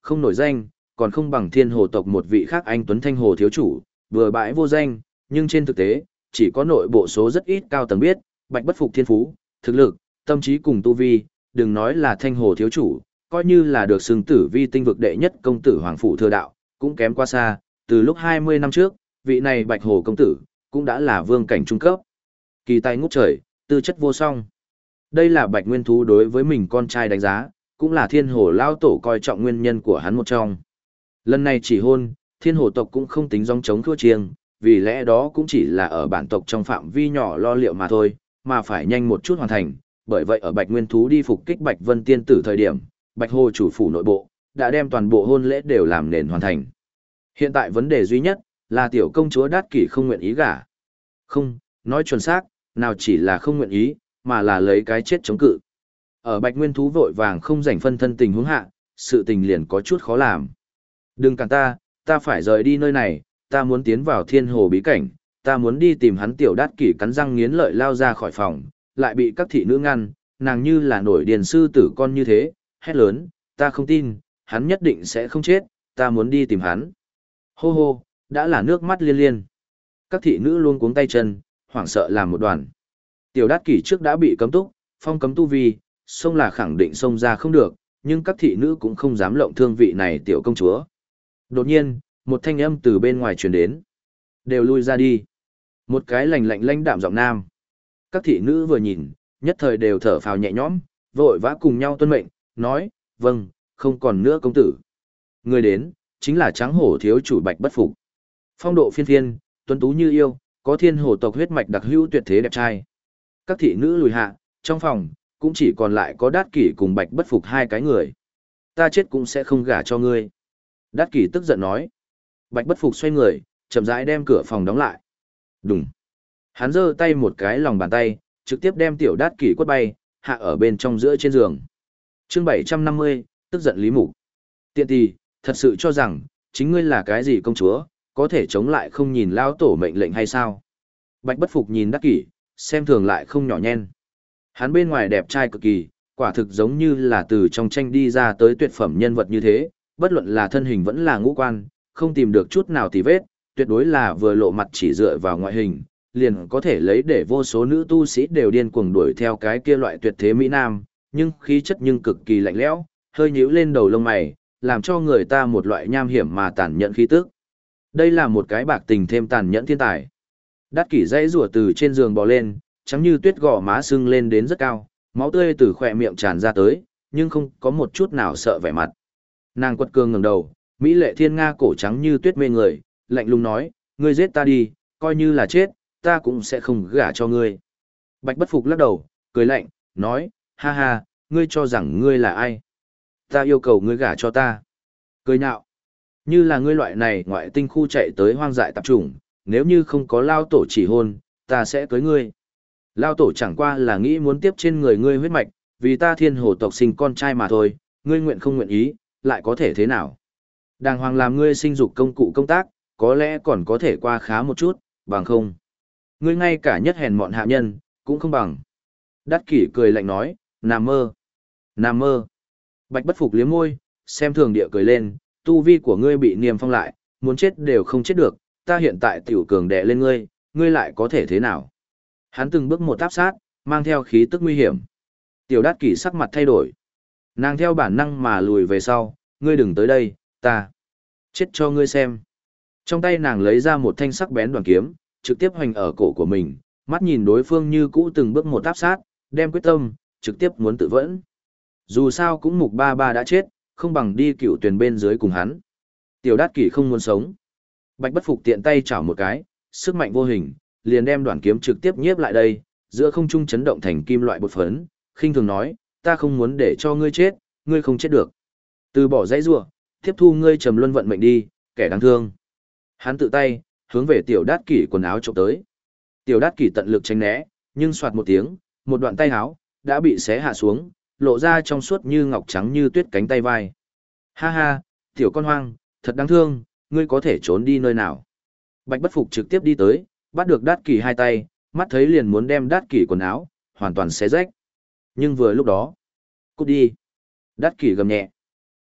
[SPEAKER 1] không nổi danh, còn không bằng thiên hồ tộc một vị khác anh Tuấn Thanh Hồ thiếu chủ, vừa bãi vô danh, nhưng trên thực tế, chỉ có nội bộ số rất ít cao tầng biết, Bạch Bất Phục thiên phú, thực lực, tâm trí cùng tu vi, đừng nói là Thanh Hồ thiếu chủ, coi như là được xưng tử vi tinh vực đệ nhất công tử Hoàng Phủ Thừa Đạo, cũng kém quá xa, từ lúc 20 năm trước, vị này Bạch Hồ công tử, cũng đã là vương cảnh trung cấp. Kỳ tài ngút trời, tư chất vô song. Đây là Bạch Nguyên Thú đối với mình con trai đánh giá, cũng là thiên hồ lao tổ coi trọng nguyên nhân của hắn một trong. Lần này chỉ hôn, thiên hồ tộc cũng không tính dòng chống thua chiêng, vì lẽ đó cũng chỉ là ở bản tộc trong phạm vi nhỏ lo liệu mà thôi, mà phải nhanh một chút hoàn thành. Bởi vậy ở Bạch Nguyên Thú đi phục kích Bạch Vân Tiên Tử thời điểm, Bạch Hồ chủ phủ nội bộ, đã đem toàn bộ hôn lễ đều làm nền hoàn thành. Hiện tại vấn đề duy nhất, là tiểu công chúa Đát Kỷ không nguyện ý gả. Không, nói chuẩn xác, nào chỉ là không nguyện ý, mà là lấy cái chết chống cự. Ở Bạch Nguyên Thú vội vàng không rảnh phân thân tình huống hạ, sự tình liền có chút khó làm. Đừng cản ta phải rời đi nơi này, ta muốn tiến vào thiên hồ bí cảnh, ta muốn đi tìm hắn. Tiểu Đát Kỷ cắn răng nghiến lợi lao ra khỏi phòng, lại bị các thị nữ ngăn, nàng như là nổi điền sư tử con như thế, hét lớn, ta không tin, hắn nhất định sẽ không chết, ta muốn đi tìm hắn. Hô hô, đã là nước mắt liên liên. Các thị nữ luôn cuống tay chân, hoảng sợ làm một đoàn. Tiểu Đát Kỷ trước đã bị cấm túc, phong cấm tu vi, xông là khẳng định xông ra không được, nhưng các thị nữ cũng không dám lộng thương vị này tiểu công chúa. Đột nhiên, một thanh âm từ bên ngoài truyền đến. Đều lui ra đi. Một cái lạnh lạnh lãnh đạm giọng nam. Các thị nữ vừa nhìn, nhất thời đều thở phào nhẹ nhõm, vội vã cùng nhau tuân mệnh, nói, vâng, không còn nữa công tử. Người đến, chính là Trắng Hổ thiếu chủ Bạch Bất Phục. Phong độ phiên phiên, tuấn tú như yêu, có thiên hồ tộc huyết mạch đặc hữu tuyệt thế đẹp trai. Các thị nữ lùi hạ, trong phòng, cũng chỉ còn lại có Đát Kỷ cùng Bạch Bất Phục hai cái người. Ta chết cũng sẽ không gả cho ngươi. Đát Kỷ tức giận nói. Bạch Bất Phục xoay người, chậm rãi đem cửa phòng đóng lại. Đùng. Hắn giơ tay một cái lòng bàn tay, trực tiếp đem tiểu Đát Kỷ quất bay, hạ ở bên trong giữa trên giường. Chương 750, tức giận Lý Mục. Tiện tì, thật sự cho rằng, chính ngươi là cái gì công chúa, có thể chống lại không nhìn lao tổ mệnh lệnh hay sao? Bạch Bất Phục nhìn Đát Kỷ, xem thường lại không nhỏ nhen. Hắn bên ngoài đẹp trai cực kỳ, quả thực giống như là từ trong tranh đi ra tới tuyệt phẩm nhân vật như thế, bất luận là thân hình vẫn là ngũ quan, không tìm được chút nào tì vết, tuyệt đối là vừa lộ mặt chỉ dựa vào ngoại hình, liền có thể lấy để vô số nữ tu sĩ đều điên cuồng đuổi theo cái kia loại tuyệt thế mỹ nam, nhưng khí chất nhưng cực kỳ lạnh lẽo, hơi nhíu lên đầu lông mày, làm cho người ta một loại nham hiểm mà tàn nhẫn khí tức. Đây là một cái bạc tình thêm tàn nhẫn thiên tài. Đát Kỷ dãy rủa từ trên giường bò lên, trắng như tuyết gò má sưng lên đến rất cao, máu tươi từ khỏe miệng tràn ra tới, nhưng không có một chút nào sợ vẻ mặt. Nàng quật cường ngẩng đầu, mỹ lệ thiên nga cổ trắng như tuyết mê người, lạnh lùng nói, ngươi giết ta đi, coi như là chết, ta cũng sẽ không gả cho ngươi. Bạch Bất Phục lắc đầu, cười lạnh, nói, ha ha, ngươi cho rằng ngươi là ai? Ta yêu cầu ngươi gả cho ta. Cười nhạo. Như là ngươi loại này ngoại tinh khu chạy tới hoang dại tạp chủng, nếu như không có lao tổ chỉ hôn, ta sẽ cưới ngươi. Lao tổ chẳng qua là nghĩ muốn tiếp trên người ngươi huyết mạch, vì ta thiên hồ tộc sinh con trai mà thôi, ngươi nguyện không nguyện ý, lại có thể thế nào? Đàng hoàng làm ngươi sinh dục công cụ công tác, có lẽ còn có thể qua khá một chút, bằng không. Ngươi ngay cả nhất hèn mọn hạ nhân, cũng không bằng. Đát Kỷ cười lạnh nói, nằm mơ. Nằm mơ. Bạch Bất Phục liếm môi, xem thường địa cười lên, tu vi của ngươi bị niêm phong lại, muốn chết đều không chết được, ta hiện tại tiểu cường đè lên ngươi, ngươi lại có thể thế nào? Hắn từng bước một áp sát, mang theo khí tức nguy hiểm. Tiểu Đát Kỷ sắc mặt thay đổi. Nàng theo bản năng mà lùi về sau, ngươi đừng tới đây, ta chết cho ngươi xem. Trong tay nàng lấy ra một thanh sắc bén đoàn kiếm, trực tiếp hoành ở cổ của mình, mắt nhìn đối phương như cũ từng bước một áp sát, đem quyết tâm, trực tiếp muốn tự vẫn. Dù sao cũng Mục Ba Ba đã chết, không bằng đi cựu tuyển bên dưới cùng hắn. Tiểu Đát Kỷ không muốn sống. Bạch Bất Phục tiện tay chảo một cái, sức mạnh vô hình, liền đem đoàn kiếm trực tiếp nhiếp lại đây, giữa không trung chấn động thành kim loại bột phấn, khinh thường nói, ta không muốn để cho ngươi chết, ngươi không chết được. Từ bỏ dãy rủa, tiếp thu ngươi trầm luân vận mệnh đi, kẻ đáng thương. Hắn tự tay, hướng về Tiểu Đát Kỷ quần áo chụp tới. Tiểu Đát Kỷ tận lực tránh né, nhưng soạt một tiếng, một đoạn tay áo đã bị xé hạ xuống, lộ ra trong suốt như ngọc trắng như tuyết cánh tay vai. Ha ha, tiểu con hoang, thật đáng thương, ngươi có thể trốn đi nơi nào? Bạch Bất Phục trực tiếp đi tới, bắt được Đát Kỷ hai tay, mắt thấy liền muốn đem Đát Kỷ quần áo hoàn toàn xé rách. Nhưng vừa lúc đó, cút đi. Đát Kỷ gầm nhẹ.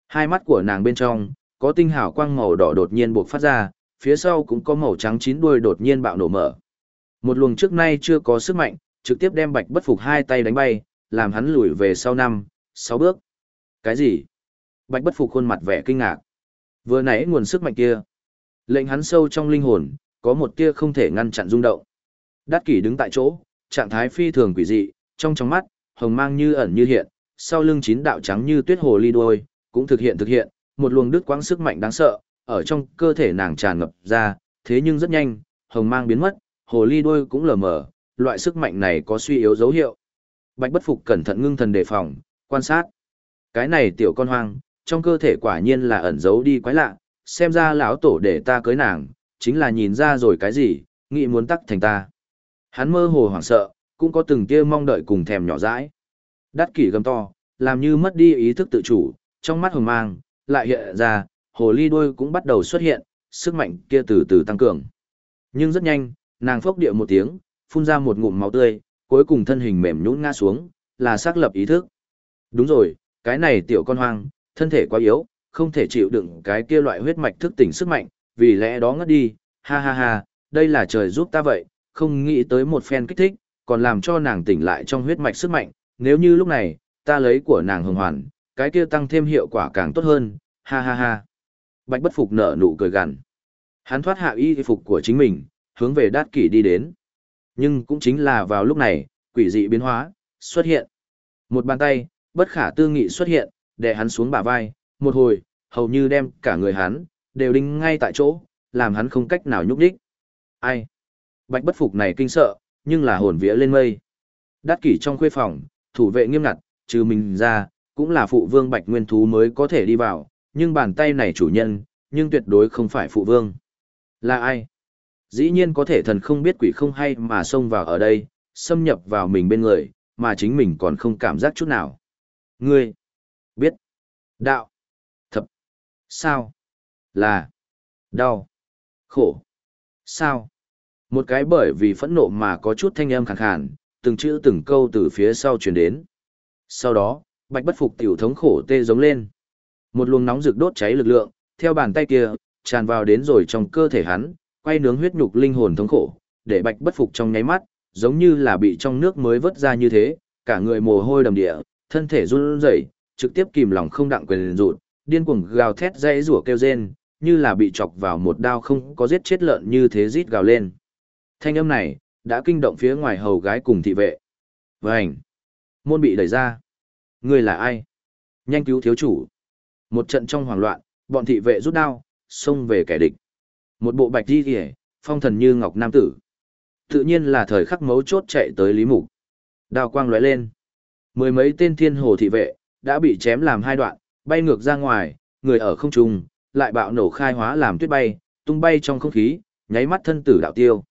[SPEAKER 1] Hai mắt của nàng bên trong, có tinh hào quang màu đỏ đột nhiên bộc phát ra, phía sau cũng có màu trắng chín đuôi đột nhiên bạo nổ mở. Một luồng trước nay chưa có sức mạnh, trực tiếp đem Bạch Bất Phục hai tay đánh bay, làm hắn lùi về sau 5, 6 bước. Cái gì? Bạch Bất Phục khuôn mặt vẻ kinh ngạc. Vừa nãy nguồn sức mạnh kia, lệnh hắn sâu trong linh hồn, có một tia không thể ngăn chặn rung động. Đát Kỷ đứng tại chỗ, trạng thái phi thường quỷ dị, trong mắt, hồng mang như ẩn như hiện, sau lưng 9 đạo trắng như tuyết hồ ly đuôi, cũng thực hiện, một luồng đứt quãng sức mạnh đáng sợ, ở trong cơ thể nàng tràn ngập ra, thế nhưng rất nhanh, hồng mang biến mất, hồ ly đuôi cũng lờ mờ, loại sức mạnh này có suy yếu dấu hiệu. Bạch Bất Phục cẩn thận ngưng thần đề phòng, quan sát. Cái này tiểu con hoang, trong cơ thể quả nhiên là ẩn giấu đi quái lạ, xem ra lão tổ để ta cưới nàng, chính là nhìn ra rồi cái gì, nghĩ muốn tắc thành ta. Hắn mơ hồ hoảng sợ, cũng có từng tia mong đợi cùng thèm nhỏ dãi. Đát Kỷ gầm to, làm như mất đi ý thức tự chủ, trong mắt hồng mang, lại hiện ra, hồ ly đuôi cũng bắt đầu xuất hiện, sức mạnh kia từ từ tăng cường. Nhưng rất nhanh, nàng phốc địa một tiếng, phun ra một ngụm máu tươi, cuối cùng thân hình mềm nhũn ngã xuống, là xác lập ý thức. Đúng rồi, cái này tiểu con hoang, thân thể quá yếu, không thể chịu đựng cái kia loại huyết mạch thức tỉnh sức mạnh, vì lẽ đó ngất đi, ha ha ha, đây là trời giúp ta vậy, không nghĩ tới một phen kích thích, còn làm cho nàng tỉnh lại trong huyết mạch sức mạnh, nếu như lúc này, ta lấy của nàng hồng hoàn, cái kia tăng thêm hiệu quả càng tốt hơn, ha ha ha. Bạch Bất Phục nở nụ cười gằn. Hắn thoát hạ y phục của chính mình, hướng về Đát Kỷ đi đến. Nhưng cũng chính là vào lúc này, quỷ dị biến hóa, xuất hiện. Một bàn tay, bất khả tư nghị xuất hiện, đè hắn xuống bả vai, một hồi, hầu như đem cả người hắn, đều đinh ngay tại chỗ, làm hắn không cách nào nhúc đích. Ai? Bạch Bất Phục này kinh sợ, nhưng là hồn vía lên mây. Đát Kỷ trong khuê phòng, thủ vệ nghiêm ngặt, trừ mình ra, cũng là phụ vương Bạch Nguyên Thú mới có thể đi vào, nhưng bàn tay này chủ nhân, nhưng tuyệt đối không phải phụ vương. Là ai? Dĩ nhiên có thể thần không biết quỷ không hay mà xông vào ở đây, xâm nhập vào mình bên người, mà chính mình còn không cảm giác chút nào. Ngươi, biết, đạo, thập, sao, là, đau, khổ, sao. Một cái bởi vì phẫn nộ mà có chút thanh âm khàn khàn, từng chữ từng câu từ phía sau truyền đến. Sau đó, Bạch Bất Phục tiểu thống khổ tê giống lên. Một luồng nóng rực đốt cháy lực lượng, theo bàn tay kia, tràn vào đến rồi trong cơ thể hắn, quay nướng huyết nhục linh hồn thống khổ, để Bạch Bất Phục trong nháy mắt, giống như là bị trong nước mới vớt ra như thế, cả người mồ hôi đầm địa, thân thể run rẩy, trực tiếp kìm lòng không đặng quyền rụt, điên cuồng gào thét dãy rủa kêu rên, như là bị chọc vào một đao không có giết chết lợn như thế rít gào lên. Thanh âm này, đã kinh động phía ngoài hầu gái cùng thị vệ. Vành! Môn bị đẩy ra. Ngươi là ai? Nhanh cứu thiếu chủ. Một trận trong hoảng loạn, bọn thị vệ rút đao, xông về kẻ địch. Một bộ bạch đi kìa, phong thần như ngọc nam tử. Tự nhiên là thời khắc mấu chốt chạy tới Lý Mục. Đao quang lóe lên. Mười mấy tên thiên hồ thị vệ, đã bị chém làm hai đoạn, bay ngược ra ngoài, người ở không trung, lại bạo nổ khai hóa làm tuyết bay, tung bay trong không khí, nháy mắt thân tử đạo tiêu.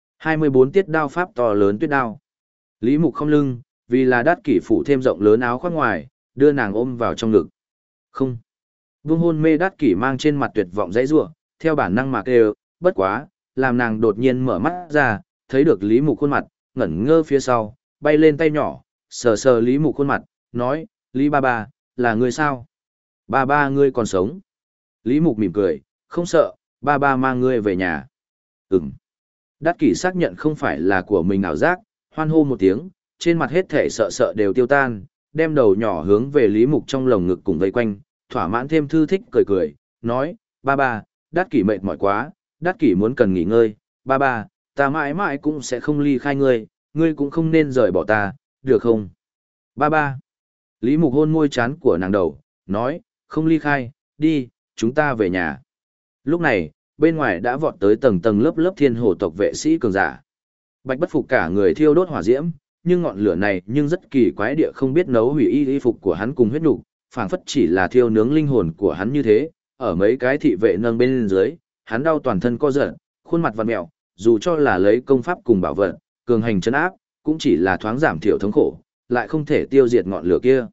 [SPEAKER 1] 24 tiết đao pháp to lớn tuyết đao. Lý Mục không lưng, vì là Đát Kỷ phủ thêm rộng lớn áo khoác ngoài, đưa nàng ôm vào trong ngực. Không. Vương hôn mê Đát Kỷ mang trên mặt tuyệt vọng dãy rủa, theo bản năng mà kêu, bất quá, làm nàng đột nhiên mở mắt ra, thấy được Lý Mục khuôn mặt, ngẩn ngơ phía sau, bay lên tay nhỏ, sờ sờ Lý Mục khuôn mặt, nói, Lý ba ba, là người sao? Ba ba ngươi còn sống. Lý Mục mỉm cười, không sợ, ba ba mang ngươi về nhà. Ừm. Đát Kỷ xác nhận không phải là của mình ảo giác, hoan hô một tiếng, trên mặt hết thể sợ sợ đều tiêu tan, đem đầu nhỏ hướng về Lý Mục trong lồng ngực cùng vây quanh, thỏa mãn thêm thư thích cười cười, nói, ba ba, Đát Kỷ mệt mỏi quá, Đát Kỷ muốn cần nghỉ ngơi, ba ba, ta mãi mãi cũng sẽ không ly khai ngươi, ngươi cũng không nên rời bỏ ta, được không? Ba ba. Lý Mục hôn môi trán của nàng đầu, nói, không ly khai, đi, chúng ta về nhà. Lúc này, bên ngoài đã vọt tới tầng tầng lớp lớp thiên hồ tộc vệ sĩ cường giả. Bạch Bất Phục cả người thiêu đốt hỏa diễm, nhưng ngọn lửa này nhưng rất kỳ quái địa không biết nấu hủy y phục của hắn cùng huyết nục, phảng phất chỉ là thiêu nướng linh hồn của hắn như thế, ở mấy cái thị vệ nâng bên dưới, hắn đau toàn thân co giật, khuôn mặt vặn mèo, dù cho là lấy công pháp cùng bảo vật, cường hành trấn áp, cũng chỉ là thoáng giảm thiểu thống khổ, lại không thể tiêu diệt ngọn lửa kia.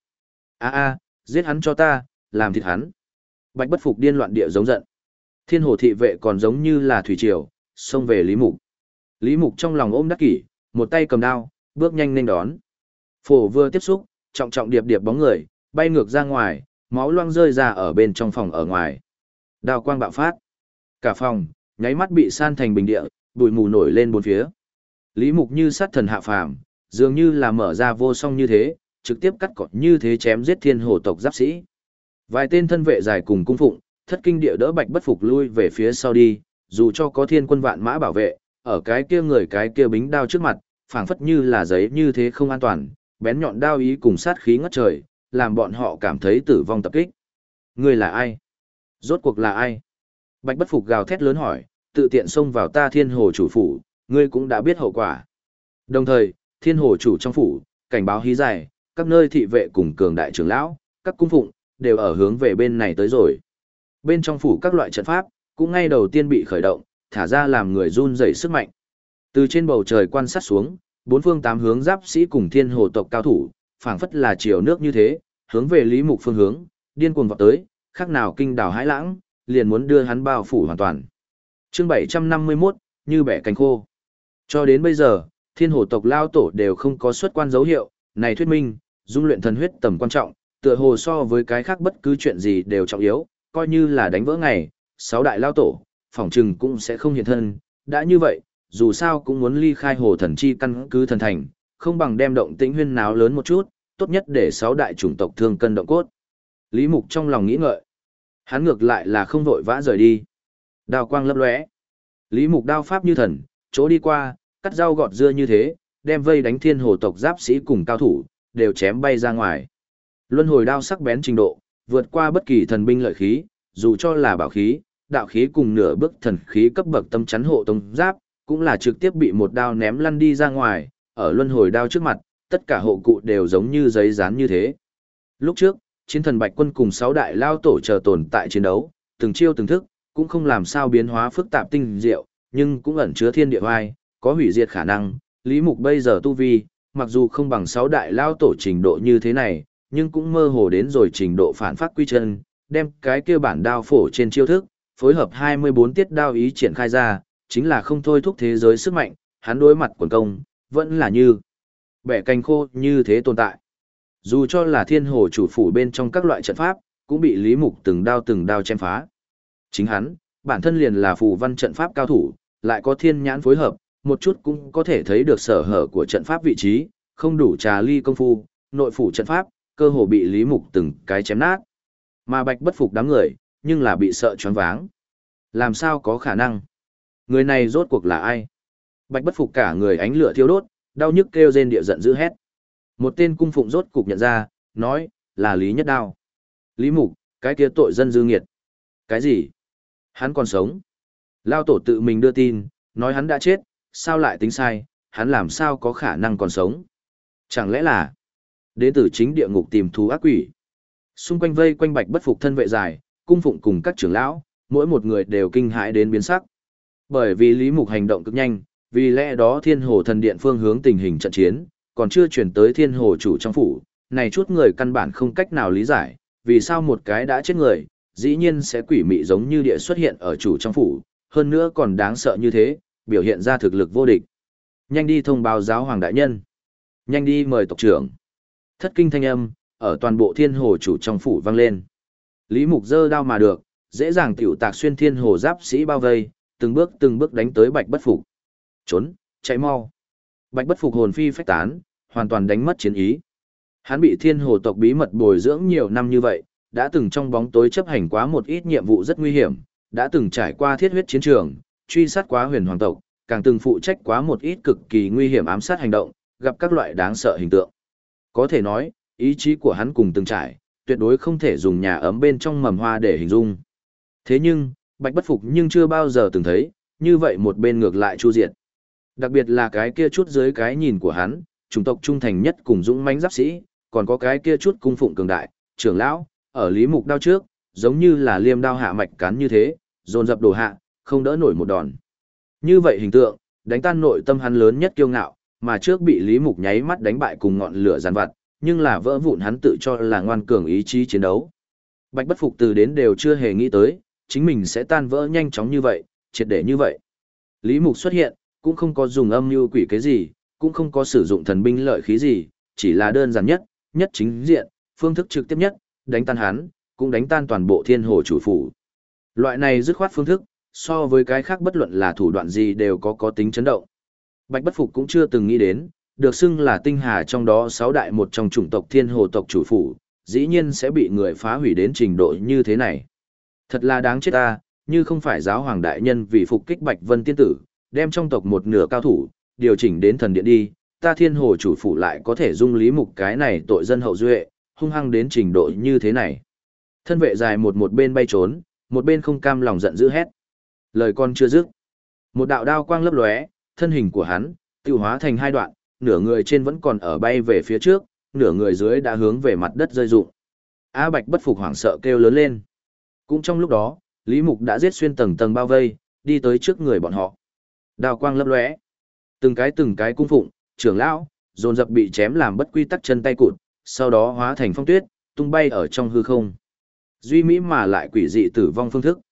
[SPEAKER 1] Giết hắn cho ta, làm thịt hắn. Bạch Bất Phục điên loạn địa giống giận. Thiên hồ thị vệ còn giống như là thủy triều, xông về Lý Mục. Lý Mục trong lòng ôm Đắc Kỷ, một tay cầm đao, bước nhanh nên đón. Phổ vừa tiếp xúc, trọng trọng điệp điệp bóng người, bay ngược ra ngoài, máu loang rơi ra ở bên trong phòng ở ngoài. Đao quang bạo phát. Cả phòng, nháy mắt bị san thành bình địa, bụi mù nổi lên bốn phía. Lý Mục như sát thần hạ phàm, dường như là mở ra vô song như thế, trực tiếp cắt cọt như thế chém giết thiên hồ tộc giáp sĩ. Vài tên thân vệ dài cùng cung phụng, thất kinh địa đỡ Bạch Bất Phục lui về phía sau đi, dù cho có thiên quân vạn mã bảo vệ, ở cái kia bính đao trước mặt, phảng phất như là giấy như thế không an toàn, bén nhọn đao ý cùng sát khí ngất trời, làm bọn họ cảm thấy tử vong tập kích. Ngươi là ai? Rốt cuộc là ai? Bạch Bất Phục gào thét lớn hỏi, tự tiện xông vào ta thiên hồ chủ phủ, ngươi cũng đã biết hậu quả. Đồng thời, thiên hồ chủ trong phủ, cảnh báo hí dài, các nơi thị vệ cùng cường đại trưởng lão, các cung phụng, đều ở hướng về bên này tới rồi. Bên trong phủ các loại trận pháp, cũng ngay đầu tiên bị khởi động, thả ra làm người run rẩy sức mạnh. Từ trên bầu trời quan sát xuống, bốn phương tám hướng giáp sĩ cùng thiên hồ tộc cao thủ, phảng phất là chiều nước như thế, hướng về Lý Mục phương hướng, điên cuồng vọt tới, khác nào kinh đảo hãi lãng, liền muốn đưa hắn bao phủ hoàn toàn. Chương 751, như bẻ cánh khô. Cho đến bây giờ, thiên hồ tộc lao tổ đều không có xuất quan dấu hiệu, này thuyết minh, dung luyện thần huyết tầm quan trọng, tựa hồ so với cái khác bất cứ chuyện gì đều trọng yếu, coi như là đánh vỡ ngày, sáu đại lao tổ, phỏng chừng cũng sẽ không hiện thân, đã như vậy, dù sao cũng muốn ly khai hồ thần chi căn cứ thần thành, không bằng đem động tĩnh huyên náo lớn một chút, tốt nhất để sáu đại chủng tộc thương cân động cốt. Lý Mục trong lòng nghĩ ngợi, hắn ngược lại là không vội vã rời đi. Đao quang lấp lóe, Lý Mục đao pháp như thần, chỗ đi qua, cắt rau gọt dưa như thế, đem vây đánh thiên hồ tộc giáp sĩ cùng cao thủ, đều chém bay ra ngoài. Luân hồi đao sắc bén trình độ, vượt qua bất kỳ thần binh lợi khí, dù cho là bảo khí, đạo khí cùng nửa bước thần khí cấp bậc tâm chắn hộ tông giáp, cũng là trực tiếp bị một đao ném lăn đi ra ngoài, ở luân hồi đao trước mặt, tất cả hộ cụ đều giống như giấy dán như thế. Lúc trước, chiến thần Bạch Quân cùng sáu đại lao tổ chờ tồn tại chiến đấu, từng chiêu từng thức, cũng không làm sao biến hóa phức tạp tinh diệu, nhưng cũng ẩn chứa thiên địa oai, có hủy diệt khả năng. Lý Mục bây giờ tu vi, mặc dù không bằng sáu đại lao tổ trình độ như thế này, nhưng cũng mơ hồ đến rồi trình độ phản phát quy chân, đem cái kia bản đao phổ trên chiêu thức, phối hợp 24 tiết đao ý triển khai ra, chính là không thôi thúc thế giới sức mạnh, hắn đối mặt quần công, vẫn là như bẻ cành khô như thế tồn tại. Dù cho là thiên hồ chủ phủ bên trong các loại trận pháp, cũng bị Lý Mục từng đao chém phá. Chính hắn, bản thân liền là phù văn trận pháp cao thủ, lại có thiên nhãn phối hợp, một chút cũng có thể thấy được sở hở của trận pháp vị trí, không đủ trà ly công phu, nội phủ trận pháp, cơ hồ bị Lý Mục từng cái chém nát. Mà Bạch Bất Phục đám người, nhưng là bị sợ choáng váng. Làm sao có khả năng? Người này rốt cuộc là ai? Bạch Bất Phục cả người ánh lửa thiêu đốt, đau nhức kêu rên địa giận dữ hét. Một tên cung phụng rốt cục nhận ra, nói, là Lý Nhất Đao. Lý Mục, cái kia tội dân dư nghiệt. Cái gì? Hắn còn sống. Lao tổ tự mình đưa tin, nói hắn đã chết, sao lại tính sai, hắn làm sao có khả năng còn sống? Chẳng lẽ là đến từ chính địa ngục tìm thú ác quỷ? Xung quanh vây quanh Bạch Bất Phục thân vệ dài, cung phụng cùng các trưởng lão, mỗi một người đều kinh hãi đến biến sắc. Bởi vì Lý Mục hành động cực nhanh, vì lẽ đó Thiên Hồ Thần Điện phương hướng tình hình trận chiến, còn chưa chuyển tới Thiên Hồ chủ trong phủ, này chút người căn bản không cách nào lý giải, vì sao một cái đã chết người, dĩ nhiên sẽ quỷ mị giống như địa xuất hiện ở chủ trong phủ, hơn nữa còn đáng sợ như thế, biểu hiện ra thực lực vô địch. Nhanh đi thông báo giáo hoàng đại nhân. Nhanh đi mời tộc trưởng. Thất kinh thanh âm, ở toàn bộ Thiên Hồ chủ trong phủ vang lên. Lý Mục giơ đao mà được, dễ dàng tiểu tạc xuyên Thiên Hồ giáp sĩ bao vây, từng bước đánh tới Bạch Bất Phục. Trốn, chạy mau. Bạch Bất Phục hồn phi phách tán, hoàn toàn đánh mất chiến ý. Hắn bị Thiên Hồ tộc bí mật bồi dưỡng nhiều năm như vậy, đã từng trong bóng tối chấp hành quá một ít nhiệm vụ rất nguy hiểm, đã từng trải qua thiết huyết chiến trường, truy sát quá huyền hoàng tộc, càng từng phụ trách quá một ít cực kỳ nguy hiểm ám sát hành động, gặp các loại đáng sợ hình tượng. Có thể nói, ý chí của hắn cùng từng trải, tuyệt đối không thể dùng nhà ấm bên trong mầm hoa để hình dung. Thế nhưng, Bạch Bất Phục nhưng chưa bao giờ từng thấy, như vậy một bên ngược lại chu diệt. Đặc biệt là cái kia chút dưới cái nhìn của hắn, chủng tộc trung thành nhất cùng dũng mãnh giáp sĩ, còn có cái kia chút cung phụng cường đại, trưởng lão, ở Lý Mục đao trước, giống như là liêm đao hạ mạch cán như thế, dồn dập đổ hạ, không đỡ nổi một đòn. Như vậy hình tượng, đánh tan nội tâm hắn lớn nhất kiêu ngạo, mà trước bị Lý Mục nháy mắt đánh bại cùng ngọn lửa giàn vặt, nhưng là vỡ vụn hắn tự cho là ngoan cường ý chí chiến đấu. Bạch Bất Phục từ đến đều chưa hề nghĩ tới, chính mình sẽ tan vỡ nhanh chóng như vậy, triệt để như vậy. Lý Mục xuất hiện, cũng không có dùng âm mưu quỷ kế gì, cũng không có sử dụng thần binh lợi khí gì, chỉ là đơn giản nhất, nhất chính diện, phương thức trực tiếp nhất, đánh tan hắn, cũng đánh tan toàn bộ thiên hồ chủ phủ. Loại này dứt khoát phương thức, so với cái khác bất luận là thủ đoạn gì đều có tính chấn động. Bạch Bất Phục cũng chưa từng nghĩ đến, được xưng là tinh hà trong đó 6 đại một trong chủng tộc thiên hồ tộc chủ phủ, dĩ nhiên sẽ bị người phá hủy đến trình độ như thế này. Thật là đáng chết ta, như không phải giáo hoàng đại nhân vì phục kích Bạch Vân tiên tử, đem trong tộc một nửa cao thủ, điều chỉnh đến thần điện đi, ta thiên hồ chủ phủ lại có thể dung Lý Mục cái này tội dân hậu duệ, hung hăng đến trình độ như thế này. Thân vệ dài một bên bay trốn, một bên không cam lòng giận dữ hét. Lời con chưa dứt. Một đạo đao quang lấp lóe, thân hình của hắn, tiêu hóa thành hai đoạn, nửa người trên vẫn còn ở bay về phía trước, nửa người dưới đã hướng về mặt đất rơi rụng. A Bạch Bất Phục hoảng sợ kêu lớn lên. Cũng trong lúc đó, Lý Mục đã giết xuyên tầng tầng bao vây, đi tới trước người bọn họ. Đao quang lấp lóe. Từng cái cung phụng, trưởng lão, dồn dập bị chém làm bất quy tắc chân tay cụt, sau đó hóa thành phong tuyết, tung bay ở trong hư không. Duy mỹ mà lại quỷ dị tử vong phương thức.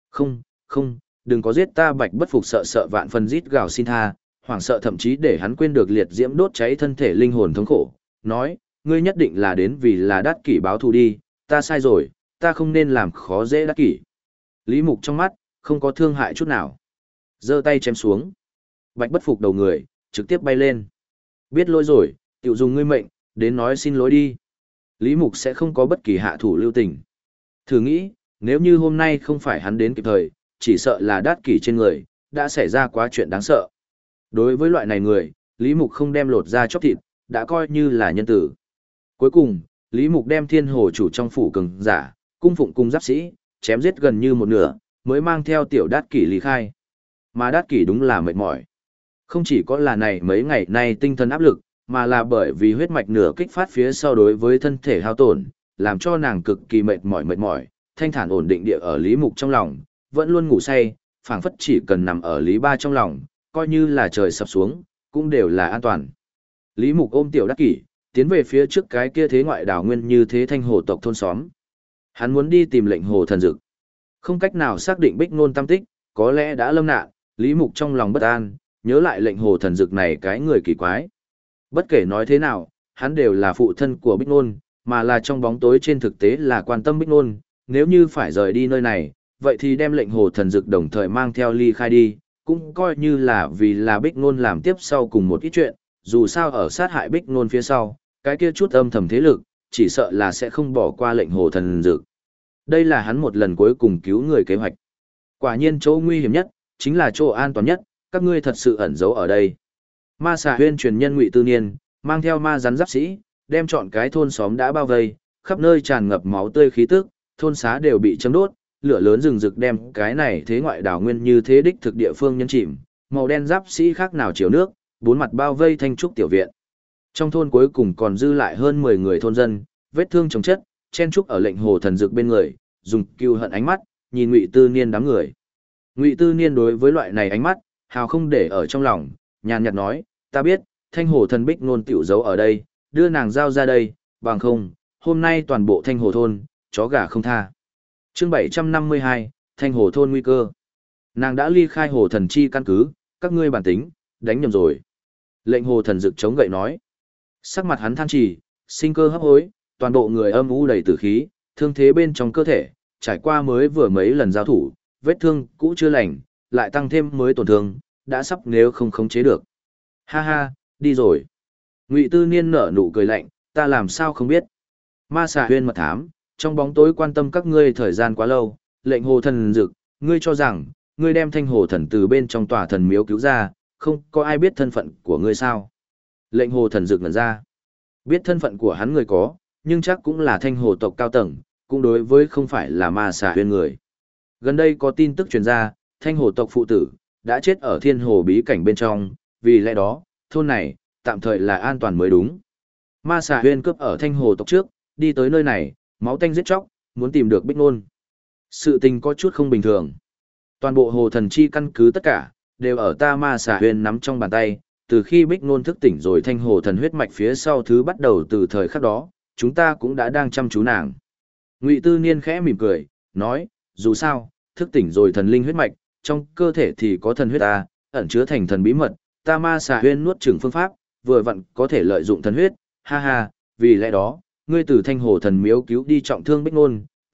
[SPEAKER 1] Không, đừng có giết ta. Bạch Bất Phục sợ vạn phần rít gào xin tha, hoảng sợ thậm chí để hắn quên được liệt diễm đốt cháy thân thể linh hồn thống khổ, nói, ngươi nhất định là đến vì là Đát Kỷ báo thù đi, ta sai rồi, ta không nên làm khó dễ Đát Kỷ. Lý Mục trong mắt, không có thương hại chút nào. Giơ tay chém xuống. Bạch Bất Phục đầu người, trực tiếp bay lên. Biết lỗi rồi, tiểu dùng ngươi mệnh, đến nói xin lỗi đi. Lý Mục sẽ không có bất kỳ hạ thủ lưu tình. Thử nghĩ, nếu như hôm nay không phải hắn đến kịp thời, chỉ sợ là Đát Kỷ trên người, đã xảy ra quá chuyện đáng sợ. Đối với loại này người, Lý Mục không đem lột ra chóc thịt, đã coi như là nhân tử. Cuối cùng, Lý Mục đem thiên hồ chủ trong phủ cường giả, cung phụng cung giáp sĩ, chém giết gần như một nửa, mới mang theo tiểu Đát Kỷ lý khai. Mà Đát Kỷ đúng là mệt mỏi. Không chỉ có là này mấy ngày nay tinh thần áp lực, mà là bởi vì huyết mạch nửa kích phát phía sau đối với thân thể hao tổn, làm cho nàng cực kỳ mệt mỏi, thanh thản ổn định địa ở Lý Mục trong lòng, vẫn luôn ngủ say, phảng phất chỉ cần nằm ở Lý Ba trong lòng, coi như là trời sập xuống, cũng đều là an toàn. Lý Mục ôm tiểu Đắc Kỷ, tiến về phía trước cái kia thế ngoại đảo nguyên như thế thanh hồ tộc thôn xóm. Hắn muốn đi tìm lệnh hồ thần dực. Không cách nào xác định Bích Nôn tam tích, có lẽ đã lâm nạn, Lý Mục trong lòng bất an, nhớ lại lệnh hồ thần dực này cái người kỳ quái. Bất kể nói thế nào, hắn đều là phụ thân của Bích Nôn, mà là trong bóng tối trên thực tế là quan tâm Bích Nôn, nếu như phải rời đi nơi này, vậy thì đem lệnh hồ thần dực đồng thời mang theo ly khai đi, cũng coi như là vì là Bích Nôn làm tiếp sau cùng một ít chuyện, dù sao ở sát hại Bích Nôn phía sau, cái kia chút âm thầm thế lực, chỉ sợ là sẽ không bỏ qua lệnh hồ thần dực. Đây là hắn một lần cuối cùng cứu người kế hoạch. Quả nhiên chỗ nguy hiểm nhất, chính là chỗ an toàn nhất, các ngươi thật sự ẩn giấu ở đây. Ma Xà Huyên truyền nhân Ngụy Tư Niên, mang theo ma rắn giáp sĩ, đem trọn cái thôn xóm đã bao vây, khắp nơi tràn ngập máu tươi khí tức, thôn xá đều bị châm đốt, lửa lớn rừng rực đem cái này thế ngoại đảo nguyên như thế đích thực địa phương nhân chìm, màu đen giáp sĩ khác nào chiều nước, bốn mặt bao vây thanh trúc tiểu viện. Trong thôn cuối cùng còn dư lại hơn 10 người thôn dân, vết thương chồng chất, chen trúc ở lệnh hồ thần dực bên người, dùng cừu hận ánh mắt, nhìn Ngụy Tư Niên đám người. Ngụy Tư Niên đối với loại này ánh mắt, hào không để ở trong lòng, nhàn nhạt nói, ta biết, thanh hồ thần Bích Nôn tiểu giấu ở đây, đưa nàng giao ra đây, bằng không, hôm nay toàn bộ thanh hồ thôn, chó gà không tha. Chương 752, thanh hồ thôn nguy cơ. Nàng đã ly khai hồ thần chi căn cứ, các ngươi bản tính, đánh nhầm rồi. Lệnh hồ thần dực chống gậy nói. Sắc mặt hắn than trì, sinh cơ hấp hối, toàn bộ người âm u đầy tử khí, thương thế bên trong cơ thể, trải qua mới vừa mấy lần giao thủ, vết thương cũ chưa lành, lại tăng thêm mới tổn thương, đã sắp nếu không khống chế được. Ha ha, đi rồi. Ngụy Tư Niên nở nụ cười lạnh, ta làm sao không biết. Ma Xà Huyên mật thám, trong bóng tối quan tâm các ngươi thời gian quá lâu, lệnh hồ thần dực, ngươi cho rằng, ngươi đem thanh hồ thần từ bên trong tòa thần miếu cứu ra, không có ai biết thân phận của ngươi sao. Lệnh hồ thần dực ngẩn ra. Biết thân phận của hắn người có, nhưng chắc cũng là thanh hồ tộc cao tầng, cũng đối với không phải là Ma Xà Huyên người. Gần đây có tin tức truyền ra, thanh hồ tộc phụ tử, đã chết ở thiên hồ bí cảnh bên trong, vì lẽ đó, thôn này, tạm thời là an toàn mới đúng. Ma Xà Huyên cướp ở thanh hồ tộc trước, đi tới nơi này, máu tanh giết chóc, muốn tìm được Bích Nôn. Sự tình có chút không bình thường. Toàn bộ hồ thần chi căn cứ tất cả, đều ở ta Ma Xà Huyên nắm trong bàn tay, từ khi Bích Nôn thức tỉnh rồi thanh hồ thần huyết mạch phía sau thứ bắt đầu từ thời khắc đó, chúng ta cũng đã đang chăm chú nàng. Ngụy Tư Niên khẽ mỉm cười, nói, dù sao, thức tỉnh rồi thần linh huyết mạch, trong cơ thể thì có thần huyết ta, ẩn chứa thành thần bí mật, ta Ma Xà Huyên nuốt chửng phương pháp, vừa vặn có thể lợi dụng thần huyết, ha ha, vì lẽ đó, ngươi từ thanh hồ thần miếu cứu đi trọng thương Bích Nôn,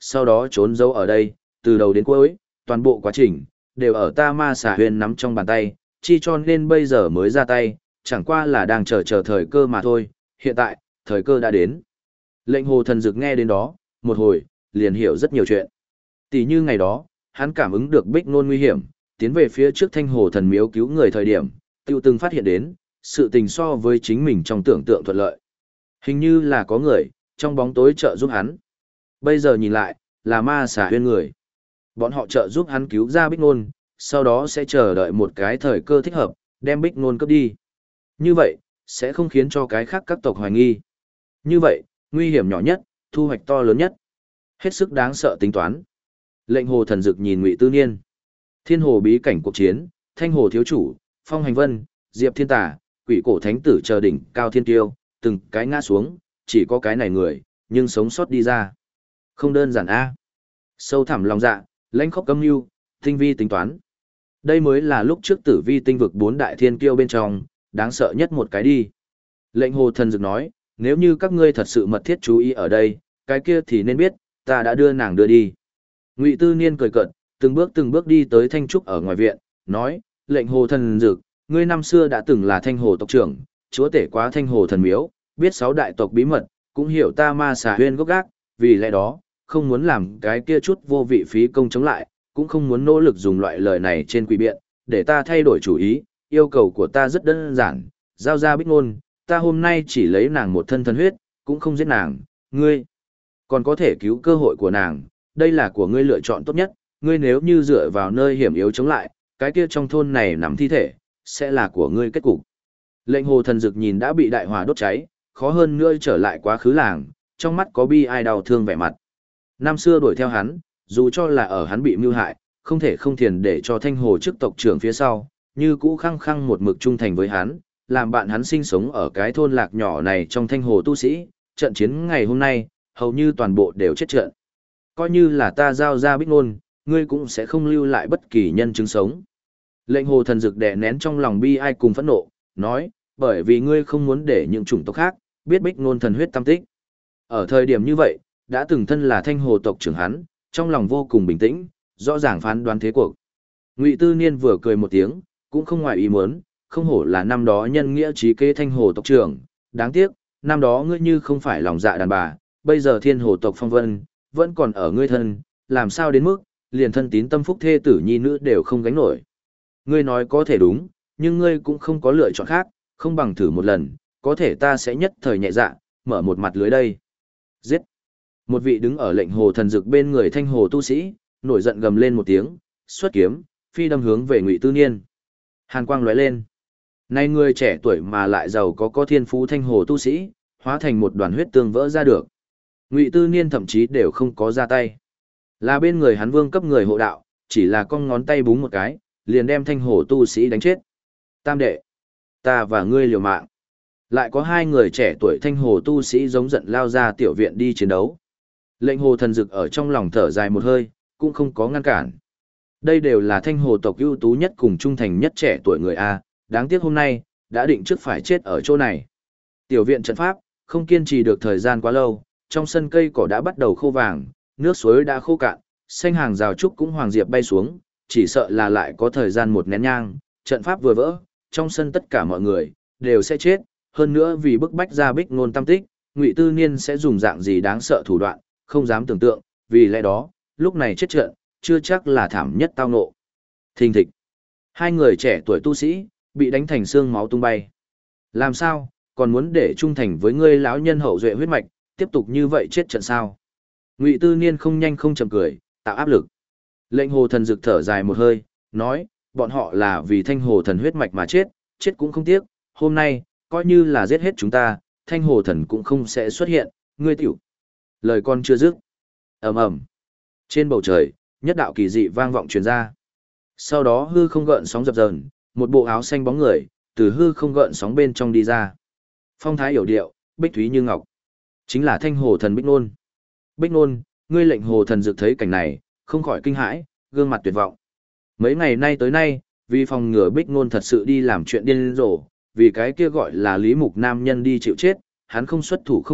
[SPEAKER 1] sau đó trốn giấu ở đây, từ đầu đến cuối, toàn bộ quá trình, đều ở ta ma xà huyền nắm trong bàn tay, chi cho nên bây giờ mới ra tay, chẳng qua là đang chờ thời cơ mà thôi, hiện tại, thời cơ đã đến. Lệnh hồ thần dực nghe đến đó, một hồi, liền hiểu rất nhiều chuyện. Tỷ như ngày đó, hắn cảm ứng được Bích Nôn nguy hiểm, tiến về phía trước Thanh Hồ thần miếu cứu người thời điểm, tiêu từng phát hiện đến, sự tình so với chính mình trong tưởng tượng thuận lợi. Hình như là có người, trong bóng tối trợ giúp hắn. Bây giờ nhìn lại, là ma xà huyên người. Bọn họ trợ giúp hắn cứu ra Bích Nôn, sau đó sẽ chờ đợi một cái thời cơ thích hợp, đem Bích Nôn cướp đi. Như vậy, sẽ không khiến cho cái khác các tộc hoài nghi. Như vậy, nguy hiểm nhỏ nhất, thu hoạch to lớn nhất. Hết sức đáng sợ tính toán. Lệnh hồ thần dực nhìn Ngụy Tư Niên. Thiên hồ bí cảnh cuộc chiến, Thanh hồ thiếu chủ, Phong Hành Vân, Diệp Thiên Tả, Quỷ cổ thánh tử chờ đỉnh cao thiên tiêu, từng cái ngã xuống, chỉ có cái này người, nhưng sống sót đi ra. Không đơn giản a. Sâu thẳm lòng dạ, lãnh khốc cấm mưu, tinh vi tính toán. Đây mới là lúc trước Tử Vi tinh vực 4 đại thiên kiêu bên trong, đáng sợ nhất một cái đi. Lệnh hồ thần dực nói, nếu như các ngươi thật sự mật thiết chú ý ở đây, cái kia thì nên biết, ta đã đưa nàng đưa đi. Ngụy Tư Niên cười cợt, từng bước đi tới Thanh Trúc ở ngoài viện, nói, lệnh hồ thần dực, ngươi năm xưa đã từng là Thanh hồ tộc trưởng, chúa tể quá Thanh hồ thần miếu, biết 6 đại tộc bí mật, cũng hiểu ta ma xà huyên gốc gác, vì lẽ đó, không muốn làm cái kia chút vô vị phí công chống lại, cũng không muốn nỗ lực dùng loại lời này trên quỷ biện, để ta thay đổi chủ ý, yêu cầu của ta rất đơn giản, giao ra Bích Nôn, ta hôm nay chỉ lấy nàng một thân thân huyết, cũng không giết nàng, ngươi còn có thể cứu cơ hội của nàng, đây là của ngươi lựa chọn tốt nhất, ngươi nếu như dựa vào nơi hiểm yếu chống lại, cái kia trong thôn này nằm thi thể, sẽ là của ngươi kết cục. Lệnh hồ thần dực nhìn đã bị đại hỏa đốt cháy, khó hơn nữa trở lại quá khứ làng, trong mắt có bi ai đau thương vẻ mặt. Năm xưa đuổi theo hắn, dù cho là ở hắn bị mưu hại, không thể không thiền để cho Thanh hồ chức tộc trưởng phía sau, như cũ khăng khăng một mực trung thành với hắn, làm bạn hắn sinh sống ở cái thôn lạc nhỏ này trong Thanh hồ tu sĩ, trận chiến ngày hôm nay, hầu như toàn bộ đều chết trận. Coi như là ta giao ra Bích Nôn, ngươi cũng sẽ không lưu lại bất kỳ nhân chứng sống. Lệnh hồ thần dực đè nén trong lòng bi ai cùng phẫn nộ, nói, bởi vì ngươi không muốn để những chủng tộc khác biết Bích Nôn thần huyết tâm tích. Ở thời điểm như vậy, đã từng thân là Thanh hồ tộc trưởng hắn, trong lòng vô cùng bình tĩnh, rõ ràng phán đoán thế cuộc. Ngụy Tư Niên vừa cười một tiếng, cũng không ngoài ý muốn, không hổ là năm đó nhân nghĩa trí kế Thanh hồ tộc trưởng, đáng tiếc, năm đó ngươi như không phải lòng dạ đàn bà, bây giờ Thiên hồ tộc phong vân, vẫn còn ở ngươi thân, làm sao đến mức, liền thân tín tâm phúc thê tử nhi nữ đều không gánh nổi. Ngươi nói có thể đúng, nhưng ngươi cũng không có lựa chọn khác, không bằng thử một lần, có thể ta sẽ nhất thời nhẹ dạ, mở một mặt lưới đây. Giết! Một vị đứng ở lệnh hồ thần dực bên người Thanh hồ tu sĩ, nổi giận gầm lên một tiếng, xuất kiếm, phi đâm hướng về Ngụy Tư Niên. Hàn quang lóe lên. Nay người trẻ tuổi mà lại giàu có thiên phú Thanh hồ tu sĩ, hóa thành một đoàn huyết tương vỡ ra được. Ngụy Tư Niên thậm chí đều không có ra tay. Là bên người hắn vương cấp người hộ đạo, chỉ là con ngón tay búng một cái, liền đem Thanh hồ tu sĩ đánh chết. Tam đệ, ta và ngươi liều mạng. Lại có 2 người trẻ tuổi Thanh hồ tu sĩ giống giận lao ra tiểu viện đi chiến đấu. Lệnh hồ thần dực ở trong lòng thở dài một hơi, cũng không có ngăn cản. Đây đều là Thanh hồ tộc ưu tú nhất cùng trung thành nhất trẻ tuổi người A, đáng tiếc hôm nay, đã định trước phải chết ở chỗ này. Tiểu viện trận pháp, không kiên trì được thời gian quá lâu, trong sân cây cỏ đã bắt đầu khô vàng, nước suối đã khô cạn, xanh hàng rào trúc cũng hoàng diệp bay xuống, chỉ sợ là lại có thời gian một nén nhang, trận pháp vừa vỡ, trong sân tất cả mọi người, đều sẽ chết, hơn nữa vì bức bách ra Bích Nôn tâm tích, Ngụy Tư Niên sẽ dùng dạng gì đáng sợ thủ đoạn, không dám tưởng tượng, vì lẽ đó, lúc này chết trận, chưa chắc là thảm nhất tao ngộ. Thình thịch. 2 người trẻ tuổi tu sĩ, bị đánh thành xương máu tung bay. Làm sao, còn muốn để trung thành với ngươi lão nhân hậu duệ huyết mạch, tiếp tục như vậy chết trận sao? Ngụy Tư Niên không nhanh không chậm cười, tạo áp lực. Lệnh hồ thần dực thở dài một hơi, nói, bọn họ là vì Thanh hồ thần huyết mạch mà chết, chết cũng không tiếc, hôm nay, coi như là giết hết chúng ta, Thanh hồ thần cũng không sẽ xuất hiện, ngươi tiểu. Lời con chưa dứt. Ầm ầm. Trên bầu trời, nhất đạo kỳ dị vang vọng truyền ra. Sau đó hư không gợn sóng dập dờn, một bộ áo xanh bóng người, từ hư không gợn sóng bên trong đi ra. Phong thái hiểu điệu, bích thúy như ngọc. Chính là Thanh hồ thần Bích Nôn. Bích Nôn, ngươi lệnh hồ thần dực thấy cảnh này, không khỏi kinh hãi, gương mặt tuyệt vọng. Mấy ngày nay tới nay, vì phòng ngừa Bích Nôn thật sự đi làm chuyện điên rồ, vì cái kia gọi là Lý Mục nam nhân đi chịu chết, hắn không xuất thủ không được,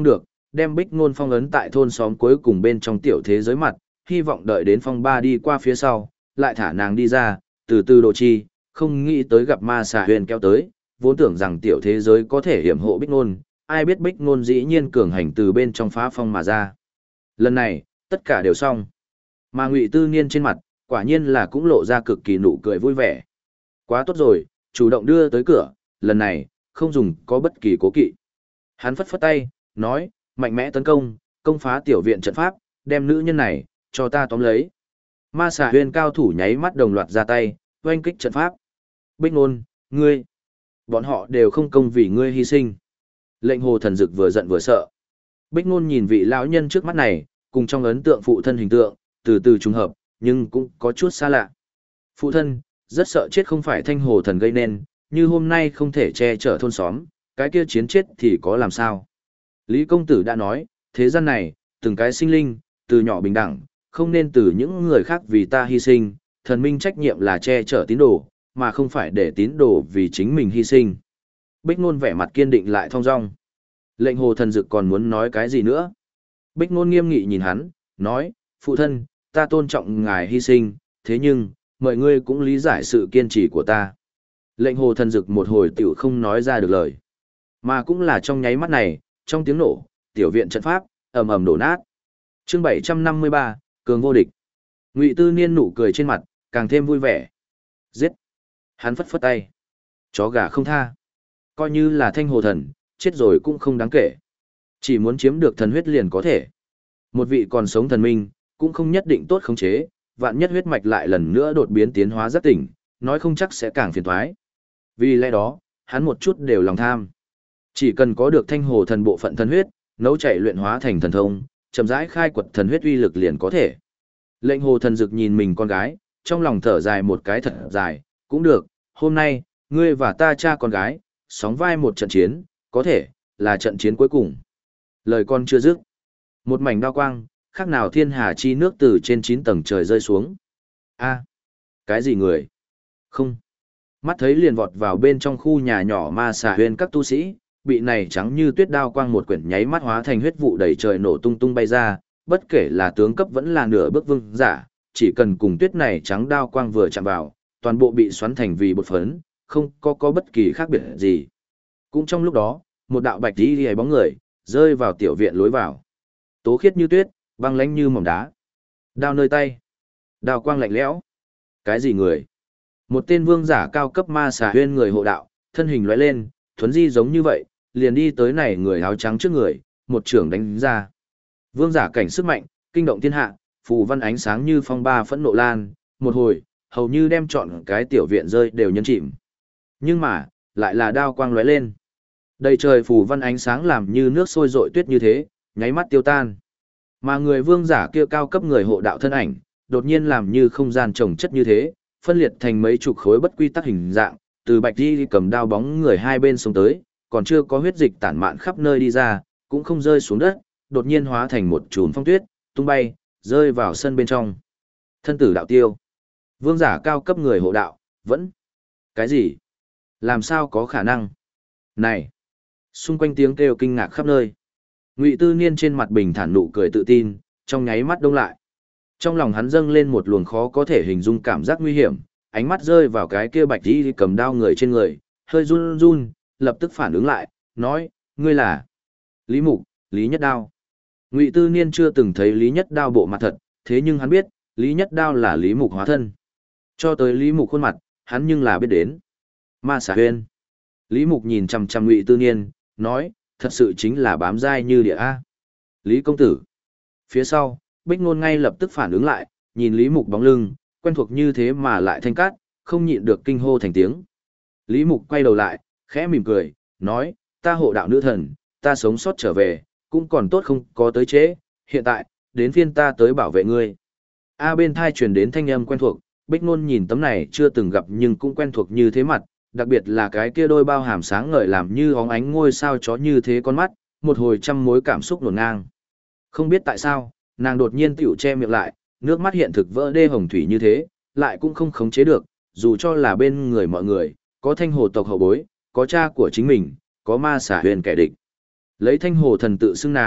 [SPEAKER 1] đem Bích Ngôn phong ấn tại thôn xóm cuối cùng bên trong tiểu thế giới mặt, hy vọng đợi đến phong ba đi qua phía sau, lại thả nàng đi ra, từ từ độ chi, không nghĩ tới gặp ma xà huyền kéo tới, vốn tưởng rằng tiểu thế giới có thể hiểm hộ Bích Ngôn, ai biết Bích Ngôn dĩ nhiên cường hành từ bên trong phá phong mà ra. Lần này, tất cả đều xong. Mà Ngụy Tư Niên trên mặt, quả nhiên là cũng lộ ra cực kỳ nụ cười vui vẻ. Quá tốt rồi, chủ động đưa tới cửa, lần này, không dùng có bất kỳ cố kỵ. Hắn phất phất tay, nói, mạnh mẽ tấn công, công phá tiểu viện trận pháp, đem nữ nhân này, cho ta tóm lấy. Ma xà huyền cao thủ nháy mắt đồng loạt ra tay, oanh kích trận pháp. Bích Nôn, ngươi, bọn họ đều không công vì ngươi hy sinh. Lệnh Hồ Thần Dực vừa giận vừa sợ. Bích Nôn nhìn vị lão nhân trước mắt này, cùng trong ấn tượng phụ thân hình tượng, từ từ trùng hợp, nhưng cũng có chút xa lạ. Phụ thân, rất sợ chết không phải Thanh Hồ Thần gây nên, như hôm nay không thể che chở thôn xóm, cái kia chiến chết thì có làm sao. Lý Công Tử đã nói, thế gian này, từng cái sinh linh, từ nhỏ bình đẳng, không nên từ những người khác vì ta hy sinh, thần minh trách nhiệm là che chở tín đồ, mà không phải để tín đồ vì chính mình hy sinh. Bích Nôn vẻ mặt kiên định lại thong dong. Lệnh Hồ Thần Dực còn muốn nói cái gì nữa? Bích Nôn nghiêm nghị nhìn hắn, nói, phụ thân, ta tôn trọng ngài hy sinh, thế nhưng, mọi người cũng lý giải sự kiên trì của ta. Lệnh Hồ Thần Dực một hồi tiểu không nói ra được lời. Mà cũng là trong nháy mắt này, trong tiếng nổ, tiểu viện trận pháp, ầm ầm đổ nát. Chương 753, cường vô địch. Ngụy Tư Niên nụ cười trên mặt, càng thêm vui vẻ. Giết! Hắn phất phất tay. Chó gà không tha. Coi như là Thanh Hồ Thần, chết rồi cũng không đáng kể. Chỉ muốn chiếm được thần huyết liền có thể. Một vị còn sống thần minh, cũng không nhất định tốt khống chế, vạn nhất huyết mạch lại lần nữa đột biến tiến hóa rất tỉnh, nói không chắc sẽ càng phiền toái. Vì lẽ đó, hắn một chút đều lòng tham. Chỉ cần có được Thanh Hồ Thần bộ phận thần huyết, nấu chảy luyện hóa thành thần thông, chậm rãi khai quật thần huyết uy lực liền có thể. Lệnh Hồ Thần Dực nhìn mình con gái, trong lòng thở dài một cái thật dài, cũng được, hôm nay, ngươi và ta cha con gái, sóng vai một trận chiến, có thể, là trận chiến cuối cùng. Lời con chưa dứt. Một mảnh đao quang, khác nào thiên hà chi nước từ trên 9 tầng trời rơi xuống. A, cái gì người? Không. Mắt thấy liền vọt vào bên trong khu nhà nhỏ ma xà huyền các tu sĩ, bị này trắng như tuyết đao quang một quyển nháy mắt hóa thành huyết vụ đầy trời nổ tung tung bay ra, bất kể là tướng cấp vẫn là nửa bước vương giả, chỉ cần cùng tuyết này trắng đao quang vừa chạm vào, toàn bộ bị xoắn thành vì bột phấn, không có bất kỳ khác biệt gì. Cũng trong lúc đó, một đạo bạch tí hề bóng người, rơi vào tiểu viện lối vào. Tố khiết như tuyết, băng lãnh như mỏng đá. Đao nơi tay. Đao quang lạnh lẽo. Cái gì người? Một tên vương giả cao cấp ma xà huyên người hộ đạo, thân hình lóe lên, thuấn di giống như vậy, liền đi tới này người áo trắng trước người, một trưởng đánh ra. Vương giả cảnh sức mạnh, kinh động thiên hạ, phù văn ánh sáng như phong ba phẫn nộ lan, một hồi, hầu như đem trọn cái tiểu viện rơi đều nhấn chìm. Nhưng mà, lại là đao quang lóe lên. Đầy trời phù văn ánh sáng làm như nước sôi rội tuyết như thế, nháy mắt tiêu tan. Mà người vương giả kia cao cấp người hộ đạo thân ảnh, đột nhiên làm như không gian trồng chất như thế, phân liệt thành mấy chục khối bất quy tắc hình dạng, từ bạch đi cầm đao bóng người hai bên xuống tới, còn chưa có huyết dịch tản mạn khắp nơi đi ra, cũng không rơi xuống đất, đột nhiên hóa thành một chùm phong tuyết, tung bay, rơi vào sân bên trong. Thân tử đạo tiêu. Vương giả cao cấp người hộ đạo, vẫn. Cái gì? Làm sao có khả năng? Này! Xung quanh tiếng kêu kinh ngạc khắp nơi. Ngụy Tư Niên trên mặt bình thản nụ cười tự tin, trong nháy mắt đông lại. Trong lòng hắn dâng lên một luồng khó có thể hình dung cảm giác nguy hiểm, ánh mắt rơi vào cái kia bạch y cầm đao người trên người, hơi run run, lập tức phản ứng lại, nói, ngươi là Lý Mục, Lý Nhất Đao. Ngụy Tư Niên chưa từng thấy Lý Nhất Đao bộ mặt thật, thế nhưng hắn biết, Lý Nhất Đao là Lý Mục hóa thân. Cho tới Lý Mục khuôn mặt, hắn nhưng là biết đến. Ma xà huyên. Lý Mục nhìn chằm chằm Ngụy Tư Niên, nói, thật sự chính là bám dai như địa A. Lý công tử. Phía sau, Bích Nôn ngay lập tức phản ứng lại, nhìn Lý Mục bóng lưng, quen thuộc như thế mà lại thanh cát, không nhịn được kinh hô thành tiếng. Lý Mục quay đầu lại, khẽ mỉm cười, nói, ta hộ đạo nữ thần, ta sống sót trở về, cũng còn tốt không có tới trễ, hiện tại, đến phiên ta tới bảo vệ ngươi. A bên thai truyền đến thanh âm quen thuộc, Bích Nôn nhìn tấm này chưa từng gặp nhưng cũng quen thuộc như thế mặt, đặc biệt là cái kia đôi bao hàm sáng ngời làm như óng ánh ngôi sao chó như thế con mắt, một hồi trăm mối cảm xúc nổn ngang. Không biết tại sao, nàng đột nhiên tiểu che miệng lại, nước mắt hiện thực vỡ đê hồng thủy như thế, lại cũng không khống chế được, dù cho là bên người mọi người, có Thanh Hồ tộc hậu bối, có cha của chính mình, có ma xà huyền kẻ địch. Lấy Thanh Hồ thần tự xưng nàng,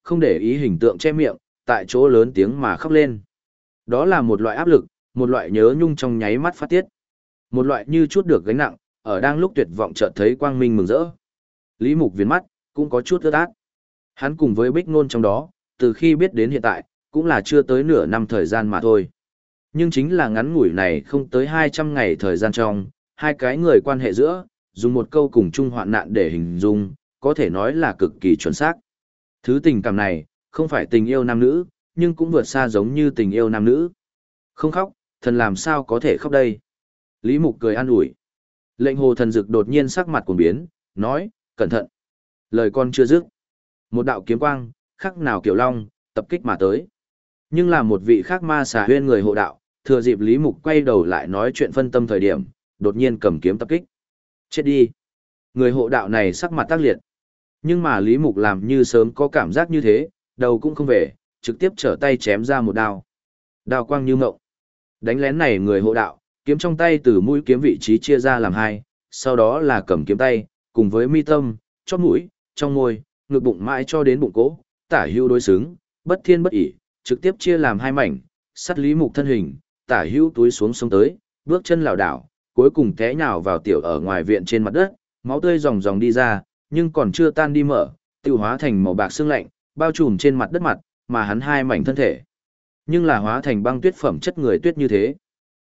[SPEAKER 1] không để ý hình tượng che miệng, tại chỗ lớn tiếng mà khóc lên. Đó là một loại áp lực, một loại nhớ nhung trong nháy mắt phát tiết. Một loại như chút được gánh nặng, ở đang lúc tuyệt vọng chợt thấy quang minh mừng rỡ. Lý Mục viền mắt, cũng có chút ướt át. Hắn cùng với Bích Nôn trong đó, từ khi biết đến hiện tại, cũng là chưa tới nửa năm thời gian mà thôi. Nhưng chính là ngắn ngủi này không tới 200 ngày thời gian trong, hai cái người quan hệ giữa, dùng một câu cùng chung hoạn nạn để hình dung, có thể nói là cực kỳ chuẩn xác. Thứ tình cảm này, không phải tình yêu nam nữ, nhưng cũng vượt xa giống như tình yêu nam nữ. Không khóc, thần làm sao có thể khóc đây? Lý Mục cười an ủi. Lệnh hồ thần dực đột nhiên sắc mặt cuồng biến, nói, cẩn thận. Lời con chưa dứt. Một đạo kiếm quang, khắc nào kiểu long, tập kích mà tới. Nhưng là một vị khác ma xà huyên người hộ đạo, thừa dịp Lý Mục quay đầu lại nói chuyện phân tâm thời điểm, đột nhiên cầm kiếm tập kích. Chết đi. Người hộ đạo này sắc mặt tác liệt. Nhưng mà Lý Mục làm như sớm có cảm giác như thế, đầu cũng không về, trực tiếp trở tay chém ra một đao. Đao quang như mộng. Đánh lén này người hộ đạo, kiếm trong tay từ mũi kiếm vị trí chia ra làm hai, sau đó là cầm kiếm tay, cùng với mi tâm, chóp mũi, trong môi, ngực bụng mãi cho đến bụng cổ, tả hữu đối xứng, bất thiên bất ỷ, trực tiếp chia làm hai mảnh, sắt Lý Mục thân hình, tả hữu túi xuống sông tới, bước chân lảo đảo, cuối cùng té nhào vào tiểu ở ngoài viện trên mặt đất, máu tươi ròng ròng đi ra, nhưng còn chưa tan đi mở, tiêu hóa thành màu bạc xương lạnh, bao trùm trên mặt đất mặt, mà hắn hai mảnh thân thể. Nhưng là hóa thành băng tuyết phẩm chất người tuyết như thế.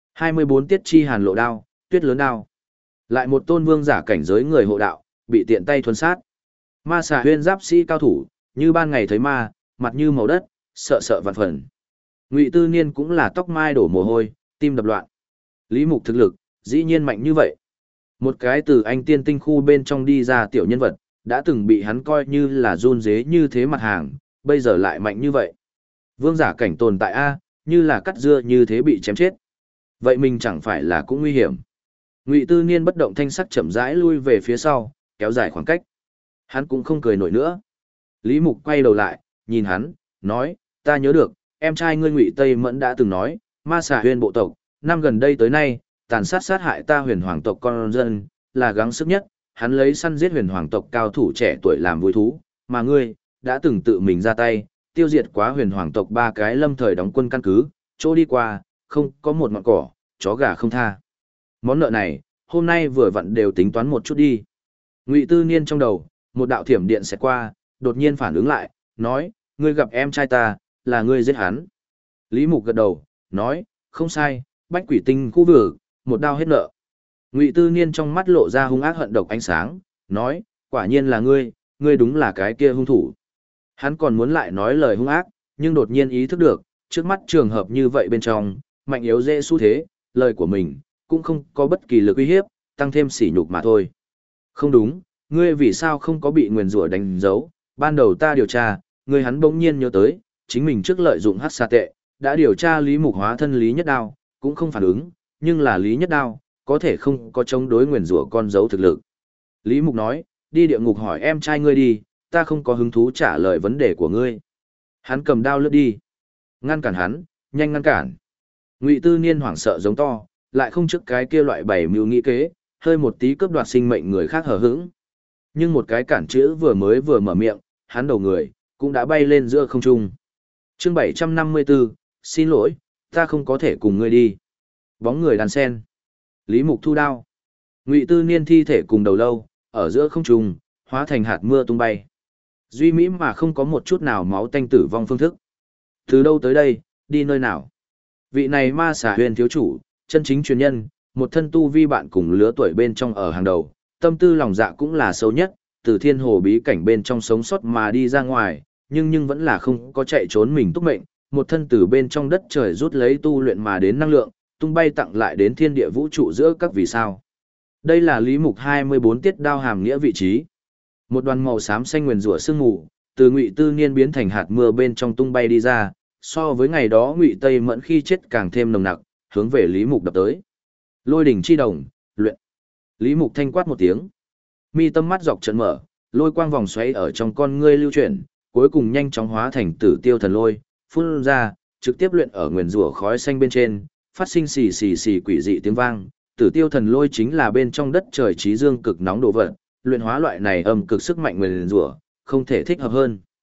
[SPEAKER 1] 24 tiết chi hàn lộ đao, tuyết lớn đao. Lại một tôn vương giả cảnh giới người hộ đạo, bị tiện tay thuần sát. Ma xà huyên giáp sĩ cao thủ, như ban ngày thấy ma, mặt như màu đất, sợ sợ vạn phần. Ngụy Tư Niên cũng là tóc mai đổ mồ hôi, tim đập loạn. Lý Mục thực lực, dĩ nhiên mạnh như vậy. Một cái từ anh tiên tinh khu bên trong đi ra tiểu nhân vật, đã từng bị hắn coi như là run dế như thế mặt hàng, bây giờ lại mạnh như vậy. Vương giả cảnh tồn tại A, như là cắt dưa như thế bị chém chết. Vậy mình chẳng phải là cũng nguy hiểm. Ngụy Tư Niên bất động thanh sắc chậm rãi lui về phía sau, kéo dài khoảng cách. Hắn cũng không cười nổi nữa. Lý Mục quay đầu lại, nhìn hắn, nói, ta nhớ được, em trai ngươi Ngụy Tây Mẫn đã từng nói, ma xà huyền bộ tộc, năm gần đây tới nay, tàn sát sát hại ta huyền hoàng tộc con dân, là gắng sức nhất, hắn lấy săn giết huyền hoàng tộc cao thủ trẻ tuổi làm vui thú, mà ngươi, đã từng tự mình ra tay, tiêu diệt quá huyền hoàng tộc ba cái lâm thời đóng quân căn cứ, chỗ đi qua, không có một ngọn cỏ, chó gà không tha. Món nợ này, hôm nay vừa vặn đều tính toán một chút đi. Ngụy Tư Niên trong đầu, một đạo thiểm điện xẹt qua, đột nhiên phản ứng lại, nói, ngươi gặp em trai ta, là ngươi giết hắn. Lý Mục gật đầu, nói, không sai, bách quỷ tinh khu vực, một đao hết nợ. Ngụy Tư Niên trong mắt lộ ra hung ác hận độc ánh sáng, nói, quả nhiên là ngươi đúng là cái kia hung thủ. Hắn còn muốn lại nói lời hung ác, nhưng đột nhiên ý thức được, trước mắt trường hợp như vậy bên trong, mạnh yếu dễ xu thế, lời của mình, cũng không có bất kỳ lực uy hiếp, tăng thêm sỉ nhục mà thôi. Không đúng, ngươi vì sao không có bị nguyền rủa đánh dấu, ban đầu ta điều tra, ngươi hắn bỗng nhiên nhớ tới, chính mình trước lợi dụng hắc xà tệ, đã điều tra Lý Mục hóa thân Lý Nhất Đao, cũng không phản ứng, nhưng là Lý Nhất Đao, có thể không có chống đối nguyền rủa con dấu thực lực. Lý Mục nói, đi địa ngục hỏi em trai ngươi đi, ta không có hứng thú trả lời vấn đề của ngươi. Hắn cầm đao lướt đi. Ngăn cản hắn, nhanh ngăn cản. Ngụy Tư Niên hoảng sợ giống to, lại không trước cái kia loại bày mưu nghĩ kế, hơi một tí cướp đoạt sinh mệnh người khác hờ hững. Nhưng một cái cản chữ vừa mới vừa mở miệng, hắn đầu người, cũng đã bay lên giữa không trung. Chương 754, xin lỗi, ta không có thể cùng ngươi đi. Bóng người đàn sen. Lý Mục thu đao. Ngụy Tư Niên thi thể cùng đầu lâu, ở giữa không trung, hóa thành hạt mưa tung bay. Duy mỹ mà không có một chút nào máu tanh tử vong phương thức. Từ đâu tới đây, đi nơi nào? Vị này ma xà huyền thiếu chủ, chân chính truyền nhân, một thân tu vi bạn cùng lứa tuổi bên trong ở hàng đầu, tâm tư lòng dạ cũng là sâu nhất, từ thiên hồ bí cảnh bên trong sống sót mà đi ra ngoài, nhưng vẫn là không có chạy trốn mình túc mệnh, một thân từ bên trong đất trời rút lấy tu luyện mà đến năng lượng, tung bay tặng lại đến thiên địa vũ trụ giữa các vì sao. Đây là Lý Mục 24 tiết đao hàm nghĩa vị trí. Một đoàn màu xám xanh nguyền rủa sương mù, từ Ngụy Tư Niên biến thành hạt mưa bên trong tung bay đi ra, so với ngày đó Ngụy Tây Mẫn khi chết càng thêm nồng nặc, hướng về Lý Mục đập tới. Lôi đỉnh chi đồng, luyện. Lý Mục thanh quát một tiếng. Mi tâm mắt dọc trận mở, lôi quang vòng xoáy ở trong con ngươi lưu chuyển, cuối cùng nhanh chóng hóa thành tử tiêu thần lôi, phun ra, trực tiếp luyện ở nguyền rủa khói xanh bên trên, phát sinh xì xì xì quỷ dị tiếng vang. Tử tiêu thần lôi chính là bên trong đất trời trí dương cực nóng đồ vật, luyện hóa loại này âm cực sức mạnh nguyền rủa, không thể thích hợp hơn.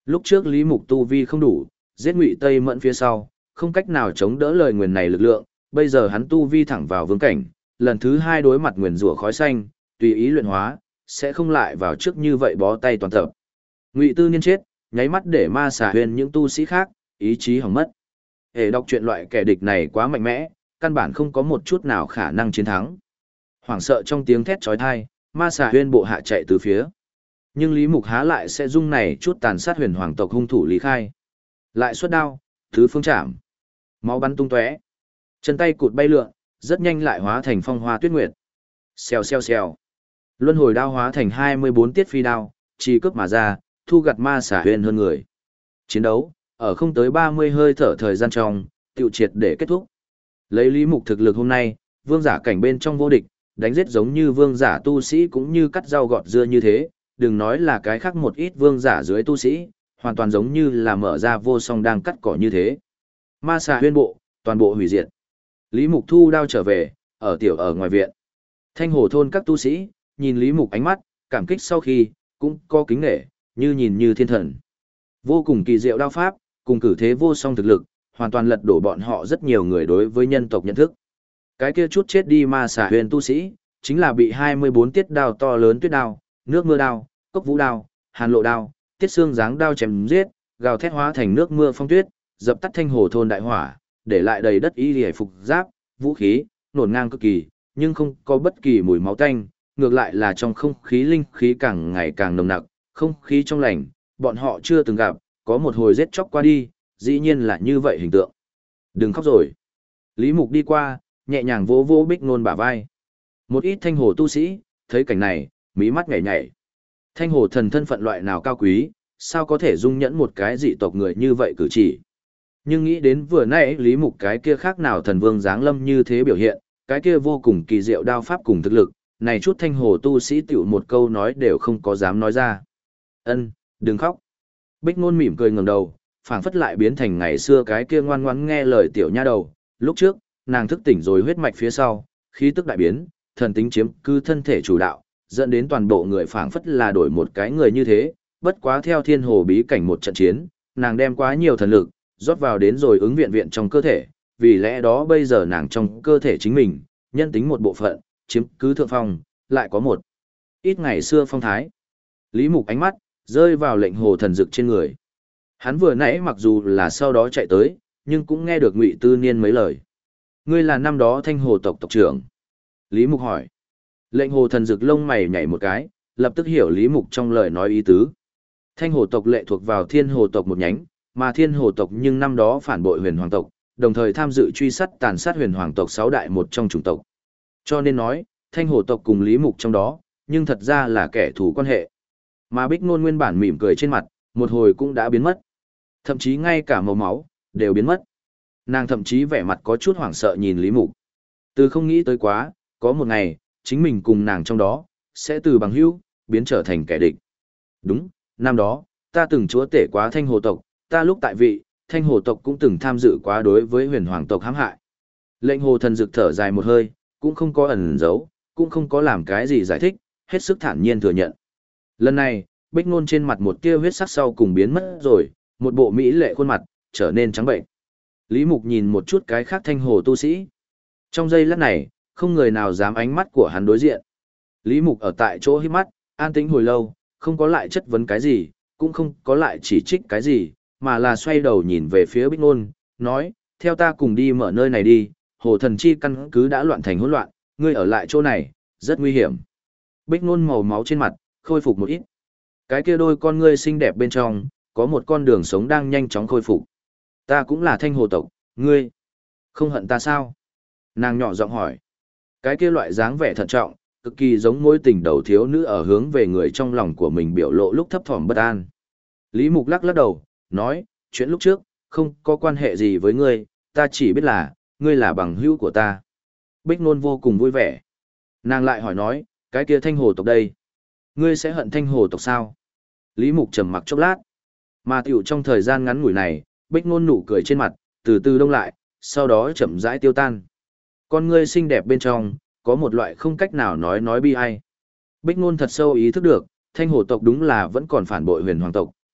[SPEAKER 1] Lúc trước Lý Mục tu vi không đủ, giết Ngụy Tây Mẫn phía sau, không cách nào chống đỡ lời nguyền này lực lượng, bây giờ hắn tu vi thẳng vào vương cảnh, lần thứ hai đối mặt nguyền rủa khói xanh, tùy ý luyện hóa, sẽ không lại vào trước như vậy bó tay toàn tập. Ngụy Tư Niên chết, nháy mắt để Ma Xà Huyền những tu sĩ khác, ý chí hỏng mất. Hệ đọc chuyện loại kẻ địch này quá mạnh mẽ, căn bản không có một chút nào khả năng chiến thắng. Hoảng sợ trong tiếng thét chói tai, Ma Xà Huyền bộ hạ chạy từ phía. Nhưng Lý Mục há lại sẽ dung này chút tàn sát huyền hoàng tộc hung thủ Lý Khai. Lại xuất đao, thứ phương chạm. Máu bắn tung tóe. Chân tay cụt bay lượn, rất nhanh lại hóa thành phong hoa tuyết nguyệt. Xèo xèo xèo. Luân hồi đao hóa thành 24 tiết phi đao, chi cướp mà ra, thu gặt Ma Xà Huyền hơn người. Chiến đấu, ở không tới 30 hơi thở thời gian trong, tiêu triệt để kết thúc. Lấy Lý Mục thực lực hôm nay, vương giả cảnh bên trong vô địch, đánh giết giống như vương giả tu sĩ cũng như cắt rau gọt dưa như thế, đừng nói là cái khác một ít vương giả dưới tu sĩ, hoàn toàn giống như là mở ra vô song đang cắt cỏ như thế. Ma Xà Huyên bộ, toàn bộ hủy diệt. Lý Mục thu đao trở về, ở ngoài viện. Thanh Hồ thôn các tu sĩ, nhìn Lý Mục ánh mắt, cảm kích sau khi, cũng có kính nể, như nhìn như thiên thần. Vô cùng kỳ diệu đao pháp, cùng cử thế vô song thực lực, hoàn toàn lật đổ bọn họ rất nhiều người đối với nhân tộc nhận thức. Cái kia chút chết đi Ma Xà Huyền tu sĩ, chính là bị 24 tiết đao to lớn tuyết đao, nước mưa đao, cốc vũ đao, hàn lộ đao, tiết xương giáng đao chém giết, gào thét hóa thành nước mưa phong tuyết, dập tắt Thanh Hồ thôn đại hỏa, để lại đầy đất y liễu phục giáp, vũ khí, nổn ngang cực kỳ, nhưng không có bất kỳ mùi máu tanh, ngược lại là trong không khí linh khí càng ngày càng nồng nặc, không khí trong lành, bọn họ chưa từng gặp, có một hồi giết chóc qua đi, dĩ nhiên là như vậy hình tượng. Đừng khóc rồi. Lý Mục đi qua, nhẹ nhàng vỗ vỗ Bích Nôn bả vai. Một ít Thanh Hồ tu sĩ, thấy cảnh này, mí mắt nhảy nhảy. Thanh Hồ thần thân phận loại nào cao quý, sao có thể dung nhẫn một cái dị tộc người như vậy cử chỉ. Nhưng nghĩ đến vừa nãy Lý Mục cái kia khác nào thần vương giáng lâm như thế biểu hiện, cái kia vô cùng kỳ diệu đao pháp cùng thực lực, này chút Thanh Hồ tu sĩ tiểu một câu nói đều không có dám nói ra. Ân, đừng khóc. Bích Nôn mỉm cười ngẩng đầu, phảng phất lại biến thành ngày xưa cái kia ngoan ngoãn nghe lời tiểu nha đầu. Lúc trước, nàng thức tỉnh rồi huyết mạch phía sau, khí tức đại biến, thần tính chiếm cứ thân thể chủ đạo, dẫn đến toàn bộ người phảng phất là đổi một cái người như thế. Bất quá theo Thiên Hồ bí cảnh một trận chiến, nàng đem quá nhiều thần lực rót vào đến rồi ứng viện viện trong cơ thể, vì lẽ đó bây giờ nàng trong cơ thể chính mình, nhân tính một bộ phận, chiếm cứ thượng phong, lại có một ít ngày xưa phong thái. Lý Mục ánh mắt rơi vào lệnh hồ thần dực trên người. Hắn vừa nãy mặc dù là sau đó chạy tới, nhưng cũng nghe được Ngụy Tư Niên mấy lời. Ngươi là năm đó Thanh Hồ tộc tộc trưởng. Lý Mục hỏi. Lệnh hồ thần dực lông mày nhảy một cái, lập tức hiểu Lý Mục trong lời nói ý tứ. Thanh Hồ tộc lệ thuộc vào Thiên Hồ tộc một nhánh, mà Thiên Hồ tộc nhưng năm đó phản bội Huyền Hoàng tộc, đồng thời tham dự truy sát tàn sát Huyền Hoàng tộc 6 đại một trong chủng tộc. Cho nên nói, Thanh Hồ tộc cùng Lý Mục trong đó, nhưng thật ra là kẻ thù quan hệ. Mà Bích Nôn nguyên bản mỉm cười trên mặt, một hồi cũng đã biến mất. Thậm chí ngay cả màu máu, đều biến mất. Nàng thậm chí vẻ mặt có chút hoảng sợ nhìn Lý Mục. Từ không nghĩ tới quá, có một ngày, chính mình cùng nàng trong đó, sẽ từ bằng hữu biến trở thành kẻ địch. Đúng, năm đó, ta từng chúa tể quá Thanh Hồ tộc, ta lúc tại vị, Thanh Hồ tộc cũng từng tham dự quá đối với Huyền Hoàng tộc hãm hại. Lệnh hồ thần dực thở dài một hơi, cũng không có ẩn giấu, cũng không có làm cái gì giải thích, hết sức thản nhiên thừa nhận. Lần này, Bích Nôn trên mặt một tia huyết sắc sau cùng biến mất rồi, một bộ mỹ lệ khuôn mặt trở nên trắng bệnh. Lý Mục nhìn một chút cái khác Thanh Hồ tu sĩ. Trong giây lát này, không người nào dám ánh mắt của hắn đối diện. Lý Mục ở tại chỗ hít mắt, an tĩnh hồi lâu, không có lại chất vấn cái gì, cũng không có lại chỉ trích cái gì, mà là xoay đầu nhìn về phía Bích Nôn, nói, theo ta cùng đi mở nơi này đi, Hồ thần chi căn cứ đã loạn thành hỗn loạn, ngươi ở lại chỗ này, rất nguy hiểm. Bích Nôn màu máu trên mặt, khôi phục một ít. Cái kia đôi con ngươi xinh đẹp bên trong, có một con đường sống đang nhanh chóng khôi phục. Ta cũng là Thanh Hồ tộc, ngươi không hận ta sao? Nàng nhỏ giọng hỏi. Cái kia loại dáng vẻ thận trọng, cực kỳ giống mối tình đầu thiếu nữ ở hướng về người trong lòng của mình biểu lộ lúc thấp thỏm bất an. Lý Mục lắc lắc đầu, nói, chuyện lúc trước, không có quan hệ gì với ngươi, ta chỉ biết là, ngươi là bằng hữu của ta. Bích Nôn vô cùng vui vẻ. Nàng lại hỏi nói, cái kia Thanh Hồ tộc đây, ngươi sẽ hận Thanh Hồ tộc sao? Lý Mục trầm mặc chốc lát. Mà tiểu trong thời gian ngắn ngủi này, Bích Nôn nụ cười trên mặt, từ từ đông lại, sau đó chậm rãi tiêu tan. Con ngươi xinh đẹp bên trong, có một loại không cách nào nói bi ai. Bích Nôn thật sâu ý thức được, Thanh Hồ tộc đúng là vẫn còn phản bội Huyền Hoàng tộc,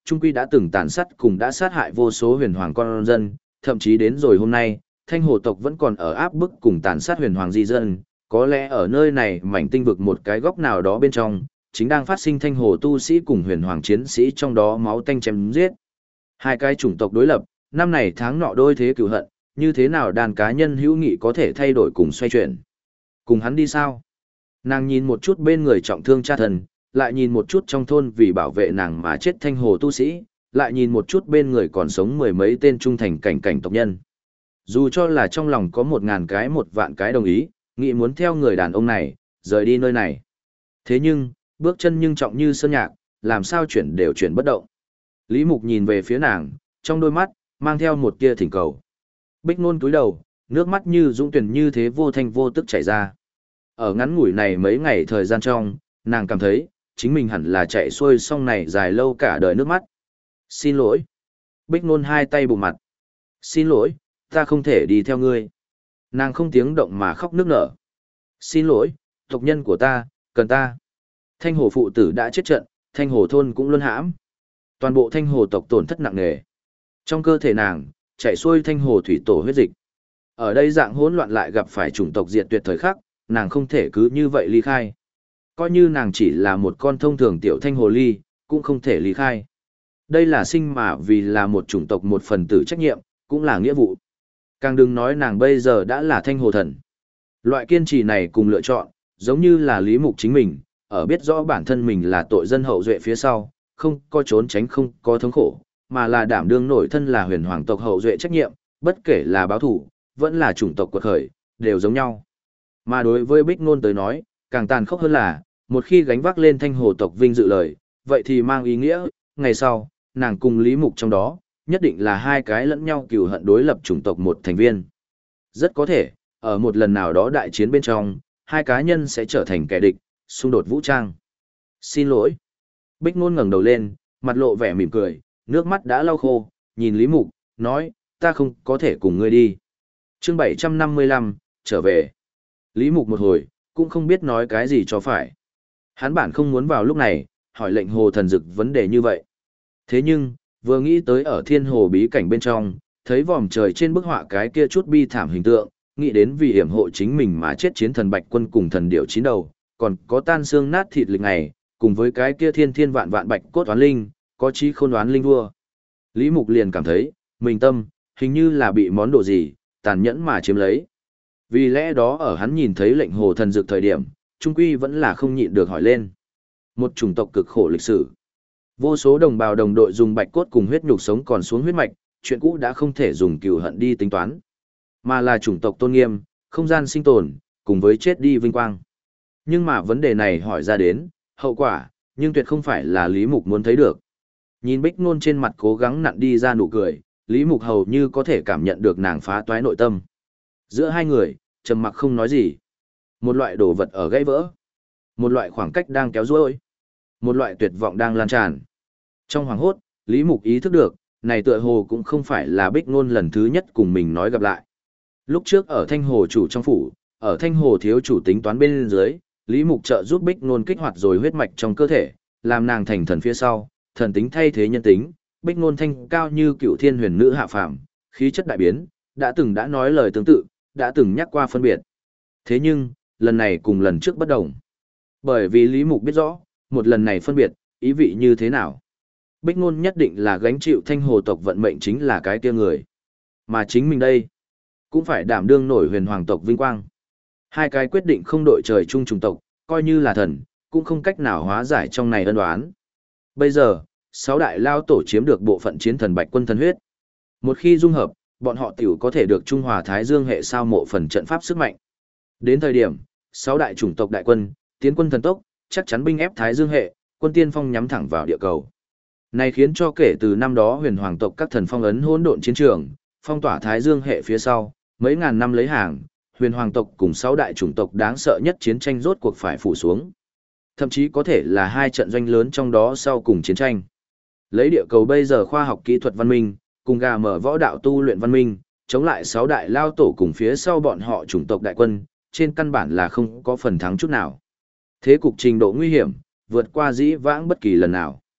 [SPEAKER 1] trung quy đã từng tàn sát cùng đã sát hại vô số huyền hoàng con dân, thậm chí đến rồi hôm nay, thanh hồ tộc vẫn còn ở áp bức cùng tàn sát huyền hoàng di dân, có lẽ ở nơi này mảnh tinh vực một cái góc nào đó bên trong, chính đang phát sinh thanh hồ tu sĩ cùng huyền hoàng chiến sĩ trong đó máu tanh chém giết. Hai cái chủng tộc đối lập, năm này tháng nọ đôi thế cửu hận, như thế nào đàn cá nhân hữu nghị có thể thay đổi cùng xoay chuyển. Cùng hắn đi sao? Nàng nhìn một chút bên người trọng thương cha thần, lại nhìn một chút trong thôn vì bảo vệ nàng mà chết thanh hồ tu sĩ, lại nhìn một chút bên người còn sống mười mấy tên trung thành cảnh tộc nhân. Dù cho là trong lòng có 1.000 cái 1.000 cái đồng ý, nghĩ muốn theo người đàn ông này, rời đi nơi này. Thế nhưng, bước chân nhưng trọng như sơn nhạc, làm sao chuyển đều chuyển bất động. Lý Mục nhìn về phía nàng, trong đôi mắt, mang theo một tia thỉnh cầu. Bích Nôn cúi đầu, nước mắt như dũng tuyển như thế vô thanh vô tức chảy ra. Ở ngắn ngủi này mấy ngày thời gian trong, nàng cảm thấy, chính mình hẳn là chạy xuôi xong này dài lâu cả đời nước mắt. Xin lỗi. Bích Nôn hai tay bụng mặt. Xin lỗi, ta không thể đi theo ngươi. Nàng không tiếng động mà khóc nức nở. Xin lỗi, tộc nhân của ta, cần ta. Thanh hồ phụ tử đã chết trận, thanh hồ thôn cũng luân hãm. Toàn bộ thanh hồ tộc tổn thất nặng nề. Trong cơ thể nàng, chảy xuôi thanh hồ thủy tổ huyết dịch. Ở đây dạng hỗn loạn lại gặp phải chủng tộc diệt tuyệt thời khắc, nàng không thể cứ như vậy ly khai. Coi như nàng chỉ là một con thông thường tiểu thanh hồ ly, cũng không thể ly khai. Đây là sinh mà vì là một chủng tộc một phần tử trách nhiệm, cũng là nghĩa vụ. Càng đừng nói nàng bây giờ đã là thanh hồ thần. Loại kiên trì này cùng lựa chọn, giống như là Lý Mục chính mình, ở biết rõ bản thân mình là tội dân hậu duệ phía sau, không có trốn tránh không có thống khổ, mà là đảm đương nổi thân là huyền hoàng tộc hậu duệ trách nhiệm, bất kể là báo thủ, vẫn là chủng tộc quật khởi, đều giống nhau. Mà đối với Bích Nôn tới nói, càng tàn khốc hơn là, một khi gánh vác lên thanh hồ tộc vinh dự lời, vậy thì mang ý nghĩa, ngày sau, nàng cùng Lý Mục trong đó, nhất định là hai cái lẫn nhau cừu hận đối lập chủng tộc một thành viên. Rất có thể, ở một lần nào đó đại chiến bên trong, hai cá nhân sẽ trở thành kẻ địch, xung đột vũ trang. Xin lỗi. Bích Nôn ngẩng đầu lên, mặt lộ vẻ mỉm cười, nước mắt đã lau khô, nhìn Lý Mục, nói, ta không có thể cùng ngươi đi. Chương 755, trở về. Lý Mục một hồi, cũng không biết nói cái gì cho phải. Hắn bản không muốn vào lúc này, hỏi lệnh hồ thần dực vấn đề như vậy. Thế nhưng, vừa nghĩ tới ở thiên hồ bí cảnh bên trong, thấy vòm trời trên bức họa cái kia chút bi thảm hình tượng, nghĩ đến vì hiểm hộ chính mình mà chết chiến thần bạch quân cùng thần điểu chín đầu, còn có tan xương nát thịt lịch này, cùng với cái kia thiên thiên vạn vạn bạch cốt oán linh, có chí khôn oán linh vua. Lý Mục liền cảm thấy, mình tâm, hình như là bị món đồ gì, tàn nhẫn mà chiếm lấy. Vì lẽ đó ở hắn nhìn thấy lệnh hồ thần dực thời điểm, trung quy vẫn là không nhịn được hỏi lên. Một chủng tộc cực khổ lịch sử. Vô số đồng bào đồng đội dùng bạch cốt cùng huyết nhục sống còn xuống huyết mạch, chuyện cũ đã không thể dùng cừu hận đi tính toán, mà là chủng tộc tôn nghiêm, không gian sinh tồn, cùng với chết đi vinh quang. Nhưng mà vấn đề này hỏi ra đến, hậu quả, nhưng tuyệt không phải là Lý Mục muốn thấy được. Nhìn Bích Nôn trên mặt cố gắng nặn đi ra nụ cười, Lý Mục hầu như có thể cảm nhận được nàng phá toái nội tâm. Giữa hai người, trầm mặc không nói gì. Một loại đồ vật ở gãy vỡ. Một loại khoảng cách đang kéo duỗi. Một loại tuyệt vọng đang lan tràn. Trong hoàng hốt, Lý Mục ý thức được, này tựa hồ cũng không phải là Bích Nôn lần thứ nhất cùng mình nói gặp lại. Lúc trước ở Thanh Hồ chủ trong phủ, ở Thanh Hồ thiếu chủ tính toán bên dưới, Lý Mục trợ giúp Bích Nôn kích hoạt rồi huyết mạch trong cơ thể, làm nàng thành thần phía sau, thần tính thay thế nhân tính, Bích Nôn thanh cao như cựu thiên huyền nữ hạ phàm, khí chất đại biến, đã nói lời tương tự, đã từng nhắc qua phân biệt. Thế nhưng, lần này cùng lần trước bất đồng. Bởi vì Lý Mục biết rõ, một lần này phân biệt, ý vị như thế nào. Bích Nôn nhất định là gánh chịu thanh hồ tộc vận mệnh chính là cái kia người. Mà chính mình đây, cũng phải đảm đương nổi huyền hoàng tộc vinh quang. Hai cái quyết định không đội trời chung trùng tộc, coi như là thần, cũng không cách nào hóa giải trong này ân oán. Bây giờ, sáu đại lao tổ chiếm được bộ phận chiến thần bạch quân thần huyết. Một khi dung hợp, bọn họ tiểu có thể được Trung Hòa Thái Dương hệ sao mộ phần trận pháp sức mạnh. Đến thời điểm, sáu đại chủng tộc đại quân, tiến quân thần tốc, chắc chắn binh ép Thái Dương hệ, quân tiên phong nhắm thẳng vào địa cầu. Này khiến cho kể từ năm đó huyền hoàng tộc các thần phong ấn hỗn độn chiến trường, phong tỏa Thái Dương hệ phía sau, mấy ngàn năm lấy hàng, huyền hoàng tộc cùng sáu đại chủng tộc đáng sợ nhất chiến tranh rốt cuộc phải phủ xuống. Thậm chí có thể là hai trận doanh lớn trong đó sau cùng chiến tranh. Lấy địa cầu bây giờ khoa học kỹ thuật văn minh, cùng gà mở võ đạo tu luyện văn minh, chống lại sáu đại lao tổ cùng phía sau bọn họ chủng tộc đại quân, trên căn bản là không có phần thắng chút nào. Thế cục trình độ nguy hiểm, vượt qua dĩ vãng bất kỳ lần nào.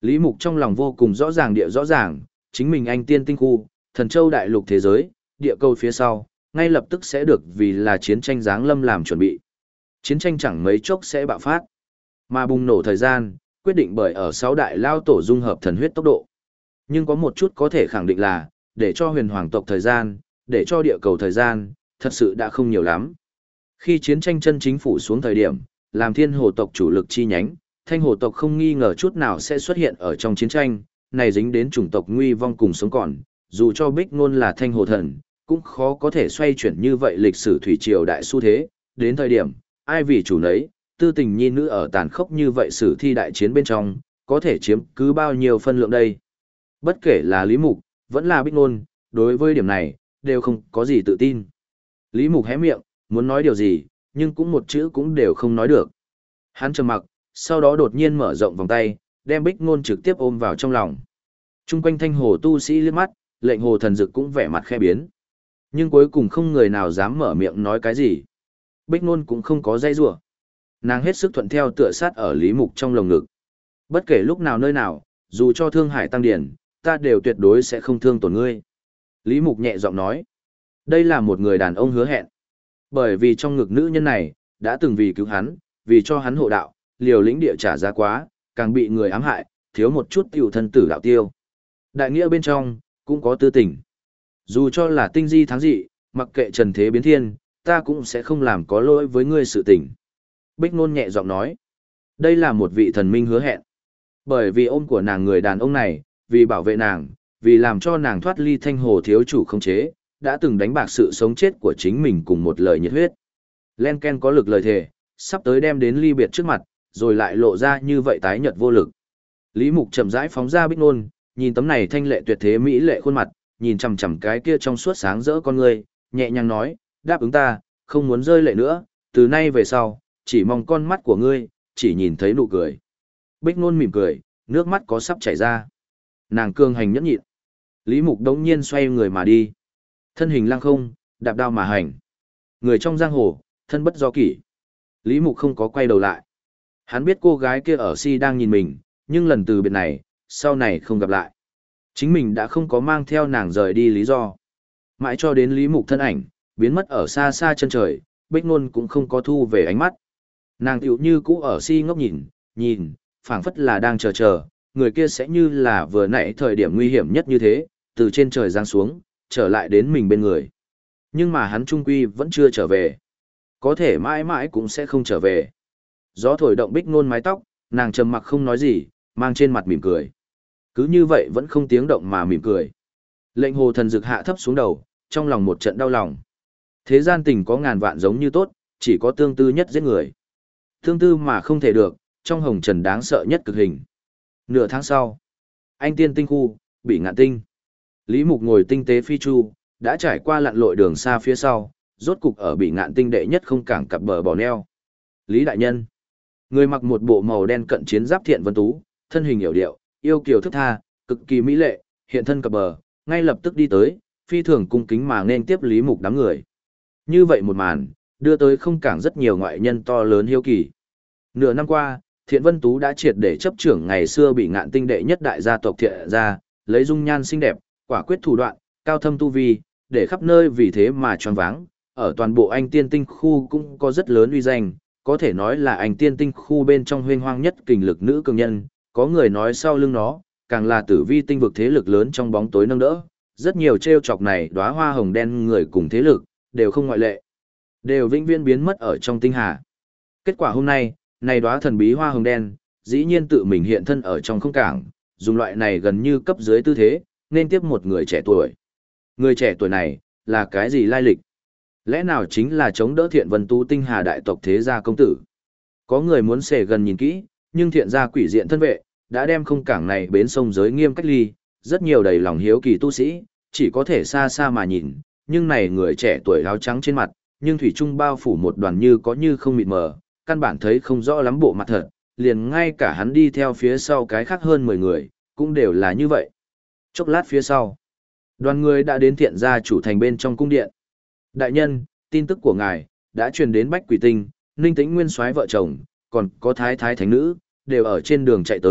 [SPEAKER 1] Lý Mục trong lòng vô cùng rõ ràng địa rõ ràng, chính mình anh tiên tinh khu, thần châu đại lục thế giới, địa cầu phía sau, ngay lập tức sẽ được vì là chiến tranh giáng lâm làm chuẩn bị. Chiến tranh chẳng mấy chốc sẽ bạo phát. Mà bùng nổ thời gian, quyết định bởi ở 6 đại lao tổ dung hợp thần huyết tốc độ. Nhưng có một chút có thể khẳng định là, để cho huyền hoàng tộc thời gian, để cho địa cầu thời gian, thật sự đã không nhiều lắm. Khi chiến tranh chân chính phủ xuống thời điểm, làm thiên hồ tộc chủ lực chi nhánh, thanh hồ tộc không nghi ngờ chút nào sẽ xuất hiện ở trong chiến tranh, này dính đến chủng tộc nguy vong cùng sống còn, dù cho Bích Ngôn là thanh hồ thần, cũng khó có thể xoay chuyển như vậy lịch sử thủy triều đại xu thế, đến thời điểm, ai vì chủ nấy, tư tình nhi nữ ở tàn khốc như vậy sử thi đại chiến bên trong, có thể chiếm cứ bao nhiêu phân lượng đây. Bất kể là Lý Mục, vẫn là Bích Ngôn, đối với điểm này, đều không có gì tự tin. Lý Mục hé miệng, muốn nói điều gì, nhưng cũng một chữ cũng đều không nói được. Hắn trầm mặc, sau đó đột nhiên mở rộng vòng tay, đem Bích Ngôn trực tiếp ôm vào trong lòng. Trung quanh thanh hồ tu sĩ liếc mắt, lệnh hồ thần dực cũng vẻ mặt khe biến. Nhưng cuối cùng không người nào dám mở miệng nói cái gì. Bích Ngôn cũng không có dây rủa. Nàng hết sức thuận theo tựa sát ở Lý Mục trong lồng ngực. Bất kể lúc nào nơi nào, dù cho thương hải tăng điển, ta đều tuyệt đối sẽ không thương tổn ngươi. Lý Mục nhẹ giọng nói. Đây là một người đàn ông hứa hẹn. Bởi vì trong ngực nữ nhân này, đã từng vì cứu hắn, vì cho hắn hộ đạo, liều lĩnh địa trả giá quá, càng bị người ám hại, thiếu một chút tiểu thân tử đạo tiêu. Đại nghĩa bên trong, cũng có tư tình. Dù cho là tinh di thắng dị, mặc kệ trần thế biến thiên, ta cũng sẽ không làm có lỗi với ngươi sự tình. Bích Nôn nhẹ giọng nói. Đây là một vị thần minh hứa hẹn. Bởi vì ôm của nàng người đàn ông này, vì bảo vệ nàng, vì làm cho nàng thoát ly thanh hồ thiếu chủ không chế, đã từng đánh bạc sự sống chết của chính mình cùng một lời nhiệt huyết. Len Ken có lực lời thề, sắp tới đem đến ly biệt trước mặt, rồi lại lộ ra như vậy tái nhợt vô lực. Lý Mục chậm rãi phóng ra Bích Nôn, nhìn tấm này thanh lệ tuyệt thế mỹ lệ khuôn mặt, nhìn chằm chằm cái kia trong suốt sáng rỡ con người, nhẹ nhàng nói, đáp ứng ta, không muốn rơi lệ nữa, từ nay về sau, chỉ mong con mắt của ngươi, chỉ nhìn thấy nụ cười. Bích Nôn mỉm cười, nước mắt có sắp chảy ra. Nàng cương hành nhẫn nhịn. Lý Mục đống nhiên xoay người mà đi. Thân hình lăng không, đạp đao mà hành. Người trong giang hồ, thân bất do kỷ. Lý Mục không có quay đầu lại. Hắn biết cô gái kia ở si đang nhìn mình, nhưng lần từ biệt này, sau này không gặp lại. Chính mình đã không có mang theo nàng rời đi lý do. Mãi cho đến Lý Mục thân ảnh, biến mất ở xa xa chân trời, Bích Nôn cũng không có thu về ánh mắt. Nàng tiểu như cũ ở si ngốc nhìn, phảng phất là đang chờ, người kia sẽ như là vừa nãy thời điểm nguy hiểm nhất như thế, từ trên trời giáng xuống, trở lại đến mình bên người. Nhưng mà hắn trung quy vẫn chưa trở về. Có thể mãi mãi cũng sẽ không trở về. Gió thổi động Bích Nôn mái tóc, nàng trầm mặc không nói gì, mang trên mặt mỉm cười. Cứ như vậy vẫn không tiếng động mà mỉm cười. Lệnh hồ thần dực hạ thấp xuống đầu, trong lòng một trận đau lòng. Thế gian tình có ngàn vạn giống như tốt, chỉ có tương tư nhất giết người. Tương tư mà không thể được, trong hồng trần đáng sợ nhất cực hình. Nửa tháng sau, anh tiên tinh khu, bị ngạn tinh. Lý Mục ngồi tinh tế phi chu, đã trải qua lặn lội đường xa phía sau, rốt cục ở bị ngạn tinh đệ nhất không cảng cặp bờ bò neo. Lý đại nhân, người mặc một bộ màu đen cận chiến giáp Thiện Vân Tú, thân hình hiểu điệu, yêu kiều thức tha, cực kỳ mỹ lệ, hiện thân cặp bờ, ngay lập tức đi tới, phi thường cung kính mà nên tiếp Lý Mục đám người. Như vậy một màn, đưa tới không cảng rất nhiều ngoại nhân to lớn hiếu kỳ. Nửa năm qua, Thiện Vân Tú đã triệt để chấp trưởng ngày xưa bị ngạn tinh đệ nhất đại gia tộc Thiện gia, lấy dung nhan xinh đẹp, quả quyết thủ đoạn, cao thâm tu vi, để khắp nơi vì thế mà choáng váng. Ở toàn bộ anh tiên tinh khu cũng có rất lớn uy danh, có thể nói là anh tiên tinh khu bên trong huyên hoang nhất kình lực nữ cường nhân, có người nói sau lưng nó, càng là tử vi tinh vực thế lực lớn trong bóng tối nâng đỡ. Rất nhiều trêu chọc này đóa hoa hồng đen người cùng thế lực, đều không ngoại lệ. Đều vĩnh viễn biến mất ở trong tinh hà. Kết quả hôm nay, này đóa thần bí hoa hồng đen, dĩ nhiên tự mình hiện thân ở trong không cảng, dùng loại này gần như cấp dưới tư thế, nên tiếp một người trẻ tuổi. Người trẻ tuổi này, là cái gì lai lịch? Lẽ nào chính là chống đỡ Thiện Vân Tú tinh hà đại tộc thế gia công tử? Có người muốn xề gần nhìn kỹ, nhưng Thiện gia quỷ diện thân vệ, đã đem không cảng này bến sông giới nghiêm cách ly, rất nhiều đầy lòng hiếu kỳ tu sĩ, chỉ có thể xa xa mà nhìn, nhưng này người trẻ tuổi áo trắng trên mặt, nhưng thủy trung bao phủ một đoàn như có như không mịt mờ, căn bản thấy không rõ lắm bộ mặt thật, liền ngay cả hắn đi theo phía sau cái khác hơn 10 người, cũng đều là như vậy. Chốc lát phía sau, đoàn người đã đến Thiện gia chủ thành bên trong cung điện. Đại nhân, tin tức của ngài đã truyền đến Bách Quỷ Tinh, Ninh Tĩnh Nguyên soái vợ chồng, còn có Thái Thái Thánh Nữ, đều ở trên đường chạy tới,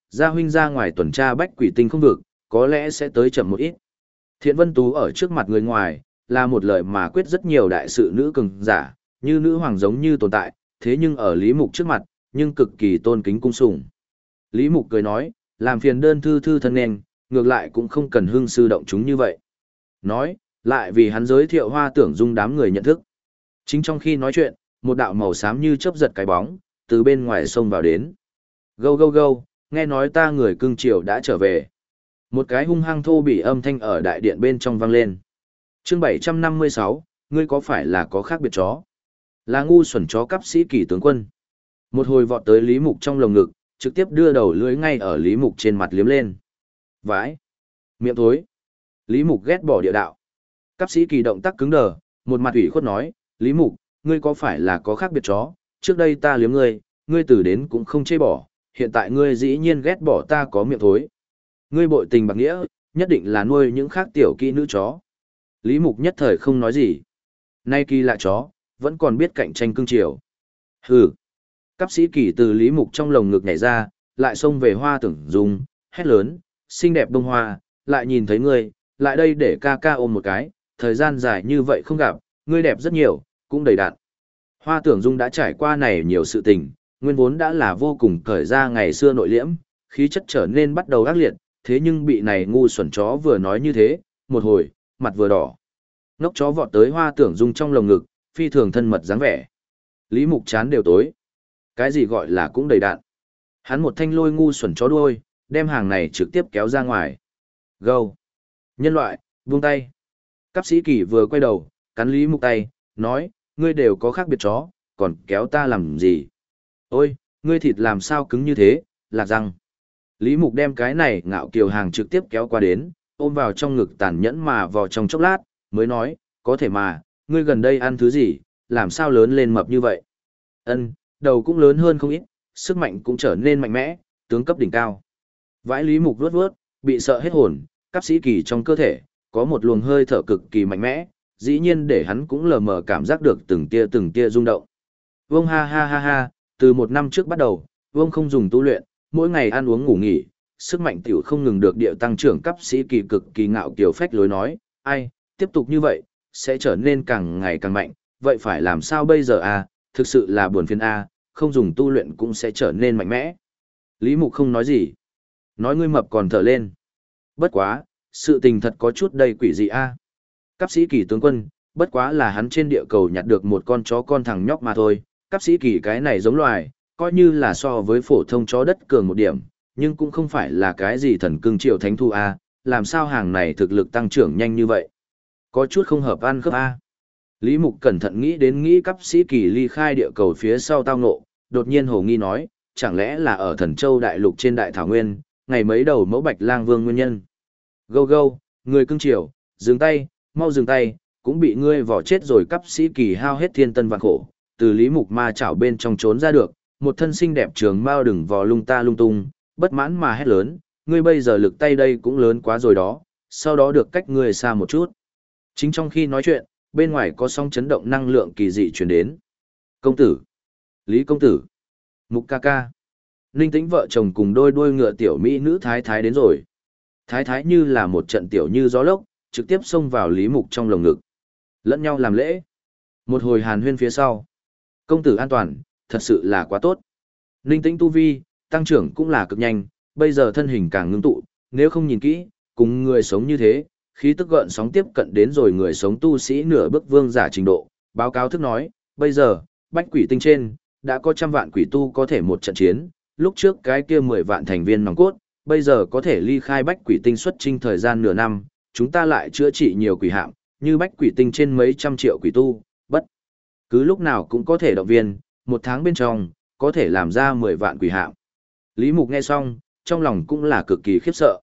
[SPEAKER 1] gia huynh ra ngoài tuần tra bách quỷ tinh không vực, có lẽ sẽ tới chậm một ít. Thiện Vân Tú ở trước mặt người ngoài, là một lời mà quyết rất nhiều đại sự nữ cường giả, như nữ hoàng giống như tồn tại, thế nhưng ở Lý Mục trước mặt, nhưng cực kỳ tôn kính cung sùng. Lý Mục cười nói, làm phiền đơn thư thư thân nên, ngược lại cũng không cần hưng sư động chúng như vậy. Nói, lại vì hắn giới thiệu Hoa Tưởng Dung đám người nhận thức. Chính trong khi nói chuyện, một đạo màu xám như chớp giật cái bóng, từ bên ngoài sông vào đến. Gâu gâu gâu, nghe nói ta người cưng chiều đã trở về. Một cái hung hăng thô bỉ âm thanh ở đại điện bên trong vang lên. Chương 756, ngươi có phải là có khác biệt chó? Là ngu xuẩn chó cắp sĩ kỳ tướng quân. Một hồi vọt tới Lý Mục trong lồng ngực, trực tiếp đưa đầu lưới ngay ở Lý Mục trên mặt liếm lên. Vãi! Miệng thối! Lý Mục ghét bỏ địa đạo. Cắp sĩ kỳ động tác cứng đờ, một mặt ủy khuất nói, Lý Mục, ngươi có phải là có khác biệt chó? Trước đây ta liếm ngươi, ngươi từ đến cũng không chê bỏ, hiện tại ngươi dĩ nhiên ghét bỏ ta có miệng thối. Ngươi bội tình bạc nghĩa, nhất định là nuôi những khác tiểu kỹ nữ chó. Lý Mục nhất thời không nói gì. Nay kỳ lạ chó, vẫn còn biết cạnh tranh cưng chiều. Hừ. Cắp sĩ kỳ từ Lý Mục trong lồng ngực nhảy ra, lại xông về Hoa Tưởng Dung, hét lớn, xinh đẹp bông hoa, lại nhìn thấy ngươi, lại đây để ca ca ôm một cái, thời gian dài như vậy không gặp, ngươi đẹp rất nhiều, cũng đầy đặn. Hoa Tưởng Dung đã trải qua này nhiều sự tình, nguyên vốn đã là vô cùng cởi ra ngày xưa nội liễm, khí chất trở nên bắt đầu ác liệt, thế nhưng bị này ngu xuẩn chó vừa nói như thế, một hồi, mặt vừa đỏ. Ngốc chó vọt tới Hoa Tưởng Dung trong lồng ngực, phi thường thân mật dáng vẻ. Lý Mục chán đều tối. Cái gì gọi là cũng đầy đạn. Hắn một thanh lôi ngu xuẩn chó đuôi, đem hàng này trực tiếp kéo ra ngoài. Gâu. Nhân loại, buông tay. Cắp sĩ kỳ vừa quay đầu, cắn Lý Mục tay, nói, ngươi đều có khác biệt chó, còn kéo ta làm gì? Ôi, ngươi thịt làm sao cứng như thế, lạc răng. Lý Mục đem cái này ngạo kiều hàng trực tiếp kéo qua đến, ôm vào trong ngực tàn nhẫn mà vò trong chốc lát, mới nói, có thể mà, ngươi gần đây ăn thứ gì, làm sao lớn lên mập như vậy? Ân, đầu cũng lớn hơn không ít, sức mạnh cũng trở nên mạnh mẽ, tướng cấp đỉnh cao. Vãi Lý Mục vuốt vuốt, bị sợ hết hồn, cắp sĩ kỳ trong cơ thể, có một luồng hơi thở cực kỳ mạnh mẽ, dĩ nhiên để hắn cũng lờ mờ cảm giác được từng tia rung động. Vông ha ha ha ha, từ một năm trước bắt đầu, Vông không dùng tu luyện, mỗi ngày ăn uống ngủ nghỉ, sức mạnh tiểu không ngừng được địa tăng trưởng cấp sĩ kỳ cực kỳ ngạo kiều phách lối nói, ai, tiếp tục như vậy, sẽ trở nên càng ngày càng mạnh, vậy phải làm sao bây giờ à, thực sự là buồn phiền à, không dùng tu luyện cũng sẽ trở nên mạnh mẽ. Lý Mục không nói gì, nói ngươi mập còn thở lên. Bất quá, sự tình thật có chút đầy quỷ dị a. Cấp sĩ kỳ tướng quân, bất quá là hắn trên địa cầu nhặt được một con chó con thằng nhóc mà thôi, cấp sĩ kỳ cái này giống loài, coi như là so với phổ thông chó đất cường một điểm, nhưng cũng không phải là cái gì thần cưng triệu thánh thu a, làm sao hàng này thực lực tăng trưởng nhanh như vậy? Có chút không hợp ăn khớp a. Lý Mục cẩn thận nghĩ đến nghĩ cấp sĩ kỳ ly khai địa cầu phía sau tao ngộ, đột nhiên hồ nghi nói, chẳng lẽ là ở Thần Châu đại lục trên đại thảo nguyên, ngày mấy đầu mẫu Bạch Lang Vương nguyên nhân. Gâu gâu, người cưng chiều, dừng tay, mau dừng tay, cũng bị ngươi vỏ chết rồi cấp sĩ kỳ hao hết thiên tân vạn khổ, từ Lý Mục ma chảo bên trong trốn ra được, một thân xinh đẹp trường mao đừng vò lung ta lung tung, bất mãn mà hét lớn, ngươi bây giờ lực tay đây cũng lớn quá rồi đó, sau đó được cách ngươi xa một chút. Chính trong khi nói chuyện, bên ngoài có sóng chấn động năng lượng kỳ dị truyền đến. Công tử, Lý công tử, Mục ca ca. Ninh Tĩnh vợ chồng cùng đôi đuôi ngựa tiểu mỹ nữ thái thái đến rồi. Thái thái như là một trận tiểu như gió lốc, trực tiếp xông vào Lý Mục trong lồng ngực. Lẫn nhau làm lễ. Một hồi hàn huyên phía sau. Công tử an toàn, thật sự là quá tốt. Ninh Tĩnh tu vi, tăng trưởng cũng là cực nhanh, bây giờ thân hình càng ngưng tụ, nếu không nhìn kỹ, cùng người sống như thế, khí tức gợn sóng tiếp cận đến rồi người sống tu sĩ nửa bước vương giả trình độ. Báo cáo thức nói, bây giờ, bách quỷ tinh trên, đã có 100 vạn quỷ tu có thể một trận chiến, lúc trước cái kia 10 vạn thành viên nòng cốt, bây giờ có thể ly khai bách quỷ tinh xuất trinh thời gian nửa năm, chúng ta lại chữa trị nhiều quỷ hạm, như bách quỷ tinh trên mấy trăm triệu quỷ tu, bất cứ lúc nào cũng có thể động viên, một tháng bên trong, có thể làm ra 10 vạn quỷ hạm. Lý Mục nghe xong, trong lòng cũng là cực kỳ khiếp sợ.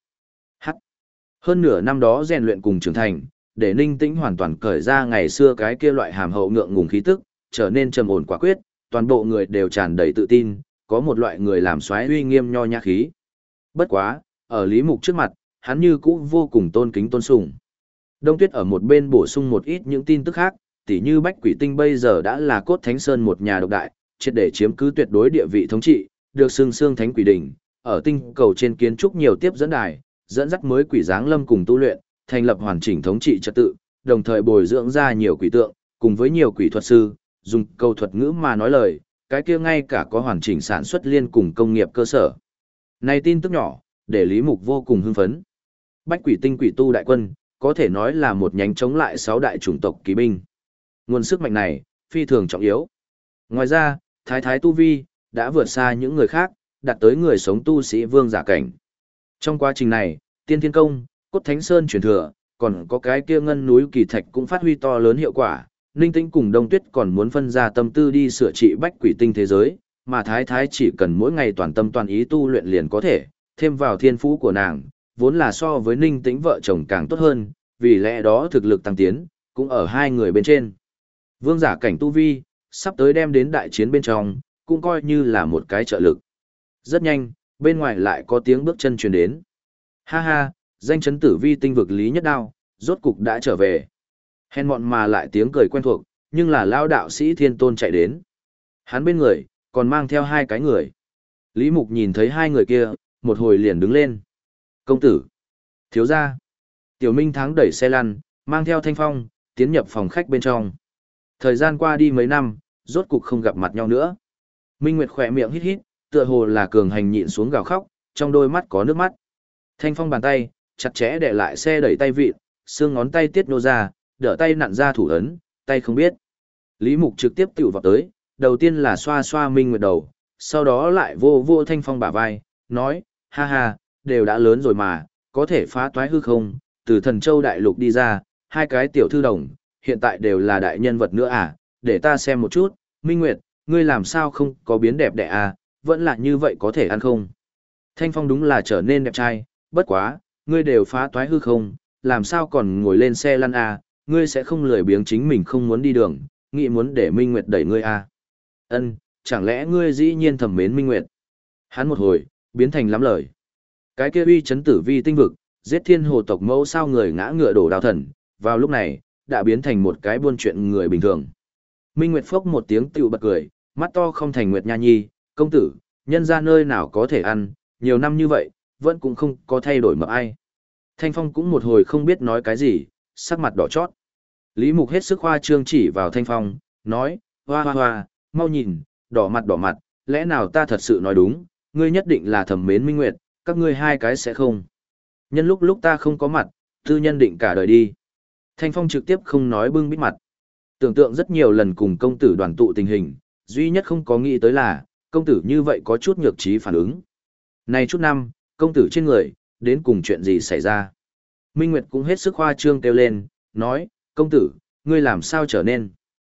[SPEAKER 1] Hơn nửa năm đó rèn luyện cùng trưởng thành, để Ninh Tĩnh hoàn toàn cởi ra ngày xưa cái kia loại hàm hậu ngượng ngùng khí tức, trở nên trầm ổn quả quyết, toàn bộ người đều tràn đầy tự tin, có một loại người làm soái uy nghiêm nho nhã khí. Bất quá, ở Lý Mục trước mặt, hắn như cũ vô cùng tôn kính tôn sùng. Đông Tuyết ở một bên bổ sung một ít những tin tức khác, tỉ như Bách Quỷ Tinh bây giờ đã là Cốt Thánh Sơn một nhà độc đại, triệt để chiếm cứ tuyệt đối địa vị thống trị, được xưng Thánh Quỷ Đỉnh, ở tinh cầu trên kiến trúc nhiều tiếp dẫn đài, dẫn dắt mới quỷ giáng lâm cùng tu luyện, thành lập hoàn chỉnh thống trị trật tự, đồng thời bồi dưỡng ra nhiều quỷ tượng, cùng với nhiều quỷ thuật sư, dùng câu thuật ngữ mà nói lời, cái kia ngay cả có hoàn chỉnh sản xuất liên cùng công nghiệp cơ sở. Này tin tức nhỏ, để Lý Mục vô cùng hưng phấn. Bách quỷ tinh quỷ tu đại quân, có thể nói là một nhánh chống lại 6 đại chủng tộc kỳ binh. Nguồn sức mạnh này, phi thường trọng yếu. Ngoài ra, thái thái tu vi, đã vượt xa những người khác, đạt tới người sống tu sĩ vương giả cảnh. Trong quá trình này, tiên thiên công, cốt thánh sơn truyền thừa, còn có cái kia ngân núi kỳ thạch cũng phát huy to lớn hiệu quả. Ninh Tĩnh cùng Đông Tuyết còn muốn phân ra tâm tư đi sửa trị bách quỷ tinh thế giới, mà thái thái chỉ cần mỗi ngày toàn tâm toàn ý tu luyện liền có thể, thêm vào thiên phú của nàng, vốn là so với Ninh Tĩnh vợ chồng càng tốt hơn, vì lẽ đó thực lực tăng tiến, cũng ở hai người bên trên. Vương giả cảnh tu vi, sắp tới đem đến đại chiến bên trong, cũng coi như là một cái trợ lực. Rất nhanh, bên ngoài lại có tiếng bước chân truyền đến. Ha ha, danh chấn tử vi tinh vực Lý Nhất Đao, rốt cục đã trở về. Hèn mọn mà lại tiếng cười quen thuộc, nhưng là lao đạo sĩ Thiên Tôn chạy đến. Hắn bên người, còn mang theo hai cái người. Lý Mục nhìn thấy hai người kia, một hồi liền đứng lên. Công tử, thiếu gia. Tiểu Minh Thắng đẩy xe lăn, mang theo Thanh Phong, tiến nhập phòng khách bên trong. Thời gian qua đi mấy năm, rốt cục không gặp mặt nhau nữa. Minh Nguyệt khỏe miệng hít hít, tựa hồ là cường hành nhịn xuống gào khóc, trong đôi mắt có nước mắt. Thanh Phong bàn tay, chặt chẽ để lại xe đẩy tay vịn, xương ngón tay tiết nô ra, đỡ tay nặn ra thủ ấn, tay không biết. Lý Mục trực tiếp tiểu vào tới, đầu tiên là xoa xoa Minh Nguyệt đầu, sau đó lại vô vô Thanh Phong bả vai, nói, ha ha, đều đã lớn rồi mà, có thể phá toái hư không, từ Thần Châu Đại Lục đi ra, hai cái tiểu thư đồng, hiện tại đều là đại nhân vật nữa à, để ta xem một chút, Minh Nguyệt, ngươi làm sao không có biến đẹp đẽ à, vẫn là như vậy có thể ăn không? Thanh Phong đúng là trở nên đẹp trai, bất quá, ngươi đều phá toái hư không, làm sao còn ngồi lên xe lăn à, ngươi sẽ không lười biếng chính mình không muốn đi đường, nghĩ muốn để Minh Nguyệt đẩy ngươi à? Ân, chẳng lẽ ngươi dĩ nhiên thầm mến Minh Nguyệt? Hắn một hồi, biến thành lắm lời. Cái kia uy chấn tử vi tinh vực, giết thiên hồ tộc mẫu sao người ngã ngựa đổ đào thần, vào lúc này, đã biến thành một cái buôn chuyện người bình thường. Minh Nguyệt phốc một tiếng tiểu bật cười, mắt to không thành Nguyệt Nha Nhi, công tử, nhân ra nơi nào có thể ăn, nhiều năm như vậy, vẫn cũng không có thay đổi mập ai. Thanh Phong cũng một hồi không biết nói cái gì, sắc mặt đỏ chót. Lý Mục hết sức khoa trương chỉ vào Thanh Phong, nói, hoa hoa hoa, mau nhìn, đỏ mặt, lẽ nào ta thật sự nói đúng, ngươi nhất định là thầm mến Minh Nguyệt, các ngươi hai cái sẽ không. Nhân lúc ta không có mặt, tư nhân định cả đời đi. Thanh Phong trực tiếp không nói bưng bít mặt. Tưởng tượng rất nhiều lần cùng công tử đoàn tụ tình hình, duy nhất không có nghĩ tới là, công tử như vậy có chút nhược trí phản ứng. Này chút năm, công tử trên người, đến cùng chuyện gì xảy ra? Minh Nguyệt cũng hết sức khoa trương kêu lên, nói, công tử, ngươi làm sao trở nên?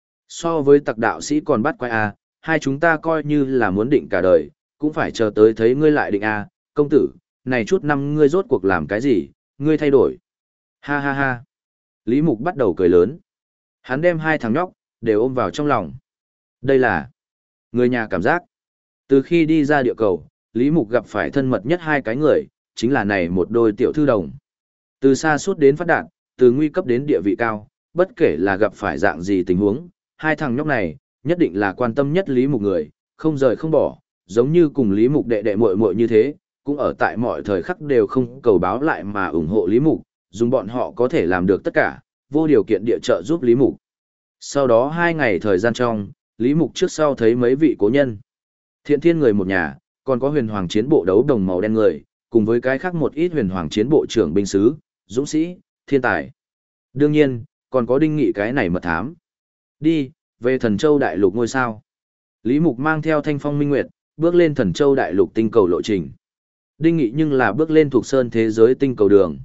[SPEAKER 1] So với tặc đạo sĩ còn bắt quay à, hai chúng ta coi như là muốn định cả đời, cũng phải chờ tới thấy ngươi lại định à, công tử, này chút năm ngươi rốt cuộc làm cái gì, ngươi thay đổi. Ha ha ha. Lý Mục bắt đầu cười lớn. Hắn đem hai thằng nhóc, đều ôm vào trong lòng. Đây là người nhà cảm giác. Từ khi đi ra địa cầu, Lý Mục gặp phải thân mật nhất hai cái người, chính là này một đôi tiểu thư đồng. Từ xa suốt đến phát đạt, từ nguy cấp đến địa vị cao, bất kể là gặp phải dạng gì tình huống, hai thằng nhóc này, nhất định là quan tâm nhất Lý Mục người, không rời không bỏ, giống như cùng Lý Mục đệ đệ muội muội như thế, cũng ở tại mọi thời khắc đều không cầu báo lại mà ủng hộ Lý Mục, dùng bọn họ có thể làm được tất cả, vô điều kiện địa trợ giúp Lý Mục. Sau đó 2 ngày thời gian trong, Lý Mục trước sau thấy mấy vị cố nhân. Thiện Thiên người một nhà, còn có huyền hoàng chiến bộ đấu đồng màu đen người, cùng với cái khác một ít huyền hoàng chiến bộ trưởng binh sứ, dũng sĩ, thiên tài. Đương nhiên, còn có Đinh Nghị cái này mật thám. Đi, về Thần Châu Đại Lục ngôi sao. Lý Mục mang theo Thanh Phong Minh Nguyệt, bước lên Thần Châu Đại Lục tinh cầu lộ trình. Đinh Nghị nhưng là bước lên thuộc sơn thế giới tinh cầu đường.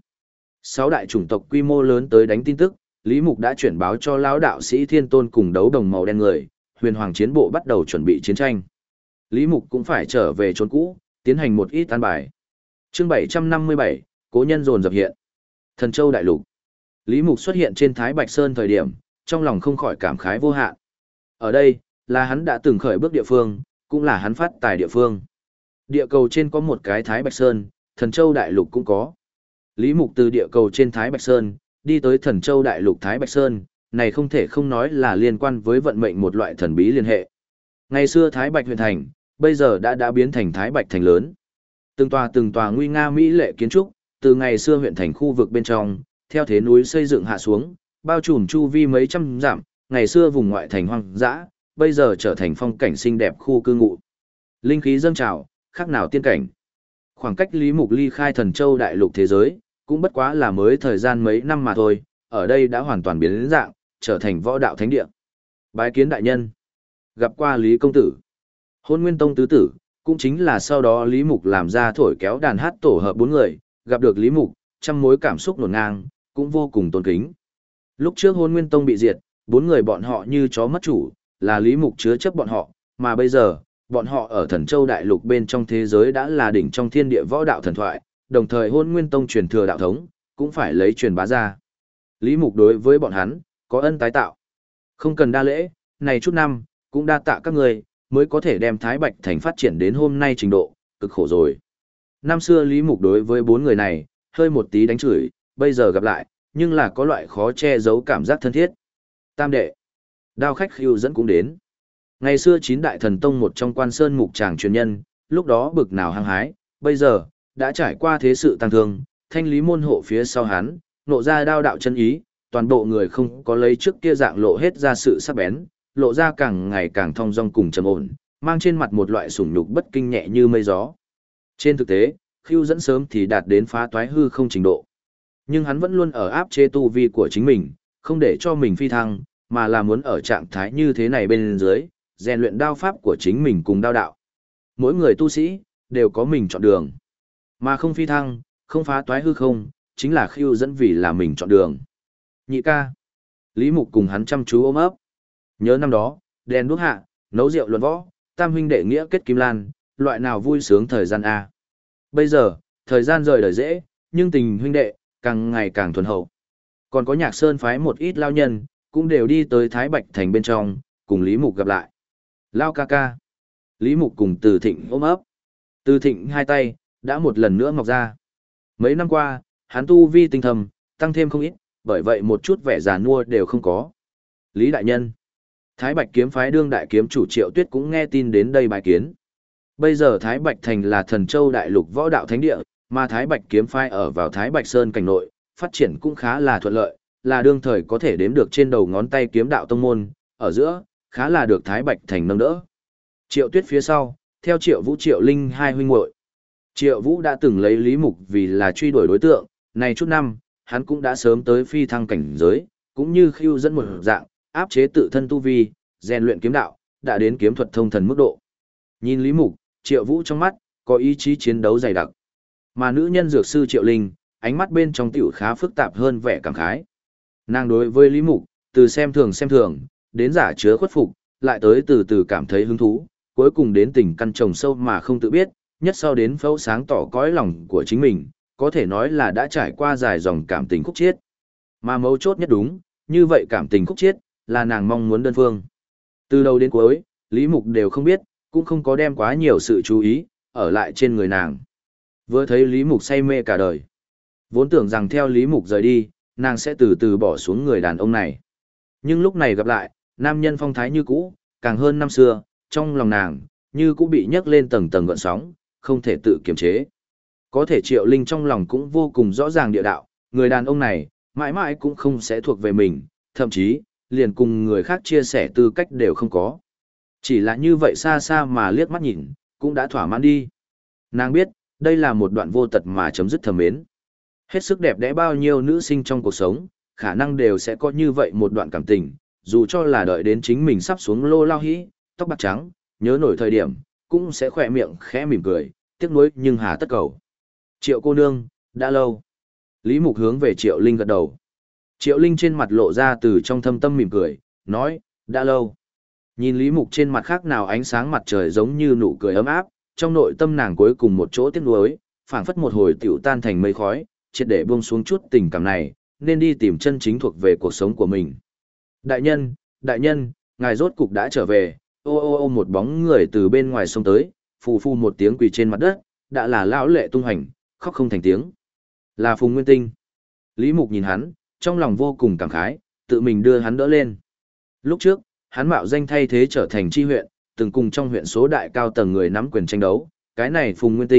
[SPEAKER 1] 6 đại chủng tộc quy mô lớn tới đánh tin tức, Lý Mục đã chuyển báo cho lão đạo sĩ Thiên Tôn cùng đấu đồng màu đen người, huyền hoàng chiến bộ bắt đầu chuẩn bị chiến tranh. Lý Mục cũng phải trở về chốn cũ, tiến hành một ít an bài. Chương 757, cố nhân dồn dập hiện. Thần Châu Đại Lục. Lý Mục xuất hiện trên Thái Bạch Sơn thời điểm, trong lòng không khỏi cảm khái vô hạn. Ở đây, là hắn đã từng khởi bước địa phương, cũng là hắn phát tài địa phương. Địa cầu trên có một cái Thái Bạch Sơn, Thần Châu Đại Lục cũng có. Lý Mục từ địa cầu trên Thái Bạch Sơn, đi tới Thần Châu Đại Lục Thái Bạch Sơn, này không thể không nói là liên quan với vận mệnh một loại thần bí liên hệ. Ngày xưa Thái Bạch huyện thành, bây giờ đã biến thành Thái Bạch thành lớn. Từng tòa nguy nga mỹ lệ kiến trúc, từ ngày xưa huyện thành khu vực bên trong, theo thế núi xây dựng hạ xuống, bao trùm chu vi mấy trăm dặm, ngày xưa vùng ngoại thành hoang dã, bây giờ trở thành phong cảnh xinh đẹp khu cư ngụ. Linh khí dâng trào, khác nào tiên cảnh. Khoảng cách Lý Mục ly khai Thần Châu đại lục thế giới, cũng bất quá là mới thời gian mấy năm mà thôi, ở đây đã hoàn toàn biến đến dạng, trở thành võ đạo thánh địa. Bái kiến đại nhân. Gặp qua Lý công tử. Hôn Nguyên Tông tứ tử, cũng chính là sau đó Lý Mục làm ra thổi kéo đàn hát tổ hợp bốn người, gặp được Lý Mục, trăm mối cảm xúc nổn ngang, cũng vô cùng tôn kính. Lúc trước Hôn Nguyên Tông bị diệt, bốn người bọn họ như chó mất chủ, là Lý Mục chứa chấp bọn họ, mà bây giờ, bọn họ ở Thần Châu đại lục bên trong thế giới đã là đỉnh trong thiên địa võ đạo thần thoại, đồng thời Hôn Nguyên Tông truyền thừa đạo thống, cũng phải lấy truyền bá ra. Lý Mục đối với bọn hắn, có ân tái tạo. Không cần đa lễ, này chút năm, cũng đa tạ các người, mới có thể đem Thái Bạch Thành phát triển đến hôm nay trình độ, cực khổ rồi. Năm xưa Lý Mục đối với bốn người này, hơi một tí đánh chửi, bây giờ gặp lại, nhưng là có loại khó che giấu cảm giác thân thiết. Tam đệ, Đao khách Khưu dẫn cũng đến. Ngày xưa chín đại thần tông một trong Quan Sơn Mục Tràng truyền nhân, lúc đó bực nào hăng hái, bây giờ, đã trải qua thế sự tăng thương, thanh lý môn hộ phía sau hắn, nộ ra đao đạo chân ý, toàn bộ người không có lấy trước kia dạng lộ hết ra sự sắc bén, lộ ra càng ngày càng thong dong cùng trầm ổn, mang trên mặt một loại sủng nhục bất kinh nhẹ như mây gió. Trên thực tế, Khưu dẫn sớm thì đạt đến phá toái hư không trình độ. Nhưng hắn vẫn luôn ở áp chế tu vi của chính mình, không để cho mình phi thăng, mà là muốn ở trạng thái như thế này bên dưới, rèn luyện đao pháp của chính mình cùng đao đạo. Mỗi người tu sĩ, đều có mình chọn đường. Mà không phi thăng, không phá toái hư không, chính là Khưu dẫn vì là mình chọn đường. Nhị ca. Lý Mục cùng hắn chăm chú ôm ấp. Nhớ năm đó, đèn đuốc hạ, nấu rượu luận võ, tam huynh đệ nghĩa kết kim lan, loại nào vui sướng thời gian A. Bây giờ, thời gian rời đời dễ, nhưng tình huynh đệ, càng ngày càng thuần hậu. Còn có Nhạc Sơn phái một ít lao nhân, cũng đều đi tới Thái Bạch Thành bên trong, cùng Lý Mục gặp lại. Lao ca ca. Lý Mục cùng Từ Thịnh ôm ấp. Từ Thịnh hai tay, đã một lần nữa mọc ra. Mấy năm qua, hắn tu vi tinh thầm, tăng thêm không ít, bởi vậy một chút vẻ già nua đều không có. Lý đại nhân. Thái Bạch kiếm phái đương đại kiếm chủ Triệu Tuyết cũng nghe tin đến đây bài kiến. Bây giờ Thái Bạch Thành là Thần Châu đại lục võ đạo thánh địa, mà Thái Bạch kiếm phái ở vào Thái Bạch Sơn cảnh nội, phát triển cũng khá là thuận lợi, là đương thời có thể đếm được trên đầu ngón tay kiếm đạo tông môn, ở giữa, khá là được Thái Bạch Thành nâng đỡ. Triệu Tuyết phía sau, theo Triệu Vũ Triệu Linh hai huynh muội. Triệu Vũ đã từng lấy Lý Mục vì là truy đuổi đối tượng, này chút năm, hắn cũng đã sớm tới phi thăng cảnh giới, cũng như Khưu dẫn một dạng, áp chế tự thân tu vi, rèn luyện kiếm đạo, đã đến kiếm thuật thông thần mức độ. Nhìn Lý Mục, Triệu Vũ trong mắt, có ý chí chiến đấu dày đặc. Mà nữ nhân dược sư Triệu Linh, ánh mắt bên trong tiểu khá phức tạp hơn vẻ cảm khái. Nàng đối với Lý Mục, từ xem thường, đến giả chứa khuất phục, lại tới từ từ cảm thấy hứng thú, cuối cùng đến tình căn trồng sâu mà không tự biết, nhất sau đến phẫu sáng tỏ cõi lòng của chính mình, có thể nói là đã trải qua dài dòng cảm tình khúc chiết. Mà mấu chốt nhất đúng, như vậy cảm tình khúc chiết, là nàng mong muốn đơn phương. Từ đầu đến cuối, Lý Mục đều không biết, cũng không có đem quá nhiều sự chú ý, ở lại trên người nàng. Vừa thấy Lý Mục say mê cả đời. Vốn tưởng rằng theo Lý Mục rời đi, nàng sẽ từ từ bỏ xuống người đàn ông này. Nhưng lúc này gặp lại, nam nhân phong thái như cũ, càng hơn năm xưa, trong lòng nàng, như cũ bị nhấc lên tầng tầng gợn sóng, không thể tự kiềm chế. Có thể Triệu Linh trong lòng cũng vô cùng rõ ràng địa đạo, người đàn ông này, mãi mãi cũng không sẽ thuộc về mình, thậm chí, liền cùng người khác chia sẻ tư cách đều không có. Chỉ là như vậy xa xa mà liếc mắt nhìn, cũng đã thỏa mãn đi. Nàng biết, đây là một đoạn vô tật mà chấm dứt thầm mến. Hết sức đẹp đẽ bao nhiêu nữ sinh trong cuộc sống, khả năng đều sẽ có như vậy một đoạn cảm tình, dù cho là đợi đến chính mình sắp xuống lô lao hĩ, tóc bạc trắng, nhớ nổi thời điểm, cũng sẽ khỏe miệng khẽ mỉm cười, tiếc nuối nhưng hà tất cầu. Triệu cô nương, đã lâu. Lý Mục hướng về Triệu Linh gật đầu. Triệu Linh trên mặt lộ ra từ trong thâm tâm mỉm cười, nói, đã lâu. Nhìn Lý Mục trên mặt khác nào ánh sáng mặt trời giống như nụ cười ấm áp, trong nội tâm nàng cuối cùng một chỗ tiếc nuối, phảng phất một hồi tiểu tan thành mây khói, triệt để buông xuống chút tình cảm này, nên đi tìm chân chính thuộc về cuộc sống của mình. Đại nhân, ngài rốt cục đã trở về, ô một bóng người từ bên ngoài xông tới, phù phu một tiếng quỳ trên mặt đất, đã là lão lệ tung hành, khóc không thành tiếng. Là Phùng Nguyên Tinh. Lý Mục nhìn hắn, trong lòng vô cùng cảm khái, tự mình đưa hắn đỡ lên. Lúc trước, hắn mạo danh thay thế trở thành tri huyện, từng cùng trong huyện số đại cao tầng người nắm quyền tranh đấu, cái này Phùng Nguyên Tinh,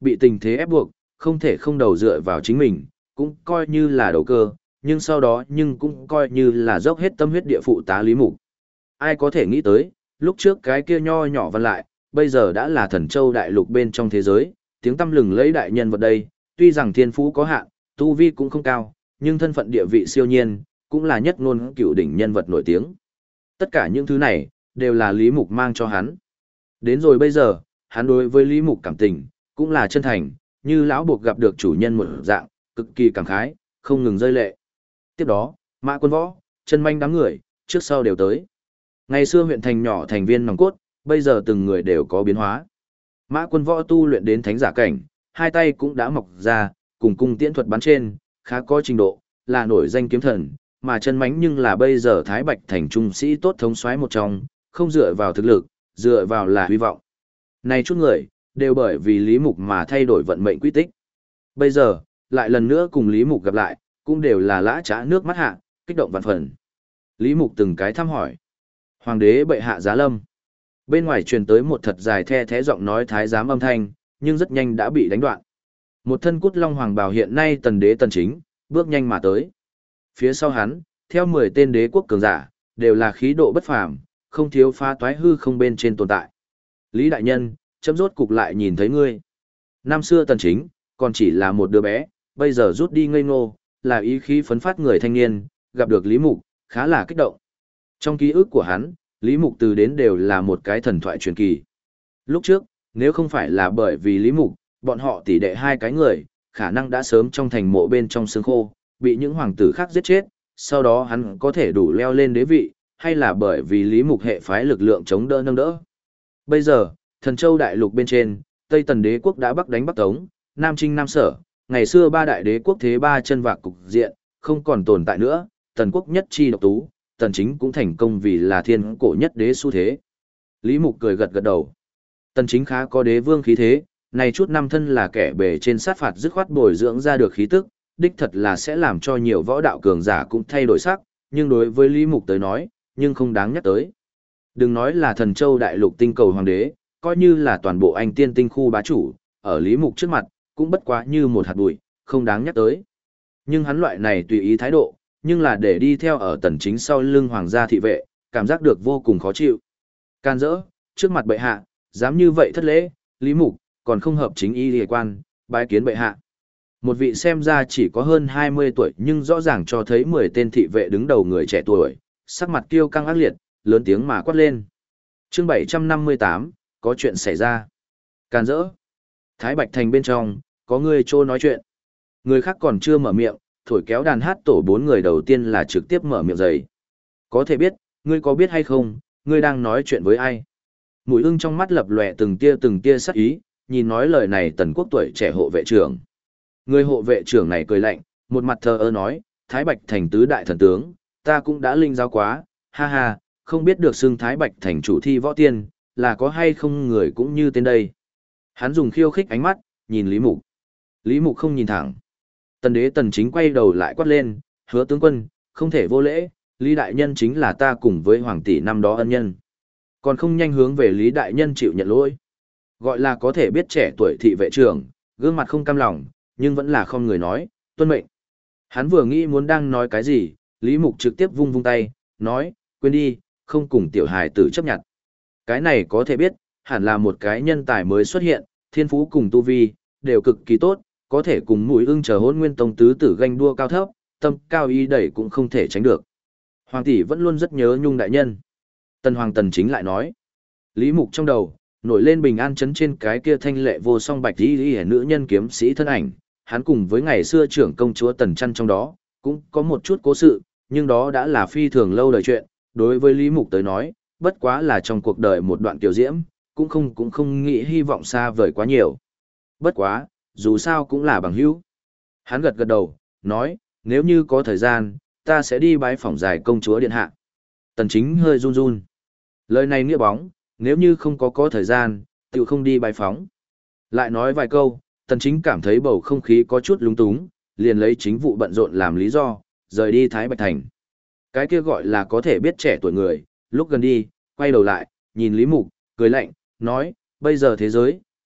[SPEAKER 1] bị tình thế ép buộc, không thể không đầu dựa vào chính mình, cũng coi như là đầu cơ, nhưng sau đó nhưng cũng coi như là dốc hết tâm huyết địa phụ tá Lý Mục. Ai có thể nghĩ tới, lúc trước cái kia nho nhỏ văn lại, bây giờ đã là thần châu đại lục bên trong thế giới, tiếng tăm lừng lấy đại nhân vật đây, tuy rằng thiên phú có hạn, tu vi cũng không cao, nhưng thân phận địa vị siêu nhiên, cũng là nhất ngôn cửu đỉnh nhân vật nổi tiếng. Tất cả những thứ này, đều là Lý Mục mang cho hắn. Đến rồi bây giờ, hắn đối với Lý Mục cảm tình, cũng là chân thành, như lão buộc gặp được chủ nhân một dạng, cực kỳ cảm khái, không ngừng rơi lệ. Tiếp đó, Mã Quân Võ, chân manh đám người, trước sau đều tới. Ngày xưa huyện thành nhỏ thành viên nòng cốt, bây giờ từng người đều có biến hóa. Mã Quân Võ tu luyện đến thánh giả cảnh, hai tay cũng đã mọc ra, cùng cung tiễn thuật bắn trên, khá có trình độ, là nổi danh kiếm thần, mà chân mánh nhưng là bây giờ Thái Bạch thành trung sĩ tốt thống soái một trong, không dựa vào thực lực, dựa vào là hy vọng. Này chút người, đều bởi vì Lý Mục mà thay đổi vận mệnh quy tích. Bây giờ, lại lần nữa cùng Lý Mục gặp lại, cũng đều là lã trá nước mắt hạ, kích động vạn phần. Lý Mục từng cái thăm hỏi. Hoàng đế bệ hạ giá lâm. Bên ngoài truyền tới một thật dài the thế giọng nói thái giám âm thanh, nhưng rất nhanh đã bị đánh đoạn. Một thân cút long hoàng bào hiện nay tần đế tần chính, bước nhanh mà tới. Phía sau hắn, theo 10 tên đế quốc cường giả, đều là khí độ bất phàm, không thiếu phá toái hư không bên trên tồn tại. Lý đại nhân, chấm rốt cục lại nhìn thấy ngươi. Năm xưa tần chính, còn chỉ là một đứa bé, bây giờ rút đi ngây ngô, là ý khí phấn phát người thanh niên, gặp được Lý Mục, khá là kích động. Trong ký ức của hắn, Lý Mục từ đến đều là một cái thần thoại truyền kỳ. Lúc trước, nếu không phải là bởi vì Lý Mục, bọn họ tỷ đệ hai cái người, khả năng đã sớm trong thành mộ bên trong xương khô, bị những hoàng tử khác giết chết, sau đó hắn có thể đủ leo lên đế vị, hay là bởi vì Lý Mục hệ phái lực lượng chống đỡ nâng đỡ. Bây giờ, thần châu đại lục bên trên, Tây Tần đế quốc đã bắc đánh bắc tống, Nam Trinh Nam Sở, ngày xưa ba đại đế quốc thế ba chân vạc cục diện, không còn tồn tại nữa, tần quốc nhất chi độc tú, tần chính cũng thành công vì là thiên cổ nhất đế xu thế. Lý Mục cười gật gật đầu. Tần chính khá có đế vương khí thế, này chút năm thân là kẻ bề trên sát phạt dứt khoát bồi dưỡng ra được khí tức, đích thật là sẽ làm cho nhiều võ đạo cường giả cũng thay đổi sắc, nhưng đối với Lý Mục tới nói, nhưng không đáng nhắc tới. Đừng nói là thần châu đại lục tinh cầu hoàng đế, coi như là toàn bộ anh tiên tinh khu bá chủ, ở Lý Mục trước mặt, cũng bất quá như một hạt bụi, không đáng nhắc tới. Nhưng hắn loại này tùy ý thái độ, nhưng là để đi theo ở tần chính sau lưng hoàng gia thị vệ, cảm giác được vô cùng khó chịu. Can dỡ, trước mặt bệ hạ, dám như vậy thất lễ, Lý Mục, còn không hợp chính y địa quan, bái kiến bệ hạ. Một vị xem ra chỉ có hơn 20 tuổi nhưng rõ ràng cho thấy 10 tên thị vệ đứng đầu người trẻ tuổi, sắc mặt kiêu căng ác liệt, lớn tiếng mà quát lên. Chương 758, có chuyện xảy ra. Can dỡ. Thái Bạch Thành bên trong, có người trô nói chuyện. Người khác còn chưa mở miệng, thổi kéo đàn hát tổ 4 người đầu tiên là trực tiếp mở miệng dày. Có thể biết, ngươi có biết hay không, ngươi đang nói chuyện với ai? Mũi ưng trong mắt lập lòe từng tia sắc ý, nhìn nói lời này tần quốc tuổi trẻ hộ vệ trưởng. Người hộ vệ trưởng này cười lạnh, một mặt thờ ơ nói, Thái Bạch Thành tứ đại thần tướng, ta cũng đã linh giáo quá, ha ha, không biết được xưng Thái Bạch Thành chủ thi võ tiên, là có hay không người cũng như tên đây. Hắn dùng khiêu khích ánh mắt, nhìn Lý Mục. Lý Mục không nhìn thẳng. Tần đế tần chính quay đầu lại quát lên, hứa tướng quân, không thể vô lễ, Lý đại nhân chính là ta cùng với hoàng tỷ năm đó ân nhân. Còn không nhanh hướng về Lý đại nhân chịu nhận lỗi. Gọi là có thể biết trẻ tuổi thị vệ trưởng, gương mặt không cam lòng, nhưng vẫn là không người nói, tuân mệnh. Hắn vừa nghĩ muốn đang nói cái gì, Lý Mục trực tiếp vung vung tay, nói, quên đi, không cùng tiểu hài tử chấp nhận. Cái này có thể biết, hẳn là một cái nhân tài mới xuất hiện, thiên phú cùng tu vi, đều cực kỳ tốt, có thể cùng mũi ưng chờ Hỗn Nguyên Tông tứ tử ganh đua cao thấp, tâm cao ý đẩy cũng không thể tránh được. Hoàng tỷ vẫn luôn rất nhớ Nhung đại nhân. Tần Hoàng Tần chính lại nói. Lý Mục trong đầu, nổi lên bình an chấn trên cái kia thanh lệ vô song bạch y nữ nhân kiếm sĩ thân ảnh, hắn cùng với ngày xưa trưởng công chúa Tần Trăn trong đó, cũng có một chút cố sự, nhưng đó đã là phi thường lâu đời chuyện, đối với Lý Mục tới nói, bất quá là trong cuộc đời một đoạn tiểu diễm, cũng không nghĩ hy vọng xa vời quá nhiều. Bất quá, dù sao cũng là bằng hữu. Hắn gật gật đầu, nói, nếu như có thời gian, ta sẽ đi bái phỏng giải công chúa điện hạ. Tần chính hơi run run. Lời này nghĩa bóng, nếu như không có thời gian, tự không đi bái phóng. Lại nói vài câu, tần chính cảm thấy bầu không khí có chút lúng túng, liền lấy chính vụ bận rộn làm lý do, rời đi Thái Bạch Thành. Cái kia gọi là có thể biết trẻ tuổi người, lúc gần đi, quay đầu lại, nhìn Lý Mục, cười lạnh, nói, bây giờ thế giới,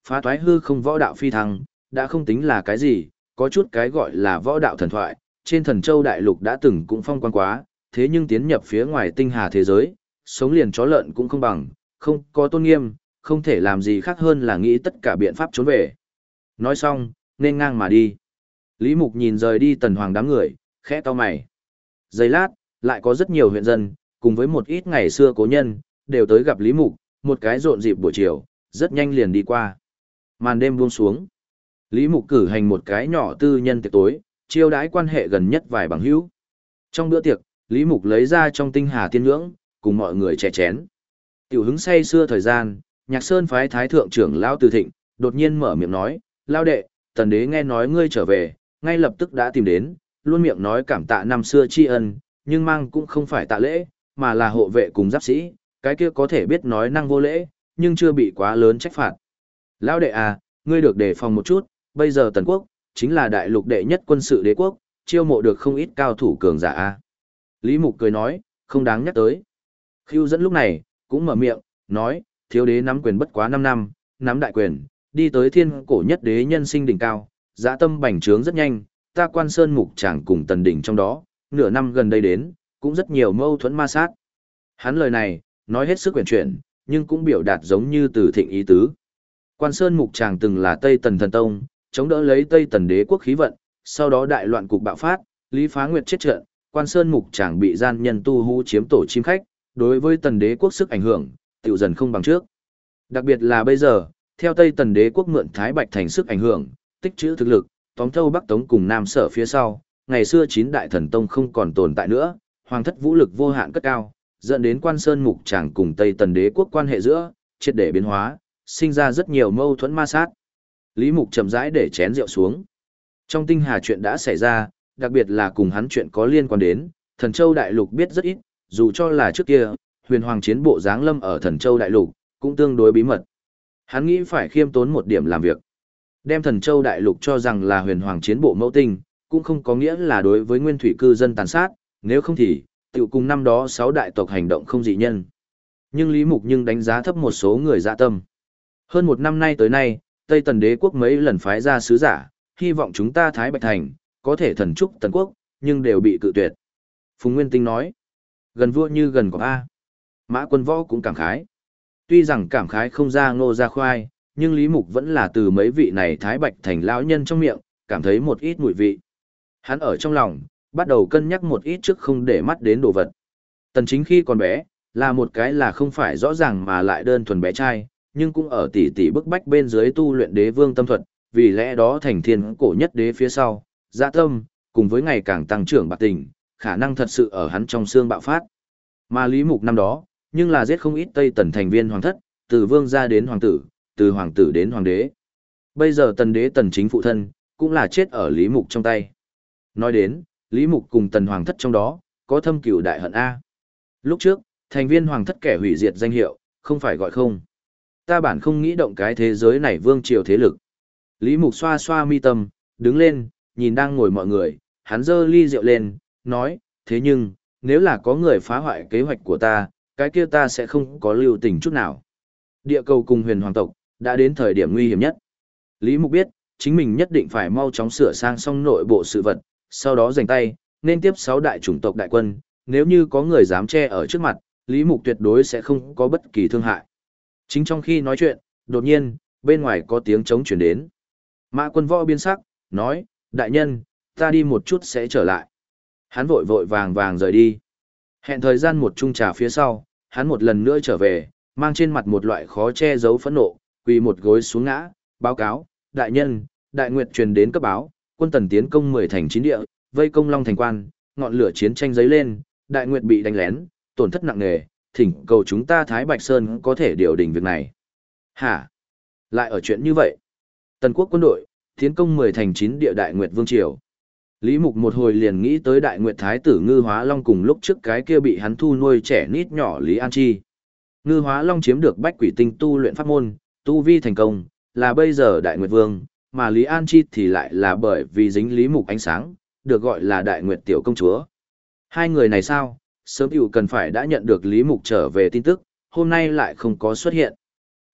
[SPEAKER 1] Phá toái hư không võ đạo phi thăng, đã không tính là cái gì, có chút cái gọi là võ đạo thần thoại, trên Thần Châu đại lục đã từng cũng phong quan quá, thế nhưng tiến nhập phía ngoài tinh hà thế giới, sống liền chó lợn cũng không bằng, không có tôn nghiêm, không thể làm gì khác hơn là nghĩ tất cả biện pháp trốn về. Nói xong, nên ngang mà đi. Lý Mục nhìn rời đi Tần Hoàng đám người, khẽ cau mày. Giây lát, lại có rất nhiều huyện dân, cùng với một ít ngày xưa cố nhân, đều tới gặp Lý Mục, một cái rộn rịp buổi chiều, rất nhanh liền đi qua. Màn đêm buông xuống. Lý Mục cử hành một cái nhỏ tư nhân tiệc tối, chiêu đãi quan hệ gần nhất vài bằng hữu. Trong bữa tiệc, Lý Mục lấy ra trong tinh hà tiên ngưỡng, cùng mọi người chè chén. Tiểu hứng say xưa thời gian, Nhạc Sơn phái thái thượng trưởng lão Từ Thịnh, đột nhiên mở miệng nói, lao đệ, tần đế nghe nói ngươi trở về, ngay lập tức đã tìm đến, luôn miệng nói cảm tạ năm xưa tri ân, nhưng mang cũng không phải tạ lễ, mà là hộ vệ cùng giáp sĩ, cái kia có thể biết nói năng vô lễ, nhưng chưa bị quá lớn trách phạt. Lão đệ à, ngươi được đề phòng một chút, bây giờ Tần quốc chính là đại lục đệ nhất quân sự đế quốc, chiêu mộ được không ít cao thủ cường giả a. Lý Mục cười nói, không đáng nhắc tới. Khưu Dẫn lúc này cũng mở miệng, nói, thiếu đế nắm quyền bất quá 5 năm, nắm đại quyền, đi tới thiên cổ nhất đế nhân sinh đỉnh cao, dã tâm bành trướng rất nhanh, ta Quan Sơn Mục chẳng cùng Tần đỉnh trong đó, nửa năm gần đây đến, cũng rất nhiều mâu thuẫn ma sát. Hắn lời này, nói hết sức quyền chuyển, nhưng cũng biểu đạt giống như Từ Thịnh ý tứ. Quan Sơn Mục Tràng từng là Tây Tần thần tông, chống đỡ lấy Tây Tần đế quốc khí vận, sau đó đại loạn cục bạo phát, Lý Phá Nguyệt chết trận, Quan Sơn Mục Tràng bị gian nhân tu hú chiếm tổ chim khách, đối với Tần đế quốc sức ảnh hưởng, tiểu dần không bằng trước. Đặc biệt là bây giờ, theo Tây Tần đế quốc mượn Thái Bạch thành sức ảnh hưởng, tích trữ thực lực, tóm thâu Bắc Tống cùng Nam Sở phía sau, ngày xưa 9 đại thần tông không còn tồn tại nữa, hoàng thất vũ lực vô hạn cất cao, dẫn đến Quan Sơn Mục Tràng cùng Tây Tần đế quốc quan hệ giữa triệt để biến hóa, sinh ra rất nhiều mâu thuẫn ma sát. Lý Mục chậm rãi để chén rượu xuống. Trong tinh hà chuyện đã xảy ra, đặc biệt là cùng hắn chuyện có liên quan đến, Thần Châu Đại Lục biết rất ít, dù cho là trước kia, huyền hoàng chiến bộ giáng lâm ở Thần Châu Đại Lục, cũng tương đối bí mật. Hắn nghĩ phải khiêm tốn một điểm làm việc. Đem Thần Châu Đại Lục cho rằng là huyền hoàng chiến bộ mẫu tinh, cũng không có nghĩa là đối với nguyên thủy cư dân tàn sát, nếu không thì, tiểu cùng năm đó 6 đại tộc hành động không dị nhân. Nhưng Lý Mục đánh giá thấp một số người dạ tâm. Hơn 1 năm nay tới nay, Tây Tần đế quốc mấy lần phái ra sứ giả, hy vọng chúng ta Thái Bạch Thành, có thể thần trúc Tần quốc, nhưng đều bị cự tuyệt. Phùng Nguyên Tinh nói, gần vua như gần cọp A. Mã Quân Võ cũng cảm khái. Tuy rằng cảm khái không ra ngô ra khoai, nhưng Lý Mục vẫn là từ mấy vị này Thái Bạch Thành lão nhân trong miệng, cảm thấy một ít mùi vị. Hắn ở trong lòng, bắt đầu cân nhắc một ít trước không để mắt đến đồ vật. Tần Chính khi còn bé, là một cái là không phải rõ ràng mà lại đơn thuần bé trai, nhưng cũng ở tỷ tỷ bức bách bên dưới tu luyện đế vương tâm thuật, vì lẽ đó thành thiên cổ nhất đế phía sau, dạ tâm, cùng với ngày càng tăng trưởng bạc tình, khả năng thật sự ở hắn trong xương bạo phát. Mà Lý Mục năm đó, nhưng là giết không ít Tây Tần thành viên hoàng thất, từ vương gia đến hoàng tử, từ hoàng tử đến hoàng đế. Bây giờ Tần đế Tần Chính phụ thân, cũng là chết ở Lý Mục trong tay. Nói đến, Lý Mục cùng Tần hoàng thất trong đó, có thâm cửu đại hận A. Lúc trước, thành viên hoàng thất kẻ hủy diệt danh hiệu, không phải gọi không. Ta bản không nghĩ động cái thế giới này vương triều thế lực. Lý Mục xoa xoa mi tâm, đứng lên, nhìn đang ngồi mọi người, hắn giơ ly rượu lên, nói, thế nhưng, nếu là có người phá hoại kế hoạch của ta, cái kia ta sẽ không có lưu tình chút nào. Địa cầu cùng huyền hoàng tộc, đã đến thời điểm nguy hiểm nhất. Lý Mục biết, chính mình nhất định phải mau chóng sửa sang xong nội bộ sự vật, sau đó giành tay, nên tiếp 6 đại chủng tộc đại quân, nếu như có người dám che ở trước mặt, Lý Mục tuyệt đối sẽ không có bất kỳ thương hại. Chính trong khi nói chuyện, đột nhiên, bên ngoài có tiếng trống chuyển đến. Mã Quân Võ biến sắc, nói, đại nhân, ta đi một chút sẽ trở lại. Hắn vội vội vàng vàng rời đi. Hẹn thời gian một chung trà phía sau, hắn một lần nữa trở về, mang trên mặt một loại khó che giấu phẫn nộ, quỳ một gối xuống ngã, báo cáo, đại nhân, đại nguyệt truyền đến cấp báo, quân Tần tiến công 10 thành 9 địa, vây công Long thành quan, ngọn lửa chiến tranh dấy lên, đại nguyệt bị đánh lén, tổn thất nặng nề, thỉnh cầu chúng ta Thái Bạch Sơn có thể điều đình việc này. Hả? Lại ở chuyện như vậy? Tần quốc quân đội, tiến công 10 thành 9 địa đại nguyệt vương triều. Lý Mục một hồi liền nghĩ tới đại nguyệt thái tử Ngư Hóa Long cùng lúc trước cái kia bị hắn thu nuôi trẻ nít nhỏ Lý An Chi. Ngư Hóa Long chiếm được bách quỷ tinh tu luyện pháp môn, tu vi thành công, là bây giờ đại nguyệt vương, mà Lý An Chi thì lại là bởi vì dính Lý Mục ánh sáng, được gọi là đại nguyệt tiểu công chúa. Hai người này sao? Sớm hữu cần phải đã nhận được Lý Mục trở về tin tức, hôm nay lại không có xuất hiện.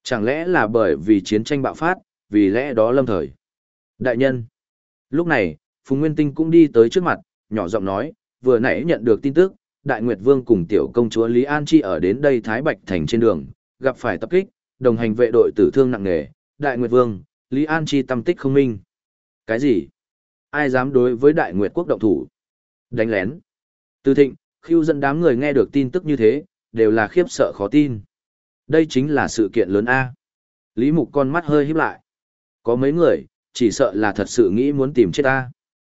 [SPEAKER 1] Chẳng lẽ là bởi vì chiến tranh bạo phát, vì lẽ đó lâm thời. Đại nhân. Lúc này, Phùng Nguyên Tinh cũng đi tới trước mặt, nhỏ giọng nói, vừa nãy nhận được tin tức, Đại Nguyệt Vương cùng tiểu công chúa Lý An Chi ở đến đây Thái Bạch Thành trên đường, gặp phải tập kích, đồng hành vệ đội tử thương nặng nề, Đại Nguyệt Vương, Lý An Chi tâm tích không minh. Cái gì? Ai dám đối với Đại Nguyệt Quốc động thủ? Đánh lén. Từ Thịnh, Khưu dẫn đám người nghe được tin tức như thế, đều là khiếp sợ khó tin. Đây chính là sự kiện lớn A. Lý Mục con mắt hơi híp lại. Có mấy người, chỉ sợ là thật sự nghĩ muốn tìm chết ta.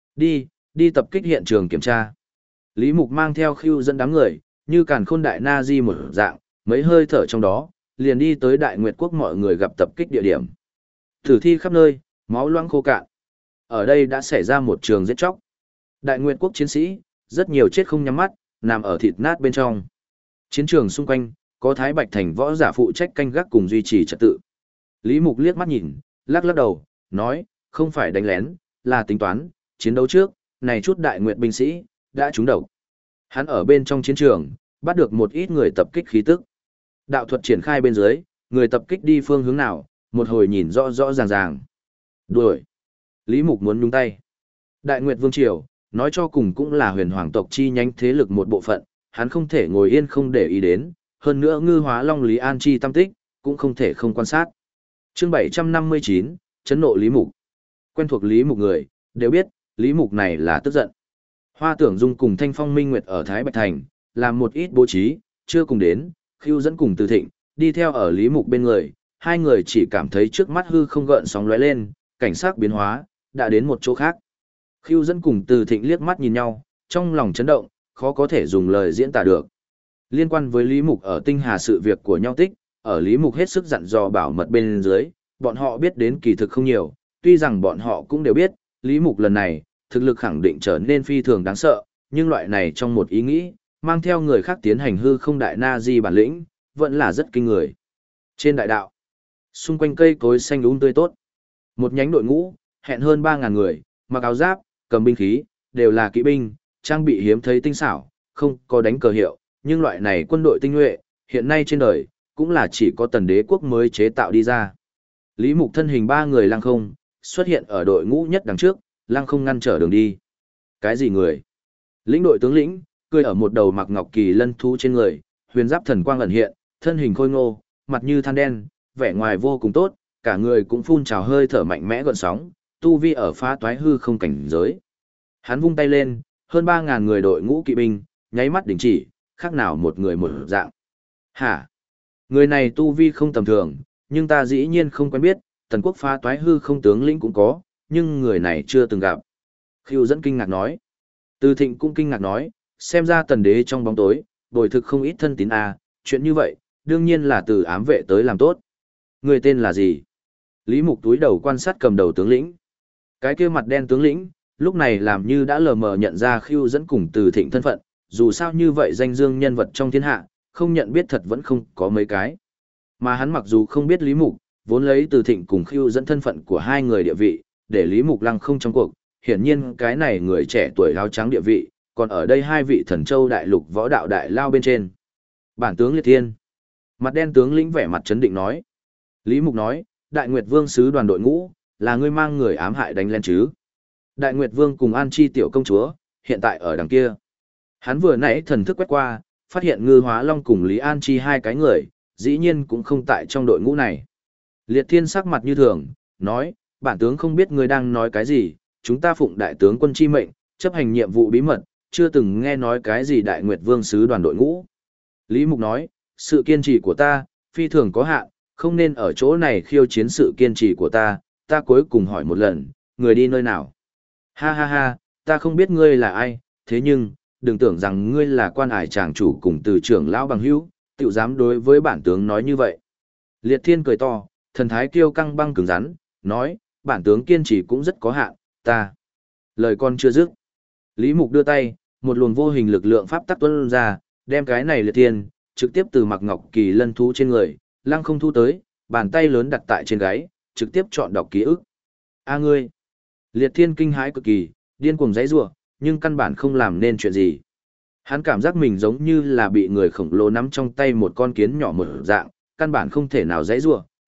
[SPEAKER 1] Đi tập kích hiện trường kiểm tra. Lý Mục mang theo Khưu dẫn đám người, như càn khôn đại na di một dạng, mấy hơi thở trong đó, liền đi tới Đại Nguyệt Quốc mọi người gặp tập kích địa điểm. Tử thi khắp nơi, máu loãng khô cạn. Ở đây đã xảy ra một trường giết chóc. Đại Nguyệt Quốc chiến sĩ, rất nhiều chết không nhắm mắt, nằm ở thịt nát bên trong. Chiến trường xung quanh, có Thái Bạch Thành võ giả phụ trách canh gác cùng duy trì trật tự. Lý Mục liếc mắt nhìn, lắc lắc đầu, nói, không phải đánh lén, là tính toán, chiến đấu trước, này chút Đại Nguyệt binh sĩ, đã trúng độc. Hắn ở bên trong chiến trường, bắt được một ít người tập kích khí tức. Đạo thuật triển khai bên dưới, người tập kích đi phương hướng nào, một hồi nhìn rõ rõ ràng ràng. Đuổi. Lý Mục muốn nhúng tay. Đại Nguyệt Vương Triều, nói cho cùng cũng là huyền hoàng tộc chi nhánh thế lực một bộ phận, hắn không thể ngồi yên không để ý đến, hơn nữa ngư hóa long Lý An Chi tâm tích, cũng không thể không quan sát. Chương 759, chấn nộ Lý Mục. Quen thuộc Lý Mục người, đều biết, Lý Mục này là tức giận. Hoa Tưởng Dung cùng Thanh Phong Minh Nguyệt ở Thái Bạch Thành, làm một ít bố trí, chưa cùng đến, Khưu dẫn cùng Từ Thịnh, đi theo ở Lý Mục bên người, hai người chỉ cảm thấy trước mắt hư không gợn sóng lóe lên, cảnh sắc biến hóa, đã đến một chỗ khác. Khưu dẫn cùng Từ Thịnh liếc mắt nhìn nhau, trong lòng chấn động, khó có thể dùng lời diễn tả được. Liên quan với Lý Mục ở Tinh Hà sự việc của nhau tích, ở Lý Mục hết sức dặn dò bảo mật bên dưới, bọn họ biết đến kỳ thực không nhiều, tuy rằng bọn họ cũng đều biết, Lý Mục lần này, thực lực khẳng định trở nên phi thường đáng sợ, nhưng loại này trong một ý nghĩ, mang theo người khác tiến hành hư không đại na di bản lĩnh, vẫn là rất kinh người. Trên đại đạo, xung quanh cây cối xanh tươi tốt, một nhánh đội ngũ, hẹn hơn 3.000 người, mặc áo giáp, cầm binh khí, đều là kỵ binh, trang bị hiếm thấy tinh xảo, không có đánh cờ hiệu, nhưng loại này quân đội tinh nhuệ, hiện nay trên đời, cũng là chỉ có Tần Đế quốc mới chế tạo đi ra. Lý Mục thân hình 3 người lăng không, xuất hiện ở đội ngũ nhất đằng trước, lăng không ngăn trở đường đi. Cái gì người? Lĩnh đội tướng lĩnh, cười ở một đầu mặc ngọc kỳ lân thú trên người, huyền giáp thần quang ẩn hiện, thân hình khôi ngô, mặt như than đen, vẻ ngoài vô cùng tốt, cả người cũng phun trào hơi thở mạnh mẽ gợn sóng, tu vi ở phá toái hư không cảnh giới. Hắn vung tay lên, hơn 3.000 người đội ngũ kỵ binh, nháy mắt đình chỉ, khác nào một người một dạng. Hả? Người này tu vi không tầm thường, nhưng ta dĩ nhiên không quen biết, Tần quốc phá toái hư không tướng lĩnh cũng có, nhưng người này chưa từng gặp. Khưu dẫn kinh ngạc nói. Từ Thịnh cũng kinh ngạc nói, xem ra Tần đế trong bóng tối, bồi thực không ít thân tín a, chuyện như vậy, đương nhiên là từ ám vệ tới làm tốt. Người tên là gì? Lý Mục túi đầu quan sát cầm đầu tướng lĩnh. Cái kia mặt đen tướng lĩnh, lúc này làm như đã lờ mờ nhận ra Khưu dẫn cùng Từ Thịnh thân phận, dù sao như vậy danh dương nhân vật trong thiên hạ, không nhận biết thật vẫn không có mấy cái. Mà hắn mặc dù không biết Lý Mục, vốn lấy Từ Thịnh cùng Khưu dẫn thân phận của hai người địa vị, để Lý Mục lăng không trong cuộc, hiển nhiên cái này người trẻ tuổi áo trắng địa vị, còn ở đây hai vị thần châu đại lục võ đạo đại lao bên trên. Bản tướng Liệt Thiên. Mặt đen tướng lĩnh vẻ mặt chấn định nói. Lý Mục nói, Đại Nguyệt Vương sứ đoàn đội ngũ, là ngươi mang người ám hại đánh lên chứ. Đại Nguyệt Vương cùng An Chi tiểu công chúa, hiện tại ở đằng kia. Hắn vừa nãy thần thức quét qua, phát hiện Ngư Hóa Long cùng Lý An Chi hai cái người, dĩ nhiên cũng không tại trong đội ngũ này. Liệt Thiên sắc mặt như thường, nói, bản tướng không biết ngươi đang nói cái gì, chúng ta phụng đại tướng quân chi mệnh, chấp hành nhiệm vụ bí mật, chưa từng nghe nói cái gì Đại Nguyệt Vương sứ đoàn đội ngũ. Lý Mục nói, sự kiên trì của ta, phi thường có hạn, không nên ở chỗ này khiêu chiến sự kiên trì của ta cuối cùng hỏi một lần, người đi nơi nào. Ha ha ha, ta không biết ngươi là ai, thế nhưng, đừng tưởng rằng ngươi là quan ải tràng chủ cùng từ trưởng lão bằng hữu, tiểu dám đối với bản tướng nói như vậy. Liệt Thiên cười to, thần thái kiêu căng băng cứng rắn, nói, bản tướng kiên trì cũng rất có hạn, ta. Lời con chưa dứt. Lý Mục đưa tay, một luồng vô hình lực lượng pháp tắc tuôn ra, đem cái này Liệt Thiên, trực tiếp từ mặc ngọc kỳ lân thú trên người, lăng không thu tới, bàn tay lớn đặt tại trên gáy, trực tiếp chọn đọc ký ức. A ngươi. Liệt Thiên kinh hãi cực kỳ, điên cuồng giãy giụa, nhưng căn bản không làm nên chuyện gì. Hắn cảm giác mình giống như là bị người khổng lồ nắm trong tay một con kiến nhỏ một dạng, căn bản không thể nào giãy giụa,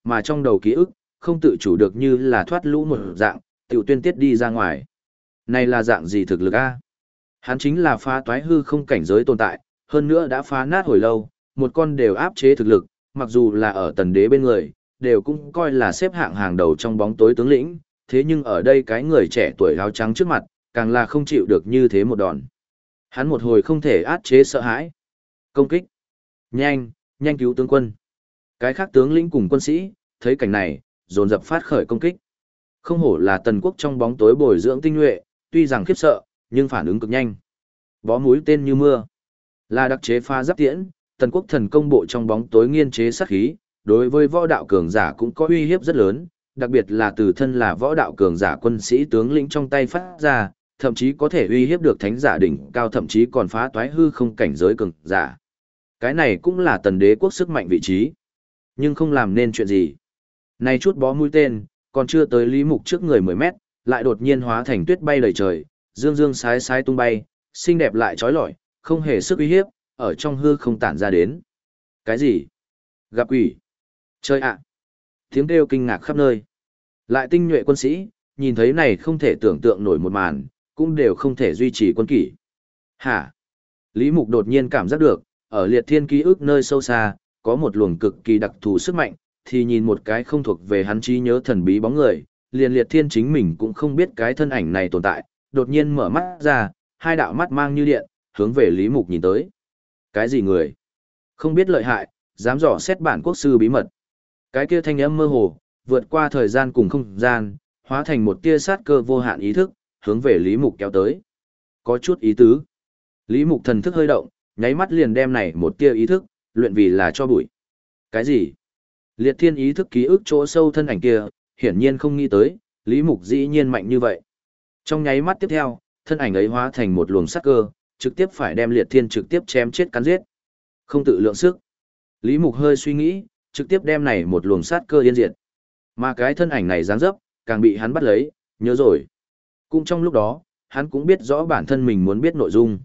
[SPEAKER 1] mà trong đầu ký ức, không tự chủ được như là thoát lũ một dạng, tiểu tuyên tiết đi ra ngoài. Này là dạng gì thực lực a? Hắn chính là phá toái hư không cảnh giới tồn tại, hơn nữa đã phá nát hồi lâu, một con đều áp chế thực lực, mặc dù là ở tần đế bên người, đều cũng coi là xếp hạng hàng đầu trong bóng tối tướng lĩnh, thế nhưng ở đây cái người trẻ tuổi áo trắng trước mặt, càng là không chịu được như thế một đòn. Hắn một hồi không thể át chế sợ hãi. Công kích. Nhanh, nhanh cứu tướng quân. Cái khác tướng lĩnh cùng quân sĩ, thấy cảnh này, dồn dập phát khởi công kích. Không hổ là tần quốc trong bóng tối bồi dưỡng tinh nhuệ, tuy rằng khiếp sợ, nhưng phản ứng cực nhanh. Bó mũi tên như mưa. Là đặc chế pha giáp tiễn, tần quốc thần công bộ trong bóng tối nghiên chế sát khí, đối với võ đạo cường giả cũng có uy hiếp rất lớn, đặc biệt là từ thân là võ đạo cường giả quân sĩ tướng lĩnh trong tay phát ra, thậm chí có thể uy hiếp được thánh giả đỉnh cao, thậm chí còn phá toái hư không cảnh giới cường giả. Cái này cũng là tần đế quốc sức mạnh vị trí, nhưng không làm nên chuyện gì. Này chút bó mũi tên, còn chưa tới Lý Mục trước người 10 mét, lại đột nhiên hóa thành tuyết bay đầy trời, dương dương sái sái tung bay, xinh đẹp lại trói lọi, không hề sức uy hiếp, ở trong hư không tản ra đến. Cái gì? Gặp quỷ? Chơi ạ! Tiếng kêu kinh ngạc khắp nơi. Lại tinh nhuệ quân sĩ, nhìn thấy này không thể tưởng tượng nổi một màn, cũng đều không thể duy trì quân kỷ. Hả? Lý Mục đột nhiên cảm giác được, ở liệt thiên ký ức nơi sâu xa, có một luồng cực kỳ đặc thù sức mạnh, thì nhìn một cái không thuộc về hắn trí nhớ thần bí bóng người, liền liệt thiên chính mình cũng không biết cái thân ảnh này tồn tại, đột nhiên mở mắt ra, hai đạo mắt mang như điện, hướng về Lý Mục nhìn tới. Cái gì người? Không biết lợi hại, dám dò xét bản quốc sư bí mật. Cái kia thanh âm mơ hồ, vượt qua thời gian cùng không gian, hóa thành một tia sát cơ vô hạn ý thức, hướng về Lý Mục kéo tới. Có chút ý tứ. Lý Mục thần thức hơi động, nháy mắt liền đem này một tia ý thức, luyện vì là cho bụi. Cái gì? Liệt thiên ý thức ký ức chỗ sâu thân ảnh kia, hiển nhiên không nghĩ tới, Lý Mục dĩ nhiên mạnh như vậy. Trong nháy mắt tiếp theo, thân ảnh ấy hóa thành một luồng sát cơ, trực tiếp phải đem liệt thiên trực tiếp chém chết cắn giết. Không tự lượng sức. Lý Mục hơi suy nghĩ, trực tiếp đem này một luồng sát cơ yên diệt. Mà cái thân ảnh này dáng dấp, càng bị hắn bắt lấy, nhớ rồi. Cũng trong lúc đó, hắn cũng biết rõ bản thân mình muốn biết nội dung.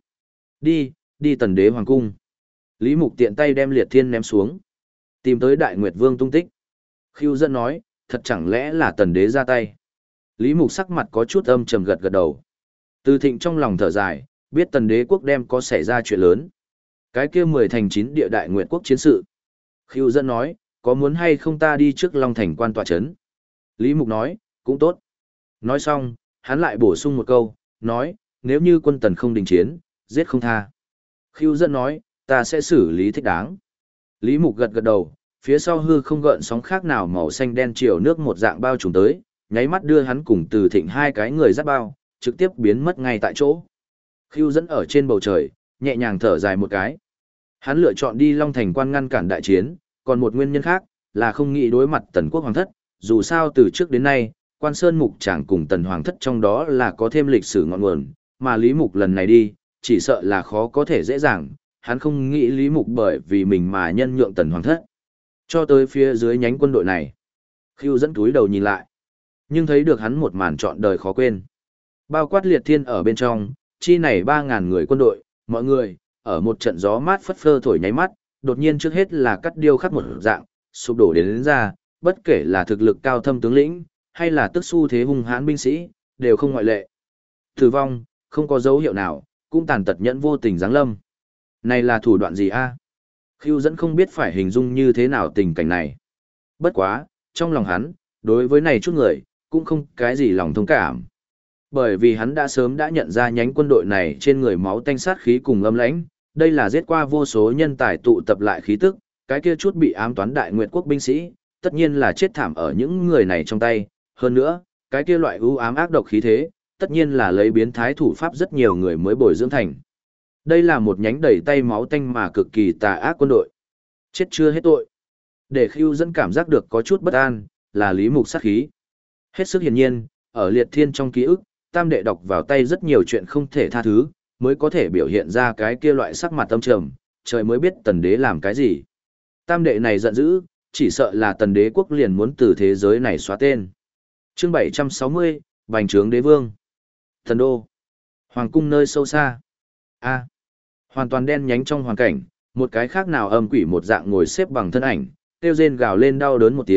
[SPEAKER 1] Đi tần đế hoàng cung. Lý Mục tiện tay đem liệt thiên ném xuống. Tìm tới Đại Nguyệt Vương tung tích. Khưu Dẫn nói, thật chẳng lẽ là tần đế ra tay. Lý Mục sắc mặt có chút âm trầm gật gật đầu. Từ Thịnh trong lòng thở dài, biết tần đế quốc đem có xảy ra chuyện lớn. Cái kia 10 thành 9 địa Đại Nguyệt quốc chiến sự. Khưu Dẫn nói, có muốn hay không ta đi trước Long Thành quan tọa chấn? Lý Mục nói, cũng tốt. Nói xong, hắn lại bổ sung một câu, nói, nếu như quân tần không đình chiến, giết không tha. Khưu Dẫn nói, ta sẽ xử lý thích đáng. Lý Mục gật gật đầu, phía sau hư không gợn sóng khác nào màu xanh đen chiều nước một dạng bao trùm tới, nháy mắt đưa hắn cùng Từ Thịnh hai cái người dắt bao, trực tiếp biến mất ngay tại chỗ. Khưu Dẫn ở trên bầu trời, nhẹ nhàng thở dài một cái. Hắn lựa chọn đi Long Thành quan ngăn cản đại chiến, còn một nguyên nhân khác là không nghĩ đối mặt Tần Quốc Hoàng thất, dù sao từ trước đến nay, Quan Sơn Mục Tràng cùng Tần Hoàng thất trong đó là có thêm lịch sử ngọn nguồn, mà Lý Mục lần này đi, chỉ sợ là khó có thể dễ dàng, hắn không nghĩ Lý Mục bởi vì mình mà nhân nhượng Tần Hoàng thất. Cho tới phía dưới nhánh quân đội này, Khưu Dẫn túi đầu nhìn lại, nhưng thấy được hắn một màn trọn đời khó quên. Bao quát liệt thiên ở bên trong, chi này 3.000 người quân đội, mọi người, ở một trận gió mát phất phơ thổi nháy mắt, đột nhiên trước hết là cắt điêu khắc một dạng, sụp đổ đến ra, bất kể là thực lực cao thâm tướng lĩnh, hay là tức xu thế hung hãn binh sĩ, đều không ngoại lệ. Tử vong, không có dấu hiệu nào, cũng tàn tật nhẫn vô tình giáng lâm. Này là thủ đoạn gì a? Khưu Dẫn không biết phải hình dung như thế nào tình cảnh này. Bất quá, trong lòng hắn, đối với này chút người, cũng không cái gì lòng thông cảm. Bởi vì hắn đã sớm đã nhận ra nhánh quân đội này trên người máu tanh sát khí cùng âm lãnh, đây là giết qua vô số nhân tài tụ tập lại khí tức, cái kia chút bị ám toán Đại Nguyệt quốc binh sĩ, tất nhiên là chết thảm ở những người này trong tay, hơn nữa, cái kia loại u ám ác độc khí thế, tất nhiên là lấy biến thái thủ pháp rất nhiều người mới bồi dưỡng thành. Đây là một nhánh đầy tay máu tanh mà cực kỳ tà ác quân đội. Chết chưa hết tội. Để Khưu Dẫn cảm giác được có chút bất an, là Lý Mục sát khí. Hết sức hiển nhiên, ở liệt thiên trong ký ức, tam đệ đọc vào tay rất nhiều chuyện không thể tha thứ, mới có thể biểu hiện ra cái kia loại sắc mặt tâm trầm, trời mới biết tần đế làm cái gì. Tam đệ này giận dữ, chỉ sợ là tần đế quốc liền muốn từ thế giới này xóa tên. Chương 760, Bành trướng đế vương. Thần đô. Hoàng cung nơi sâu xa. Hoàn toàn đen nhánh trong hoàn cảnh, một cái khác nào âm quỷ một dạng ngồi xếp bằng thân ảnh, kêu rên gào lên đau đớn một tiếng,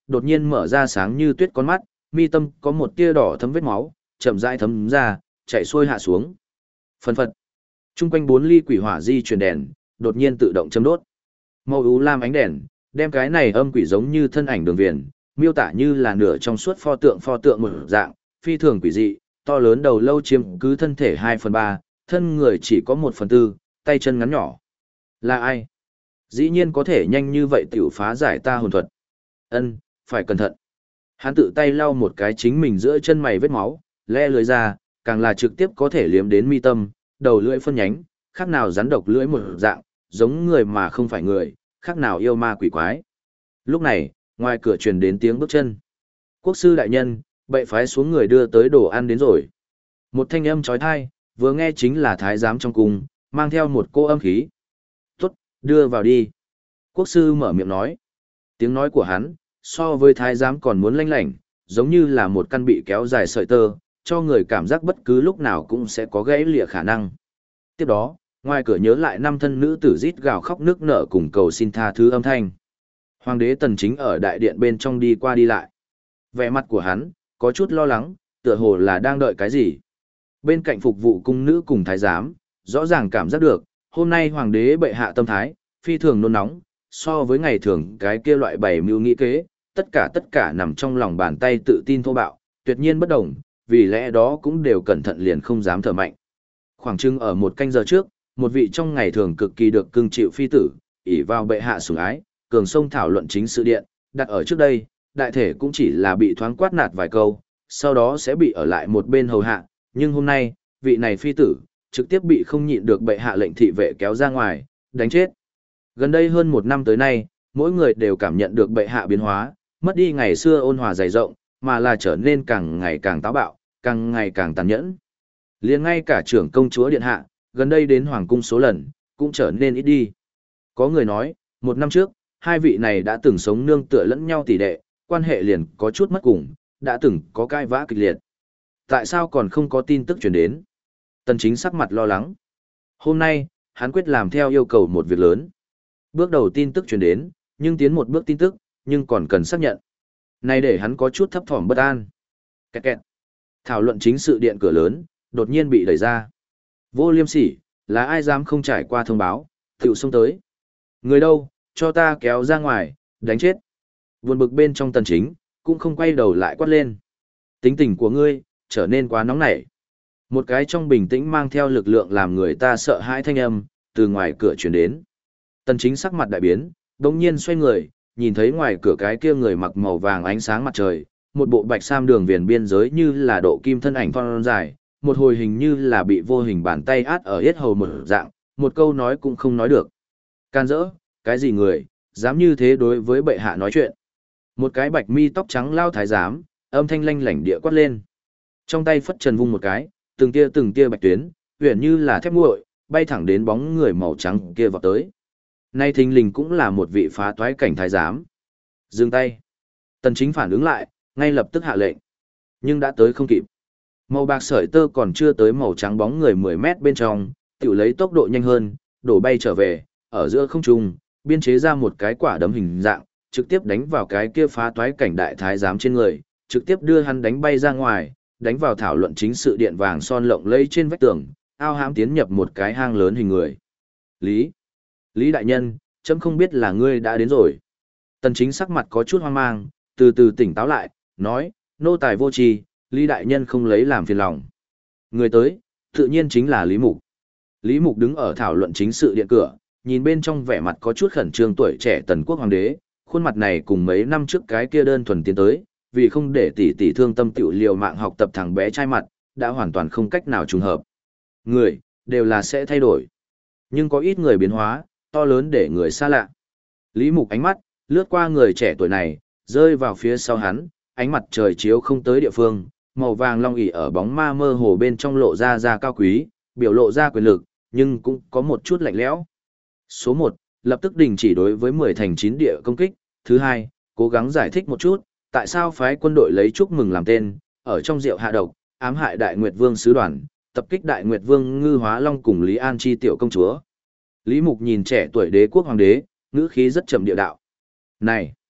[SPEAKER 1] đột nhiên mở ra sáng như tuyết con mắt, mi tâm có một tia đỏ thấm vết máu, chậm rãi thấm ra, chảy xuôi hạ xuống. Phân phật. Trung quanh 4 ly quỷ hỏa di chuyển đèn, đột nhiên tự động châm đốt. Màu u lam ánh đèn, đem cái này âm quỷ giống như thân ảnh đường viền, miêu tả như là nửa trong suốt pho tượng một dạng, phi thường quỷ dị, to lớn đầu lâu chiếm cứ thân thể 2/3, thân người chỉ có 1/4, tay chân ngắn nhỏ. Là ai? Dĩ nhiên có thể nhanh như vậy tiểu phá giải ta hồn thuật. Ân, phải cẩn thận. Hắn tự tay lau một cái chính mình giữa chân mày vết máu, le lưỡi ra, càng là trực tiếp có thể liếm đến mi tâm, đầu lưỡi phân nhánh, khác nào rắn độc lưỡi một dạng, giống người mà không phải người, khác nào yêu ma quỷ quái. Lúc này, ngoài cửa truyền đến tiếng bước chân. Quốc sư đại nhân, bệ phái xuống người đưa tới đồ ăn đến rồi. Một thanh âm trói thai, vừa nghe chính là thái giám trong cung, mang theo một cô âm khí. Tốt, đưa vào đi. Quốc sư mở miệng nói. Tiếng nói của hắn, so với thái giám còn muốn lanh lảnh, giống như là một căn bị kéo dài sợi tơ, cho người cảm giác bất cứ lúc nào cũng sẽ có gãy lìa khả năng. Tiếp đó, ngoài cửa nhớ lại 5 thân nữ tử rít gào khóc nước nở cùng cầu xin tha thứ âm thanh. Hoàng đế Tần Chính ở đại điện bên trong đi qua đi lại. Vẻ mặt của hắn, có chút lo lắng, tựa hồ là đang đợi cái gì. Bên cạnh phục vụ cung nữ cùng thái giám, rõ ràng cảm giác được, hôm nay hoàng đế bệ hạ tâm thái, phi thường nôn nóng, so với ngày thường cái kia loại bày mưu nghĩ kế, tất cả nằm trong lòng bàn tay tự tin thô bạo, tuyệt nhiên bất đồng, vì lẽ đó cũng đều cẩn thận liền không dám thở mạnh. Khoảng chừng ở một canh giờ trước, một vị trong ngày thường cực kỳ được cưng chịu phi tử, ỷ vào bệ hạ sủng ái, cường sông thảo luận chính sự điện, đặt ở trước đây, đại thể cũng chỉ là bị thoáng quát nạt vài câu, sau đó sẽ bị ở lại một bên hầu hạ, nhưng hôm nay, vị này phi tử, trực tiếp bị không nhịn được bệ hạ lệnh thị vệ kéo ra ngoài, đánh chết. Gần đây hơn 1 năm tới nay, mỗi người đều cảm nhận được bệ hạ biến hóa, mất đi ngày xưa ôn hòa dày rộng, mà là trở nên càng ngày càng táo bạo, càng ngày càng tàn nhẫn. Liền ngay cả trưởng công chúa điện hạ, gần đây đến hoàng cung số lần, cũng trở nên ít đi. Có người nói, 1 năm trước, hai vị này đã từng sống nương tựa lẫn nhau tỷ đệ, quan hệ liền có chút mất cùng, đã từng có cãi vã kịch liệt. Tại sao còn không có tin tức truyền đến? Tần Chính sắc mặt lo lắng. Hôm nay, hắn quyết làm theo yêu cầu một việc lớn. Bước đầu tin tức truyền đến, nhưng tiến một bước tin tức, nhưng còn cần xác nhận. Này để hắn có chút thấp thỏm bất an. Kẹt kẹt. Thảo luận chính sự điện cửa lớn, đột nhiên bị đẩy ra. Vô Liêm Sỉ, là ai dám không trải qua thông báo, tiểu xông tới. Người đâu, cho ta kéo ra ngoài, đánh chết. Buồn bực bên trong Tần Chính, cũng không quay đầu lại quát lên. Tính tình của ngươi, trở nên quá nóng nảy. Một cái trong bình tĩnh mang theo lực lượng làm người ta sợ hãi thanh âm, từ ngoài cửa truyền đến. Tần Chính sắc mặt đại biến, đột nhiên xoay người, nhìn thấy ngoài cửa cái kia người mặc màu vàng ánh sáng mặt trời, một bộ bạch sam đường viền biên giới như là độ kim thân ảnh thon dài, một hồi hình như là bị vô hình bàn tay át ở yết hầu một dạng, một câu nói cũng không nói được. Can dỡ, cái gì người, dám như thế đối với bệ hạ nói chuyện. Một cái bạch mi tóc trắng lao thái giám, âm thanh lanh lảnh địa quát lên. Trong tay phất trần vung một cái, từng tia bạch tuyến, huyền như là thép nguội, bay thẳng đến bóng người màu trắng kia vào tới. Nay thình lình cũng là một vị phá toái cảnh thái giám. Dừng tay. Tần Chính phản ứng lại, ngay lập tức hạ lệnh. Nhưng đã tới không kịp. Màu bạc sợi tơ còn chưa tới màu trắng bóng người 10 mét bên trong, tiểu lấy tốc độ nhanh hơn, đổ bay trở về, ở giữa không trung, biên chế ra một cái quả đấm hình dạng, trực tiếp đánh vào cái kia phá toái cảnh đại thái giám trên người, trực tiếp đưa hắn đánh bay ra ngoài, đánh vào thảo luận chính sự điện vàng son lộng lẫy trên vách tường, ao hãm tiến nhập một cái hang lớn hình người. Lý đại nhân, chấm không biết là ngươi đã đến rồi. Tần Chính sắc mặt có chút hoang mang, từ từ tỉnh táo lại, nói, nô tài vô tri, Lý đại nhân không lấy làm phiền lòng. Người tới, tự nhiên chính là Lý Mục. Lý Mục đứng ở thảo luận chính sự điện cửa, nhìn bên trong vẻ mặt có chút khẩn trương tuổi trẻ tần quốc hoàng đế, khuôn mặt này cùng mấy năm trước cái kia đơn thuần tiến tới, vì không để tỷ thương tâm tiểu liều mạng học tập thằng bé trai mặt, đã hoàn toàn không cách nào trùng hợp. Người, đều là sẽ thay đổi. Nhưng có ít người biến hóa, to lớn để người xa lạ. Lý Mục ánh mắt, lướt qua người trẻ tuổi này, rơi vào phía sau hắn, ánh mặt trời chiếu không tới địa phương, màu vàng long ỷ ở bóng ma mơ hồ bên trong lộ ra cao quý, biểu lộ ra quyền lực, nhưng cũng có một chút lạnh lẽo. Số 1, lập tức đình chỉ đối với 10 thành 9 địa công kích. Thứ 2, cố gắng giải thích một chút, tại sao phái quân đội lấy chúc mừng làm tên, ở trong rượu hạ độc, ám hại Đại Nguyệt Vương sứ đoàn, tập kích Đại Nguyệt Vương Ngư Hóa Long cùng Lý An Chi tiểu công chúa. Lý Mục nhìn trẻ tuổi đế quốc hoàng đế, ngữ khí rất trầm địa đạo. Này,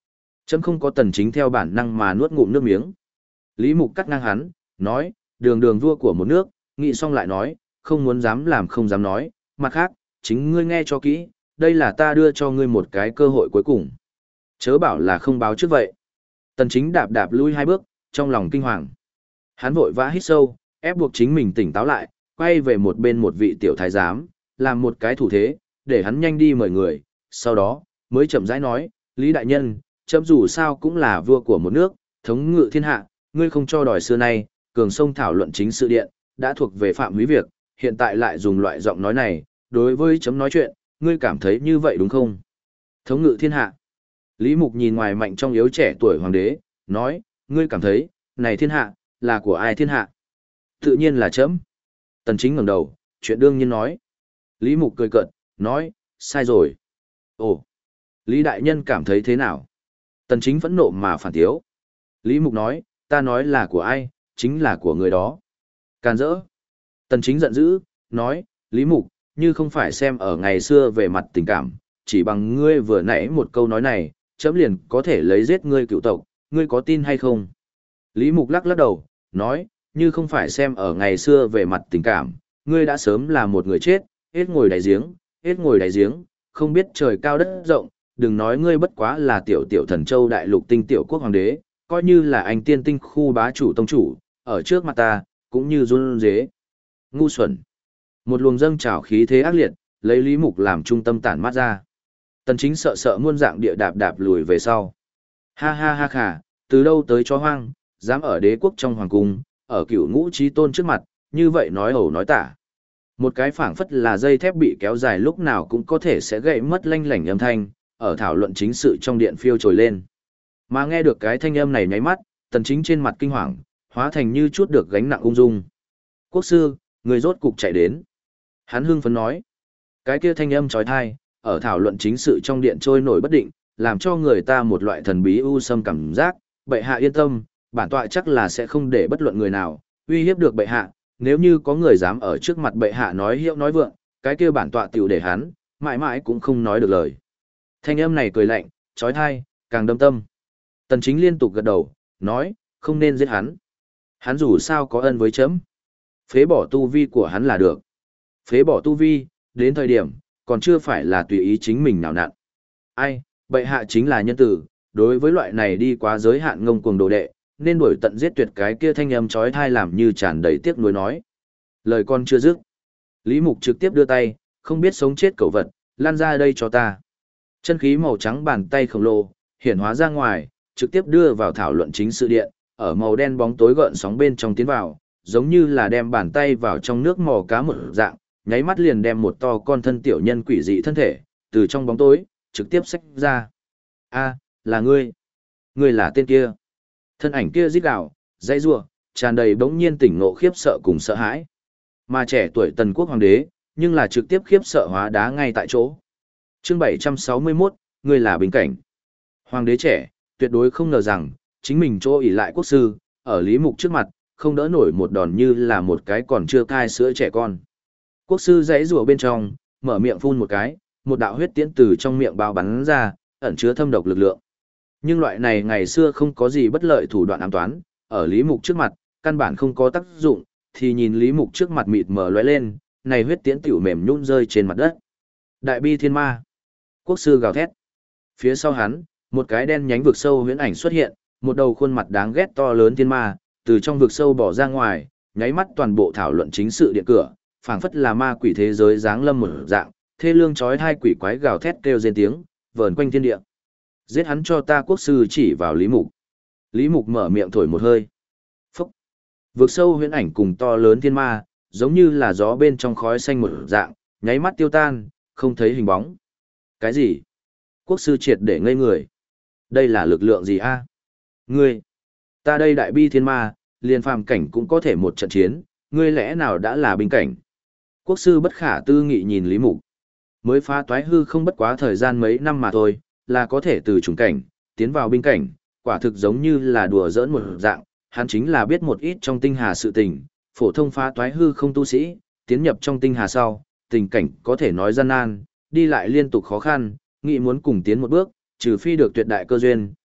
[SPEAKER 1] Chấm không có. Tần Chính theo bản năng mà nuốt ngụm nước miếng. Lý Mục cắt ngang hắn, nói, đường đường vua của một nước, nghĩ xong lại nói, không muốn dám làm không dám nói, mặt khác, chính ngươi nghe cho kỹ, đây là ta đưa cho ngươi một cái cơ hội cuối cùng. Chớ bảo là không báo trước vậy. Tần Chính đạp đạp lui 2 bước, trong lòng kinh hoàng. Hắn vội vã hít sâu, ép buộc chính mình tỉnh táo lại, quay về một bên một vị tiểu thái giám, làm một cái thủ thế, để hắn nhanh đi mời người, sau đó, mới chậm rãi nói, Lý đại nhân, chấm dù sao cũng là vua của một nước, thống ngự thiên hạ, ngươi không cho đòi xưa nay, cường sông thảo luận chính sự điện, đã thuộc về phạm húy việc, hiện tại lại dùng loại giọng nói này, đối với chấm nói chuyện, ngươi cảm thấy như vậy đúng không? Thống ngự thiên hạ. Lý Mục nhìn ngoài mạnh trong yếu trẻ tuổi hoàng đế, nói, ngươi cảm thấy, này thiên hạ, là của ai thiên hạ? Tự nhiên là chấm. Tần Chính ngẩng đầu, chuyện đương nhiên nói. Lý Mục cười cợt, nói, sai rồi. Ồ, Lý đại nhân cảm thấy thế nào? Tần Chính phẫn nộ mà phản tiếu. Lý Mục nói, ta nói là của ai, chính là của người đó. Càn rỡ. Tần Chính giận dữ, nói, Lý Mục, như không phải xem ở ngày xưa về mặt tình cảm, chỉ bằng ngươi vừa nãy một câu nói này, chấm liền có thể lấy giết ngươi cựu tộc, ngươi có tin hay không? Lý Mục lắc lắc đầu, nói, như không phải xem ở ngày xưa về mặt tình cảm, ngươi đã sớm là một người chết, hết ngồi đáy giếng, hết ngồi đáy giếng, không biết trời cao đất rộng, đừng nói ngươi bất quá là tiểu tiểu thần châu đại lục tinh tiểu quốc hoàng đế, coi như là anh tiên tinh khu bá chủ tông chủ, ở trước mặt ta, cũng như run rế. Ngu xuẩn. Một luồng dâng trào khí thế ác liệt, lấy Lý Mục làm trung tâm tản mát ra. Tần Chính sợ sợ muôn dạng địa đạp đạp lùi về sau. Ha ha ha khà, từ đâu tới chó hoang, dám ở đế quốc trong hoàng cung, ở cửu ngũ chí tôn trước mặt, như vậy nói ẩu nói tả. Một cái phảng phất là dây thép bị kéo dài lúc nào cũng có thể sẽ gãy mất lanh lảnh âm thanh, ở thảo luận chính sự trong điện phiêu trồi lên. Mà nghe được cái thanh âm này nháy mắt, Tần Chính trên mặt kinh hoàng, hóa thành như chút được gánh nặng ung dung. Quốc sư, người rốt cục chạy đến. Hắn hưng phấn nói. Cái kia thanh âm chói tai, ở thảo luận chính sự trong điện trôi nổi bất định, làm cho người ta một loại thần bí u sâm cảm giác. Bệ hạ yên tâm, bản tọa chắc là sẽ không để bất luận người nào uy hiếp được bệ hạ. Nếu như có người dám ở trước mặt bệ hạ nói hiệu nói vượng, cái kia bản tọa tiểu để hắn, mãi mãi cũng không nói được lời. Thanh âm này cười lạnh, chói tai, càng đâm tâm. Tần Chính liên tục gật đầu, nói, không nên giết hắn. Hắn dù sao có ân với chấm. Phế bỏ tu vi của hắn là được. Phế bỏ tu vi, đến thời điểm, còn chưa phải là tùy ý chính mình nào nặn. Ai, bệ hạ chính là nhân tử, đối với loại này đi quá giới hạn ngông cuồng đồ đệ, nên đuổi tận giết tuyệt. Cái kia thanh âm chói tai làm như tràn đầy tiếc nuối nói. Lời con chưa dứt. Lý Mục trực tiếp đưa tay, không biết sống chết cẩu vật, lan ra đây cho ta. Chân khí màu trắng bàn tay khổng lồ, hiển hóa ra ngoài, trực tiếp đưa vào thảo luận chính sự điện, ở màu đen bóng tối gợn sóng bên trong tiến vào, giống như là đem bàn tay vào trong nước mò cá một dạng, nháy mắt liền đem một to con thân tiểu nhân quỷ dị thân thể, từ trong bóng tối, trực tiếp xách ra. A, là ngươi. Ngươi là tên kia. Thân ảnh kia rít gào, dãy rủa, tràn đầy bỗng nhiên tỉnh ngộ khiếp sợ cùng sợ hãi. Mà trẻ tuổi Tần Quốc hoàng đế, nhưng là trực tiếp khiếp sợ hóa đá ngay tại chỗ. Chương 761, ngươi là bình cảnh. Hoàng đế trẻ, tuyệt đối không ngờ rằng, chính mình chỗ ỷ lại quốc sư, ở Lý Mục trước mặt, không đỡ nổi một đòn như là một cái còn chưa cai sữa trẻ con. Quốc sư giãy rủa bên trong, mở miệng phun một cái, một đạo huyết tiễn từ trong miệng bao bắn ra, ẩn chứa thâm độc lực lượng. Nhưng loại này ngày xưa không có gì bất lợi thủ đoạn ám toán, ở Lý Mục trước mặt, căn bản không có tác dụng, thì nhìn Lý Mục trước mặt mịt mờ lóe lên, này huyết tiễn tiểu mềm nhũn rơi trên mặt đất. Đại bi thiên ma. Quốc sư gào thét. Phía sau hắn, một cái đen nhánh vực sâu huyễn ảnh xuất hiện, một đầu khuôn mặt đáng ghét to lớn thiên ma, từ trong vực sâu bỏ ra ngoài, nháy mắt toàn bộ thảo luận chính sự điện cửa, phảng phất là ma quỷ thế giới giáng lâm một dạng, thê lương chói tai quỷ quái gào thét kêu rên tiếng, vờn quanh thiên địa. Giết hắn cho ta, quốc sư chỉ vào Lý Mục. Lý Mục mở miệng thổi một hơi. Phúc. Vực sâu huyễn ảnh cùng to lớn thiên ma, giống như là gió bên trong khói xanh một dạng, nháy mắt tiêu tan, không thấy hình bóng. Cái gì? Quốc sư triệt để ngây người. Đây là lực lượng gì a? Ngươi, ta đây đại bi thiên ma, liền phàm cảnh cũng có thể một trận chiến, ngươi lẽ nào đã là binh cảnh? Quốc sư bất khả tư nghị nhìn Lý Mục. Mới phá toái hư không bất quá thời gian mấy năm mà thôi, là có thể từ trùng cảnh, tiến vào binh cảnh, quả thực giống như là đùa giỡn một dạng, hắn chính là biết một ít trong tinh hà sự tình, phổ thông phá toái hư không tu sĩ, tiến nhập trong tinh hà sau, tình cảnh có thể nói gian nan, đi lại liên tục khó khăn, nghĩ muốn cùng tiến một bước, trừ phi được tuyệt đại cơ duyên,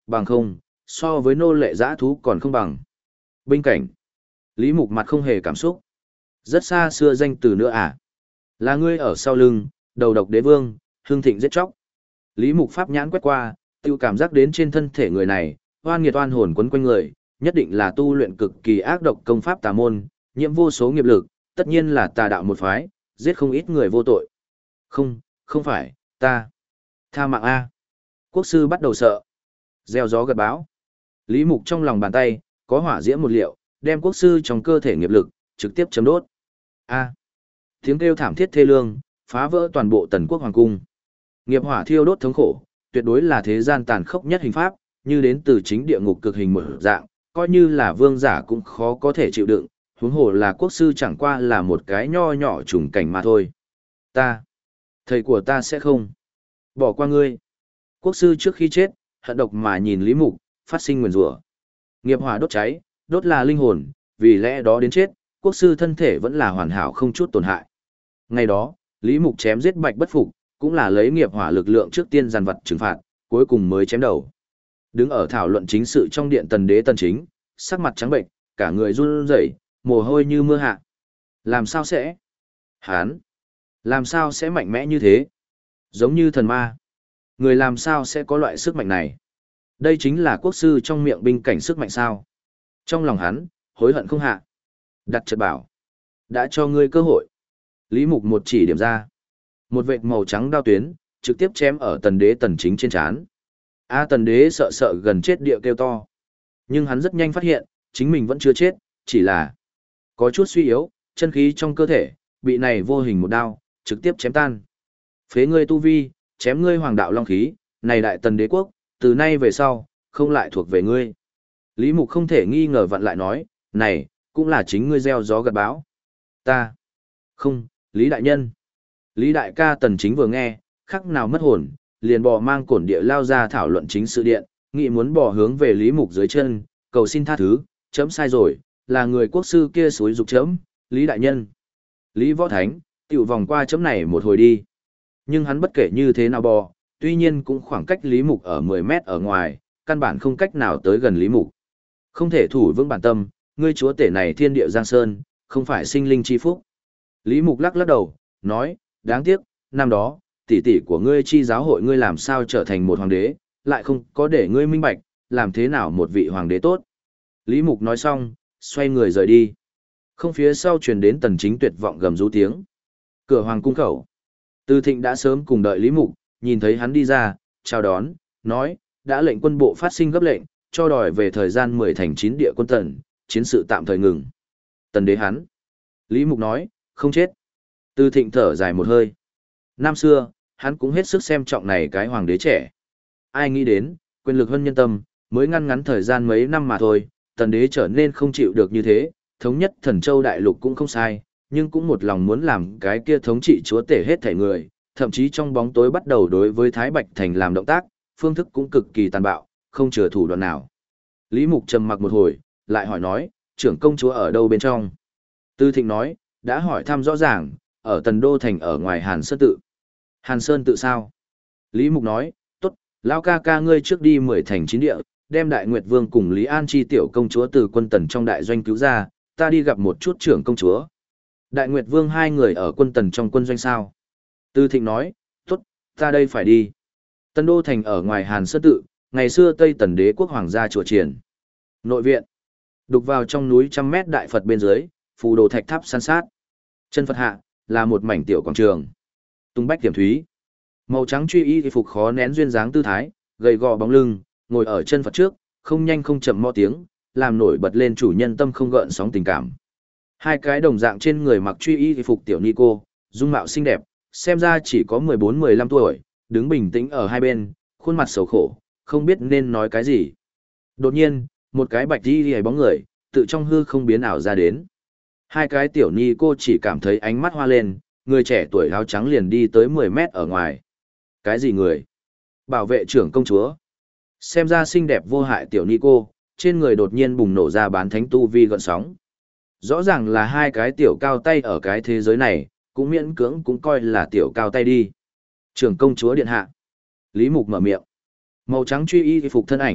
[SPEAKER 1] Bằng không, so với nô lệ dã thú còn không bằng. Binh cảnh. Lý Mục mặt không hề cảm xúc. Rất xa xưa danh từ nữa à? Là ngươi ở sau lưng, đầu độc đế vương, hương thịnh giết chóc. Lý Mục pháp nhãn quét qua, tiêu cảm giác đến trên thân thể người này, oan nghiệt oan hồn quấn quanh người, nhất định là tu luyện cực kỳ ác độc công pháp tà môn, nhiễm vô số nghiệp lực, tất nhiên là tà đạo một phái, giết không ít người vô tội. Không, không phải, ta. Tha mạng A. Quốc sư bắt đầu sợ. Gieo gió gặt bão. Lý Mục trong lòng bàn tay, có hỏa diễm một liệu, đem quốc sư trong cơ thể nghiệp lực, trực tiếp chấm đốt. A. Tiếng kêu thảm thiết thê lương, phá vỡ toàn bộ Tần Quốc hoàng cung. Nghiệp hỏa thiêu đốt thống khổ, tuyệt đối là thế gian tàn khốc nhất hình pháp, như đến từ chính địa ngục cực hình mở dạng, coi như là vương giả cũng khó có thể chịu đựng, huống hồ là quốc sư chẳng qua là một cái nho nhỏ trùng cảnh mà thôi. Thầy của ta sẽ không bỏ qua ngươi. Quốc sư trước khi chết, hận độc mà nhìn Lý Mục, phát sinh nguyền rủa. Nghiệp hỏa đốt cháy, đốt là linh hồn, vì lẽ đó đến chết, quốc sư thân thể vẫn là hoàn hảo không chút tổn hại. Ngày đó, Lý Mục chém giết Bạch Bất Phục, cũng là lấy nghiệp hỏa lực lượng trước tiên giàn vật trừng phạt, cuối cùng mới chém đầu. Đứng ở thảo luận chính sự trong điện Tần Đế Tần Chính, sắc mặt trắng bệnh, cả người run rẩy, mồ hôi như mưa hạ. Làm sao sẽ? Hán! Làm sao sẽ mạnh mẽ như thế? Giống như thần ma. Người làm sao sẽ có loại sức mạnh này? Đây chính là quốc sư trong miệng binh cảnh sức mạnh sao? Trong lòng hắn, hối hận không hạ. Đặt chợt bảo. Đã cho ngươi cơ hội. Lý Mục một chỉ điểm ra. Một vệt màu trắng đao tuyến, trực tiếp chém ở Tần Đế Tần Chính trên trán. Tần Đế sợ sợ gần chết địa kêu to. Nhưng hắn rất nhanh phát hiện, chính mình vẫn chưa chết, chỉ là có chút suy yếu, chân khí trong cơ thể, bị này vô hình một đao, trực tiếp chém tan. Phế ngươi tu vi, chém ngươi hoàng đạo long khí, này đại Tần Đế quốc, từ nay về sau, không lại thuộc về ngươi. Lý Mục không thể nghi ngờ vặn lại nói, này, cũng là chính ngươi gieo gió gặt bão. Ta. Không, Lý Đại Nhân. Lý Đại ca Tần Chính vừa nghe, khắc nào mất hồn, liền bò mang cổn địa lao ra thảo luận chính sự điện, nghị muốn bò hướng về Lý Mục dưới chân, cầu xin tha thứ, chấm sai rồi, là người quốc sư kia xúi dục chấm, Lý Đại Nhân. Lý Võ Thánh, tiểu vòng qua chấm này một hồi đi. Nhưng hắn bất kể như thế nào bò, tuy nhiên cũng khoảng cách Lý Mục ở 10 mét ở ngoài, căn bản không cách nào tới gần Lý Mục. Không thể thủ vững bản tâm, ngươi chúa tể này thiên địa giang sơn, không phải sinh linh chi phúc. Lý Mục lắc lắc đầu, nói, đáng tiếc, năm đó, tỷ tỷ của ngươi chi giáo hội ngươi làm sao trở thành một hoàng đế, lại không có để ngươi minh bạch, làm thế nào một vị hoàng đế tốt. Lý Mục nói xong, xoay người rời đi. Không phía sau truyền đến Tần Chính tuyệt vọng gầm rú tiếng. Cửa hoàng cung khẩu. Từ Thịnh đã sớm cùng đợi Lý Mục, nhìn thấy hắn đi ra, chào đón, nói, đã lệnh quân bộ phát sinh gấp lệnh, cho đòi về thời gian 10 thành 9 địa quân Tần, chiến sự tạm thời ngừng. Tần đế hắn. Lý Mục nói, không chết. Từ Thịnh thở dài một hơi. Năm xưa, hắn cũng hết sức xem trọng này cái hoàng đế trẻ. Ai nghĩ đến, quyền lực hơn nhân tâm, mới ngăn ngắn thời gian mấy năm mà thôi, Tần đế trở nên không chịu được như thế, thống nhất Thần Châu đại lục cũng không sai, nhưng cũng một lòng muốn làm cái kia thống trị chúa tể hết thảy người, thậm chí trong bóng tối bắt đầu đối với Thái Bạch Thành làm động tác, phương thức cũng cực kỳ tàn bạo, không chừa thủ đoạn nào. Lý Mục trầm mặc một hồi, lại hỏi nói, trưởng công chúa ở đâu bên trong? Tư Thịnh nói, đã hỏi thăm rõ ràng, ở Tần Đô Thành ở ngoài Hàn Sơn Tự. Hàn Sơn Tự sao? Lý Mục nói, tốt, lao ca ca ngươi trước đi 10 thành 9 địa, đem Đại Nguyệt Vương cùng Lý An Chi tiểu công chúa từ quân Tần trong đại doanh cứu ra, ta đi gặp một chút trưởng công chúa. Đại Nguyệt Vương hai người ở quân Tần trong quân doanh sao? Tư Thịnh nói, tốt, ta đây phải đi. Tần Đô Thành ở ngoài Hàn Sơn Tự, ngày xưa Tây Tần Đế quốc hoàng gia chùa triển. Nội viện. Đục vào trong núi trăm mét đại Phật bên dưới, phù đồ thạch tháp san sát. Chân Phật hạ, là một mảnh tiểu quảng trường. Tung bách tiềm thúy. Màu trắng truy y phục khó nén duyên dáng tư thái, gầy gò bóng lưng, ngồi ở chân Phật trước, không nhanh không chậm mo tiếng, làm nổi bật lên chủ nhân tâm không gợn sóng tình cảm. Hai cái đồng dạng trên người mặc truy y phục tiểu ni cô, dung mạo xinh đẹp, xem ra chỉ có 14-15 tuổi, đứng bình tĩnh ở hai bên, khuôn mặt xấu khổ, không biết nên nói cái gì. Đột nhiên, một cái bạch y hề bóng người, tự trong hư không biến ảo ra đến. Hai cái tiểu ni cô chỉ cảm thấy ánh mắt hoa lên, người trẻ tuổi áo trắng liền đi tới 10 mét ở ngoài. Cái gì người? Bảo vệ trưởng công chúa. Xem ra xinh đẹp vô hại tiểu ni cô, trên người đột nhiên bùng nổ ra bán thánh tu vi gợn sóng. Rõ ràng là hai cái tiểu cao tay ở cái thế giới này, cũng miễn cưỡng cũng coi là tiểu cao tay đi. Trưởng công chúa điện hạ. Lý Mục mở miệng. Màu trắng truy y phục thân ảnh,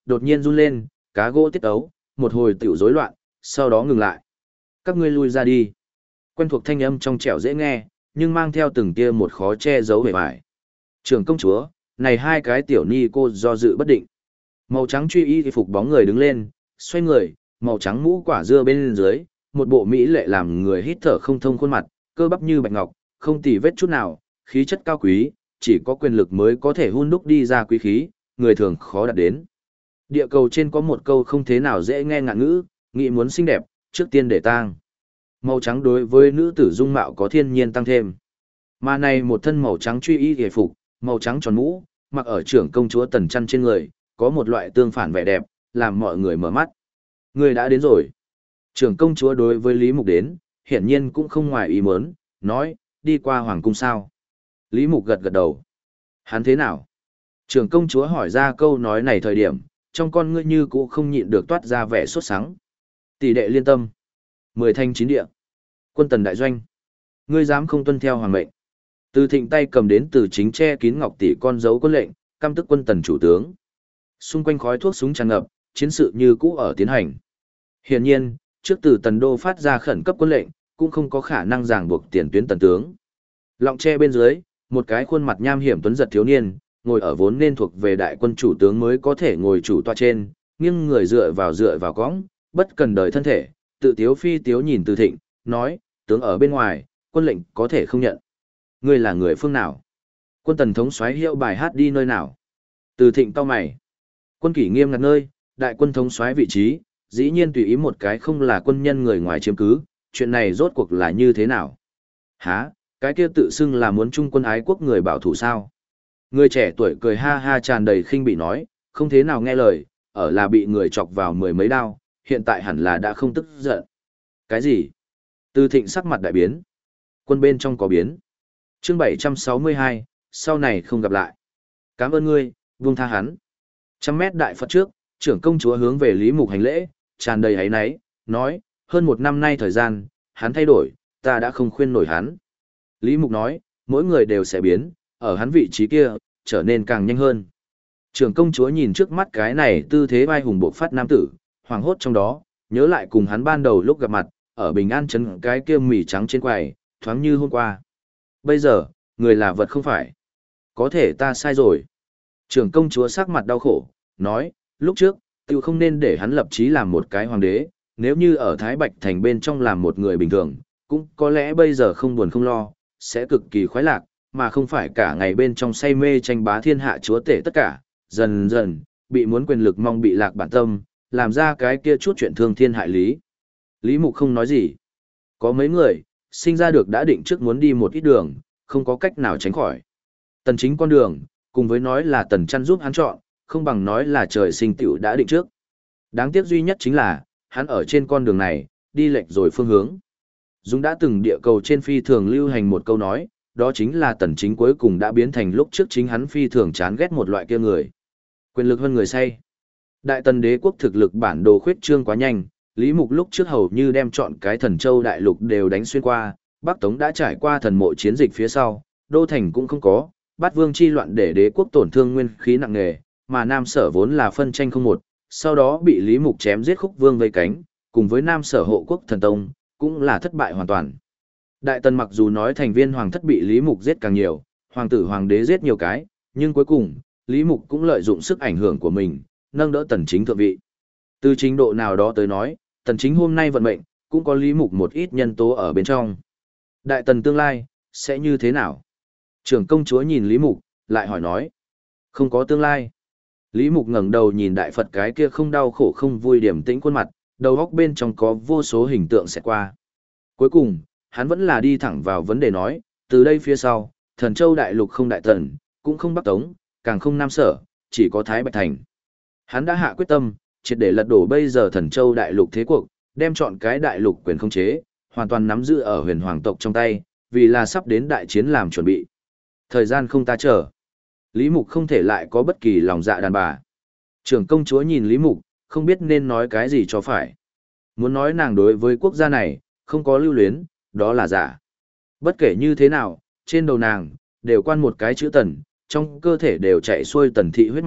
[SPEAKER 1] đột nhiên run lên, cá gỗ tiết ấu, một hồi tiểu rối loạn, sau đó ngừng lại. Các ngươi lui ra đi. Quen thuộc thanh âm trong trẻo dễ nghe, nhưng mang theo từng tia một khó che giấu vẻ vải. Trưởng công chúa, này hai cái tiểu ni cô do dự bất định. Màu trắng truy y phục bóng người đứng lên, xoay người, màu trắng mũ quả dưa bên dưới, một bộ mỹ lệ làm người hít thở không thông khuôn mặt, cơ bắp như bạch ngọc, không tì vết chút nào, khí chất cao quý, chỉ có quyền lực mới có thể hun đúc đi ra quý khí, người thường khó đạt đến. Địa cầu trên có một câu không thế nào dễ nghe ngạn ngữ, nghĩ muốn xinh đẹp, trước tiên để tang. Màu trắng đối với nữ tử dung mạo có thiên nhiên tăng thêm. Mà này một thân màu trắng truy y hề phục, màu trắng tròn mũ, mặc ở trưởng công chúa tần chăn trên người, có một loại tương phản vẻ đẹp, làm mọi người mở mắt. Người đã đến rồi. Trưởng công chúa đối với Lý Mục đến, hiển nhiên cũng không ngoài ý muốn, nói, đi qua hoàng cung sao. Lý Mục gật gật đầu. Hắn thế nào? Trưởng công chúa hỏi ra câu nói này thời điểm, trong con ngươi như cũ không nhịn được toát ra vẻ sốt sắng. Tỷ đệ liên tâm. 10 thanh 9 địa. Quân tần đại doanh. Ngươi dám không tuân theo hoàng mệnh. Từ Thịnh tay cầm đến từ chính che kín ngọc tỷ con dấu quân lệnh, căm tức quân tần chủ tướng. Xung quanh khói thuốc súng tràn ngập, chiến sự như cũ ở tiến hành. Hiển nhiên, trước từ tần đô phát ra khẩn cấp quân lệnh, cũng không có khả năng ràng buộc tiền tuyến tần tướng. Lọng tre bên dưới, một cái khuôn mặt nham hiểm tuấn giật thiếu niên, ngồi ở vốn nên thuộc về đại quân chủ tướng mới có thể ngồi chủ tọa trên, nghiêng người dựa vào cõng, bất cần đời thân thể, tự tiếu phi tiếu nhìn Từ Thịnh, nói, tướng ở bên ngoài, quân lệnh có thể không nhận. Ngươi là người phương nào? Quân tần thống soái hiệu bài hát đi nơi nào? Từ Thịnh cau mày. Quân kỷ nghiêm ngặt nơi, đại quân thống soái vị trí, dĩ nhiên tùy ý một cái không là quân nhân người ngoài chiếm cứ, chuyện này rốt cuộc là như thế nào? Hả, cái kia tự xưng là muốn trung quân ái quốc người bảo thủ sao? Người trẻ tuổi cười ha ha tràn đầy khinh bị nói, không thế nào nghe lời, ở là bị người chọc vào mười mấy đao, hiện tại hẳn là đã không tức giận. Cái gì? Từ Thịnh sắc mặt đại biến. Quân bên trong có biến. Chương 762, sau này không gặp lại. Cảm ơn ngươi, buông tha hắn. 100 mét đại Phật trước, trưởng công chúa hướng về Lý Mục hành lễ, tràn đầy áy náy, nói, hơn 1 năm nay thời gian, hắn thay đổi, ta đã không khuyên nổi hắn. Lý Mục nói, mỗi người đều sẽ biến, ở hắn vị trí kia, trở nên càng nhanh hơn. Trưởng công chúa nhìn trước mắt cái này tư thế vai hùng bộc phát nam tử, hoàng hốt trong đó, nhớ lại cùng hắn ban đầu lúc gặp mặt, ở Bình An trấn cái kia mì trắng trên quầy, thoáng như hôm qua. Bây giờ, người là vật không phải. Có thể ta sai rồi. Trưởng công chúa sắc mặt đau khổ, nói, lúc trước, tiêu không nên để hắn lập chí làm một cái hoàng đế, nếu như ở Thái Bạch Thành bên trong làm một người bình thường, cũng có lẽ bây giờ không buồn không lo, sẽ cực kỳ khoái lạc, mà không phải cả ngày bên trong say mê tranh bá thiên hạ chúa tể tất cả, dần dần, bị muốn quyền lực mong bị lạc bản tâm, làm ra cái kia chút chuyện thương thiên hại lý. Lý Mục không nói gì. Có mấy người, sinh ra được đã định trước muốn đi một ít đường, không có cách nào tránh khỏi. Tần chính con đường, cùng với nói là tần chăn giúp hắn chọn, không bằng nói là trời sinh tiểu đã định trước. Đáng tiếc duy nhất chính là, hắn ở trên con đường này, đi lệch rồi phương hướng. Dung đã từng địa cầu trên phi thường lưu hành một câu nói, đó chính là tần chính cuối cùng đã biến thành lúc trước chính hắn phi thường chán ghét một loại kia người. Quyền lực hơn người say. Đại tần đế quốc thực lực bản đồ khuyết trương quá nhanh, Lý Mục lúc trước hầu như đem chọn cái thần châu đại lục đều đánh xuyên qua, Bắc Tống đã trải qua thần mộ chiến dịch phía sau, đô thành cũng không có, bát vương chi loạn để đế quốc tổn thương nguyên khí nặng nề, mà Nam Sở vốn là phân tranh không một, sau đó bị Lý Mục chém giết khúc vương vây cánh, cùng với Nam Sở hộ quốc thần tông, cũng là thất bại hoàn toàn. Đại tần mặc dù nói thành viên hoàng thất bị Lý Mục giết càng nhiều, hoàng tử hoàng đế giết nhiều cái, nhưng cuối cùng, Lý Mục cũng lợi dụng sức ảnh hưởng của mình, nâng đỡ tần chính thượng vị. Từ trình độ nào đó tới nói, tần chính hôm nay vận mệnh, cũng có Lý Mục một ít nhân tố ở bên trong. Đại tần tương lai, sẽ như thế nào? Trưởng công chúa nhìn Lý Mục, lại hỏi nói. Không có tương lai. Lý Mục ngẩng đầu nhìn đại Phật cái kia không đau khổ không vui điểm tĩnh khuôn mặt, đầu óc bên trong có vô số hình tượng sẽ qua. Cuối cùng, hắn vẫn là đi thẳng vào vấn đề nói, từ đây phía sau, thần châu đại lục không đại tần, cũng không Bắc Tống, càng không Nam Sở, chỉ có Thái Bạch Thành. Hắn đã hạ quyết tâm, triệt để lật đổ bây giờ thần châu đại lục thế cuộc, đem chọn cái đại lục quyền khống chế, hoàn toàn nắm giữ ở huyền hoàng tộc trong tay, vì là sắp đến đại chiến làm chuẩn bị. Thời gian không ta chờ. Lý Mục không thể lại có bất kỳ lòng dạ đàn bà. Trưởng công chúa nhìn Lý Mục, không biết nên nói cái gì cho phải. Muốn nói nàng đối với quốc gia này, không có lưu luyến, đó là giả. Bất kể như thế nào, trên đầu nàng, đều quan một cái chữ tần, trong cơ thể đều chạy xuôi tần thị huyết mạch,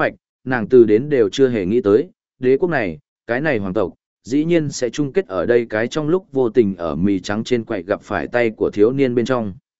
[SPEAKER 1] nàng từ đến đều chưa hề nghĩ tới, đế quốc này, cái này hoàng tộc, dĩ nhiên sẽ chung kết ở đây cái trong lúc vô tình ở mì trắng trên quậy gặp phải tay của thiếu niên bên trong.